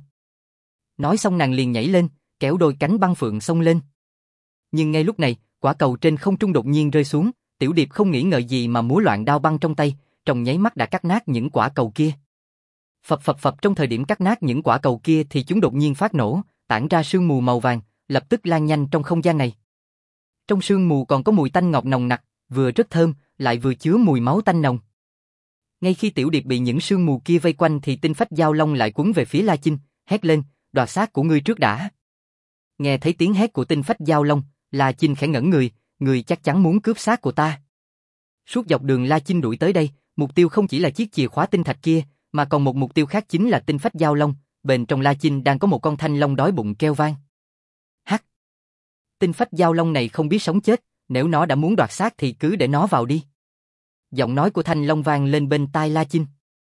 S1: Nói xong nàng liền nhảy lên, kéo đôi cánh băng phượng xông lên. Nhưng ngay lúc này, quả cầu trên không trung đột nhiên rơi xuống, Tiểu Điệp không nghĩ ngợi gì mà múa loạn đao băng trong tay, trong nháy mắt đã cắt nát những quả cầu kia. Phập phập phập, trong thời điểm cắt nát những quả cầu kia thì chúng đột nhiên phát nổ, tản ra sương mù màu vàng, lập tức lan nhanh trong không gian này. Trong sương mù còn có mùi tanh ngọt nồng nặc, vừa rất thơm, lại vừa chứa mùi máu tanh nồng. Ngay khi Tiểu Điệp bị những sương mù kia vây quanh thì tinh phách giao long lại quấn về phía La Chinh, hét lên, đoạt xác của ngươi trước đã. Nghe thấy tiếng hét của tinh phách giao long, La Chinh khẽ ngẩn người, người chắc chắn muốn cướp xác của ta. Suốt dọc đường La Chinh đuổi tới đây, mục tiêu không chỉ là chiếc chìa khóa tinh thạch kia, mà còn một mục tiêu khác chính là tinh phách giao long, bên trong La Chinh đang có một con thanh long đói bụng kêu vang. Hắc! Tinh phách giao long này không biết sống chết, nếu nó đã muốn đoạt xác thì cứ để nó vào đi. Giọng nói của thanh long vang lên bên tai La Chinh.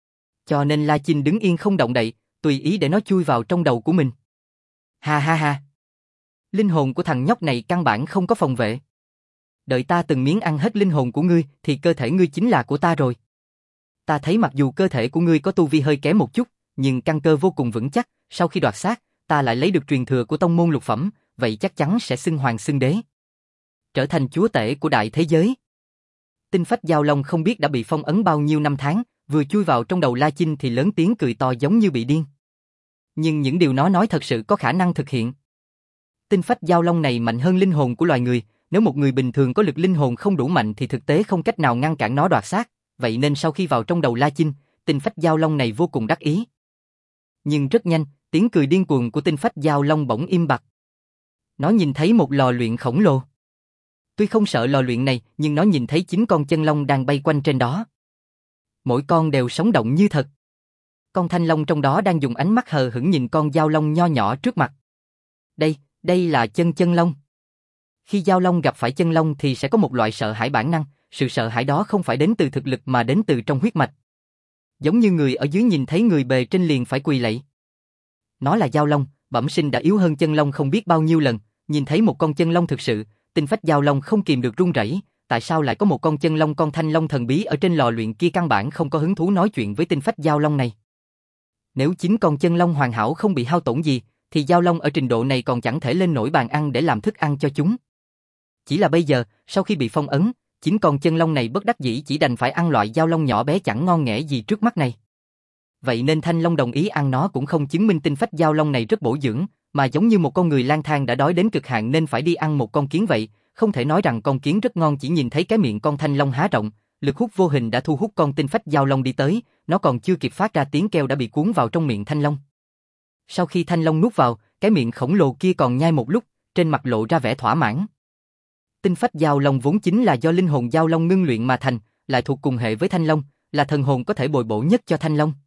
S1: Cho nên La Chinh đứng yên không động đậy, tùy ý để nó chui vào trong đầu của mình. Ha ha ha! Linh hồn của thằng nhóc này căn bản không có phòng vệ. Đợi ta từng miếng ăn hết linh hồn của ngươi thì cơ thể ngươi chính là của ta rồi. Ta thấy mặc dù cơ thể của ngươi có tu vi hơi kém một chút, nhưng căn cơ vô cùng vững chắc, sau khi đoạt xác, ta lại lấy được truyền thừa của tông môn lục phẩm, vậy chắc chắn sẽ xưng hoàng xưng đế. Trở thành chúa tể của đại thế giới. Tinh phách giao long không biết đã bị phong ấn bao nhiêu năm tháng, vừa chui vào trong đầu La Chinh thì lớn tiếng cười to giống như bị điên. Nhưng những điều nó nói thật sự có khả năng thực hiện. Tinh phách giao long này mạnh hơn linh hồn của loài người, nếu một người bình thường có lực linh hồn không đủ mạnh thì thực tế không cách nào ngăn cản nó đoạt xác, vậy nên sau khi vào trong đầu La Chinh, tinh phách giao long này vô cùng đắc ý. Nhưng rất nhanh, tiếng cười điên cuồng của tinh phách giao long bỗng im bặt. Nó nhìn thấy một lò luyện khổng lồ. Tuy không sợ lò luyện này, nhưng nó nhìn thấy chín con chân long đang bay quanh trên đó. Mỗi con đều sống động như thật. Con thanh long trong đó đang dùng ánh mắt hờ hững nhìn con giao long nho nhỏ trước mặt. Đây, đây là chân chân long. Khi giao long gặp phải chân long thì sẽ có một loại sợ hãi bản năng, sự sợ hãi đó không phải đến từ thực lực mà đến từ trong huyết mạch. Giống như người ở dưới nhìn thấy người bề trên liền phải quỳ lạy. Nó là giao long, bẩm sinh đã yếu hơn chân long không biết bao nhiêu lần, nhìn thấy một con chân long thực sự, tinh phách giao long không kìm được run rẩy. Tại sao lại có một con chân long con thanh long thần bí ở trên lò luyện kia, căn bản không có hứng thú nói chuyện với tinh phách giao long này. Nếu chính con chân long hoàn hảo không bị hao tổn gì, thì giao long ở trình độ này còn chẳng thể lên nổi bàn ăn để làm thức ăn cho chúng. Chỉ là bây giờ, sau khi bị phong ấn, chính con chân long này bất đắc dĩ chỉ đành phải ăn loại giao long nhỏ bé chẳng ngon nghẻ gì trước mắt này. Vậy nên thanh long đồng ý ăn nó cũng không chứng minh tinh phách giao long này rất bổ dưỡng, mà giống như một con người lang thang đã đói đến cực hạn nên phải đi ăn một con kiến vậy. Không thể nói rằng con kiến rất ngon chỉ nhìn thấy cái miệng con thanh long há rộng, lực hút vô hình đã thu hút con tinh phách giao long đi tới, nó còn chưa kịp phát ra tiếng kêu đã bị cuốn vào trong miệng thanh long. Sau khi thanh long nuốt vào, cái miệng khổng lồ kia còn nhai một lúc, trên mặt lộ ra vẻ thỏa mãn. Tinh phách giao long vốn chính là do linh hồn giao long ngưng luyện mà thành, lại thuộc cùng hệ với thanh long, là thần hồn có thể bồi bổ nhất cho thanh long.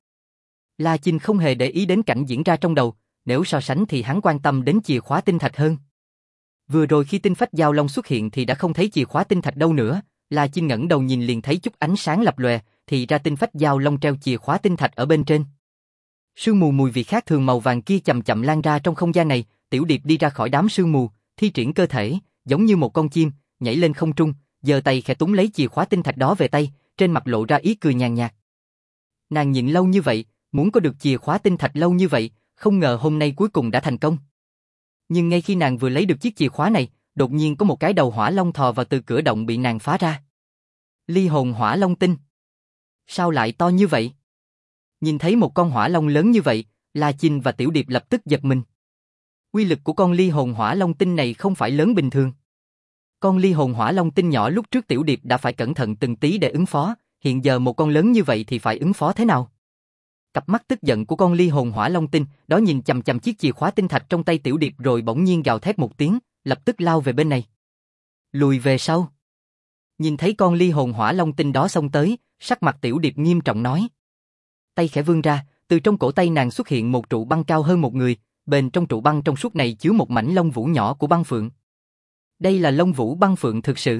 S1: La Chinh không hề để ý đến cảnh diễn ra trong đầu, nếu so sánh thì hắn quan tâm đến chìa khóa tinh thạch hơn. Vừa rồi khi tinh phách giao long xuất hiện thì đã không thấy chìa khóa tinh thạch đâu nữa, La Chinh ngẩng đầu nhìn liền thấy chút ánh sáng lập lòe, thì ra tinh phách giao long treo chìa khóa tinh thạch ở bên trên. Sương mù mùi vị khác thường màu vàng kia chậm chậm lan ra trong không gian này, Tiểu Điệp đi ra khỏi đám sương mù, thi triển cơ thể, giống như một con chim, nhảy lên không trung, giơ tay khẽ túm lấy chìa khóa tinh thạch đó về tay, trên mặt lộ ra ý cười nhàn nhạt. Nàng nhịn lâu như vậy, muốn có được chìa khóa tinh thạch lâu như vậy, không ngờ hôm nay cuối cùng đã thành công. Nhưng ngay khi nàng vừa lấy được chiếc chìa khóa này, đột nhiên có một cái đầu hỏa long thò vào từ cửa động bị nàng phá ra. Ly hồn hỏa long tinh. Sao lại to như vậy? Nhìn thấy một con hỏa long lớn như vậy, La Chinh và Tiểu Điệp lập tức giật mình. Uy lực của con ly hồn hỏa long tinh này không phải lớn bình thường. Con ly hồn hỏa long tinh nhỏ lúc trước Tiểu Điệp đã phải cẩn thận từng tí để ứng phó, hiện giờ một con lớn như vậy thì phải ứng phó thế nào? Cặp mắt tức giận của con ly hồn hỏa long tinh, đó nhìn chằm chằm chiếc chìa khóa tinh thạch trong tay Tiểu Điệp rồi bỗng nhiên gào thét một tiếng, lập tức lao về bên này. Lùi về sau. Nhìn thấy con ly hồn hỏa long tinh đó xông tới, sắc mặt Tiểu Điệp nghiêm trọng nói. Tay khẽ vươn ra, từ trong cổ tay nàng xuất hiện một trụ băng cao hơn một người, bên trong trụ băng trong suốt này chứa một mảnh lông vũ nhỏ của băng phượng. Đây là lông vũ băng phượng thực sự.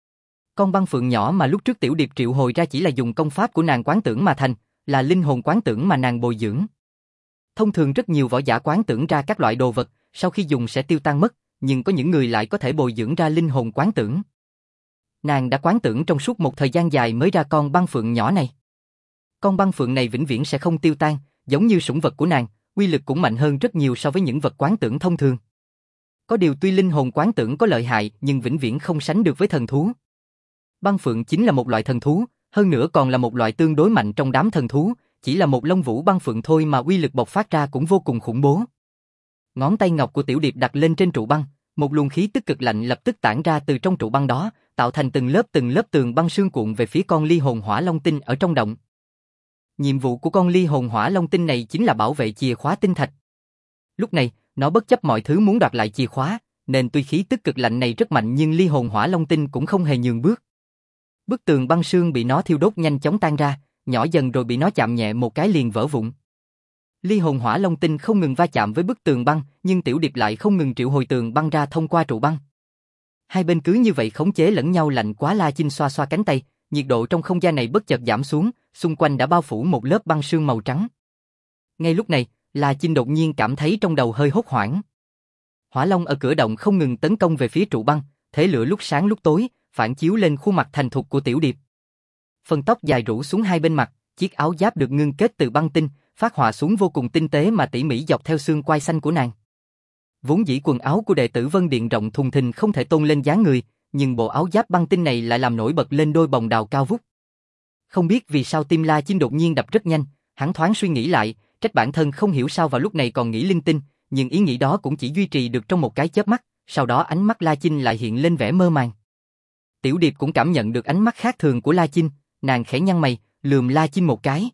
S1: Con băng phượng nhỏ mà lúc trước Tiểu Điệp triệu hồi ra chỉ là dùng công pháp của nàng quán tưởng mà thành, là linh hồn quán tưởng mà nàng bồi dưỡng. Thông thường rất nhiều võ giả quán tưởng ra các loại đồ vật, sau khi dùng sẽ tiêu tan mất, nhưng có những người lại có thể bồi dưỡng ra linh hồn quán tưởng. Nàng đã quán tưởng trong suốt một thời gian dài mới ra con băng phượng nhỏ này. Con băng phượng này vĩnh viễn sẽ không tiêu tan, giống như sủng vật của nàng, uy lực cũng mạnh hơn rất nhiều so với những vật quán tưởng thông thường. Có điều tuy linh hồn quán tưởng có lợi hại nhưng vĩnh viễn không sánh được với thần thú. Băng phượng chính là một loại thần thú, hơn nữa còn là một loại tương đối mạnh trong đám thần thú, chỉ là một lông vũ băng phượng thôi mà uy lực bộc phát ra cũng vô cùng khủng bố. Ngón tay ngọc của Tiểu Điệp đặt lên trên trụ băng, một luồng khí tức cực lạnh lập tức tản ra từ trong trụ băng đó, tạo thành từng lớp từng lớp tường băng sương cuộn về phía con ly hồn hỏa long tinh ở trong động. Nhiệm vụ của con ly hồn hỏa long tinh này chính là bảo vệ chìa khóa tinh thạch. Lúc này, nó bất chấp mọi thứ muốn đoạt lại chìa khóa, nên tuy khí tức cực lạnh này rất mạnh nhưng ly hồn hỏa long tinh cũng không hề nhường bước. Bức tường băng sương bị nó thiêu đốt nhanh chóng tan ra, nhỏ dần rồi bị nó chạm nhẹ một cái liền vỡ vụn. Ly hồn hỏa long tinh không ngừng va chạm với bức tường băng, nhưng Tiểu Điệp lại không ngừng triệu hồi tường băng ra thông qua trụ băng. Hai bên cứ như vậy khống chế lẫn nhau. Lạnh quá, La Chinh xoa xoa cánh tay, nhiệt độ trong không gian này bất chợt giảm xuống, xung quanh đã bao phủ một lớp băng sương màu trắng. Ngay lúc này, La Chinh đột nhiên cảm thấy trong đầu hơi hốt hoảng. Hỏa long ở cửa động không ngừng tấn công về phía trụ băng, thế lửa lúc sáng lúc tối, phản chiếu lên khuôn mặt thành thục của Tiểu Điệp. Phần tóc dài rủ xuống hai bên mặt, chiếc áo giáp được ngưng kết từ băng tinh, phát họa xuống vô cùng tinh tế mà tỉ mỉ dọc theo xương quai xanh của nàng. Vốn dĩ quần áo của đệ tử Vân Điện rộng thùng thình không thể tôn lên dáng người, nhưng bộ áo giáp băng tinh này lại làm nổi bật lên đôi bồng đào cao vút. Không biết vì sao tim La Chinh đột nhiên đập rất nhanh, hắn thoáng suy nghĩ lại, trách bản thân không hiểu sao vào lúc này còn nghĩ linh tinh, nhưng ý nghĩ đó cũng chỉ duy trì được trong một cái chớp mắt, sau đó ánh mắt La Chinh lại hiện lên vẻ mơ màng. Tiểu Điệp cũng cảm nhận được ánh mắt khác thường của La Chinh, nàng khẽ nhăn mày, lườm La Chinh một cái.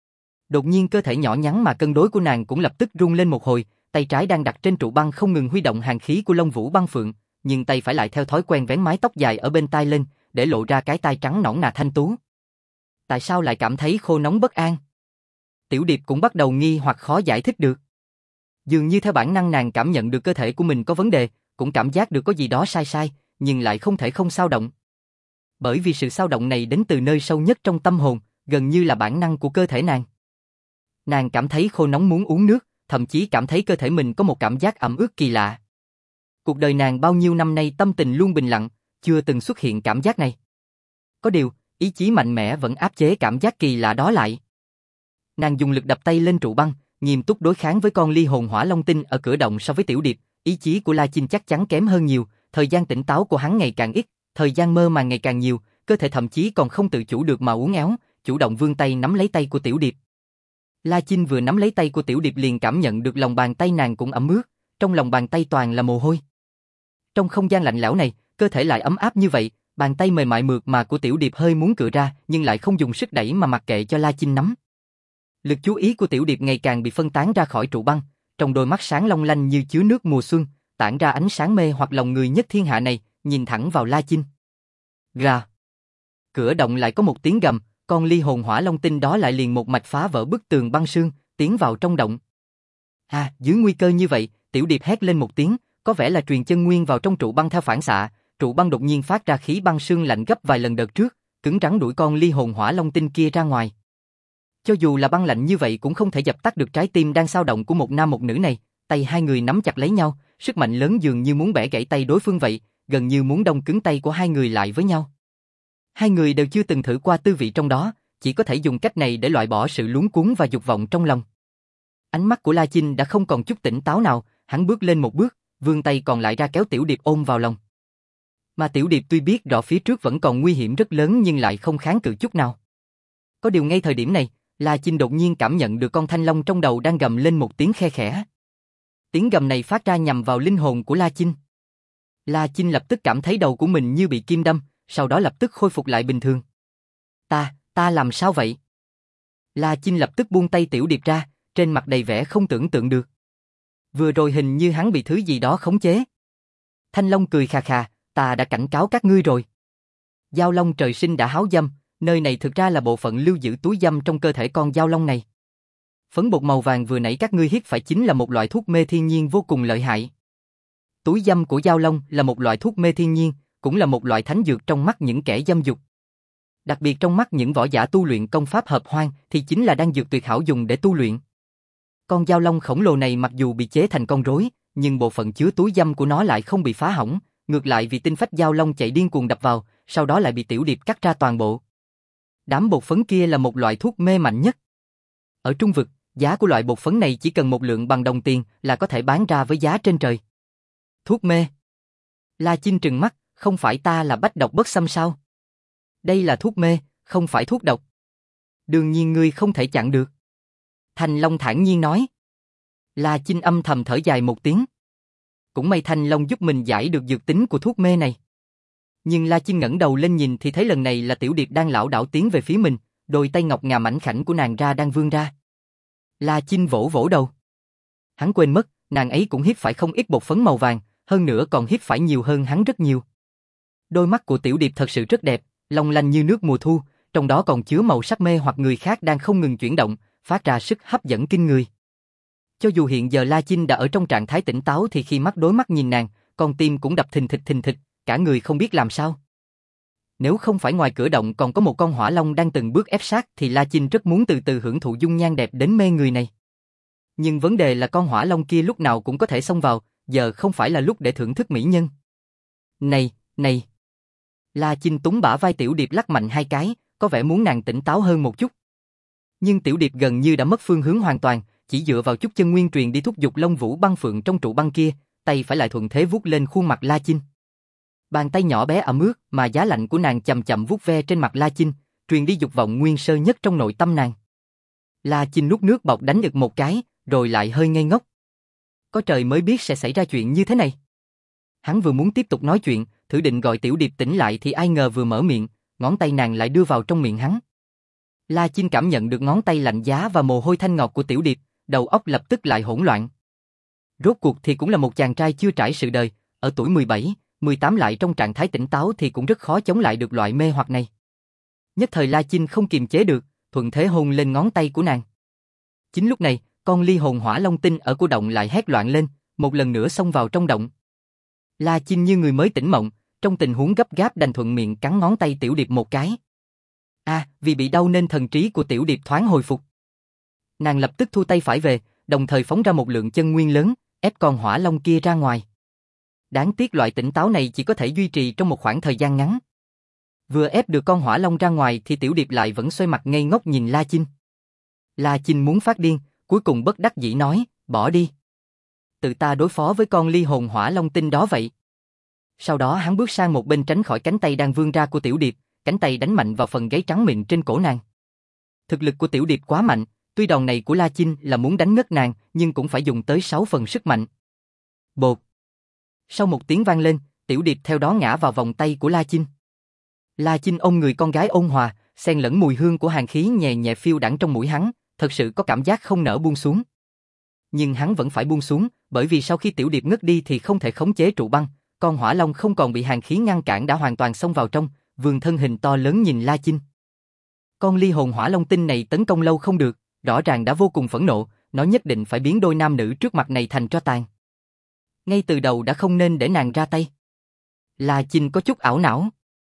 S1: Đột nhiên cơ thể nhỏ nhắn mà cân đối của nàng cũng lập tức rung lên một hồi, tay trái đang đặt trên trụ băng không ngừng huy động hàn khí của lông vũ băng phượng, nhưng tay phải lại theo thói quen vén mái tóc dài ở bên tai lên, để lộ ra cái tai trắng nõn nà thanh tú. Tại sao lại cảm thấy khô nóng bất an? Tiểu Điệp cũng bắt đầu nghi hoặc khó giải thích được. Dường như theo bản năng nàng cảm nhận được cơ thể của mình có vấn đề, cũng cảm giác được có gì đó sai sai, nhưng lại không thể không xao động. Bởi vì sự xao động này đến từ nơi sâu nhất trong tâm hồn, gần như là bản năng của cơ thể nàng. Nàng cảm thấy khô nóng muốn uống nước, thậm chí cảm thấy cơ thể mình có một cảm giác ẩm ướt kỳ lạ. Cuộc đời nàng bao nhiêu năm nay tâm tình luôn bình lặng, chưa từng xuất hiện cảm giác này. Có điều, ý chí mạnh mẽ vẫn áp chế cảm giác kỳ lạ đó lại. Nàng dùng lực đập tay lên trụ băng, nghiêm túc đối kháng với con ly hồn hỏa long tinh ở cửa động. So với Tiểu Điệp, ý chí của La Chinh chắc chắn kém hơn nhiều, thời gian tỉnh táo của hắn ngày càng ít, thời gian mơ màng ngày càng nhiều, cơ thể thậm chí còn không tự chủ được mà uốn éo, chủ động vươn tay nắm lấy tay của Tiểu Điệp. La Chinh vừa nắm lấy tay của Tiểu Điệp liền cảm nhận được lòng bàn tay nàng cũng ẩm ướt, trong lòng bàn tay toàn là mồ hôi. Trong không gian lạnh lẽo này, cơ thể lại ấm áp như vậy, bàn tay mềm mại mượt mà của Tiểu Điệp hơi muốn cựa ra, nhưng lại không dùng sức đẩy mà mặc kệ cho La Chinh nắm. Lực chú ý của Tiểu Điệp ngày càng bị phân tán ra khỏi trụ băng, trong đôi mắt sáng long lanh như chứa nước mùa xuân, tản ra ánh sáng mê hoặc lòng người nhất thiên hạ này, nhìn thẳng vào La Chinh. Gà. Cửa động lại có một tiếng gầm, con ly hồn hỏa long tinh đó lại liền một mạch phá vỡ bức tường băng sương, tiến vào trong động. À, dưới nguy cơ như vậy, Tiểu Điệp hét lên một tiếng, có vẻ là truyền chân nguyên vào trong trụ băng theo phản xạ, trụ băng đột nhiên phát ra khí băng sương lạnh gấp vài lần đợt trước, cứng rắn đuổi con ly hồn hỏa long tinh kia ra ngoài. Cho dù là băng lạnh như vậy cũng không thể dập tắt được trái tim đang xao động của một nam một nữ này, tay hai người nắm chặt lấy nhau, sức mạnh lớn dường như muốn bẻ gãy tay đối phương vậy, gần như muốn đông cứng tay của hai người lại với nhau. Hai người đều chưa từng thử qua tư vị trong đó, chỉ có thể dùng cách này để loại bỏ sự luống cuống và dục vọng trong lòng. Ánh mắt của La Chinh đã không còn chút tỉnh táo nào, hắn bước lên một bước, vươn tay còn lại ra kéo Tiểu Điệp ôm vào lòng. Mà Tiểu Điệp tuy biết rõ phía trước vẫn còn nguy hiểm rất lớn nhưng lại không kháng cự chút nào. Có điều ngay thời điểm này, La Chinh đột nhiên cảm nhận được con thanh long trong đầu đang gầm lên một tiếng khe khẽ. Tiếng gầm này phát ra nhằm vào linh hồn của La Chinh. La Chinh lập tức cảm thấy đầu của mình như bị kim đâm, sau đó lập tức khôi phục lại bình thường. Ta, ta làm sao vậy? La Chinh lập tức buông tay Tiểu Điệp ra, trên mặt đầy vẻ không tưởng tượng được. Vừa rồi hình như hắn bị thứ gì đó khống chế. Thanh Long cười khà khà, ta đã cảnh cáo các ngươi rồi. Dao long trời sinh đã háo dâm, nơi này thực ra là bộ phận lưu giữ túi dâm trong cơ thể con dao long này. Phấn bột màu vàng vừa nãy các ngươi hít phải chính là một loại thuốc mê thiên nhiên vô cùng lợi hại. Túi dâm của dao long là một loại thuốc mê thiên nhiên, cũng là một loại thánh dược trong mắt những kẻ dâm dục. Đặc biệt trong mắt những võ giả tu luyện công pháp hợp hoan thì chính là đan dược tuyệt hảo dùng để tu luyện. Con dao long khổng lồ này mặc dù bị chế thành con rối, nhưng bộ phận chứa túi dâm của nó lại không bị phá hỏng, ngược lại vì tinh phách dao long chạy điên cuồng đập vào, sau đó lại bị Tiểu Điệp cắt ra toàn bộ. Đám bột phấn kia là một loại thuốc mê mạnh nhất. Ở Trung Vực, giá của loại bột phấn này chỉ cần một lượng bằng đồng tiền là có thể bán ra với giá trên trời. Thuốc mê? La Chinh trừng mắt, không phải ta là bách độc bất xâm sao? Đây là thuốc mê, không phải thuốc độc. Đương nhiên ngươi không thể chặn được. Thanh Long thản nhiên nói. La Chinh âm thầm thở dài một tiếng. Cũng may Thanh Long giúp mình giải được dược tính của thuốc mê này. Nhưng La Chinh ngẩng đầu lên nhìn thì thấy lần này là Tiểu Điệp đang lảo đảo tiến về phía mình, đôi tay ngọc ngà mảnh khảnh của nàng ra đang vươn ra. La Chinh vỗ vỗ đầu. Hắn quên mất, nàng ấy cũng hít phải không ít bột phấn màu vàng, hơn nữa còn hít phải nhiều hơn hắn rất nhiều. Đôi mắt của Tiểu Điệp thật sự rất đẹp, long lanh như nước mùa thu, trong đó còn chứa màu sắc mê hoặc người khác đang không ngừng chuyển động, phát ra sức hấp dẫn kinh người. Cho dù hiện giờ La Chinh đã ở trong trạng thái tỉnh táo thì khi mắt đối mắt nhìn nàng, con tim cũng đập thình thịch thình thịch, cả người không biết làm sao. Nếu không phải ngoài cửa động còn có một con hỏa long đang từng bước ép sát thì La Chinh rất muốn từ từ hưởng thụ dung nhan đẹp đến mê người này. Nhưng vấn đề là con hỏa long kia lúc nào cũng có thể xông vào, giờ không phải là lúc để thưởng thức mỹ nhân. Này, này. La Chinh túng bả vai Tiểu Điệp lắc mạnh hai cái, có vẻ muốn nàng tỉnh táo hơn một chút. Nhưng Tiểu Điệp gần như đã mất phương hướng hoàn toàn, chỉ dựa vào chút chân nguyên truyền đi thúc giục Long Vũ băng phượng trong trụ băng kia, tay phải lại thuận thế vuốt lên khuôn mặt La Chinh. Bàn tay nhỏ bé ẩm ướt mà giá lạnh của nàng chậm chậm vuốt ve trên mặt La Chinh, truyền đi dục vọng nguyên sơ nhất trong nội tâm nàng. La Chinh nuốt nước bọt đánh ực một cái, rồi lại hơi ngây ngốc. Có trời mới biết sẽ xảy ra chuyện như thế này. Hắn vừa muốn tiếp tục nói chuyện, thử định gọi Tiểu Điệp tỉnh lại thì ai ngờ vừa mở miệng, ngón tay nàng lại đưa vào trong miệng hắn. La Chinh cảm nhận được ngón tay lạnh giá và mồ hôi thanh ngọt của Tiểu Điệp, đầu óc lập tức lại hỗn loạn. Rốt cuộc thì cũng là một chàng trai chưa trải sự đời, ở tuổi mười bảy, mười tám lại trong trạng thái tỉnh táo thì cũng rất khó chống lại được loại mê hoặc này. Nhất thời La Chinh không kiềm chế được, thuận thế hôn lên ngón tay của nàng. Chính lúc này, con ly hồn hỏa long tinh ở của động lại hét loạn lên, một lần nữa xông vào trong động. La Chinh như người mới tỉnh mộng, trong tình huống gấp gáp đành thuận miệng cắn ngón tay Tiểu Điệp một cái. À, vì bị đau nên thần trí của Tiểu Điệp thoáng hồi phục. Nàng lập tức thu tay phải về, đồng thời phóng ra một lượng chân nguyên lớn, ép con hỏa long kia ra ngoài. Đáng tiếc loại tỉnh táo này chỉ có thể duy trì trong một khoảng thời gian ngắn. Vừa ép được con hỏa long ra ngoài thì Tiểu Điệp lại vẫn xoay mặt ngây ngốc nhìn La Chinh. La Chinh muốn phát điên, cuối cùng bất đắc dĩ nói, bỏ đi. Tự ta đối phó với con ly hồn hỏa long tinh đó vậy. Sau đó hắn bước sang một bên tránh khỏi cánh tay đang vươn ra của Tiểu Điệp, cánh tay đánh mạnh vào phần gáy trắng mịn trên cổ nàng. Thực lực của Tiểu Điệp quá mạnh, tuy đòn này của La Chinh là muốn đánh ngất nàng, nhưng cũng phải dùng tới sáu phần sức mạnh. Bột. Sau một tiếng vang lên, Tiểu Điệp theo đó ngã vào vòng tay của La Chinh. La Chinh ôm người con gái ôn hòa, xen lẫn mùi hương của hàn khí nhẹ nhẹ phiêu đãng trong mũi hắn, thật sự có cảm giác không nỡ buông xuống. Nhưng hắn vẫn phải buông xuống, bởi vì sau khi Tiểu Điệp ngất đi thì không thể khống chế trụ băng, con hỏa long không còn bị hàn khí ngăn cản đã hoàn toàn xông vào trong, vươn thân hình to lớn nhìn La Chinh. Con ly hồn hỏa long tinh này tấn công lâu không được, rõ ràng đã vô cùng phẫn nộ, nó nhất định phải biến đôi nam nữ trước mặt này thành tro tàn. Ngay từ đầu đã không nên để nàng ra tay. La Chinh có chút ảo não.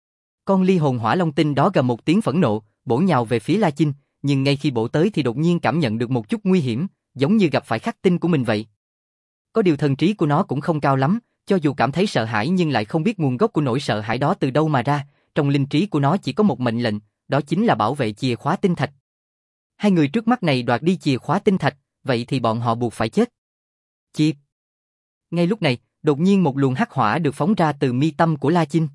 S1: Con ly hồn hỏa long tinh đó gầm một tiếng phẫn nộ, bổ nhào về phía La Chinh, nhưng ngay khi bổ tới thì đột nhiên cảm nhận được một chút nguy hiểm, giống như gặp phải khắc tinh của mình vậy. Có điều thần trí của nó cũng không cao lắm, cho dù cảm thấy sợ hãi nhưng lại không biết nguồn gốc của nỗi sợ hãi đó từ đâu mà ra, trong linh trí của nó chỉ có một mệnh lệnh, đó chính là bảo vệ chìa khóa tinh thạch. Hai người trước mắt này đoạt đi chìa khóa tinh thạch, vậy thì bọn họ buộc phải chết. Chịp. Ngay lúc này, đột nhiên một luồng hắc hỏa được phóng ra từ mi tâm của La Chinh.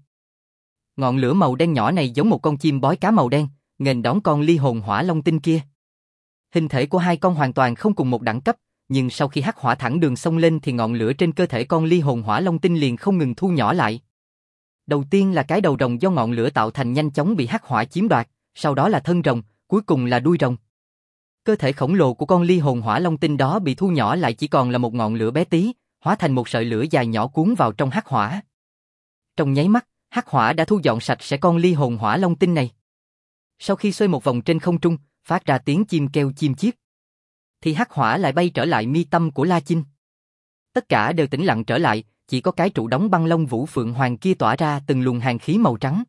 S1: Ngọn lửa màu đen nhỏ này giống một con chim bói cá màu đen, nghênh đón con ly hồn hỏa long tinh kia. Hình thể của hai con hoàn toàn không cùng một đẳng cấp, nhưng sau khi hắc hỏa thẳng đường xông lên thì ngọn lửa trên cơ thể con ly hồn hỏa long tinh liền không ngừng thu nhỏ lại. Đầu tiên là cái đầu rồng do ngọn lửa tạo thành nhanh chóng bị hắc hỏa chiếm đoạt, sau đó là thân rồng, cuối cùng là đuôi rồng. Cơ thể khổng lồ của con ly hồn hỏa long tinh đó bị thu nhỏ lại chỉ còn là một ngọn lửa bé tí, hóa thành một sợi lửa dài nhỏ cuốn vào trong hắc hỏa. Trong nháy mắt, hắc hỏa đã thu dọn sạch sẽ con ly hồn hỏa long tinh này. Sau khi xoay một vòng trên không trung, phát ra tiếng chim kêu chim chiếc, thì hắc hỏa lại bay trở lại mi tâm của La Chinh. Tất cả đều tĩnh lặng trở lại, chỉ có cái trụ đóng băng long vũ phượng hoàng kia tỏa ra từng luồng hàn khí màu trắng.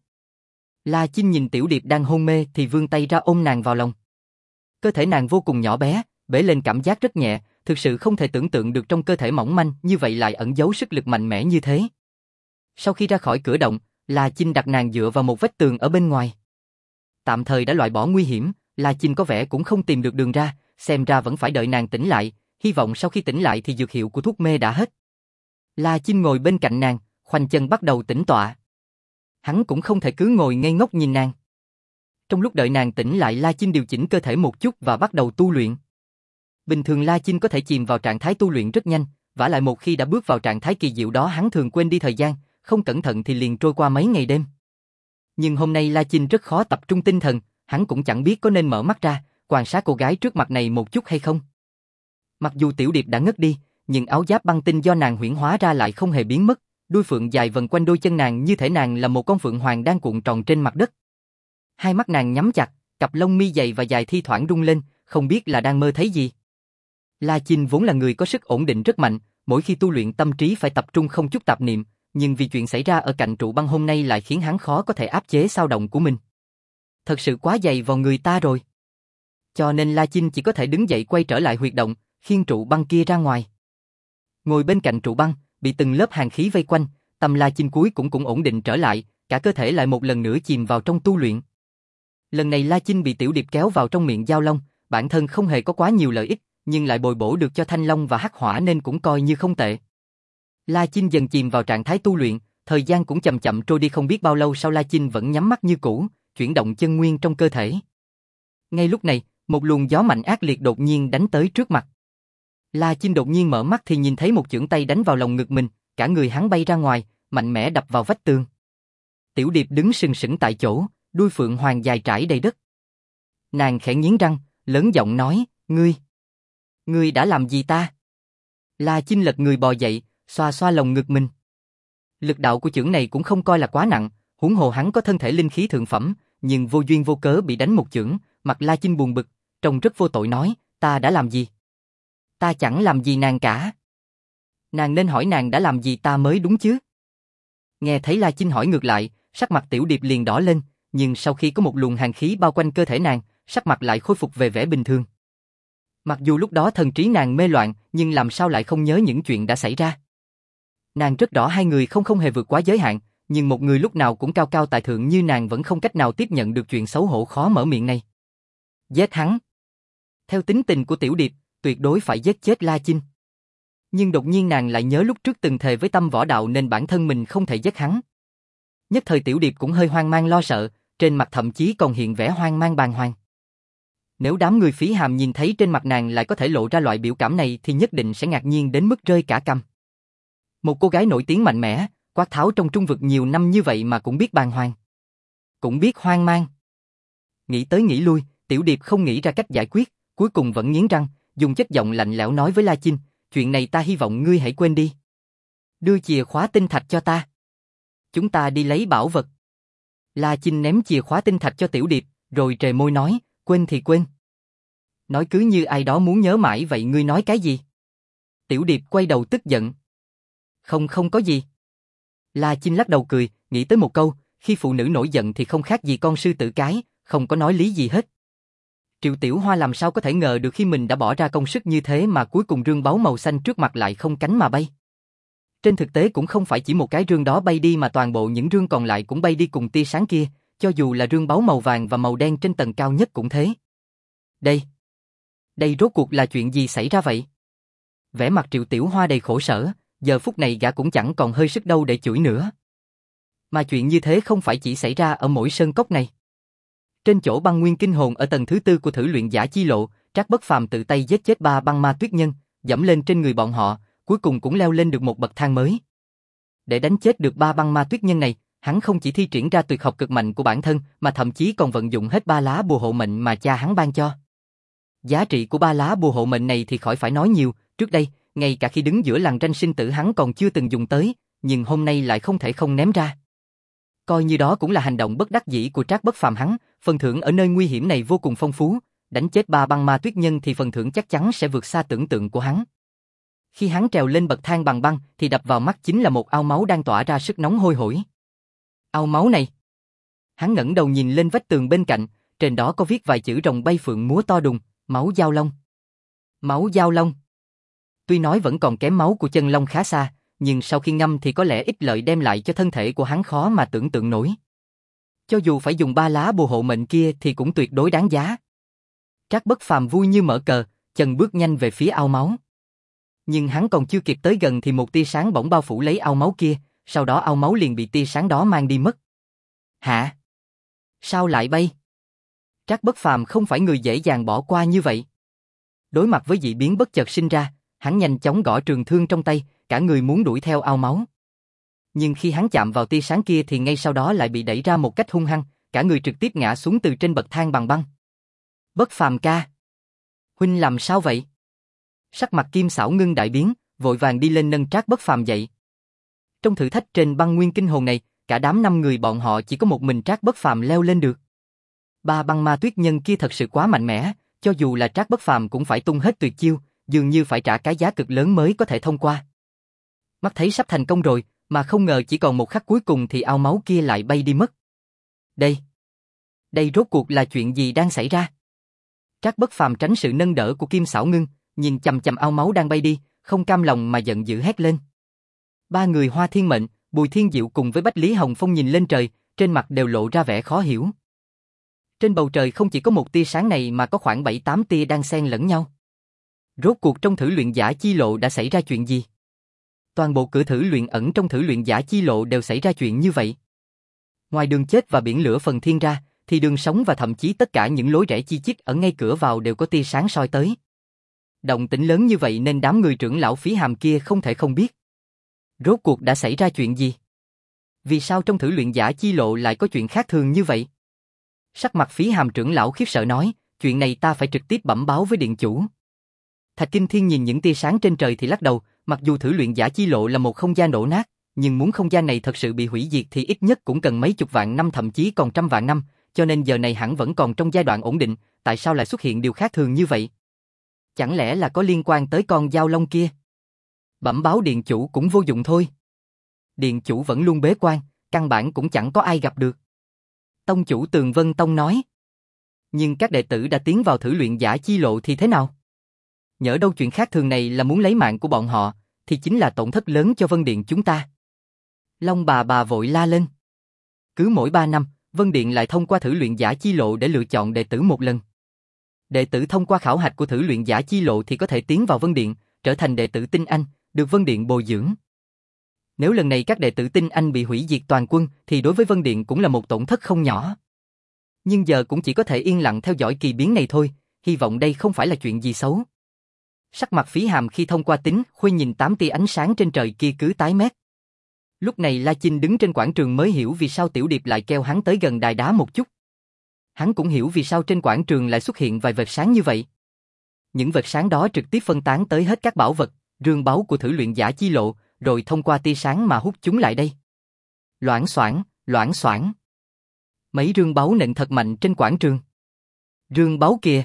S1: La Chinh nhìn Tiểu Điệp đang hôn mê thì vươn tay ra ôm nàng vào lòng. Cơ thể nàng vô cùng nhỏ bé, bế lên cảm giác rất nhẹ, thực sự không thể tưởng tượng được trong cơ thể mỏng manh như vậy lại ẩn giấu sức lực mạnh mẽ như thế. Sau khi ra khỏi cửa động, La Chinh đặt nàng dựa vào một vách tường ở bên ngoài. Tạm thời đã loại bỏ nguy hiểm, La Chinh có vẻ cũng không tìm được đường ra, xem ra vẫn phải đợi nàng tỉnh lại, hy vọng sau khi tỉnh lại thì dược hiệu của thuốc mê đã hết. La Chinh ngồi bên cạnh nàng, khoanh chân bắt đầu tĩnh tọa. Hắn cũng không thể cứ ngồi ngây ngốc nhìn nàng. Trong lúc đợi nàng tỉnh lại, La Chinh điều chỉnh cơ thể một chút và bắt đầu tu luyện. Bình thường La Chinh có thể chìm vào trạng thái tu luyện rất nhanh, vả lại một khi đã bước vào trạng thái kỳ diệu đó hắn thường quên đi thời gian, không cẩn thận thì liền trôi qua mấy ngày đêm. Nhưng hôm nay La Chinh rất khó tập trung tinh thần, hắn cũng chẳng biết có nên mở mắt ra, quan sát cô gái trước mặt này một chút hay không. Mặc dù Tiểu Điệp đã ngất đi, nhưng áo giáp băng tinh do nàng huyễn hóa ra lại không hề biến mất, đuôi phượng dài vần quanh đôi chân nàng như thể nàng là một con phượng hoàng đang cuộn tròn trên mặt đất. Hai mắt nàng nhắm chặt, cặp lông mi dày và dài thi thoảng rung lên, không biết là đang mơ thấy gì. La Chinh vốn là người có sức ổn định rất mạnh, mỗi khi tu luyện tâm trí phải tập trung không chút tạp niệm, nhưng vì chuyện xảy ra ở cạnh trụ băng hôm nay lại khiến hắn khó có thể áp chế dao động của mình. Thật sự quá dày vào người ta rồi. Cho nên La Chinh chỉ có thể đứng dậy quay trở lại huyệt động, khiêng trụ băng kia ra ngoài. Ngồi bên cạnh trụ băng, bị từng lớp hàn khí vây quanh, tâm La Chinh cuối cũng cũng ổn định trở lại, cả cơ thể lại một lần nữa chìm vào trong tu luyện. Lần này La Chinh bị Tiểu Điệp kéo vào trong miệng dao long, bản thân không hề có quá nhiều lợi ích, nhưng lại bồi bổ được cho thanh long và hắc hỏa nên cũng coi như không tệ. La Chinh dần chìm vào trạng thái tu luyện, thời gian cũng chậm chậm trôi đi, không biết bao lâu sau La Chinh vẫn nhắm mắt như cũ, chuyển động chân nguyên trong cơ thể. Ngay lúc này, một luồng gió mạnh ác liệt đột nhiên đánh tới trước mặt. La Chinh đột nhiên mở mắt thì nhìn thấy một chưởng tay đánh vào lồng ngực mình, cả người hắn bay ra ngoài, mạnh mẽ đập vào vách tường. Tiểu Điệp đứng sừng sững tại chỗ, đuôi phượng hoàng dài trải đầy đất. Nàng khẽ nghiến răng, lớn giọng nói, ngươi, ngươi đã làm gì ta? La Chinh lật người bò dậy, xoa xoa lồng ngực mình. Lực đạo của chưởng này cũng không coi là quá nặng, huống hồ hắn có thân thể linh khí thượng phẩm, nhưng vô duyên vô cớ bị đánh một chưởng, mặt La Chinh buồn bực, trông rất vô tội nói, ta đã làm gì? Ta chẳng làm gì nàng cả. Nàng nên hỏi nàng đã làm gì ta mới đúng chứ? Nghe thấy La Chinh hỏi ngược lại, sắc mặt Tiểu Điệp liền đỏ lên, nhưng sau khi có một luồng hàn khí bao quanh cơ thể nàng, sắc mặt lại khôi phục về vẻ bình thường. Mặc dù lúc đó thần trí nàng mê loạn, nhưng làm sao lại không nhớ những chuyện đã xảy ra. Nàng rất rõ hai người không không hề vượt quá giới hạn, nhưng một người lúc nào cũng cao cao tại thượng như nàng vẫn không cách nào tiếp nhận được chuyện xấu hổ khó mở miệng này. Giết hắn. Theo tính tình của Tiểu Điệp, tuyệt đối phải giết chết La Chinh. Nhưng đột nhiên nàng lại nhớ lúc trước từng thề với tâm võ đạo nên bản thân mình không thể giết hắn. Nhất thời Tiểu Điệp cũng hơi hoang mang lo sợ, trên mặt thậm chí còn hiện vẻ hoang mang bàng hoàng. Nếu đám người phí hàm nhìn thấy trên mặt nàng lại có thể lộ ra loại biểu cảm này thì nhất định sẽ ngạc nhiên đến mức rơi cả cằm. Một cô gái nổi tiếng mạnh mẽ, quát tháo trong trung vực nhiều năm như vậy mà cũng biết bàng hoàng. Cũng biết hoang mang. Nghĩ tới nghĩ lui, Tiểu Điệp không nghĩ ra cách giải quyết, cuối cùng vẫn nghiến răng, dùng chất giọng lạnh lẽo nói với La Chinh, chuyện này ta hy vọng ngươi hãy quên đi. Đưa chìa khóa tinh thạch cho ta. Chúng ta đi lấy bảo vật. La Chinh ném chìa khóa tinh thạch cho Tiểu Điệp, rồi trề môi nói, quên thì quên. Nói cứ như ai đó muốn nhớ mãi vậy, ngươi nói cái gì? Tiểu Điệp quay đầu tức giận. Không không có gì. La Chinh lắc đầu cười, nghĩ tới một câu, khi phụ nữ nổi giận thì không khác gì con sư tử cái, không có nói lý gì hết. Triệu Tiểu Hoa làm sao có thể ngờ được khi mình đã bỏ ra công sức như thế mà cuối cùng rương báu màu xanh trước mặt lại không cánh mà bay. Trên thực tế cũng không phải chỉ một cái rương đó bay đi mà toàn bộ những rương còn lại cũng bay đi cùng tia sáng kia, cho dù là rương báu màu vàng và màu đen trên tầng cao nhất cũng thế. Đây, đây rốt cuộc là chuyện gì xảy ra vậy? Vẻ mặt Triệu Tiểu Hoa đầy khổ sở, giờ phút này gã cũng chẳng còn hơi sức đâu để chửi nữa. Mà chuyện như thế không phải chỉ xảy ra ở mỗi sơn cốc này. Trên chỗ băng nguyên kinh hồn ở tầng thứ tư của thử luyện giả chi lộ, Trác Bất Phàm tự tay giết chết ba băng ma tuyết nhân, dẫm lên trên người bọn họ, cuối cùng cũng leo lên được một bậc thang mới. Để đánh chết được ba băng ma tuyết nhân này, hắn không chỉ thi triển ra tuyệt học cực mạnh của bản thân, mà thậm chí còn vận dụng hết ba lá bùa hộ mệnh mà cha hắn ban cho. Giá trị của ba lá bùa hộ mệnh này thì khỏi phải nói nhiều, trước đây, ngay cả khi đứng giữa lằn ranh sinh tử hắn còn chưa từng dùng tới, nhưng hôm nay lại không thể không ném ra. Coi như đó cũng là hành động bất đắc dĩ của Trác Bất Phàm hắn, phần thưởng ở nơi nguy hiểm này vô cùng phong phú, đánh chết ba băng ma tuyết nhân thì phần thưởng chắc chắn sẽ vượt xa tưởng tượng của hắn. Khi hắn trèo lên bậc thang bằng băng thì đập vào mắt chính là một ao máu đang tỏa ra sức nóng hôi hổi. Ao máu này. Hắn ngẩng đầu nhìn lên vách tường bên cạnh, trên đó có viết vài chữ rồng bay phượng múa to đùng, máu giao long. Máu giao long. Tuy nói vẫn còn kém máu của chân long khá xa, nhưng sau khi ngâm thì có lẽ ích lợi đem lại cho thân thể của hắn khó mà tưởng tượng nổi. Cho dù phải dùng ba lá bùa hộ mệnh kia thì cũng tuyệt đối đáng giá. Trác Bất Phàm vui như mở cờ, chân bước nhanh về phía ao máu. Nhưng hắn còn chưa kịp tới gần thì một tia sáng bỗng bao phủ lấy ao máu kia, sau đó ao máu liền bị tia sáng đó mang đi mất. Hả? Sao lại bay? Trác Bất Phàm không phải người dễ dàng bỏ qua như vậy. Đối mặt với dị biến bất chợt sinh ra, hắn nhanh chóng gõ trường thương trong tay, cả người muốn đuổi theo ao máu. Nhưng khi hắn chạm vào tia sáng kia thì ngay sau đó lại bị đẩy ra một cách hung hăng, cả người trực tiếp ngã xuống từ trên bậc thang bằng băng. Bất Phàm ca. Huynh làm sao vậy? Sắc mặt Kim Xảo ngưng đại biến, vội vàng đi lên nâng Trác Bất Phàm dậy. Trong thử thách trên băng nguyên kinh hồn này, cả đám năm người bọn họ chỉ có một mình Trác Bất Phàm leo lên được. Ba băng ma tuyết nhân kia thật sự quá mạnh mẽ, cho dù là Trác Bất Phàm cũng phải tung hết tuyệt chiêu, dường như phải trả cái giá cực lớn mới có thể thông qua. Mắt thấy sắp thành công rồi, mà không ngờ chỉ còn một khắc cuối cùng thì ao máu kia lại bay đi mất. Đây, đây rốt cuộc là chuyện gì đang xảy ra? Trác Bất Phàm tránh sự nâng đỡ của Kim Xảo Ngưng, nhìn chằm chằm ao máu đang bay đi, không cam lòng mà giận dữ hét lên. Ba người Hoa Thiên Mệnh, Bùi Thiên Diệu cùng với Bách Lý Hồng Phong nhìn lên trời, trên mặt đều lộ ra vẻ khó hiểu. Trên bầu trời không chỉ có một tia sáng này mà có khoảng bảy tám tia đang xen lẫn nhau. Rốt cuộc trong thử luyện giả chi lộ đã xảy ra chuyện gì? Toàn bộ cửa thử luyện ẩn trong thử luyện giả chi lộ đều xảy ra chuyện như vậy. Ngoài đường chết và biển lửa phần thiên ra, thì đường sống và thậm chí tất cả những lối rẽ chi chít ở ngay cửa vào đều có tia sáng soi tới. Động tĩnh lớn như vậy nên đám người trưởng lão Phí Hàm kia không thể không biết. Rốt cuộc đã xảy ra chuyện gì? Vì sao trong thử luyện giả chi lộ lại có chuyện khác thường như vậy? Sắc mặt Phí Hàm trưởng lão khiếp sợ nói, chuyện này ta phải trực tiếp bẩm báo với điện chủ. Thạch Kinh Thiên nhìn những tia sáng trên trời thì lắc đầu, mặc dù thử luyện giả chi lộ là một không gian đổ nát, nhưng muốn không gian này thật sự bị hủy diệt thì ít nhất cũng cần mấy chục vạn năm thậm chí còn trăm vạn năm, cho nên giờ này hẳn vẫn còn trong giai đoạn ổn định, tại sao lại xuất hiện điều khác thường như vậy? Chẳng lẽ là có liên quan tới con dao long kia? Bẩm báo điện chủ cũng vô dụng thôi. Điện chủ vẫn luôn bế quan, căn bản cũng chẳng có ai gặp được. Tông chủ Tường Vân Tông nói. Nhưng các đệ tử đã tiến vào thử luyện giả chi lộ thì thế nào? Nhỡ đâu chuyện khác thường này là muốn lấy mạng của bọn họ, thì chính là tổn thất lớn cho Vân Điện chúng ta. Long bà bà vội la lên. Cứ mỗi ba năm, Vân Điện lại thông qua thử luyện giả chi lộ để lựa chọn đệ tử một lần. Đệ tử thông qua khảo hạch của thử luyện giả chi lộ thì có thể tiến vào Vân Điện, trở thành đệ tử tinh anh, được Vân Điện bồi dưỡng. Nếu lần này các đệ tử tinh anh bị hủy diệt toàn quân thì đối với Vân Điện cũng là một tổn thất không nhỏ. Nhưng giờ cũng chỉ có thể yên lặng theo dõi kỳ biến này thôi, hy vọng đây không phải là chuyện gì xấu. Sắc mặt Phí Hàm khi thông qua tính khuê nhìn tám tia ánh sáng trên trời kia cứ tái mét. Lúc này La Chinh đứng trên quảng trường mới hiểu vì sao Tiểu Điệp lại kêu hắn tới gần đài đá một chút. Hắn cũng hiểu vì sao trên quảng trường lại xuất hiện vài vệt sáng như vậy. Những vệt sáng đó trực tiếp phân tán tới hết các bảo vật, rương báu của thử luyện giả chi lộ, rồi thông qua tia sáng mà hút chúng lại đây. Loảng xoảng, loảng xoảng. Mấy rương báu nện thật mạnh trên quảng trường. Rương báu kìa.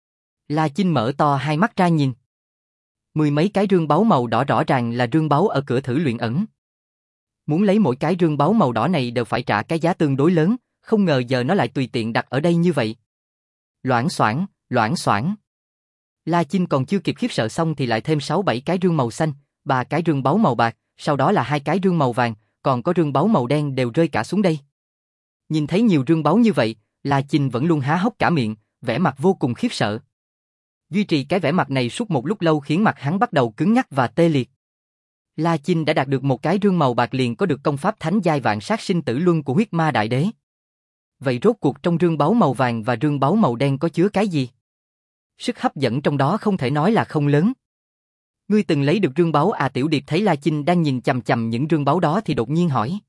S1: La Chinh mở to hai mắt ra nhìn. Mười mấy cái rương báu màu đỏ rõ ràng là rương báu ở cửa thử luyện ẩn. Muốn lấy mỗi cái rương báu màu đỏ này đều phải trả cái giá tương đối lớn, không ngờ giờ nó lại tùy tiện đặt ở đây như vậy. Loảng xoảng, loảng xoảng. La Chinh còn chưa kịp khiếp sợ xong thì lại thêm sáu bảy cái rương màu xanh, ba cái rương báu màu bạc, sau đó là hai cái rương màu vàng, còn có rương báu màu đen đều rơi cả xuống đây. Nhìn thấy nhiều rương báu như vậy, La Chinh vẫn luôn há hốc cả miệng, vẻ mặt vô cùng khiếp sợ. Duy trì cái vẻ mặt này suốt một lúc lâu khiến mặt hắn bắt đầu cứng ngắc và tê liệt. La Chinh đã đạt được một cái rương màu bạc liền có được công pháp thánh giai vạn sát sinh tử luân của huyết ma đại đế. Vậy rốt cuộc trong rương báu màu vàng và rương báu màu đen có chứa cái gì? Sức hấp dẫn trong đó không thể nói là không lớn. Ngươi từng lấy được rương báu à? Tiểu Điệp thấy La Chinh đang nhìn chằm chằm những rương báu đó thì đột nhiên hỏi.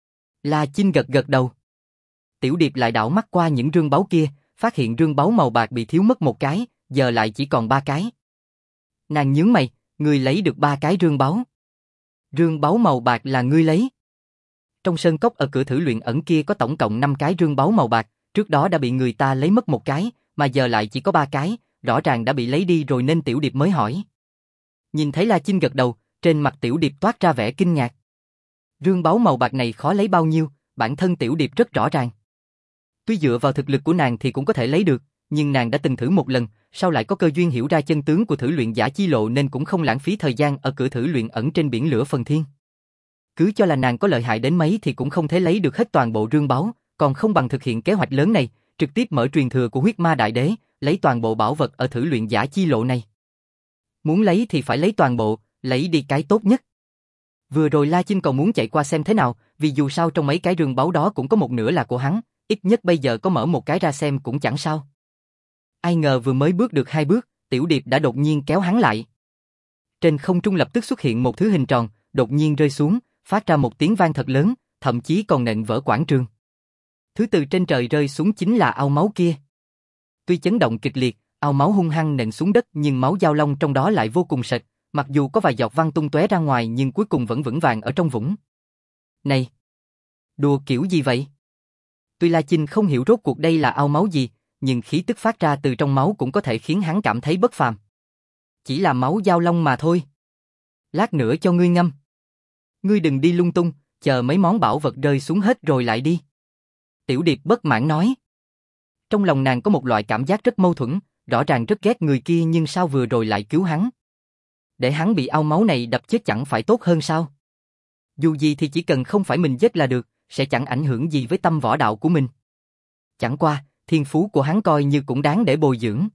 S1: La Chinh gật gật đầu. Tiểu Điệp lại đảo mắt qua những rương báu kia, phát hiện rương báu màu bạc bị thiếu mất một cái, giờ lại chỉ còn ba cái. Nàng nhướng mày, ngươi lấy được ba cái rương báu. Rương báu màu bạc là ngươi lấy. Trong sơn cốc ở cửa thử luyện ẩn kia có tổng cộng năm cái rương báu màu bạc, trước đó đã bị người ta lấy mất một cái, mà giờ lại chỉ có ba cái, rõ ràng đã bị lấy đi rồi nên Tiểu Điệp mới hỏi. Nhìn thấy La Chinh gật đầu, trên mặt Tiểu Điệp toát ra vẻ kinh ngạc. Rương báu màu bạc này khó lấy bao nhiêu, bản thân Tiểu Điệp rất rõ ràng. Tuy dựa vào thực lực của nàng thì cũng có thể lấy được, nhưng nàng đã từng thử một lần, sau lại có cơ duyên hiểu ra chân tướng của thử luyện giả chi lộ nên cũng không lãng phí thời gian ở cửa thử luyện ẩn trên biển lửa phần thiên. Cứ cho là nàng có lợi hại đến mấy thì cũng không thể lấy được hết toàn bộ rương báu, còn không bằng thực hiện kế hoạch lớn này, trực tiếp mở truyền thừa của huyết ma đại đế, lấy toàn bộ bảo vật ở thử luyện giả chi lộ này. Muốn lấy thì phải lấy toàn bộ, lấy đi cái tốt nhất. Vừa rồi La Chinh còn muốn chạy qua xem thế nào, vì dù sao trong mấy cái rương báu đó cũng có một nửa là của hắn, ít nhất bây giờ có mở một cái ra xem cũng chẳng sao. Ai ngờ vừa mới bước được hai bước, Tiểu Điệp đã đột nhiên kéo hắn lại. Trên không trung lập tức xuất hiện một thứ hình tròn, đột nhiên rơi xuống, phát ra một tiếng vang thật lớn, thậm chí còn nện vỡ quảng trường. Thứ từ trên trời rơi xuống chính là ao máu kia. Tuy chấn động kịch liệt, ao máu hung hăng nện xuống đất nhưng máu dao long trong đó lại vô cùng sạch, mặc dù có vài giọt văng tung tóe ra ngoài nhưng cuối cùng vẫn vững vàng ở trong vũng. Này! Đùa kiểu gì vậy? Tuy La Chinh không hiểu rốt cuộc đây là ao máu gì, nhưng khí tức phát ra từ trong máu cũng có thể khiến hắn cảm thấy bất phàm. Chỉ là máu dao long mà thôi. Lát nữa cho ngươi ngâm. Ngươi đừng đi lung tung, chờ mấy món bảo vật rơi xuống hết rồi lại đi. Tiểu Điệp bất mãn nói. Trong lòng nàng có một loại cảm giác rất mâu thuẫn, rõ ràng rất ghét người kia nhưng sao vừa rồi lại cứu hắn. Để hắn bị ao máu này đập chết chẳng phải tốt hơn sao? Dù gì thì chỉ cần không phải mình giết là được, sẽ chẳng ảnh hưởng gì với tâm võ đạo của mình. Chẳng qua, thiên phú của hắn coi như cũng đáng để bồi dưỡng.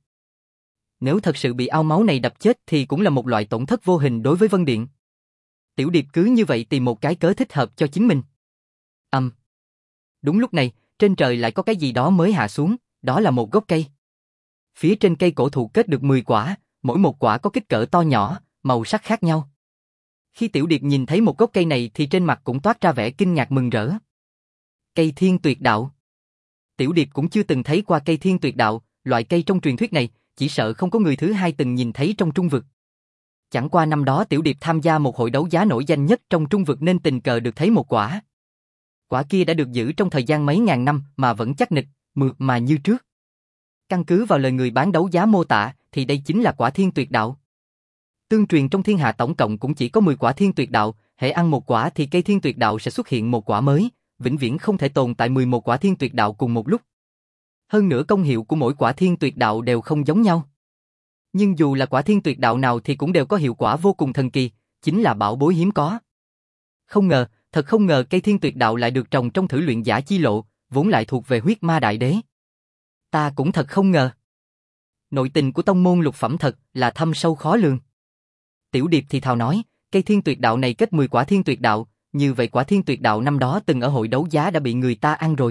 S1: Nếu thật sự bị ao máu này đập chết thì cũng là một loại tổn thất vô hình đối với Vân Điện. Tiểu Điệp cứ như vậy tìm một cái cớ thích hợp cho chính mình. Ầm. Um. Đúng lúc này, trên trời lại có cái gì đó mới hạ xuống, đó là một gốc cây. Phía trên cây cổ thụ kết được mười quả, mỗi một quả có kích cỡ to nhỏ, màu sắc khác nhau. Khi Tiểu Điệp nhìn thấy một gốc cây này thì trên mặt cũng toát ra vẻ kinh ngạc mừng rỡ. Cây thiên tuyệt đạo. Tiểu Điệp cũng chưa từng thấy qua cây thiên tuyệt đạo, loại cây trong truyền thuyết này, chỉ sợ không có người thứ hai từng nhìn thấy trong trung vực. Chẳng qua năm đó Tiểu Điệp tham gia một hội đấu giá nổi danh nhất trong trung vực nên tình cờ được thấy một quả. Quả kia đã được giữ trong thời gian mấy ngàn năm mà vẫn chắc nịch, mượt mà như trước. Căn cứ vào lời người bán đấu giá mô tả thì đây chính là quả thiên tuyệt đạo. Tương truyền trong thiên hạ tổng cộng cũng chỉ có mười quả thiên tuyệt đạo, hễ ăn một quả thì cây thiên tuyệt đạo sẽ xuất hiện một quả mới, vĩnh viễn không thể tồn tại mười một quả thiên tuyệt đạo cùng một lúc. Hơn nữa công hiệu của mỗi quả thiên tuyệt đạo đều không giống nhau. Nhưng dù là quả thiên tuyệt đạo nào thì cũng đều có hiệu quả vô cùng thần kỳ, chính là bảo bối hiếm có. Không ngờ, thật không ngờ cây thiên tuyệt đạo lại được trồng trong thử luyện giả chi lộ, vốn lại thuộc về huyết ma đại đế. Ta cũng thật không ngờ. Nội tình của tông môn lục phẩm thật là thâm sâu khó lường. Tiểu Điệp thì thào nói, cây thiên tuyệt đạo này kết mười quả thiên tuyệt đạo, như vậy quả thiên tuyệt đạo năm đó từng ở hội đấu giá đã bị người ta ăn rồi.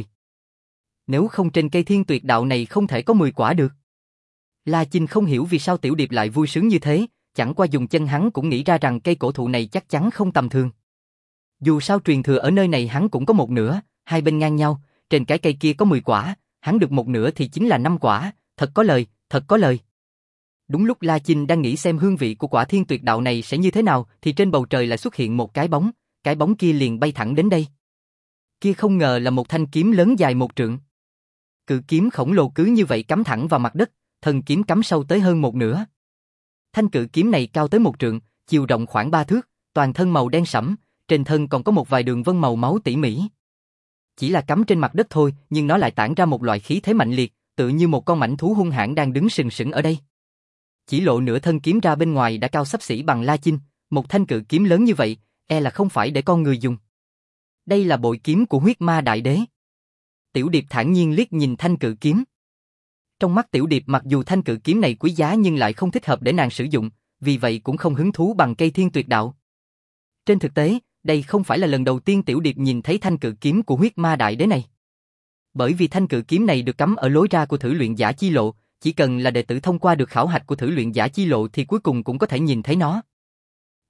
S1: Nếu không trên cây thiên tuyệt đạo này không thể có mười quả được. La Chinh không hiểu vì sao Tiểu Điệp lại vui sướng như thế, chẳng qua dùng chân hắn cũng nghĩ ra rằng cây cổ thụ này chắc chắn không tầm thường. Dù sao truyền thừa ở nơi này hắn cũng có một nửa, hai bên ngang nhau, trên cái cây kia có mười quả, hắn được một nửa thì chính là năm quả, thật có lời, thật có lời. Đúng lúc La Chinh đang nghĩ xem hương vị của quả thiên tuyệt đạo này sẽ như thế nào thì trên bầu trời lại xuất hiện một cái bóng, cái bóng kia liền bay thẳng đến đây. Kia không ngờ là một thanh kiếm lớn dài một trượng. Cự kiếm khổng lồ cứ như vậy cắm thẳng vào mặt đất, thân kiếm cắm sâu tới hơn một nửa. Thanh cự kiếm này cao tới một trượng, chiều rộng khoảng ba thước, toàn thân màu đen sẫm, trên thân còn có một vài đường vân màu máu tỉ mỉ. Chỉ là cắm trên mặt đất thôi, nhưng nó lại tản ra một loại khí thế mạnh liệt, tựa như một con mãnh thú hung hãn đang đứng sừng sững ở đây. Chỉ lộ nửa thân kiếm ra bên ngoài đã cao xấp xỉ bằng La Chinh, một thanh cự kiếm lớn như vậy, e là không phải để con người dùng. Đây là bội kiếm của huyết ma đại đế. Tiểu Điệp thản nhiên liếc nhìn thanh cự kiếm. Trong mắt Tiểu Điệp mặc dù thanh cự kiếm này quý giá nhưng lại không thích hợp để nàng sử dụng, vì vậy cũng không hứng thú bằng cây thiên tuyệt đạo. Trên thực tế, đây không phải là lần đầu tiên Tiểu Điệp nhìn thấy thanh cự kiếm của huyết ma đại đế này. Bởi vì thanh cự kiếm này được cắm ở lối ra của thử luyện giả chi lộ, chỉ cần là đệ tử thông qua được khảo hạch của thử luyện giả chi lộ thì cuối cùng cũng có thể nhìn thấy nó.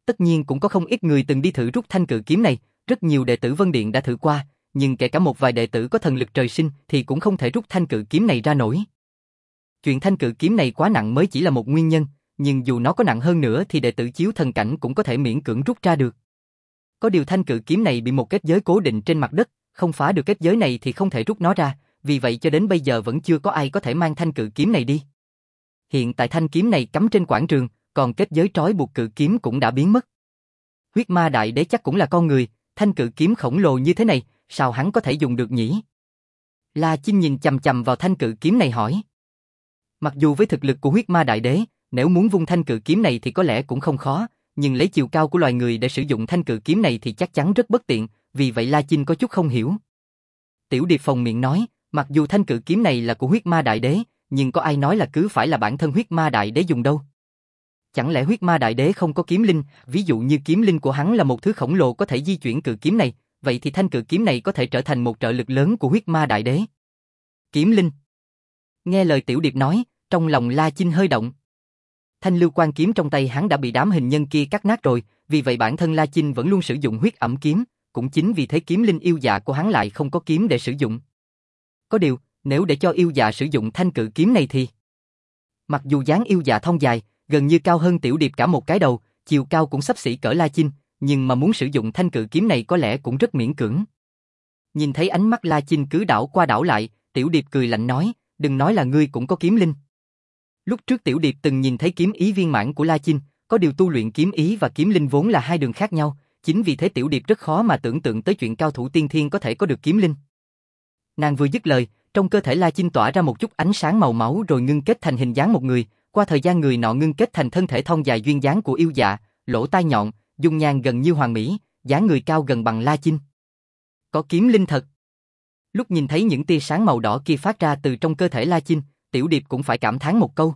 S1: tất nhiên cũng có không ít người từng đi thử rút thanh cự kiếm này, rất nhiều đệ tử Vân Điện đã thử qua, nhưng kể cả một vài đệ tử có thần lực trời sinh thì cũng không thể rút thanh cự kiếm này ra nổi. Chuyện thanh cự kiếm này quá nặng mới chỉ là một nguyên nhân, nhưng dù nó có nặng hơn nữa thì đệ tử chiếu thần cảnh cũng có thể miễn cưỡng rút ra được. Có điều thanh cự kiếm này bị một kết giới cố định trên mặt đất, không phá được kết giới này thì không thể rút nó ra, vì vậy cho đến bây giờ vẫn chưa có ai có thể mang thanh cự kiếm này đi. Hiện tại thanh kiếm này cắm trên quảng trường, còn kết giới trói buộc cự kiếm cũng đã biến mất. Huyết Ma Đại Đế chắc cũng là con người, thanh cự kiếm khổng lồ như thế này, sao hắn có thể dùng được nhỉ? La Chinh nhìn chằm chằm vào thanh cự kiếm này hỏi. Mặc dù với thực lực của Huyết Ma Đại Đế, nếu muốn vung thanh cự kiếm này thì có lẽ cũng không khó, nhưng lấy chiều cao của loài người để sử dụng thanh cự kiếm này thì chắc chắn rất bất tiện, vì vậy La Chinh có chút không hiểu. Tiểu Điệp phòng miệng nói, mặc dù thanh cự kiếm này là của Huyết Ma Đại Đế, nhưng có ai nói là cứ phải là bản thân Huyết Ma Đại Đế dùng đâu? Chẳng lẽ Huyết Ma Đại Đế không có kiếm linh, ví dụ như kiếm linh của hắn là một thứ khổng lồ có thể di chuyển cự kiếm này, vậy thì thanh cự kiếm này có thể trở thành một trợ lực lớn của Huyết Ma Đại Đế. Kiếm linh. Nghe lời Tiểu Điệp nói, trong lòng La Chinh hơi động. Thanh lưu quan kiếm trong tay hắn đã bị đám hình nhân kia cắt nát rồi, vì vậy bản thân La Chinh vẫn luôn sử dụng huyết ẩm kiếm, cũng chính vì thế kiếm linh yêu dạ của hắn lại không có kiếm để sử dụng. Có điều, nếu để cho yêu dạ sử dụng thanh cự kiếm này thì... Mặc dù dáng yêu dạ thon dài, gần như cao hơn Tiểu Điệp cả một cái đầu, chiều cao cũng xấp xỉ cỡ La Chinh, nhưng mà muốn sử dụng thanh cự kiếm này có lẽ cũng rất miễn cưỡng. Nhìn thấy ánh mắt La Chinh cứ đảo qua đảo lại, Tiểu Điệp cười lạnh nói, đừng nói là ngươi cũng có kiếm linh. Lúc trước Tiểu Điệp từng nhìn thấy kiếm ý viên mãn của La Chinh, có điều tu luyện kiếm ý và kiếm linh vốn là hai đường khác nhau, chính vì thế Tiểu Điệp rất khó mà tưởng tượng tới chuyện cao thủ tiên thiên có thể có được kiếm linh. Nàng vừa dứt lời, trong cơ thể La Chinh tỏa ra một chút ánh sáng màu máu rồi ngưng kết thành hình dáng một người, qua thời gian người nọ ngưng kết thành thân thể thon dài duyên dáng của yêu dạ, lỗ tai nhọn, dung nhan gần như hoàn mỹ, dáng người cao gần bằng La Chinh. Có kiếm linh thật. Lúc nhìn thấy những tia sáng màu đỏ kia phát ra từ trong cơ thể La Chinh, Tiểu Điệp cũng phải cảm thán một câu.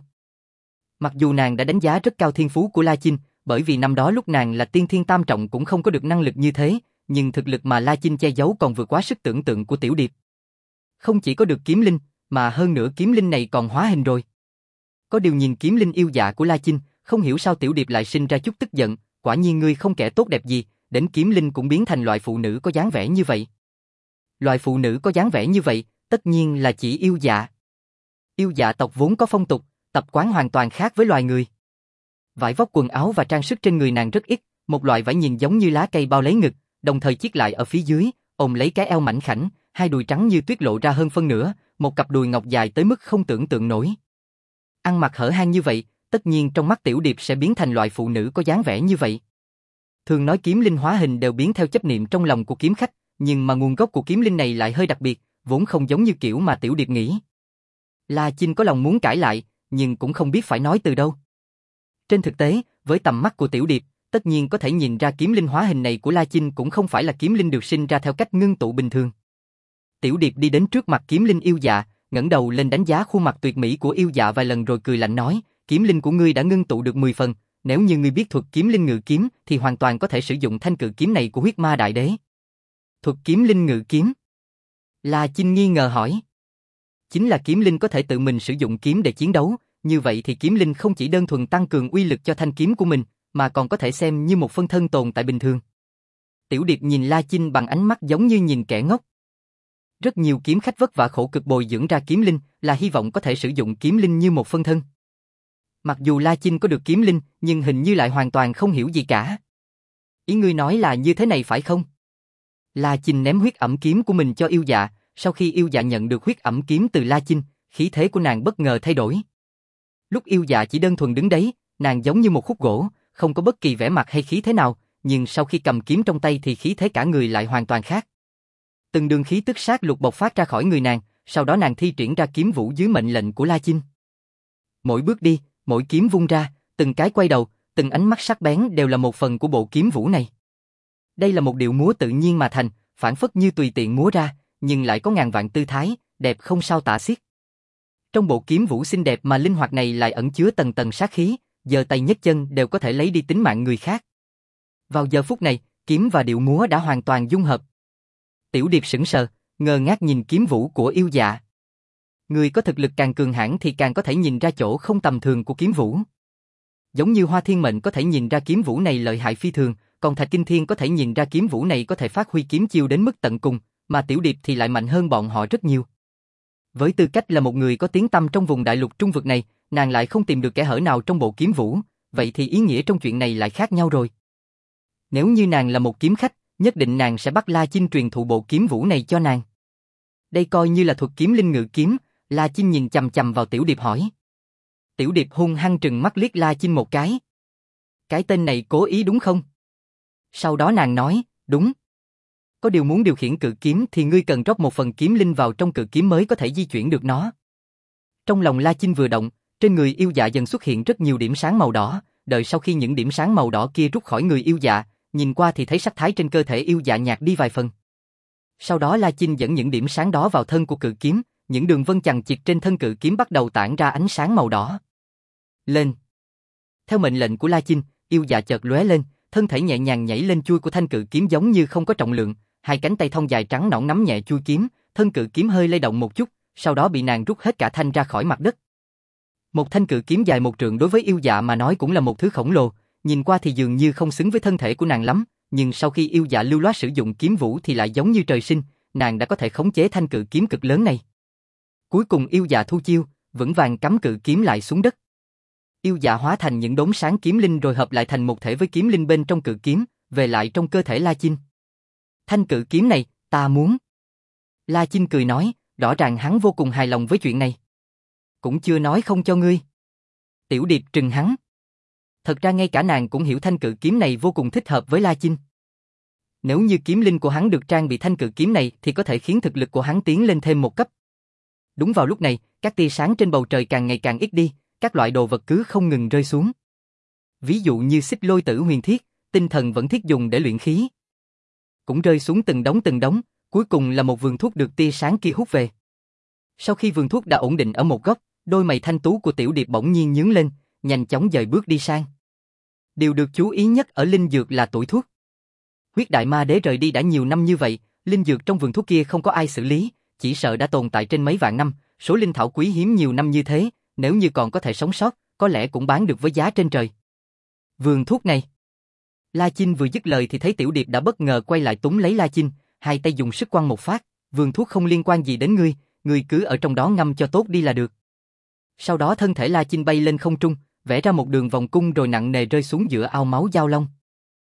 S1: Mặc dù nàng đã đánh giá rất cao thiên phú của La Chinh, bởi vì năm đó lúc nàng là tiên thiên tam trọng cũng không có được năng lực như thế, nhưng thực lực mà La Chinh che giấu còn vượt quá sức tưởng tượng của Tiểu Điệp. Không chỉ có được kiếm linh, mà hơn nữa kiếm linh này còn hóa hình rồi. Có điều nhìn kiếm linh yêu dạ của La Chinh, không hiểu sao Tiểu Điệp lại sinh ra chút tức giận, quả nhiên ngươi không kẻ tốt đẹp gì, đến kiếm linh cũng biến thành loại phụ nữ có dáng vẻ như vậy. Loại phụ nữ có dáng vẻ như vậy, tất nhiên là chỉ yêu dạ. Yêu dạ tộc vốn có phong tục, tập quán hoàn toàn khác với loài người. Vải vóc quần áo và trang sức trên người nàng rất ít, một loại vải nhìn giống như lá cây bao lấy ngực, đồng thời chiết lại ở phía dưới, ôm lấy cái eo mảnh khảnh, hai đùi trắng như tuyết lộ ra hơn phân nửa, một cặp đùi ngọc dài tới mức không tưởng tượng nổi. Ăn mặc hở hang như vậy, tất nhiên trong mắt Tiểu Điệp sẽ biến thành loại phụ nữ có dáng vẻ như vậy. Thường nói kiếm linh hóa hình đều biến theo chấp niệm trong lòng của kiếm khách, nhưng mà nguồn gốc của kiếm linh này lại hơi đặc biệt, vốn không giống như kiểu mà Tiểu Điệp nghĩ. La Chinh có lòng muốn cãi lại, nhưng cũng không biết phải nói từ đâu. Trên thực tế, với tầm mắt của Tiểu Điệp, tất nhiên có thể nhìn ra kiếm linh hóa hình này của La Chinh cũng không phải là kiếm linh được sinh ra theo cách ngưng tụ bình thường. Tiểu Điệp đi đến trước mặt kiếm linh yêu dạ, ngẩng đầu lên đánh giá khuôn mặt tuyệt mỹ của yêu dạ vài lần rồi cười lạnh nói, kiếm linh của ngươi đã ngưng tụ được mười phần, nếu như ngươi biết thuật kiếm linh ngự kiếm thì hoàn toàn có thể sử dụng thanh cự kiếm này của Huyết Ma Đại Đế. Thuật kiếm linh ngự kiếm? La Chinh nghi ngờ hỏi. Chính là kiếm linh có thể tự mình sử dụng kiếm để chiến đấu, như vậy thì kiếm linh không chỉ đơn thuần tăng cường uy lực cho thanh kiếm của mình, mà còn có thể xem như một phân thân tồn tại bình thường. Tiểu Điệp nhìn La Chinh bằng ánh mắt giống như nhìn kẻ ngốc. Rất nhiều kiếm khách vất vả khổ cực bồi dưỡng ra kiếm linh là hy vọng có thể sử dụng kiếm linh như một phân thân. Mặc dù La Chinh có được kiếm linh, nhưng hình như lại hoàn toàn không hiểu gì cả. Ý ngươi nói là như thế này phải không? La Chinh ném huyết ẩm kiếm của mình cho yêu dạ, sau khi yêu dạ nhận được huyết ẩm kiếm từ La Chinh, khí thế của nàng bất ngờ thay đổi. Lúc yêu dạ chỉ đơn thuần đứng đấy, nàng giống như một khúc gỗ, không có bất kỳ vẻ mặt hay khí thế nào, nhưng sau khi cầm kiếm trong tay thì khí thế cả người lại hoàn toàn khác. Từng đường khí tức sát lục bộc phát ra khỏi người nàng, sau đó nàng thi triển ra kiếm vũ dưới mệnh lệnh của La Chinh. Mỗi bước đi, mỗi kiếm vung ra, từng cái quay đầu, từng ánh mắt sắc bén đều là một phần của bộ kiếm vũ này. Đây là một điệu múa tự nhiên mà thành, phản phất như tùy tiện múa ra, nhưng lại có ngàn vạn tư thái, đẹp không sao tả xiết. Trong bộ kiếm vũ xinh đẹp mà linh hoạt này lại ẩn chứa tầng tầng sát khí, giơ tay nhấc chân đều có thể lấy đi tính mạng người khác. Vào giờ phút này, kiếm và điệu múa đã hoàn toàn dung hợp. Tiểu Điệp sững sờ, ngơ ngác nhìn kiếm vũ của yêu dạ. Người có thực lực càng cường hãn thì càng có thể nhìn ra chỗ không tầm thường của kiếm vũ. Giống như Hoa Thiên Mệnh có thể nhìn ra kiếm vũ này lợi hại phi thường, còn Thạch Kinh Thiên có thể nhìn ra kiếm vũ này có thể phát huy kiếm chiêu đến mức tận cùng, mà Tiểu Điệp thì lại mạnh hơn bọn họ rất nhiều. Với tư cách là một người có tiếng tăm trong vùng đại lục trung vực này, nàng lại không tìm được kẽ hở nào trong bộ kiếm vũ, vậy thì ý nghĩa trong chuyện này lại khác nhau rồi. Nếu như nàng là một kiếm khách, nhất định nàng sẽ bắt La Chinh truyền thụ bộ kiếm vũ này cho nàng. Đây coi như là thuật kiếm linh ngự kiếm, La Chinh nhìn chằm chằm vào Tiểu Điệp hỏi. Tiểu Điệp hung hăng trừng mắt liếc La Chinh một cái. Cái tên này cố ý đúng không? Sau đó nàng nói, đúng. Có điều muốn điều khiển cự kiếm thì ngươi cần rót một phần kiếm linh vào trong cự kiếm mới có thể di chuyển được nó. Trong lòng La Chinh vừa động, trên người yêu dạ dần xuất hiện rất nhiều điểm sáng màu đỏ, đợi sau khi những điểm sáng màu đỏ kia rút khỏi người yêu dạ, nhìn qua thì thấy sắc thái trên cơ thể yêu dạ nhạt đi vài phần. Sau đó La Chinh dẫn những điểm sáng đó vào thân của cự kiếm, những đường vân chằng chịt trên thân cự kiếm bắt đầu tản ra ánh sáng màu đỏ. Lên. Theo mệnh lệnh của La Chinh, yêu dạ chợt lóe lên, thân thể nhẹ nhàng nhảy lên chui của thanh cự kiếm giống như không có trọng lượng, hai cánh tay thon dài trắng nõn nắm nhẹ chui kiếm, thân cự kiếm hơi lay động một chút, sau đó bị nàng rút hết cả thanh ra khỏi mặt đất. Một thanh cự kiếm dài một trượng đối với yêu dạ mà nói cũng là một thứ khổng lồ, nhìn qua thì dường như không xứng với thân thể của nàng lắm, nhưng sau khi yêu dạ lưu loát sử dụng kiếm vũ thì lại giống như trời sinh, nàng đã có thể khống chế thanh cự kiếm cực lớn này. Cuối cùng yêu dạ thu chiêu, vững vàng cắm cự kiếm lại xuống đất. Yêu dạ hóa thành những đốm sáng kiếm linh rồi hợp lại thành một thể với kiếm linh bên trong cự kiếm, về lại trong cơ thể La Chinh. Thanh cự kiếm này, ta muốn. La Chinh cười nói, rõ ràng hắn vô cùng hài lòng với chuyện này. Cũng chưa nói không cho ngươi. Tiểu Điệp trừng hắn. Thật ra ngay cả nàng cũng hiểu thanh cự kiếm này vô cùng thích hợp với La Chinh. Nếu như kiếm linh của hắn được trang bị thanh cự kiếm này thì có thể khiến thực lực của hắn tiến lên thêm một cấp. Đúng vào lúc này, các tia sáng trên bầu trời càng ngày càng ít đi, các loại đồ vật cứ không ngừng rơi xuống. Ví dụ như xích lôi tử huyền thiết, tinh thần vẫn thiết dùng để luyện khí. Cũng rơi xuống từng đống từng đống, cuối cùng là một vườn thuốc được tia sáng kia hút về. Sau khi vườn thuốc đã ổn định ở một góc, đôi mày thanh tú của Tiểu Điệp bỗng nhiên nhướng lên, nhanh chóng dời bước đi sang. Điều được chú ý nhất ở linh dược là tuổi thuốc. Huyết Đại Ma Đế rời đi đã nhiều năm như vậy, linh dược trong vườn thuốc kia không có ai xử lý, chỉ sợ đã tồn tại trên mấy vạn năm, số linh thảo quý hiếm nhiều năm như thế, nếu như còn có thể sống sót, có lẽ cũng bán được với giá trên trời. Vườn thuốc này. La Chinh vừa dứt lời thì thấy Tiểu Điệp đã bất ngờ quay lại túm lấy La Chinh, hai tay dùng sức quăng một phát, vườn thuốc không liên quan gì đến ngươi, ngươi cứ ở trong đó ngâm cho tốt đi là được. Sau đó thân thể La Chinh bay lên không trung, vẽ ra một đường vòng cung rồi nặng nề rơi xuống giữa ao máu Dao Long.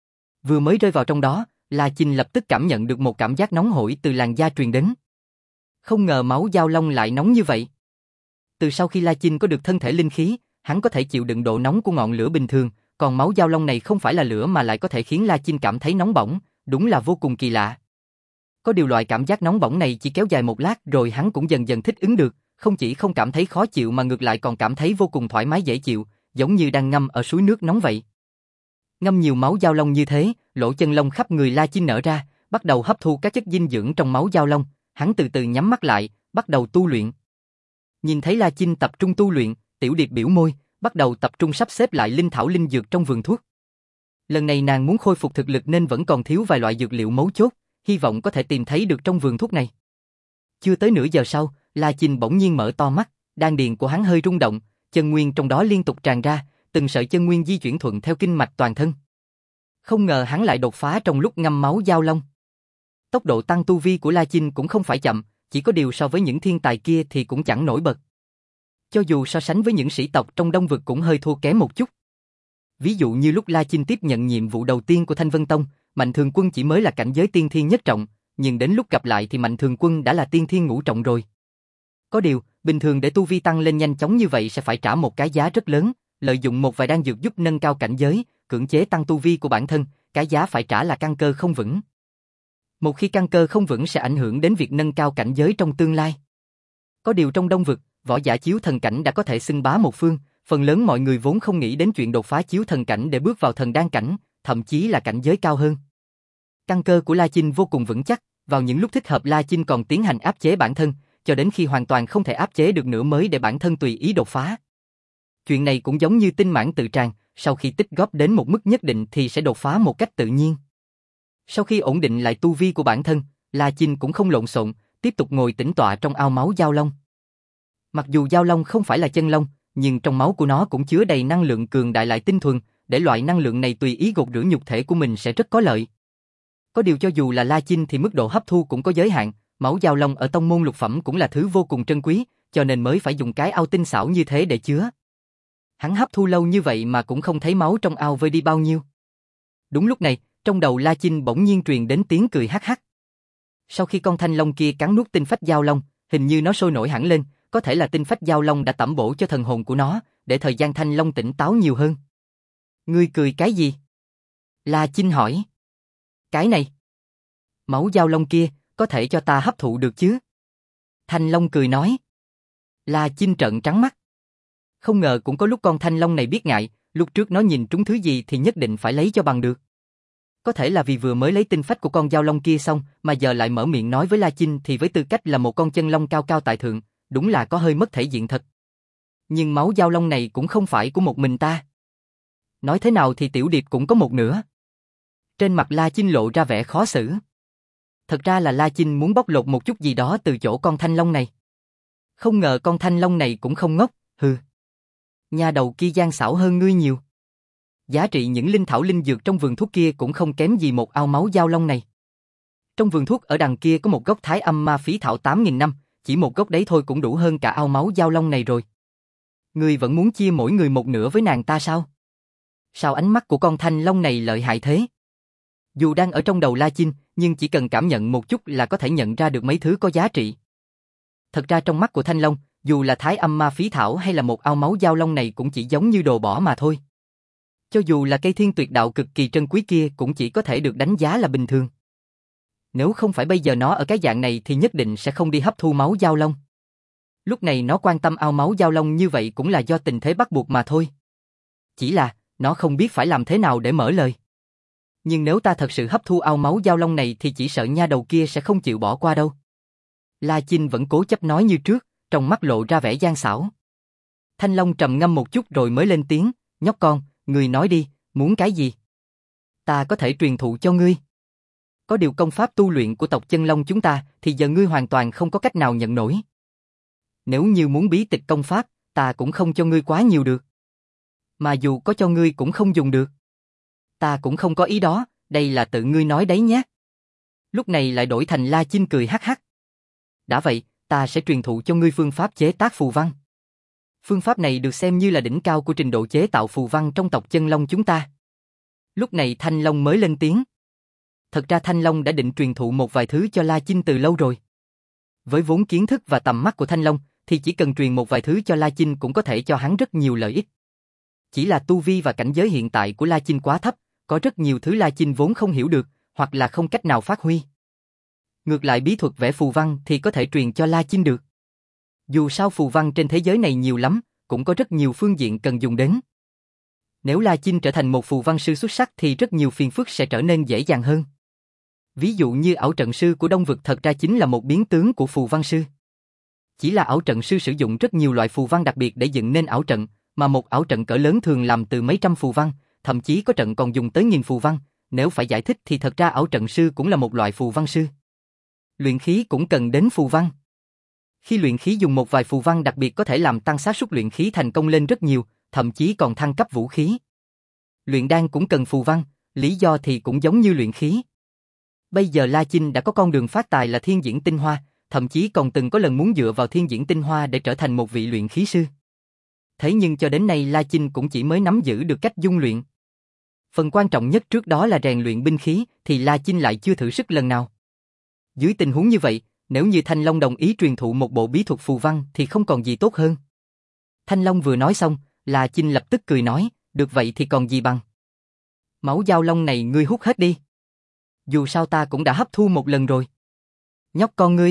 S1: Vừa mới rơi vào trong đó, La Chinh lập tức cảm nhận được một cảm giác nóng hổi từ làn da truyền đến. Không ngờ máu Dao Long lại nóng như vậy. Từ sau khi La Chinh có được thân thể linh khí, hắn có thể chịu đựng độ nóng của ngọn lửa bình thường, còn máu Dao Long này không phải là lửa mà lại có thể khiến La Chinh cảm thấy nóng bỏng, đúng là vô cùng kỳ lạ. Có điều loại cảm giác nóng bỏng này chỉ kéo dài một lát rồi hắn cũng dần dần thích ứng được, không chỉ không cảm thấy khó chịu mà ngược lại còn cảm thấy vô cùng thoải mái dễ chịu, giống như đang ngâm ở suối nước nóng vậy. Ngâm nhiều máu Dao Long như thế, lỗ chân lông khắp người La Chinh nở ra, bắt đầu hấp thu các chất dinh dưỡng trong máu Dao Long, hắn từ từ nhắm mắt lại, bắt đầu tu luyện. Nhìn thấy La Chinh tập trung tu luyện, Tiểu Điệp biểu môi, bắt đầu tập trung sắp xếp lại linh thảo linh dược trong vườn thuốc. Lần này nàng muốn khôi phục thực lực nên vẫn còn thiếu vài loại dược liệu mấu chốt, hy vọng có thể tìm thấy được trong vườn thuốc này. Chưa tới nửa giờ sau, La Chinh bỗng nhiên mở to mắt, đan điền của hắn hơi rung động, chân nguyên trong đó liên tục tràn ra, từng sợi chân nguyên di chuyển thuận theo kinh mạch toàn thân. Không ngờ hắn lại đột phá trong lúc ngâm máu Dao Long. Tốc độ tăng tu vi của La Chinh cũng không phải chậm, chỉ có điều so với những thiên tài kia thì cũng chẳng nổi bật. Cho dù so sánh với những sĩ tộc trong Đông vực cũng hơi thua kém một chút. Ví dụ như lúc La Chinh tiếp nhận nhiệm vụ đầu tiên của Thanh Vân Tông, Mạnh Thường Quân chỉ mới là cảnh giới tiên thiên nhất trọng, nhưng đến lúc gặp lại thì Mạnh Thường Quân đã là tiên thiên ngũ trọng rồi. Có điều, bình thường để tu vi tăng lên nhanh chóng như vậy sẽ phải trả một cái giá rất lớn, lợi dụng một vài đan dược giúp nâng cao cảnh giới, cưỡng chế tăng tu vi của bản thân, cái giá phải trả là căn cơ không vững. Một khi căn cơ không vững sẽ ảnh hưởng đến việc nâng cao cảnh giới trong tương lai. Có điều trong Đông vực, võ giả chiếu thần cảnh đã có thể xưng bá một phương, phần lớn mọi người vốn không nghĩ đến chuyện đột phá chiếu thần cảnh để bước vào thần đan cảnh, thậm chí là cảnh giới cao hơn. Căn cơ của La Chinh vô cùng vững chắc, vào những lúc thích hợp La Chinh còn tiến hành áp chế bản thân, cho đến khi hoàn toàn không thể áp chế được nữa mới để bản thân tùy ý đột phá. Chuyện này cũng giống như tinh mãn tự tràng, sau khi tích góp đến một mức nhất định thì sẽ đột phá một cách tự nhiên. Sau khi ổn định lại tu vi của bản thân, La Chinh cũng không lộn xộn, tiếp tục ngồi tĩnh tọa trong ao máu Dao Long. Mặc dù Dao Long không phải là chân long, nhưng trong máu của nó cũng chứa đầy năng lượng cường đại lại tinh thuần, để loại năng lượng này tùy ý gột rửa nhục thể của mình sẽ rất có lợi. Có điều cho dù là La Chinh thì mức độ hấp thu cũng có giới hạn, máu giao long ở tông môn lục phẩm cũng là thứ vô cùng trân quý, cho nên mới phải dùng cái ao tinh xảo như thế để chứa. Hắn hấp thu lâu như vậy mà cũng không thấy máu trong ao vơi đi bao nhiêu. Đúng lúc này, trong đầu La Chinh bỗng nhiên truyền đến tiếng cười hắc hắc. Sau khi con thanh long kia cắn nuốt tinh phách giao long, hình như nó sôi nổi hẳn lên, có thể là tinh phách giao long đã tẩm bổ cho thần hồn của nó, để thời gian thanh long tỉnh táo nhiều hơn. Ngươi cười cái gì? La Chinh hỏi. Cái này. Máu giao long kia, có thể cho ta hấp thụ được chứ? Thanh long cười nói. La Chinh trợn trắng mắt. Không ngờ cũng có lúc con thanh long này biết ngại, lúc trước nó nhìn trúng thứ gì thì nhất định phải lấy cho bằng được. Có thể là vì vừa mới lấy tinh phách của con giao long kia xong, mà giờ lại mở miệng nói với La Chinh thì với tư cách là một con chân long cao cao tại thượng, đúng là có hơi mất thể diện thật. Nhưng máu giao long này cũng không phải của một mình ta. Nói thế nào thì Tiểu Điệp cũng có một nửa. Trên mặt La Chinh lộ ra vẻ khó xử. Thật ra là La Chinh muốn bóc lột một chút gì đó từ chỗ con thanh long này. Không ngờ con thanh long này cũng không ngốc, hừ. Nhà đầu kia gian xảo hơn ngươi nhiều. Giá trị những linh thảo linh dược trong vườn thuốc kia cũng không kém gì một ao máu giao long này. Trong vườn thuốc ở đằng kia có một gốc thái âm ma phí thảo tám nghìn năm, chỉ một gốc đấy thôi cũng đủ hơn cả ao máu giao long này rồi. Ngươi vẫn muốn chia mỗi người một nửa với nàng ta sao? Sao ánh mắt của con thanh long này lợi hại thế? Dù đang ở trong đầu La Chinh, nhưng chỉ cần cảm nhận một chút là có thể nhận ra được mấy thứ có giá trị. Thật ra trong mắt của thanh long, dù là thái âm ma phí thảo hay là một ao máu giao long này cũng chỉ giống như đồ bỏ mà thôi. Cho dù là cây thiên tuyệt đạo cực kỳ trân quý kia cũng chỉ có thể được đánh giá là bình thường. Nếu không phải bây giờ nó ở cái dạng này thì nhất định sẽ không đi hấp thu máu giao long. Lúc này nó quan tâm ao máu giao long như vậy cũng là do tình thế bắt buộc mà thôi. Chỉ là, nó không biết phải làm thế nào để mở lời. Nhưng nếu ta thật sự hấp thu ao máu giao long này thì chỉ sợ nha đầu kia sẽ không chịu bỏ qua đâu. La Chinh vẫn cố chấp nói như trước, trong mắt lộ ra vẻ gian xảo. Thanh Long trầm ngâm một chút rồi mới lên tiếng, nhóc con, ngươi nói đi, muốn cái gì? Ta có thể truyền thụ cho ngươi. Có điều công pháp tu luyện của tộc chân long chúng ta thì giờ ngươi hoàn toàn không có cách nào nhận nổi. Nếu như muốn bí tịch công pháp, ta cũng không cho ngươi quá nhiều được. Mà dù có cho ngươi cũng không dùng được. Ta cũng không có ý đó, đây là tự ngươi nói đấy nhé. Lúc này lại đổi thành La Chinh cười hắc hắc. Đã vậy, ta sẽ truyền thụ cho ngươi phương pháp chế tác phù văn. Phương pháp này được xem như là đỉnh cao của trình độ chế tạo phù văn trong tộc chân long chúng ta. Lúc này Thanh Long mới lên tiếng. Thật ra Thanh Long đã định truyền thụ một vài thứ cho La Chinh từ lâu rồi. Với vốn kiến thức và tầm mắt của Thanh Long, thì chỉ cần truyền một vài thứ cho La Chinh cũng có thể cho hắn rất nhiều lợi ích. Chỉ là tu vi và cảnh giới hiện tại của La Chinh quá thấp, có rất nhiều thứ La Chinh vốn không hiểu được, hoặc là không cách nào phát huy. Ngược lại bí thuật vẽ phù văn thì có thể truyền cho La Chinh được. Dù sao phù văn trên thế giới này nhiều lắm, cũng có rất nhiều phương diện cần dùng đến. Nếu La Chinh trở thành một phù văn sư xuất sắc thì rất nhiều phiền phức sẽ trở nên dễ dàng hơn. Ví dụ như ảo trận sư của Đông Vực thật ra chính là một biến tướng của phù văn sư. Chỉ là ảo trận sư sử dụng rất nhiều loại phù văn đặc biệt để dựng nên ảo trận, mà một ảo trận cỡ lớn thường làm từ mấy trăm phù văn, thậm chí có trận còn dùng tới nghìn phù văn, nếu phải giải thích thì thật ra ảo trận sư cũng là một loại phù văn sư. Luyện khí cũng cần đến phù văn. Khi luyện khí dùng một vài phù văn đặc biệt có thể làm tăng xác suất luyện khí thành công lên rất nhiều, thậm chí còn thăng cấp vũ khí. Luyện đan cũng cần phù văn, lý do thì cũng giống như luyện khí. Bây giờ La Chinh đã có con đường phát tài là thiên diễn tinh hoa, thậm chí còn từng có lần muốn dựa vào thiên diễn tinh hoa để trở thành một vị luyện khí sư. Thế nhưng cho đến nay La Chinh cũng chỉ mới nắm giữ được cách dung luyện. Phần quan trọng nhất trước đó là rèn luyện binh khí thì La Chinh lại chưa thử sức lần nào. Dưới tình huống như vậy, nếu như Thanh Long đồng ý truyền thụ một bộ bí thuật phù văn thì không còn gì tốt hơn. Thanh Long vừa nói xong, La Chinh lập tức cười nói, được vậy thì còn gì bằng. Máu giao long này ngươi hút hết đi. Dù sao ta cũng đã hấp thu một lần rồi. Nhóc con ngươi.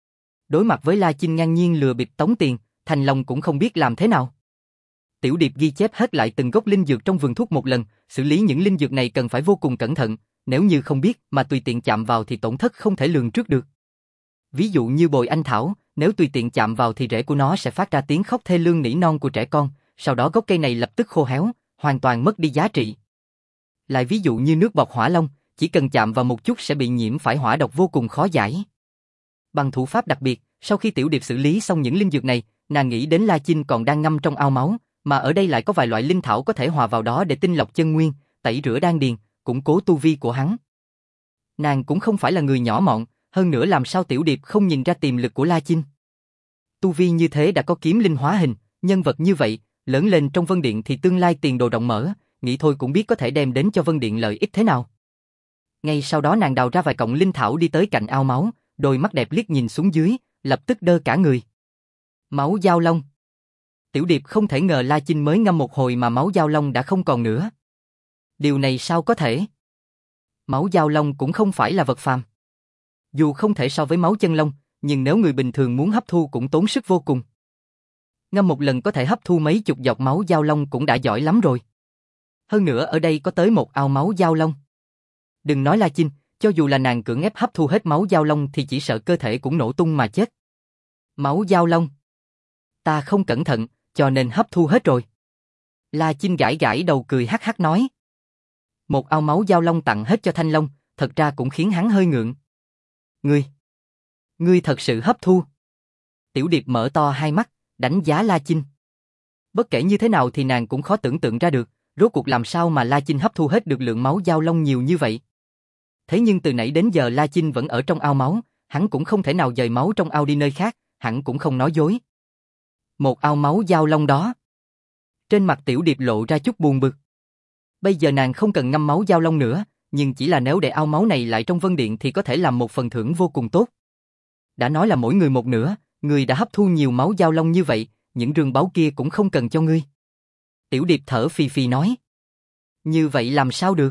S1: Đối mặt với La Chinh ngang nhiên lừa bịp tống tiền, Thanh Long cũng không biết làm thế nào. Tiểu Điệp ghi chép hết lại từng gốc linh dược trong vườn thuốc một lần, xử lý những linh dược này cần phải vô cùng cẩn thận, nếu như không biết mà tùy tiện chạm vào thì tổn thất không thể lường trước được. Ví dụ như bồi anh thảo, nếu tùy tiện chạm vào thì rễ của nó sẽ phát ra tiếng khóc thê lương nỉ non của trẻ con, sau đó gốc cây này lập tức khô héo, hoàn toàn mất đi giá trị. Lại ví dụ như nước bọt hỏa long, chỉ cần chạm vào một chút sẽ bị nhiễm phải hỏa độc vô cùng khó giải. Bằng thủ pháp đặc biệt, sau khi Tiểu Điệp xử lý xong những linh dược này, Nàng nghĩ đến La Chinh còn đang ngâm trong ao máu, mà ở đây lại có vài loại linh thảo có thể hòa vào đó để tinh lọc chân nguyên, tẩy rửa đan điền, củng cố tu vi của hắn. Nàng cũng không phải là người nhỏ mọn, hơn nữa làm sao Tiểu Điệp không nhìn ra tiềm lực của La Chinh. Tu vi như thế đã có kiếm linh hóa hình, nhân vật như vậy, lớn lên trong Vân Điện thì tương lai tiền đồ rộng mở, nghĩ thôi cũng biết có thể đem đến cho Vân Điện lợi ích thế nào. Ngay sau đó nàng đào ra vài cọng linh thảo đi tới cạnh ao máu, đôi mắt đẹp liếc nhìn xuống dưới, lập tức đơ cả người. Máu dao long. Tiểu Điệp không thể ngờ La Chinh mới ngâm một hồi mà máu dao long đã không còn nữa. Điều này sao có thể? Máu dao long cũng không phải là vật phàm. Dù không thể so với máu chân long, nhưng nếu người bình thường muốn hấp thu cũng tốn sức vô cùng. Ngâm một lần có thể hấp thu mấy chục giọt máu dao long cũng đã giỏi lắm rồi. Hơn nữa ở đây có tới một ao máu dao long. Đừng nói La Chinh, cho dù là nàng cưỡng ép hấp thu hết máu dao long thì chỉ sợ cơ thể cũng nổ tung mà chết. Máu dao long. Ta không cẩn thận, cho nên hấp thu hết rồi. La Chinh gãi gãi đầu cười hắc hắc nói. Một ao máu dao long tặng hết cho Thanh Long, thật ra cũng khiến hắn hơi ngượng. Ngươi, ngươi thật sự hấp thu. Tiểu Điệp mở to hai mắt, đánh giá La Chinh. Bất kể như thế nào thì nàng cũng khó tưởng tượng ra được, rốt cuộc làm sao mà La Chinh hấp thu hết được lượng máu dao long nhiều như vậy. Thế nhưng từ nãy đến giờ La Chinh vẫn ở trong ao máu, hắn cũng không thể nào dời máu trong ao đi nơi khác, hắn cũng không nói dối. Một ao máu dao long đó. Trên mặt Tiểu Điệp lộ ra chút buồn bực. Bây giờ nàng không cần ngâm máu dao long nữa, nhưng chỉ là nếu để ao máu này lại trong Vân Điện thì có thể làm một phần thưởng vô cùng tốt. Đã nói là mỗi người một nửa, người đã hấp thu nhiều máu dao long như vậy, những rương báu kia cũng không cần cho ngươi. Tiểu Điệp thở phì phì nói. Như vậy làm sao được?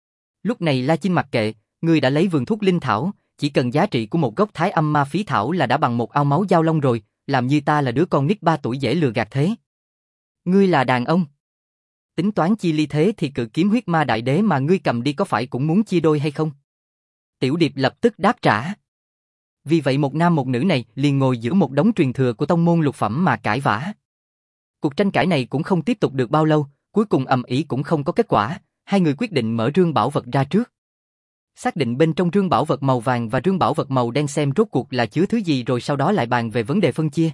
S1: Lúc này La Chinh mặc kệ, ngươi đã lấy vườn thuốc linh thảo, chỉ cần giá trị của một gốc thái âm ma phí thảo là đã bằng một ao máu dao long rồi, làm như ta là đứa con nít ba tuổi dễ lừa gạt thế. Ngươi là đàn ông. Tính toán chi ly thế thì cự kiếm huyết ma đại đế mà ngươi cầm đi có phải cũng muốn chia đôi hay không? Tiểu Điệp lập tức đáp trả. Vì vậy một nam một nữ này liền ngồi giữa một đống truyền thừa của tông môn lục phẩm mà cãi vã. Cuộc tranh cãi này cũng không tiếp tục được bao lâu, cuối cùng ầm ĩ cũng không có kết quả, hai người quyết định mở rương bảo vật ra trước. Xác định bên trong rương bảo vật màu vàng và rương bảo vật màu đen xem rốt cuộc là chứa thứ gì rồi sau đó lại bàn về vấn đề phân chia.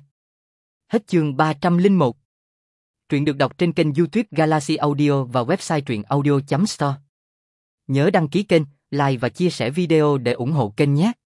S1: Hết chương ba trăm lẻ một. Truyện được đọc trên kênh YouTube Galaxy Audio và website truyện audio chấm store. Nhớ đăng ký kênh, like và chia sẻ video để ủng hộ kênh nhé.